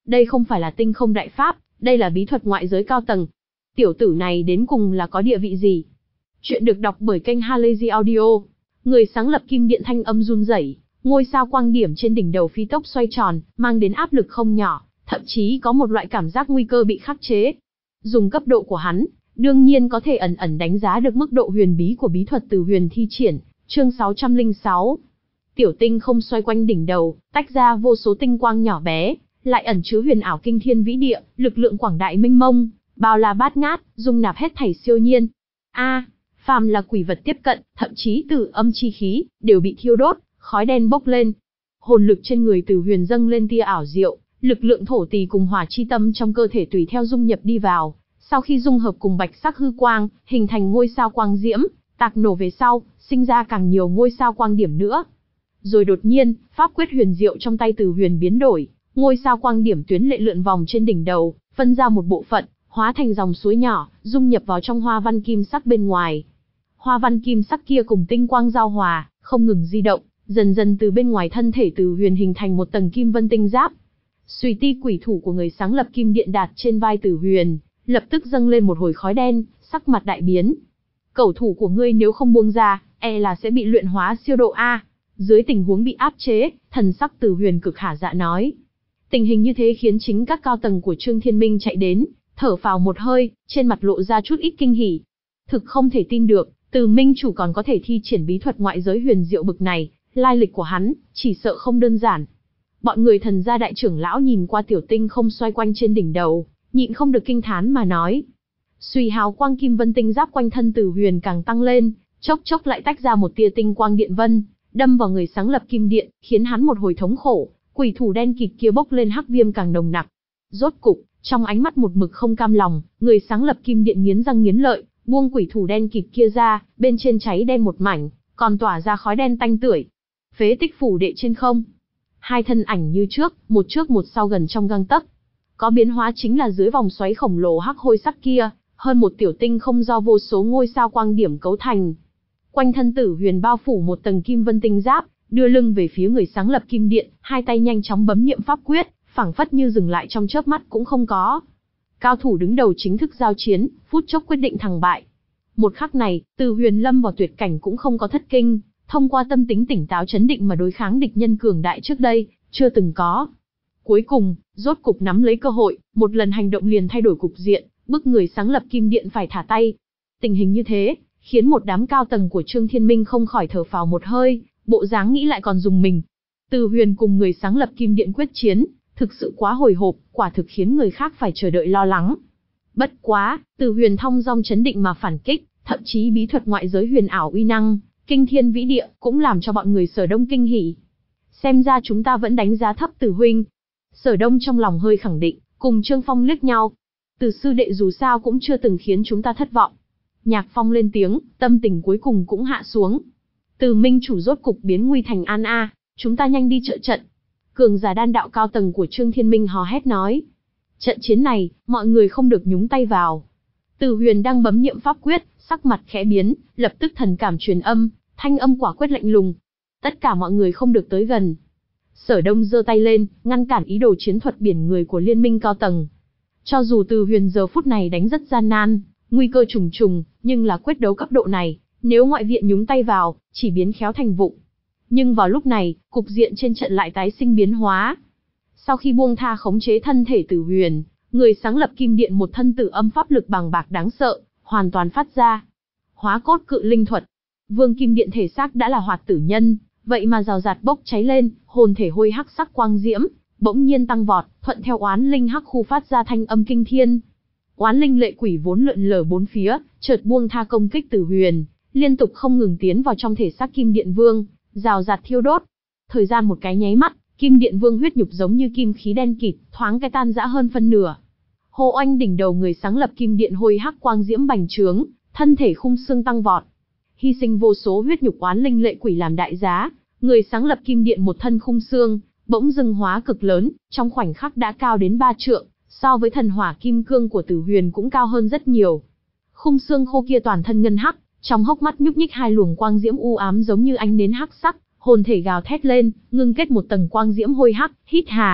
đây không phải là tinh không đại pháp, đây là bí thuật ngoại giới cao tầng. Tiểu tử này đến cùng là có địa vị gì? Chuyện được đọc bởi kênh Halazy Audio. Người sáng lập kim điện thanh âm run rẩy, ngôi sao quang điểm trên đỉnh đầu phi tốc xoay tròn, mang đến áp lực không nhỏ, thậm chí có một loại cảm giác nguy cơ bị khắc chế. Dùng cấp độ của hắn, đương nhiên có thể ẩn ẩn đánh giá được mức độ huyền bí của bí thuật Từ Huyền thi triển. Chương sáu trăm lẻ sáu. Tiểu tinh không xoay quanh đỉnh đầu, tách ra vô số tinh quang nhỏ bé, lại ẩn chứa huyền ảo kinh thiên vĩ địa, lực lượng quảng đại mênh mông, bao la bát ngát, dung nạp hết thảy siêu nhiên. A, phàm là quỷ vật tiếp cận, thậm chí tử âm chi khí đều bị thiêu đốt, khói đen bốc lên. Hồn lực trên người Từ Huyền dâng lên tia ảo diệu, lực lượng thổ tỳ cùng hỏa chi tâm trong cơ thể tùy theo dung nhập đi vào, sau khi dung hợp cùng bạch sắc hư quang, hình thành ngôi sao quang diễm, tạc nổ về sau, sinh ra càng nhiều ngôi sao quang điểm nữa. Rồi đột nhiên, pháp quyết huyền diệu trong tay Từ Huyền biến đổi, ngôi sao quang điểm tuyến lệ lượn vòng trên đỉnh đầu, phân ra một bộ phận, hóa thành dòng suối nhỏ, dung nhập vào trong hoa văn kim sắc bên ngoài. Hoa văn kim sắc kia cùng tinh quang giao hòa, không ngừng di động, dần dần từ bên ngoài thân thể Từ Huyền hình thành một tầng kim vân tinh giáp. Suy ti quỷ thủ của người sáng lập kim điện đạt trên vai Từ Huyền, lập tức dâng lên một hồi khói đen, sắc mặt đại biến. Cẩu thủ của ngươi nếu không buông ra, e là sẽ bị luyện hóa siêu độ A. Dưới tình huống bị áp chế, thần sắc Từ Huyền cực hả dạ nói. Tình hình như thế khiến chính các cao tầng của Trương Thiên Minh chạy đến, thở phào một hơi, trên mặt lộ ra chút ít kinh hỉ. Thực không thể tin được, Từ Minh chủ còn có thể thi triển bí thuật ngoại giới huyền diệu bực này, lai lịch của hắn, chỉ sợ không đơn giản. Bọn người thần gia đại trưởng lão nhìn qua tiểu tinh không xoay quanh trên đỉnh đầu, nhịn không được kinh thán mà nói. Xuy hào quang kim vân tinh giáp quanh thân Từ Huyền càng tăng lên, chốc chốc lại tách ra một tia tinh quang điện vân, đâm vào người sáng lập kim điện, khiến hắn một hồi thống khổ, quỷ thủ đen kịt kia bốc lên hắc viêm càng nồng nặc. Rốt cục, trong ánh mắt một mực không cam lòng, người sáng lập kim điện nghiến răng nghiến lợi, buông quỷ thủ đen kịt kia ra, bên trên cháy đen một mảnh, còn tỏa ra khói đen tanh tưởi. Phế tích phủ đệ trên không, hai thân ảnh như trước, một trước một sau gần trong gang tấc. Có biến hóa chính là dưới vòng xoáy khổng lồ hắc hôi sắc kia, hơn một tiểu tinh không do vô số ngôi sao quang điểm cấu thành. Quanh thân Tử Huyền bao phủ một tầng kim vân tinh giáp, đưa lưng về phía người sáng lập kim điện, hai tay nhanh chóng bấm niệm pháp quyết, phảng phất như dừng lại trong chớp mắt cũng không có. Cao thủ đứng đầu chính thức giao chiến, phút chốc quyết định thắng bại. Một khắc này, Từ Huyền lâm vào tuyệt cảnh cũng không có thất kinh, thông qua tâm tính tỉnh táo chấn định mà đối kháng địch nhân cường đại trước đây, chưa từng có. Cuối cùng, rốt cục nắm lấy cơ hội, một lần hành động liền thay đổi cục diện, bức người sáng lập kim điện phải thả tay. Tình hình như thế, khiến một đám cao tầng của Trương Thiên Minh không khỏi thở phào một hơi, bộ dáng nghĩ lại còn dùng mình. Từ Huyền cùng người sáng lập kim điện quyết chiến, thực sự quá hồi hộp, quả thực khiến người khác phải chờ đợi lo lắng. Bất quá, Từ Huyền thong dong chấn định mà phản kích, thậm chí bí thuật ngoại giới huyền ảo uy năng, kinh thiên vĩ địa, cũng làm cho bọn người Sở Đông kinh hỉ. Xem ra chúng ta vẫn đánh giá thấp Từ huynh. Sở Đông trong lòng hơi khẳng định, cùng Trương Phong liếc nhau. Từ sư đệ dù sao cũng chưa từng khiến chúng ta thất vọng. Nhạc Phong lên tiếng, tâm tình cuối cùng cũng hạ xuống. Từ minh chủ rốt cục biến nguy thành an a, chúng ta nhanh đi trợ trận. Cường giả đan đạo cao tầng của Trương Thiên Minh hò hét nói. Trận chiến này, mọi người không được nhúng tay vào. Từ Huyền đang bấm niệm pháp quyết, sắc mặt khẽ biến, lập tức thần cảm truyền âm, thanh âm quả quyết lạnh lùng. Tất cả mọi người không được tới gần. Sở Đông giơ tay lên, ngăn cản ý đồ chiến thuật biển người của liên minh cao tầng. Cho dù Từ Huyền giờ phút này đánh rất gian nan, nguy cơ trùng trùng, nhưng là quyết đấu cấp độ này, nếu ngoại viện nhúng tay vào, chỉ biến khéo thành vụng. Nhưng vào lúc này, cục diện trên trận lại tái sinh biến hóa. Sau khi buông tha khống chế thân thể Từ Huyền, người sáng lập kim điện một thân tử âm pháp lực bằng bạc đáng sợ, hoàn toàn phát ra. Hóa cốt cự linh thuật. Vương kim điện thể xác đã là hoạt tử nhân, vậy mà rào rạt bốc cháy lên, hồn thể hôi hắc sắc quang diễm, bỗng nhiên tăng vọt, thuận theo oán linh hắc khu phát ra thanh âm kinh thiên. Oán linh lệ quỷ vốn lượn lờ bốn phía, chợt buông tha công kích Từ Huyền, liên tục không ngừng tiến vào trong thể xác kim điện vương, rào rạt thiêu đốt. Thời gian một cái nháy mắt, kim điện vương huyết nhục giống như kim khí đen kịt, thoáng cái tan rã hơn phân nửa. Hồ oanh đỉnh đầu người sáng lập kim điện hôi hắc quang diễm bành trướng, thân thể khung xương tăng vọt. Hy sinh vô số huyết nhục oán linh lệ quỷ làm đại giá, người sáng lập kim điện một thân khung xương, bỗng dưng hóa cực lớn, trong khoảnh khắc đã cao đến ba trượng, so với thần hỏa kim cương của Từ Huyền cũng cao hơn rất nhiều. Khung xương khô kia toàn thân ngân hắc, trong hốc mắt nhúc nhích hai luồng quang diễm u ám giống như ánh nến hắc sắc, hồn thể gào thét lên, ngưng kết một tầng quang diễm hôi hắc, hít hà,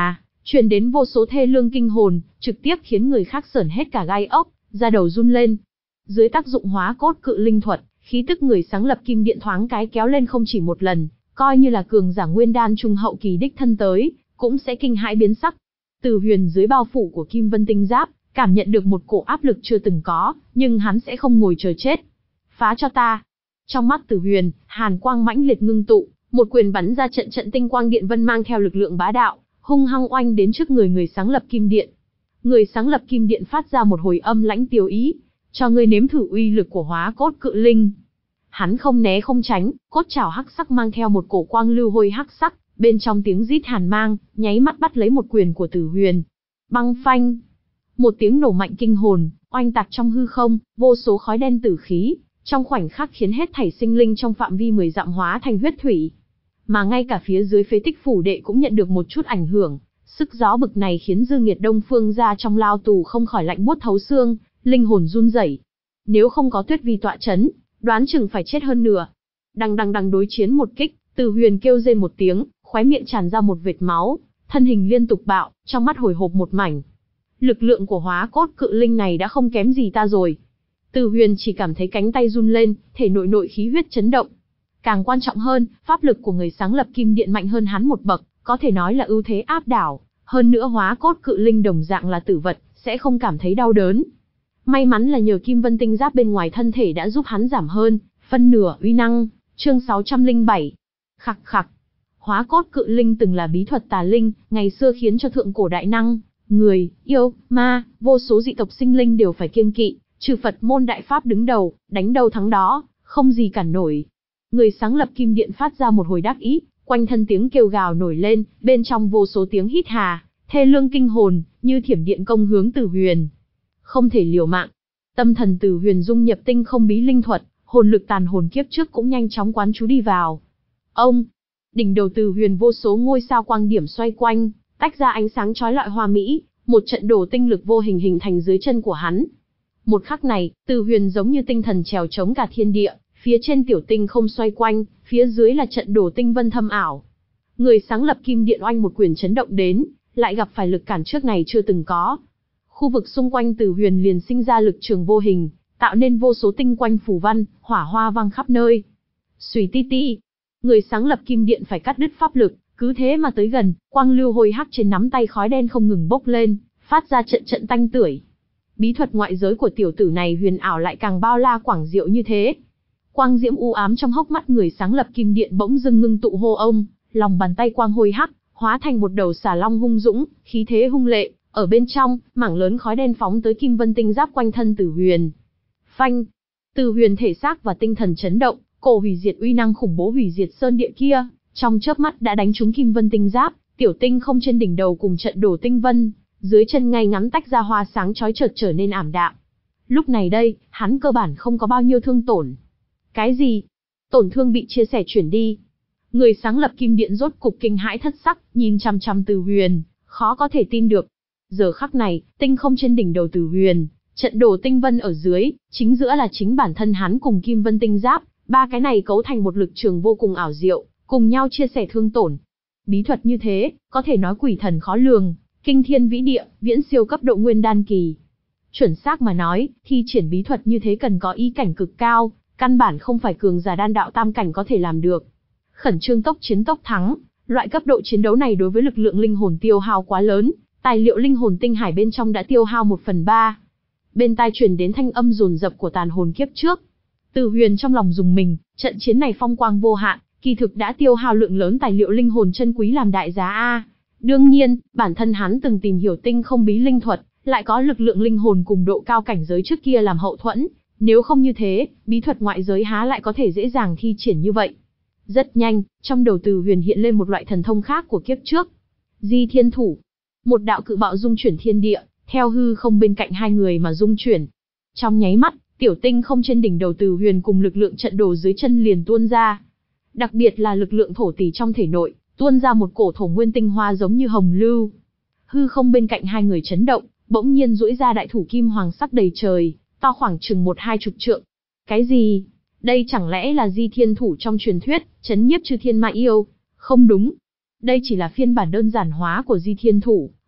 truyền đến vô số thê lương kinh hồn, trực tiếp khiến người khác sởn hết cả gai ốc, da đầu run lên. Dưới tác dụng hóa cốt cự linh thuật, khí tức người sáng lập kim điện thoáng cái kéo lên không chỉ một lần, coi như là cường giả nguyên đan trung hậu kỳ đích thân tới, cũng sẽ kinh hãi biến sắc. Từ Huyền dưới bao phủ của Kim Vân Tinh Giáp, cảm nhận được một cổ áp lực chưa từng có, nhưng hắn sẽ không ngồi chờ chết. Phá cho ta! Trong mắt Từ Huyền, hàn quang mãnh liệt ngưng tụ, một quyền bắn ra trận trận tinh quang điện vân mang theo lực lượng bá đạo, hung hăng oanh đến trước người người sáng lập kim điện. Người sáng lập kim điện phát ra một hồi âm lãnh tiêu ý, cho ngươi nếm thử uy lực của hóa cốt cự linh. Hắn không né không tránh, cốt chảo hắc sắc mang theo một cổ quang lưu hôi hắc sắc, bên trong tiếng rít hàn mang, nháy mắt bắt lấy một quyền của Từ Huyền. Băng phanh! Một tiếng nổ mạnh kinh hồn, oanh tạc trong hư không, vô số khói đen tử khí, trong khoảnh khắc khiến hết thảy sinh linh trong phạm vi mười dặm hóa thành huyết thủy. Mà ngay cả phía dưới phế tích phủ đệ cũng nhận được một chút ảnh hưởng, sức gió bực này khiến Dương Nghiệt Đông Phương ra trong lao tù không khỏi lạnh buốt thấu xương, linh hồn run rẩy. Nếu không có Tuyết Vi tọa chấn, đoán chừng phải chết hơn nửa. Đằng đằng đằng đối chiến một kích, Từ Huyền kêu rên một tiếng, khóe miệng tràn ra một vệt máu, thân hình liên tục bạo, trong mắt hồi hộp một mảnh. Lực lượng của hóa cốt cự linh này đã không kém gì ta rồi. Từ Huyền chỉ cảm thấy cánh tay run lên, thể nội nội khí huyết chấn động. Càng quan trọng hơn, pháp lực của người sáng lập kim điện mạnh hơn hắn một bậc, có thể nói là ưu thế áp đảo. Hơn nữa hóa cốt cự linh đồng dạng là tử vật, sẽ không cảm thấy đau đớn. May mắn là nhờ Kim Vân Tinh Giáp bên ngoài thân thể đã giúp hắn giảm hơn phân nửa uy năng. Chương sáu trăm lẻ bảy. Khặc khặc. Hóa cốt cự linh từng là bí thuật tà linh, ngày xưa khiến cho thượng cổ đại năng, người, yêu, ma, vô số dị tộc sinh linh đều phải kiêng kỵ, trừ Phật môn đại pháp đứng đầu, đánh đâu thắng đó, không gì cản nổi. Người sáng lập kim điện phát ra một hồi đắc ý, quanh thân tiếng kêu gào nổi lên, bên trong vô số tiếng hít hà, thê lương kinh hồn, như thiểm điện công hướng Từ Huyền. Không thể liều mạng. Tâm thần Từ Huyền dung nhập tinh không bí linh thuật, hồn lực tàn hồn kiếp trước cũng nhanh chóng quán trú đi vào. Ông, đỉnh đầu Từ Huyền vô số ngôi sao quang điểm xoay quanh, tách ra ánh sáng chói lọi hoa mỹ, một trận đổ tinh lực vô hình hình thành dưới chân của hắn. Một khắc này, Từ Huyền giống như tinh thần trèo chống cả thiên địa, phía trên tiểu tinh không xoay quanh, phía dưới là trận đổ tinh vân thâm ảo. Người sáng lập kim điện oanh một quyền chấn động đến, lại gặp phải lực cản trước này chưa từng có. Khu vực xung quanh Từ Huyền liền sinh ra lực trường vô hình, tạo nên vô số tinh quanh phù văn, hỏa hoa vang khắp nơi. Xùy ti ti, người sáng lập kim điện phải cắt đứt pháp lực, cứ thế mà tới gần, quang lưu hôi hắc trên nắm tay khói đen không ngừng bốc lên, phát ra trận trận tanh tưởi. Bí thuật ngoại giới của tiểu tử này huyền ảo lại càng bao la quảng diệu như thế. Quang diễm u ám trong hốc mắt người sáng lập kim điện bỗng dưng ngưng tụ hô ông, lòng bàn tay quang hôi hắc, hóa thành một đầu xà long hung dũng, khí thế hung lệ, ở bên trong, mảng lớn khói đen phóng tới Kim Vân Tinh Giáp quanh thân Từ Huyền. Phanh! Từ Huyền thể xác và tinh thần chấn động, cổ hủy diệt uy năng khủng bố hủy diệt sơn địa kia, trong chớp mắt đã đánh trúng Kim Vân Tinh Giáp, tiểu tinh không trên đỉnh đầu cùng trận đổ tinh vân, dưới chân ngay ngắn tách ra hoa sáng chói chợt trở nên ảm đạm. Lúc này đây, hắn cơ bản không có bao nhiêu thương tổn. Cái gì? Tổn thương bị chia sẻ chuyển đi. Người sáng lập kim điện rốt cục kinh hãi thất sắc, nhìn chằm chằm Từ Huyền, khó có thể tin được. Giờ khắc này, tinh không trên đỉnh đầu Từ Huyền, trận đổ tinh vân ở dưới, chính giữa là chính bản thân hắn cùng Kim Vân Tinh Giáp, ba cái này cấu thành một lực trường vô cùng ảo diệu, cùng nhau chia sẻ thương tổn. Bí thuật như thế, có thể nói quỷ thần khó lường, kinh thiên vĩ địa, viễn siêu cấp độ nguyên đan kỳ. Chuẩn xác mà nói, thi triển bí thuật như thế cần có ý cảnh cực cao, căn bản không phải cường giả đan đạo tam cảnh có thể làm được. Khẩn trương tốc chiến tốc thắng, loại cấp độ chiến đấu này đối với lực lượng linh hồn tiêu hao quá lớn, tài liệu linh hồn tinh hải bên trong đã tiêu hao một phần ba. Bên tai truyền đến thanh âm dồn dập của tàn hồn kiếp trước. Từ Huyền trong lòng rùng mình, trận chiến này phong quang vô hạn, kỳ thực đã tiêu hao lượng lớn tài liệu linh hồn chân quý làm đại giá a. Đương nhiên, bản thân hắn từng tìm hiểu tinh không bí linh thuật, lại có lực lượng linh hồn cùng độ cao cảnh giới trước kia làm hậu thuẫn, nếu không như thế, bí thuật ngoại giới há lại có thể dễ dàng thi triển như vậy. Rất nhanh, trong đầu Từ Huyền hiện lên một loại thần thông khác của kiếp trước. Di Thiên Thủ. Một đạo cự bạo dung chuyển thiên địa, theo hư không bên cạnh hai người mà dung chuyển. Trong nháy mắt, tiểu tinh không trên đỉnh đầu Từ Huyền cùng lực lượng trận đồ dưới chân liền tuôn ra. Đặc biệt là lực lượng thổ tỷ trong thể nội, tuôn ra một cổ thổ nguyên tinh hoa giống như hồng lưu. Hư không bên cạnh hai người chấn động, bỗng nhiên duỗi ra đại thủ kim hoàng sắc đầy trời, to khoảng chừng một hai chục trượng. Cái gì? Đây chẳng lẽ là Di Thiên Thủ trong truyền thuyết, trấn nhiếp chư thiên ma yêu? Không đúng. Đây chỉ là phiên bản đơn giản hóa của Di Thiên Thủ,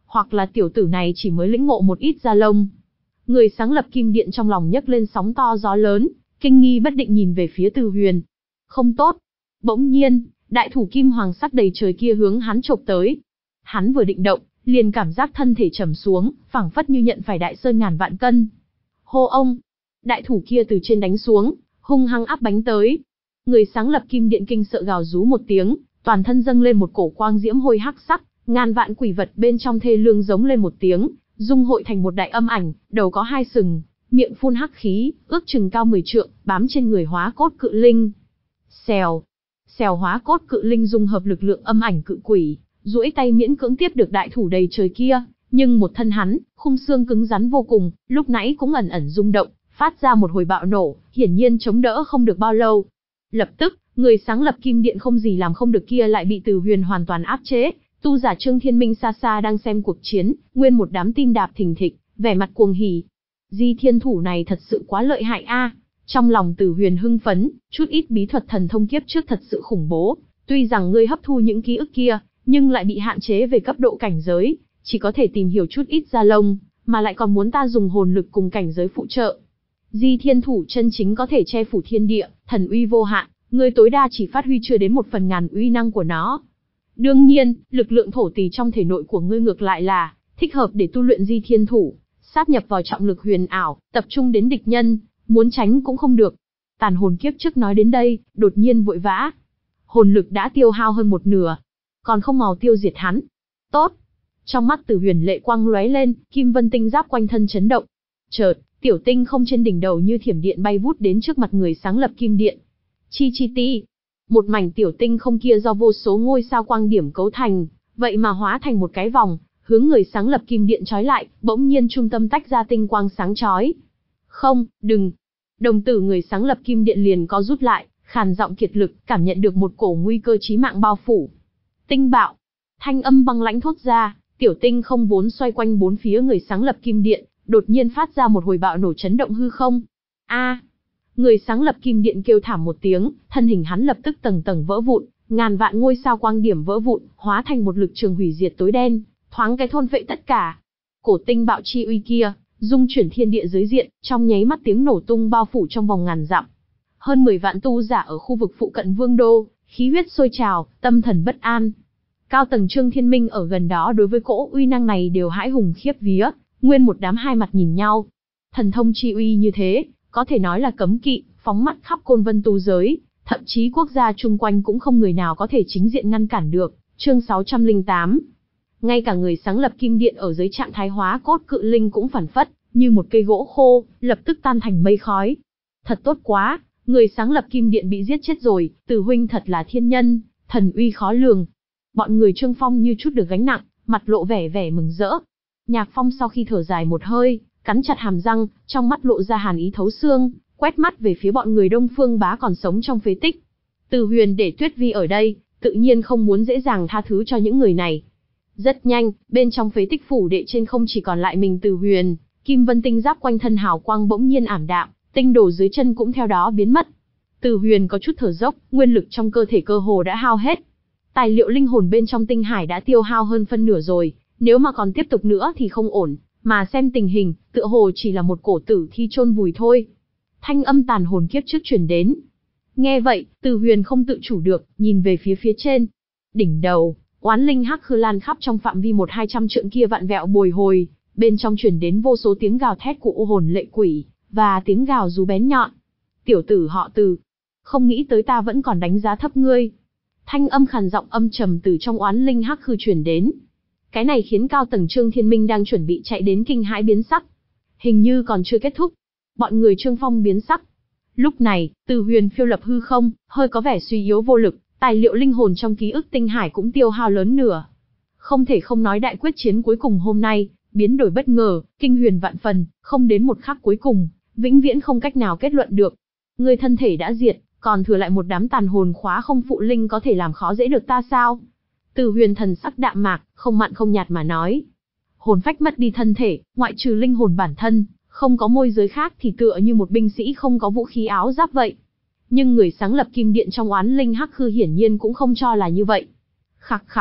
hoặc là tiểu tử này chỉ mới lĩnh ngộ một ít da lông. Người sáng lập kim điện trong lòng nhấc lên sóng to gió lớn, kinh nghi bất định nhìn về phía Từ Huyền. Không tốt. Bỗng nhiên, đại thủ kim hoàng sắc đầy trời kia hướng hắn chộp tới. Hắn vừa định động, liền cảm giác thân thể trầm xuống, phảng phất như nhận phải đại sơn ngàn vạn cân. Hô ông! Đại thủ kia từ trên đánh xuống, hung hăng áp bánh tới. Người sáng lập kim điện kinh sợ gào rú một tiếng, toàn thân dâng lên một cổ quang diễm hôi hắc sắc, ngàn vạn quỷ vật bên trong thê lương giống lên một tiếng, dung hội thành một đại âm ảnh, đầu có hai sừng, miệng phun hắc khí, ước chừng cao mười trượng, bám trên người hóa cốt cự linh. Xèo, xèo hóa cốt cự linh dung hợp lực lượng âm ảnh cự quỷ, duỗi tay miễn cưỡng tiếp được đại thủ đầy trời kia, nhưng một thân hắn, khung xương cứng rắn vô cùng, lúc nãy cũng ẩn ẩn rung động, phát ra một hồi bạo nổ, hiển nhiên chống đỡ không được bao lâu. Lập tức, người sáng lập kim điện không gì làm không được kia lại bị Từ Huyền hoàn toàn áp chế. Tu giả Trương Thiên Minh xa xa đang xem cuộc chiến, nguyên một đám tim đạp thình thịch, vẻ mặt cuồng hỉ. Di thiên thủ này thật sự quá lợi hại a. Trong lòng Từ Huyền hưng phấn, chút ít bí thuật thần thông kiếp trước thật sự khủng bố. Tuy rằng ngươi hấp thu những ký ức kia, nhưng lại bị hạn chế về cấp độ cảnh giới, chỉ có thể tìm hiểu chút ít da lông, mà lại còn muốn ta dùng hồn lực cùng cảnh giới phụ trợ. Di thiên thủ chân chính có thể che phủ thiên địa, thần uy vô hạn, ngươi tối đa chỉ phát huy chưa đến một phần ngàn uy năng của nó. Đương nhiên, lực lượng thổ tỳ trong thể nội của ngươi ngược lại là thích hợp để tu luyện di thiên thủ, sát nhập vào trọng lực huyền ảo, tập trung đến địch nhân, muốn tránh cũng không được. Tàn hồn kiếp trước nói đến đây, đột nhiên vội vã. Hồn lực đã tiêu hao hơn một nửa, còn không mau tiêu diệt hắn. Tốt. Trong mắt Từ Huyền lệ quang lóe lên, kim vân tinh giáp quanh thân chấn động. Chợt, tiểu tinh không trên đỉnh đầu như thiểm điện bay vút đến trước mặt người sáng lập kim điện. Chi chi ti. Một mảnh tiểu tinh không kia do vô số ngôi sao quang điểm cấu thành, vậy mà hóa thành một cái vòng, hướng người sáng lập kim điện trói lại, bỗng nhiên trung tâm tách ra tinh quang sáng chói. Không, đừng. Đồng tử người sáng lập kim điện liền co rút lại, khàn giọng kiệt lực, cảm nhận được một cổ nguy cơ chí mạng bao phủ. Tinh bạo. Thanh âm băng lãnh thốt ra, tiểu tinh không vốn xoay quanh bốn phía người sáng lập kim điện, đột nhiên phát ra một hồi bạo nổ chấn động hư không. A! Người sáng lập kim điện kêu thảm một tiếng, thân hình hắn lập tức tầng tầng vỡ vụn, ngàn vạn ngôi sao quang điểm vỡ vụn, hóa thành một lực trường hủy diệt tối đen, thoáng cái thôn phệ tất cả. Cổ tinh bạo chi uy kia, dung chuyển thiên địa dưới diện, trong nháy mắt tiếng nổ tung bao phủ trong vòng ngàn dặm. Hơn mười vạn tu giả ở khu vực phụ cận Vương đô, khí huyết sôi trào, tâm thần bất an. Cao tầng Trương Thiên Minh ở gần đó đối với cỗ uy năng này đều hãi hùng khiếp vía, nguyên một đám hai mặt nhìn nhau. Thần thông chi uy như thế, có thể nói là cấm kỵ, phóng mắt khắp côn vân tu giới, thậm chí quốc gia chung quanh cũng không người nào có thể chính diện ngăn cản được. Chương sáu trăm lẻ tám. Ngay cả người sáng lập kim điện ở dưới trạng thái hóa cốt cự linh cũng phản phất, như một cây gỗ khô, lập tức tan thành mây khói. Thật tốt quá, người sáng lập kim điện bị giết chết rồi, Từ huynh thật là thiên nhân, thần uy khó lường. Bọn người Trương Phong như chút được gánh nặng, mặt lộ vẻ vẻ mừng rỡ. Nhạc Phong sau khi thở dài một hơi, cắn chặt hàm răng, trong mắt lộ ra hàn ý thấu xương, quét mắt về phía bọn người Đông Phương Bá còn sống trong phế tích. Từ Huyền để Tuyết Vi ở đây, tự nhiên không muốn dễ dàng tha thứ cho những người này. Rất nhanh, bên trong phế tích phủ đệ trên không chỉ còn lại mình Từ Huyền, kim vân tinh giáp quanh thân hào quang bỗng nhiên ảm đạm, tinh đồ dưới chân cũng theo đó biến mất. Từ Huyền có chút thở dốc, nguyên lực trong cơ thể cơ hồ đã hao hết. Tài liệu linh hồn bên trong tinh hải đã tiêu hao hơn phân nửa rồi, nếu mà còn tiếp tục nữa thì không ổn, mà xem tình hình, tựa hồ chỉ là một cổ tử thi chôn vùi thôi. Thanh âm tàn hồn kiếp trước truyền đến. Nghe vậy, Từ Huyền không tự chủ được, nhìn về phía phía trên. Đỉnh đầu, oán linh hắc khư lan khắp trong phạm vi một hai trăm trượng kia vặn vẹo bồi hồi, bên trong truyền đến vô số tiếng gào thét của u hồn lệ quỷ, và tiếng gào rú bén nhọn. Tiểu tử họ Từ, không nghĩ tới ta vẫn còn đánh giá thấp ngươi. Thanh âm khàn giọng âm trầm từ trong oán linh hắc khư truyền đến. Cái này khiến cao tầng Trương Thiên Minh đang chuẩn bị chạy đến kinh hãi biến sắc. Hình như còn chưa kết thúc. Bọn người Trương Phong biến sắc. Lúc này, Từ Huyền phiêu lập hư không, hơi có vẻ suy yếu vô lực, tài liệu linh hồn trong ký ức tinh hải cũng tiêu hao lớn nửa. Không thể không nói đại quyết chiến cuối cùng hôm nay, biến đổi bất ngờ, kinh huyền vạn phần, không đến một khắc cuối cùng, vĩnh viễn không cách nào kết luận được. Người thân thể đã diệt, còn thừa lại một đám tàn hồn khóa không phụ linh có thể làm khó dễ được ta sao? Từ Huyền thần sắc đạm mạc, không mặn không nhạt mà nói. Hồn phách mất đi thân thể, ngoại trừ linh hồn bản thân, không có môi giới khác thì tựa như một binh sĩ không có vũ khí áo giáp vậy. Nhưng người sáng lập kim điện trong oán linh hắc khư hiển nhiên cũng không cho là như vậy. Khặc khặc.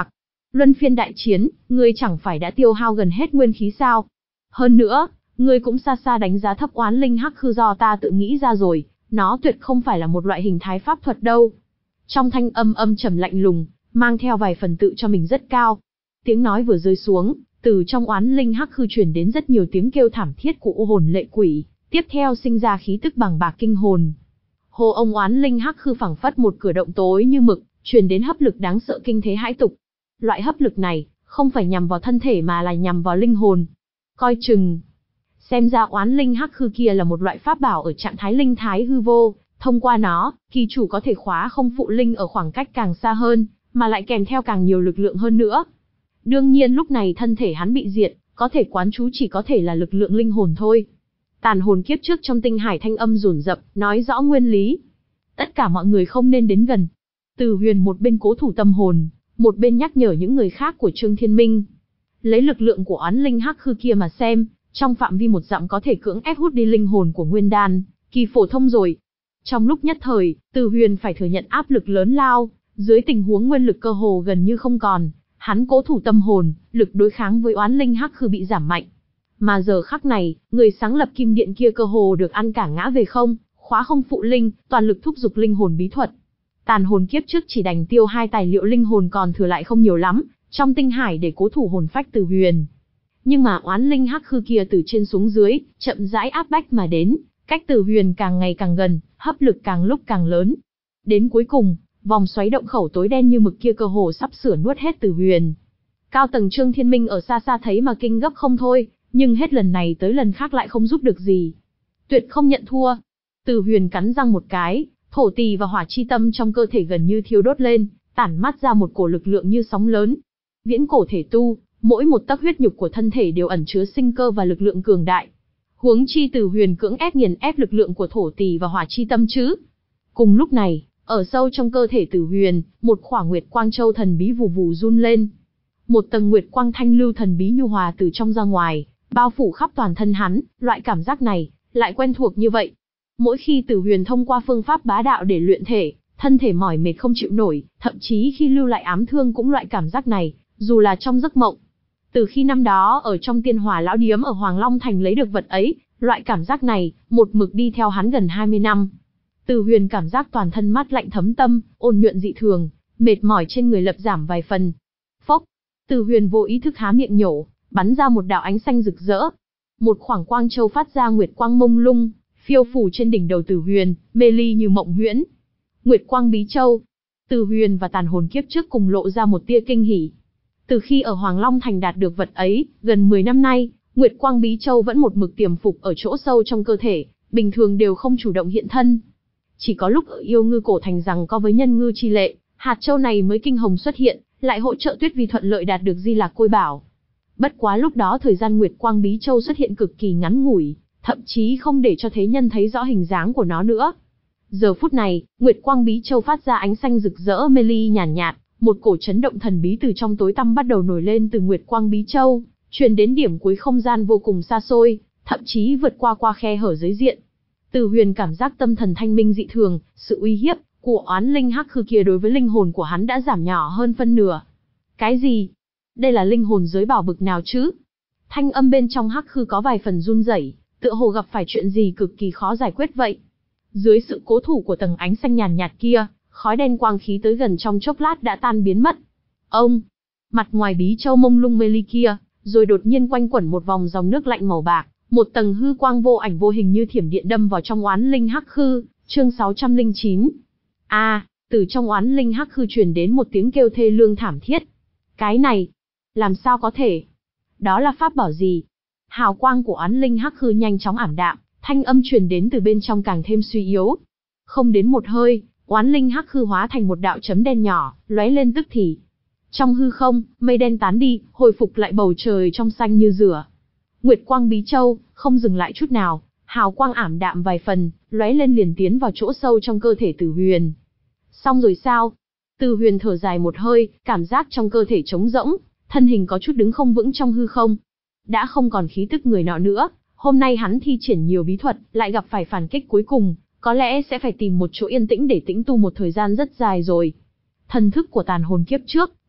Luân phiên đại chiến, ngươi chẳng phải đã tiêu hao gần hết nguyên khí sao? Hơn nữa, ngươi cũng xa xa đánh giá thấp oán linh hắc khư do ta tự nghĩ ra rồi, nó tuyệt không phải là một loại hình thái pháp thuật đâu. Trong thanh âm âm trầm lạnh lùng, mang theo vài phần tự cho mình rất cao. Tiếng nói vừa rơi xuống, từ trong oán linh hắc khư truyền đến rất nhiều tiếng kêu thảm thiết của u hồn lệ quỷ, tiếp theo sinh ra khí tức bằng bạc kinh hồn. Hồ ông oán linh hắc khư phảng phất một cửa động tối như mực, truyền đến hấp lực đáng sợ kinh thế hãi tục. Loại hấp lực này, không phải nhằm vào thân thể mà là nhằm vào linh hồn. Coi chừng. Xem ra oán linh hắc khư kia là một loại pháp bảo ở trạng thái linh thái hư vô, thông qua nó, kỳ chủ có thể khóa không phụ linh ở khoảng cách càng xa hơn, mà lại kèm theo càng nhiều lực lượng hơn nữa. Đương nhiên lúc này thân thể hắn bị diệt, có thể quán chú chỉ có thể là lực lượng linh hồn thôi. Tàn hồn kiếp trước trong tinh hải thanh âm dồn dập, nói rõ nguyên lý. Tất cả mọi người không nên đến gần. Từ Huyền một bên cố thủ tâm hồn, một bên nhắc nhở những người khác của Trương Thiên Minh. Lấy lực lượng của oán linh hắc khư kia mà xem, trong phạm vi một dặm có thể cưỡng ép hút đi linh hồn của Nguyên Đan, kỳ phổ thông rồi. Trong lúc nhất thời, Từ Huyền phải thừa nhận áp lực lớn lao, dưới tình huống nguyên lực cơ hồ gần như không còn, hắn cố thủ tâm hồn, lực đối kháng với oán linh hắc khư bị giảm mạnh. Mà giờ khắc này, người sáng lập kim điện kia cơ hồ được ăn cả ngã về không, khóa không phụ linh, toàn lực thúc giục linh hồn bí thuật. Tàn hồn kiếp trước chỉ đành tiêu hai tài liệu linh hồn còn thừa lại không nhiều lắm, trong tinh hải để cố thủ hồn phách Từ Huyền. Nhưng mà oán linh hắc khư kia từ trên xuống dưới, chậm rãi áp bách mà đến, cách Từ Huyền càng ngày càng gần, hấp lực càng lúc càng lớn. Đến cuối cùng, vòng xoáy động khẩu tối đen như mực kia cơ hồ sắp sửa nuốt hết Từ Huyền. Cao tầng Trương Thiên Minh ở xa xa thấy mà kinh gấp không thôi, nhưng hết lần này tới lần khác lại không giúp được gì. Tuyệt không nhận thua. Từ Huyền cắn răng một cái, thổ tỳ và hỏa chi tâm trong cơ thể gần như thiêu đốt lên, tản mát ra một cổ lực lượng như sóng lớn. Viễn cổ thể tu, mỗi một tấc huyết nhục của thân thể đều ẩn chứa sinh cơ và lực lượng cường đại. Huống chi Từ Huyền cưỡng ép nghiền ép lực lượng của thổ tỳ và hỏa chi tâm chứ. Cùng lúc này, ở sâu trong cơ thể Từ Huyền, một khỏa nguyệt quang châu thần bí vù vù run lên. Một tầng nguyệt quang thanh lưu thần bí nhu hòa từ trong ra ngoài, bao phủ khắp toàn thân hắn, loại cảm giác này, lại quen thuộc như vậy. Mỗi khi Từ Huyền thông qua phương pháp bá đạo để luyện thể, thân thể mỏi mệt không chịu nổi, thậm chí khi lưu lại ám thương cũng loại cảm giác này, dù là trong giấc mộng. Từ khi năm đó ở trong Tiên Hỏa lão điếm ở Hoàng Long Thành lấy được vật ấy, loại cảm giác này, một mực đi theo hắn gần hai mươi năm. Từ Huyền cảm giác toàn thân mát lạnh thấm tâm, ôn nhuận dị thường, mệt mỏi trên người lập giảm vài phần. Phốc, Từ Huyền vô ý thức há miệng nhổ, bắn ra một đạo ánh xanh rực rỡ. Một khoảng quang châu phát ra nguyệt quang mông lung, phiêu phủ trên đỉnh đầu Từ Huyền, mê ly như mộng huyễn. Nguyệt quang bí châu. Từ Huyền và tàn hồn kiếp trước cùng lộ ra một tia kinh hỉ. Từ khi ở Hoàng Long Thành đạt được vật ấy, gần mười năm nay, Nguyệt quang bí châu vẫn một mực tiềm phục ở chỗ sâu trong cơ thể, bình thường đều không chủ động hiện thân. Chỉ có lúc ở Yêu Ngư Cổ Thành rằng có với Nhân Ngư chi lệ, hạt châu này mới kinh hồng xuất hiện, lại hỗ trợ Tuyết Vi thuận lợi đạt được Di Lạc Côi Bảo. Bất quá lúc đó thời gian Nguyệt quang bí châu xuất hiện cực kỳ ngắn ngủi, thậm chí không để cho thế nhân thấy rõ hình dáng của nó nữa. Giờ phút này, Nguyệt quang bí châu phát ra ánh xanh rực rỡ mê ly nhàn nhạt, nhạt, một cổ chấn động thần bí từ trong tối tăm bắt đầu nổi lên từ Nguyệt quang bí châu, truyền đến điểm cuối không gian vô cùng xa xôi, thậm chí vượt qua qua khe hở giới diện. Từ Huyền cảm giác tâm thần thanh minh dị thường, sự uy hiếp của oán linh hắc khư kia đối với linh hồn của hắn đã giảm nhỏ hơn phân nửa. Cái gì? Đây là linh hồn giới bảo bực nào chứ? Thanh âm bên trong hắc khư có vài phần run rẩy, tựa hồ gặp phải chuyện gì cực kỳ khó giải quyết vậy. Dưới sự cố thủ của tầng ánh xanh nhàn nhạt kia, khói đen quang khí tới gần trong chốc lát đã tan biến mất. Ông, mặt ngoài bí châu mông lung mê ly kia, rồi đột nhiên quanh quẩn một vòng dòng nước lạnh màu bạc, một tầng hư quang vô ảnh vô hình như thiểm điện đâm vào trong oán linh hắc khư, chương sáu trăm lẻ chín. A, à, từ trong oán linh hắc khư truyền đến một tiếng kêu thê lương thảm thiết. Cái này, làm sao có thể? Đó là pháp bảo gì? Hào quang của oán linh hắc khư nhanh chóng ảm đạm, thanh âm truyền đến từ bên trong càng thêm suy yếu. Không đến một hơi, oán linh hắc khư hóa thành một đạo chấm đen nhỏ, lóe lên tức thì. Trong hư không, mây đen tán đi, hồi phục lại bầu trời trong xanh như rửa. Nguyệt quang bí châu, không dừng lại chút nào, hào quang ảm đạm vài phần, lóe lên liền tiến vào chỗ sâu trong cơ thể Từ Huyền. Xong rồi sao? Từ Huyền thở dài một hơi, cảm giác trong cơ thể trống rỗng, thân hình có chút đứng không vững trong hư không. Đã không còn khí tức người nọ nữa, hôm nay hắn thi triển nhiều bí thuật, lại gặp phải phản kích cuối cùng, có lẽ sẽ phải tìm một chỗ yên tĩnh để tĩnh tu một thời gian rất dài rồi. Thần thức của tàn hồn kiếp trước,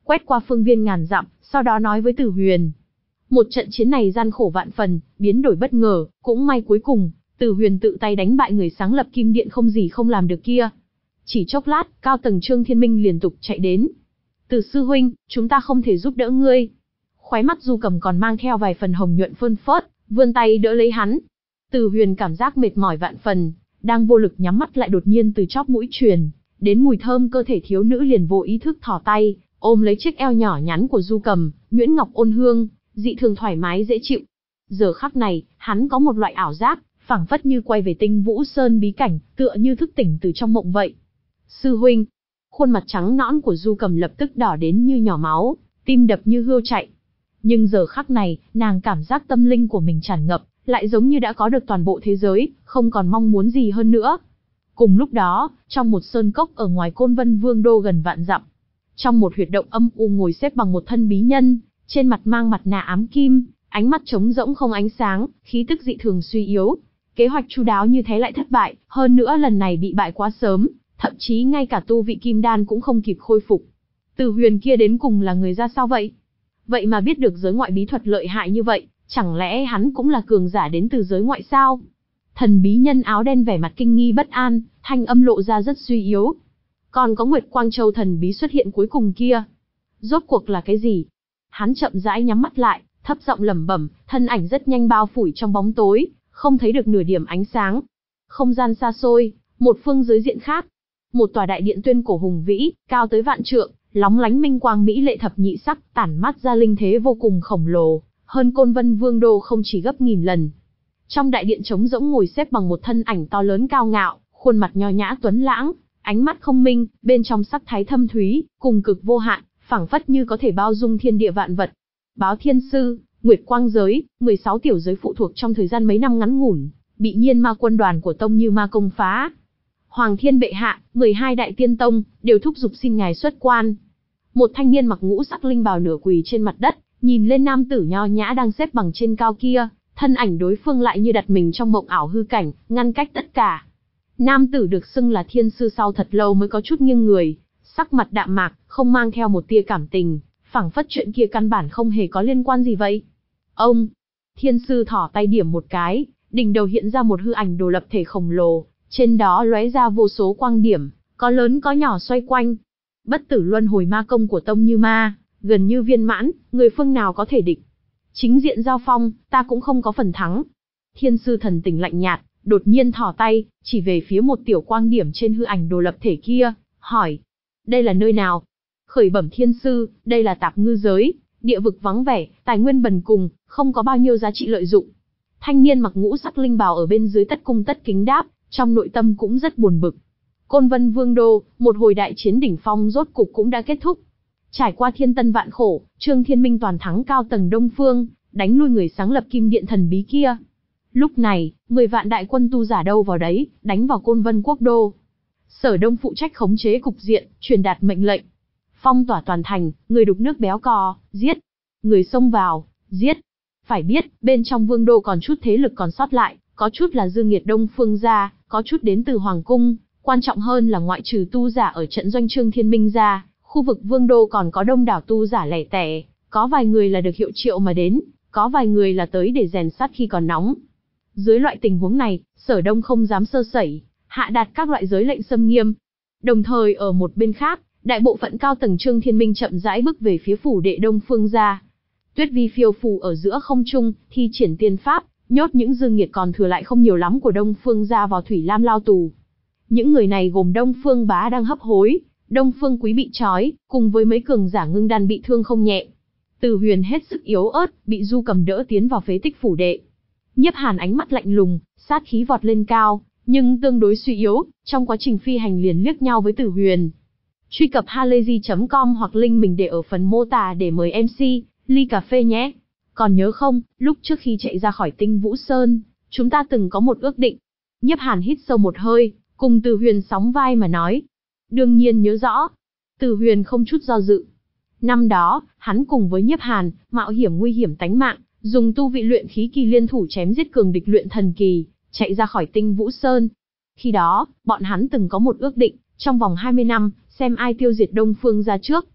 quét qua phương viên ngàn dặm, sau đó nói với Tử Huyền. Một trận chiến này gian khổ vạn phần, biến đổi bất ngờ, cũng may cuối cùng, Tử Huyền tự tay đánh bại người sáng lập Kim Điện không gì không làm được kia. Chỉ chốc lát, cao tầng Trương Thiên Minh liên tục chạy đến. Từ sư huynh, chúng ta không thể giúp đỡ ngươi. Khóe mắt Du Cầm còn mang theo vài phần hồng nhuận phơn phớt, vươn tay đỡ lấy hắn. Tử Huyền cảm giác mệt mỏi vạn phần, đang vô lực nhắm mắt lại đột nhiên từ chóp mũi truyền đến mùi thơm cơ thể thiếu nữ, liền vô ý thức thò tay, ôm lấy chiếc eo nhỏ nhắn của Du Cầm, nhuyễn ngọc ôn hương, dị thường thoải mái dễ chịu. Giờ khắc này, hắn có một loại ảo giác, phảng phất như quay về Tinh Vũ Sơn bí cảnh, tựa như thức tỉnh từ trong mộng vậy. Sư huynh, khuôn mặt trắng nõn của Du Cầm lập tức đỏ đến như nhỏ máu, tim đập như hươu chạy. Nhưng giờ khắc này, nàng cảm giác tâm linh của mình tràn ngập, lại giống như đã có được toàn bộ thế giới, không còn mong muốn gì hơn nữa. Cùng lúc đó, trong một sơn cốc ở ngoài Côn Vân Vương đô gần vạn dặm, trong một huyệt động âm u ngồi xếp bằng một thân bí nhân, trên mặt mang mặt nạ ám kim, ánh mắt trống rỗng không ánh sáng, khí tức dị thường suy yếu. Kế hoạch chu đáo như thế lại thất bại, hơn nữa lần này bị bại quá sớm, thậm chí ngay cả tu vị kim đan cũng không kịp khôi phục. Tử Huyền kia đến cùng là người ra sao vậy? Vậy mà biết được giới ngoại bí thuật lợi hại như vậy, chẳng lẽ hắn cũng là cường giả đến từ giới ngoại sao? Thần bí nhân áo đen vẻ mặt kinh nghi bất an, thanh âm lộ ra rất suy yếu. Còn có Nguyệt Quang Châu thần bí xuất hiện cuối cùng kia, rốt cuộc là cái gì? Hắn chậm rãi nhắm mắt lại, thấp giọng lẩm bẩm, thân ảnh rất nhanh bao phủ trong bóng tối, không thấy được nửa điểm ánh sáng. Không gian xa xôi, một phương giới diện khác, một tòa đại điện tuyên cổ hùng vĩ, cao tới vạn trượng, lóng lánh minh quang mỹ lệ thập nhị sắc, tản mát ra linh thế vô cùng khổng lồ, hơn Côn Vân Vương đô không chỉ gấp nghìn lần. Trong đại điện trống rỗng ngồi xếp bằng một thân ảnh to lớn cao ngạo, khuôn mặt nho nhã tuấn lãng, ánh mắt không minh, bên trong sắc thái thâm thúy, cùng cực vô hạn, phảng phất như có thể bao dung thiên địa vạn vật. Báo Thiên Sư, Nguyệt Quang giới, mười sáu tiểu giới phụ thuộc trong thời gian mấy năm ngắn ngủn, bị Nhiên Ma quân đoàn của Tông Như Ma công phá. Hoàng Thiên bệ hạ, mười hai đại tiên tông đều thúc giục xin ngài xuất quan. Một thanh niên mặc ngũ sắc linh bào nửa quỳ trên mặt đất, nhìn lên nam tử nho nhã đang xếp bằng trên cao kia, thân ảnh đối phương lại như đặt mình trong mộng ảo hư cảnh, ngăn cách tất cả. Nam tử được xưng là Thiên Sư sau thật lâu mới có chút nghiêng người, sắc mặt đạm mạc, không mang theo một tia cảm tình, phảng phất chuyện kia căn bản không hề có liên quan gì vậy. Ông, Thiên Sư thỏ tay điểm một cái, đỉnh đầu hiện ra một hư ảnh đồ lập thể khổng lồ, trên đó lóe ra vô số quang điểm, có lớn có nhỏ xoay quanh. Bất tử luân hồi ma công của Tông Như Ma, gần như viên mãn, người phương nào có thể địch. Chính diện giao phong, ta cũng không có phần thắng. Thiên Sư thần tình lạnh nhạt, đột nhiên thỏ tay, chỉ về phía một tiểu quang điểm trên hư ảnh đồ lập thể kia, hỏi. Đây là nơi nào? Khởi bẩm Thiên Sư, đây là Tạp Ngư giới, địa vực vắng vẻ, tài nguyên bần cùng, không có bao nhiêu giá trị lợi dụng. Thanh niên mặc ngũ sắc linh bào ở bên dưới tất cung tất kính đáp, trong nội tâm cũng rất buồn bực. Côn Vân Vương đô, một hồi đại chiến đỉnh phong rốt cục cũng đã kết thúc. Trải qua thiên tân vạn khổ, Trương Thiên Minh toàn thắng cao tầng Đông Phương, đánh lui người sáng lập Kim Điện thần bí kia. Lúc này, mười vạn đại quân tu giả đâu vào đấy, đánh vào Côn Vân quốc đô. Sở Đông phụ trách khống chế cục diện, truyền đạt mệnh lệnh. Phong tỏa toàn thành, người đục nước béo cò, giết. Người xông vào, giết. Phải biết, bên trong vương đô còn chút thế lực còn sót lại, có chút là Dương Nghiệt Đông Phương gia, có chút đến từ Hoàng cung, quan trọng hơn là ngoại trừ tu giả ở trận doanh Trương Thiên Minh ra, khu vực vương đô còn có đông đảo tu giả lẻ tẻ, có vài người là được hiệu triệu mà đến, có vài người là tới để rèn sắt khi còn nóng. Dưới loại tình huống này, Sở Đông không dám sơ sẩy, hạ đạt các loại giới lệnh xâm nghiêm. Đồng thời ở một bên khác, đại bộ phận cao tầng Trương Thiên Minh chậm rãi bước về phía phủ đệ Đông Phương gia. Tuyết Vi phiêu phù ở giữa không trung, thi triển tiên pháp, nhốt những Dương Nghiệt còn thừa lại không nhiều lắm của Đông Phương gia vào Thủy Lam lao tù. Những người này gồm Đông Phương Bá đang hấp hối, Đông Phương Quý bị trói, cùng với mấy cường giả ngưng đan bị thương không nhẹ. Từ Huyền hết sức yếu ớt, bị Du Cầm đỡ tiến vào phế tích phủ đệ. Nhiếp Hàn ánh mắt lạnh lùng, sát khí vọt lên cao, nhưng tương đối suy yếu, trong quá trình phi hành liền liếc nhau với Tử Huyền. Truy cập halayzi chấm com hoặc link mình để ở phần mô tả để mời em xê, ly cà phê nhé. Còn nhớ không, lúc trước khi chạy ra khỏi Tinh Vũ Sơn, chúng ta từng có một ước định. Nhiếp Hàn hít sâu một hơi, cùng Tử Huyền sóng vai mà nói. Đương nhiên nhớ rõ. Tử Huyền không chút do dự. Năm đó, hắn cùng với Nhiếp Hàn, mạo hiểm nguy hiểm tánh mạng, dùng tu vị luyện khí kỳ liên thủ chém giết cường địch luyện thần kỳ, chạy ra khỏi Tinh Vũ Sơn. Khi đó, bọn hắn từng có một ước định, trong vòng hai mươi năm, xem ai tiêu diệt Đông Phương gia trước.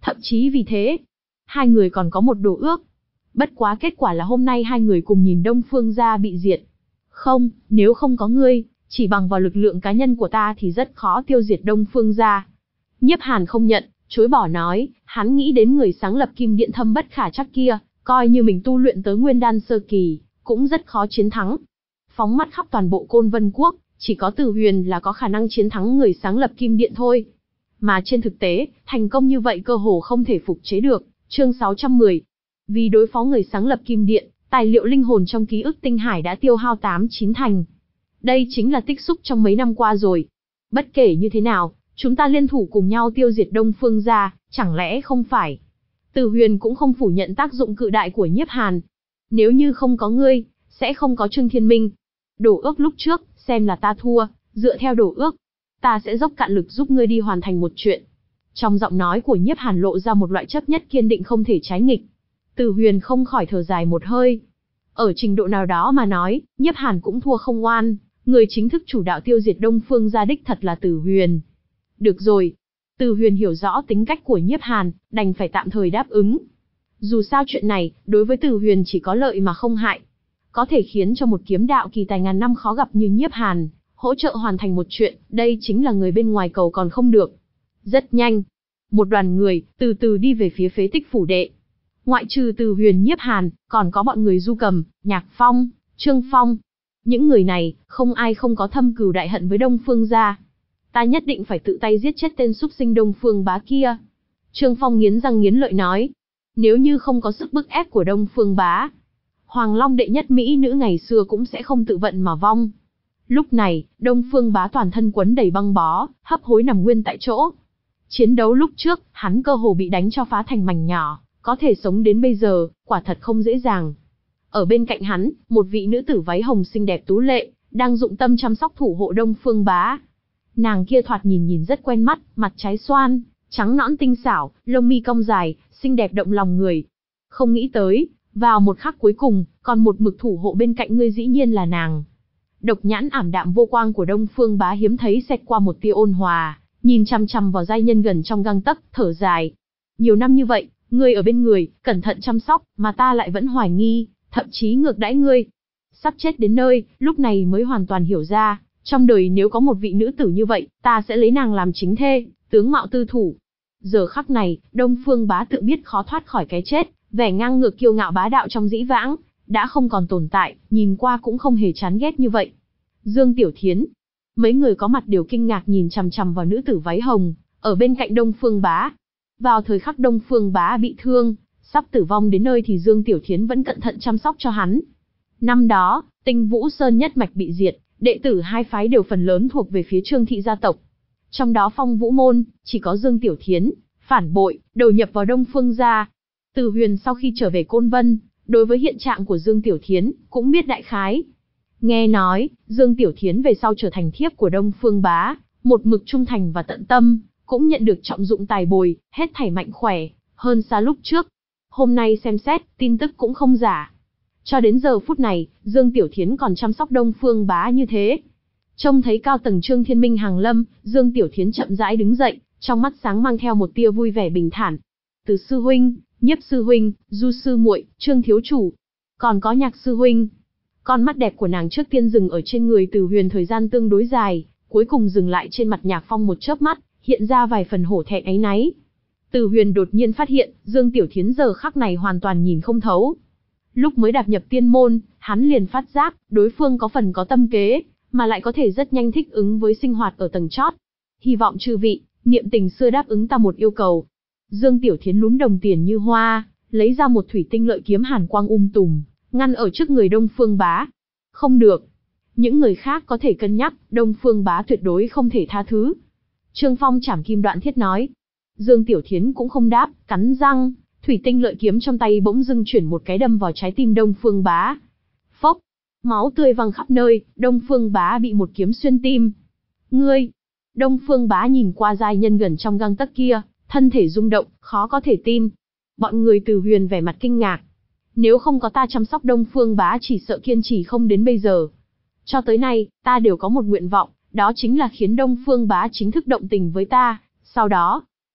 Thậm chí vì thế, hai người còn có một đồ ước. Bất quá kết quả là hôm nay hai người cùng nhìn Đông Phương gia bị diệt. Không, nếu không có ngươi, chỉ bằng vào lực lượng cá nhân của ta thì rất khó tiêu diệt Đông Phương gia. Nhiếp Hàn không nhận, chối bỏ nói, hắn nghĩ đến người sáng lập Kim Điện Thâm bất khả trắc kia, coi như mình tu luyện tới Nguyên Đan sơ kỳ, cũng rất khó chiến thắng. Phóng mắt khắp toàn bộ Côn Vân Quốc, chỉ có Từ Huyền là có khả năng chiến thắng người sáng lập Kim Điện thôi. Mà trên thực tế, thành công như vậy cơ hồ không thể phục chế được. Chương sáu trăm mười. Vì đối phó người sáng lập Kim Điện, tài liệu linh hồn trong ký ức tinh hải đã tiêu hao tám chín thành. Đây chính là tích xúc trong mấy năm qua rồi. Bất kể như thế nào, chúng ta liên thủ cùng nhau tiêu diệt Đông Phương gia, chẳng lẽ không phải? Từ Huyền cũng không phủ nhận tác dụng cự đại của Nhiếp Hàn. Nếu như không có ngươi, sẽ không có Trương Thiên Minh. Đổ ước lúc trước, xem là ta thua, dựa theo đổ ước, ta sẽ dốc cạn lực giúp ngươi đi hoàn thành một chuyện. Trong giọng nói của Nhiếp Hàn lộ ra một loại chấp nhất kiên định không thể trái nghịch. Từ Huyền không khỏi thở dài một hơi. Ở trình độ nào đó mà nói, Nhiếp Hàn cũng thua không oan, người chính thức chủ đạo tiêu diệt Đông Phương gia đích thật là Từ Huyền. Được rồi. Từ Huyền hiểu rõ tính cách của Nhiếp Hàn, đành phải tạm thời đáp ứng. Dù sao chuyện này, đối với Từ Huyền chỉ có lợi mà không hại. Có thể khiến cho một kiếm đạo kỳ tài ngàn năm khó gặp như Nhiếp Hàn, hỗ trợ hoàn thành một chuyện, đây chính là người bên ngoài cầu còn không được. Rất nhanh, một đoàn người, từ từ đi về phía phế tích phủ đệ. Ngoại trừ Từ Huyền Nhiếp Hàn, còn có bọn người Du Cầm, Nhạc Phong, Trương Phong. Những người này, không ai không có thâm cừu đại hận với Đông Phương gia. Ta nhất định phải tự tay giết chết tên súc sinh Đông Phương bá kia. Trương Phong nghiến răng nghiến lợi nói. Nếu như không có sức bức ép của Đông Phương bá, Hoàng Long đệ nhất mỹ nữ ngày xưa cũng sẽ không tự vận mà vong. Lúc này, Đông Phương bá toàn thân quấn đầy băng bó, hấp hối nằm nguyên tại chỗ. Chiến đấu lúc trước, hắn cơ hồ bị đánh cho phá thành mảnh nhỏ, có thể sống đến bây giờ, quả thật không dễ dàng. Ở bên cạnh hắn, một vị nữ tử váy hồng xinh đẹp tú lệ, đang dụng tâm chăm sóc thủ hộ Đông Phương bá. Nàng kia thoạt nhìn nhìn rất quen mắt, mặt trái xoan, trắng nõn tinh xảo, lông mi cong dài, xinh đẹp động lòng người. Không nghĩ tới, vào một khắc cuối cùng, còn một mực thủ hộ bên cạnh ngươi dĩ nhiên là nàng. Độc nhãn ảm đạm vô quang của Đông Phương bá hiếm thấy xẹt qua một tia ôn hòa, nhìn chằm chằm vào giai nhân gần trong gang tấc, thở dài. Nhiều năm như vậy, ngươi ở bên người, cẩn thận chăm sóc, mà ta lại vẫn hoài nghi, thậm chí ngược đãi ngươi. Sắp chết đến nơi, lúc này mới hoàn toàn hiểu ra, trong đời nếu có một vị nữ tử như vậy, ta sẽ lấy nàng làm chính thê, tướng mạo tư thủ. Giờ khắc này, Đông Phương bá tự biết khó thoát khỏi cái chết, vẻ ngang ngược kiêu ngạo bá đạo trong dĩ vãng, đã không còn tồn tại, nhìn qua cũng không hề chán ghét như vậy. Dương Tiểu Thiến, mấy người có mặt đều kinh ngạc nhìn chằm chằm vào nữ tử váy hồng, ở bên cạnh Đông Phương bá. Vào thời khắc Đông Phương bá bị thương, sắp tử vong đến nơi thì Dương Tiểu Thiến vẫn cẩn thận chăm sóc cho hắn. Năm đó, Tinh Vũ Sơn nhất mạch bị diệt, đệ tử hai phái đều phần lớn thuộc về phía Trương thị gia tộc. Trong đó Phong Vũ môn, chỉ có Dương Tiểu Thiến phản bội, đầu nhập vào Đông Phương gia. Từ Huyền sau khi trở về Côn Vân, đối với hiện trạng của Dương Tiểu Thiến, cũng biết đại khái. Nghe nói, Dương Tiểu Thiến về sau trở thành thiếp của Đông Phương bá, một mực trung thành và tận tâm, cũng nhận được trọng dụng tài bồi, hết thảy mạnh khỏe, hơn xa lúc trước. Hôm nay xem xét, tin tức cũng không giả. Cho đến giờ phút này, Dương Tiểu Thiến còn chăm sóc Đông Phương bá như thế. Trông thấy cao tầng Trương Thiên Minh hàng lâm, Dương Tiểu Thiến chậm rãi đứng dậy, trong mắt sáng mang theo một tia vui vẻ bình thản. Từ sư huynh, Nhiếp sư huynh, Du sư muội, Trương thiếu chủ, còn có Nhạc sư huynh. Con mắt đẹp của nàng trước tiên dừng ở trên người Từ Huyền thời gian tương đối dài, cuối cùng dừng lại trên mặt Nhạc Phong một chớp mắt, hiện ra vài phần hổ thẹn áy náy. Từ Huyền đột nhiên phát hiện, Dương Tiểu Thiến giờ khắc này hoàn toàn nhìn không thấu. Lúc mới đạp nhập tiên môn, hắn liền phát giác, đối phương có phần có tâm kế, mà lại có thể rất nhanh thích ứng với sinh hoạt ở tầng chót. Hy vọng chư vị, niệm tình xưa đáp ứng ta một yêu cầu. Dương Tiểu Thiến lúm đồng tiền như hoa, lấy ra một thủy tinh lợi kiếm hàn quang um tùm, ngăn ở trước người Đông Phương bá. Không được. Những người khác có thể cân nhắc, Đông Phương bá tuyệt đối không thể tha thứ. Trương Phong chảm kim đoạn thiết nói. Dương Tiểu Thiến cũng không đáp, cắn răng, thủy tinh lợi kiếm trong tay bỗng dưng chuyển một cái đâm vào trái tim Đông Phương bá. Phốc, máu tươi văng khắp nơi, Đông Phương bá bị một kiếm xuyên tim. Ngươi! Đông Phương bá nhìn qua giai nhân gần trong gang tấc kia, thân thể rung động, khó có thể tin. Bọn người Từ Huyền vẻ mặt kinh ngạc. Nếu không có ta chăm sóc Đông Phương bá chỉ sợ kiên trì không đến bây giờ. Cho tới nay, ta đều có một nguyện vọng, đó chính là khiến Đông Phương bá chính thức động tình với ta, sau đó,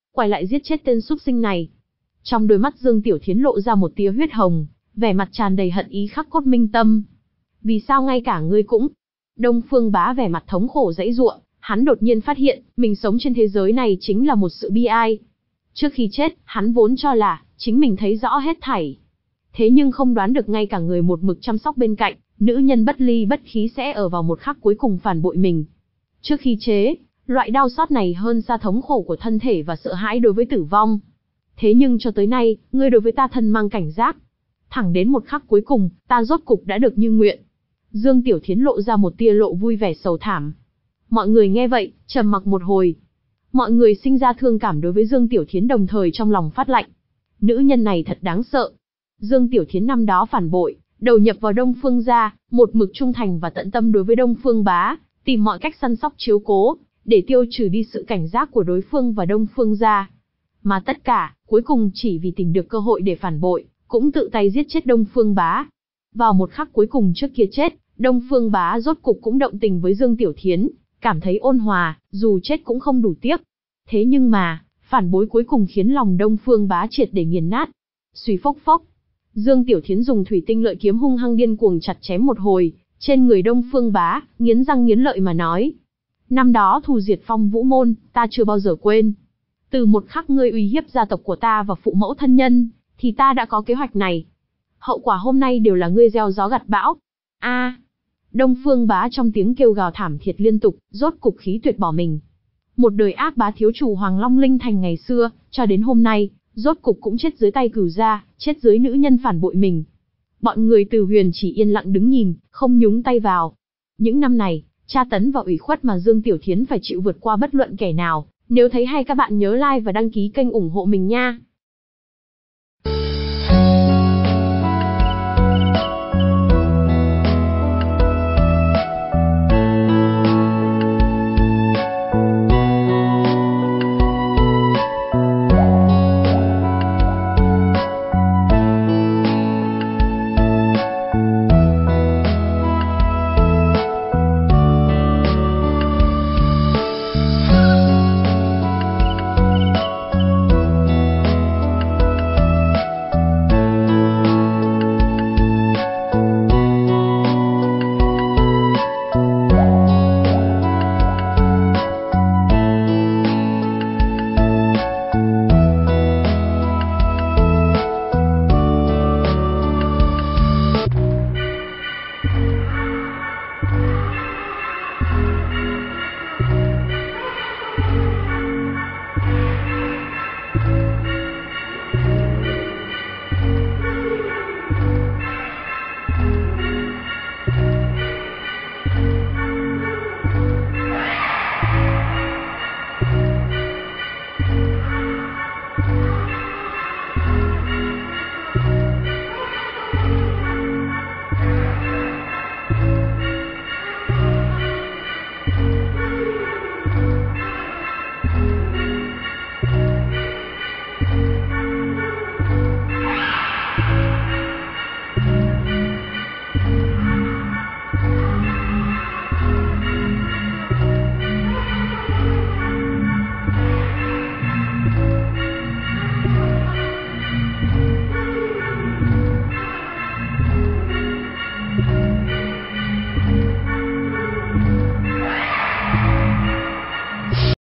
quay lại giết chết tên súc sinh này. Trong đôi mắt Dương Tiểu Thiến lộ ra một tia huyết hồng, vẻ mặt tràn đầy hận ý khắc cốt minh tâm. Vì sao ngay cả ngươi cũng? Đông Phương Bá vẻ mặt thống khổ giãy giụa, hắn đột nhiên phát hiện, mình sống trên thế giới này chính là một sự bi ai. Trước khi chết, hắn vốn cho là, chính mình thấy rõ hết thảy. Thế nhưng không đoán được ngay cả người một mực chăm sóc bên cạnh, nữ nhân bất ly bất khí sẽ ở vào một khắc cuối cùng phản bội mình. Trước khi chế, loại đau xót này hơn xa thống khổ của thân thể và sợ hãi đối với tử vong. Thế nhưng cho tới nay, ngươi đối với ta thân mang cảnh giác. Thẳng đến một khắc cuối cùng, ta rốt cục đã được như nguyện. Dương Tiểu Thiến lộ ra một tia lộ vui vẻ sầu thảm. Mọi người nghe vậy, trầm mặc một hồi. Mọi người sinh ra thương cảm đối với Dương Tiểu Thiến, đồng thời trong lòng phát lạnh. Nữ nhân này thật đáng sợ. Dương Tiểu Thiến năm đó phản bội, đầu nhập vào Đông Phương gia, một mực trung thành và tận tâm đối với Đông Phương Bá, tìm mọi cách săn sóc chiếu cố, để tiêu trừ đi sự cảnh giác của đối phương và Đông Phương gia. Mà tất cả, cuối cùng chỉ vì tìm được cơ hội để phản bội, cũng tự tay giết chết Đông Phương Bá. Vào một khắc cuối cùng trước kia chết, Đông Phương Bá rốt cục cũng động tình với Dương Tiểu Thiến, cảm thấy ôn hòa, dù chết cũng không đủ tiếc. Thế nhưng mà, phản bối cuối cùng khiến lòng Đông Phương Bá triệt để nghiền nát. Suy phốc phốc, Dương Tiểu Thiến dùng thủy tinh lợi kiếm hung hăng điên cuồng chặt chém một hồi, trên người Đông Phương Bá, nghiến răng nghiến lợi mà nói. Năm đó thù diệt Phong Vũ Môn, ta chưa bao giờ quên. Từ một khắc ngươi uy hiếp gia tộc của ta và phụ mẫu thân nhân, thì ta đã có kế hoạch này. Hậu quả hôm nay đều là ngươi gieo gió gặt bão. A! Đông Phương Bá trong tiếng kêu gào thảm thiết liên tục, rốt cục khí tuyệt bỏ mình. Một đời ác bá thiếu chủ Hoàng Long Linh Thành ngày xưa, cho đến hôm nay, rốt cục cũng chết dưới tay Cửu gia, chết dưới nữ nhân phản bội mình. Bọn người Từ Huyền chỉ yên lặng đứng nhìn, không nhúng tay vào. Những năm này, tra tấn và ủy khuất mà Dương Tiểu Thiến phải chịu vượt qua bất luận kẻ nào. Nếu thấy hay các bạn nhớ like và đăng ký kênh ủng hộ mình nha.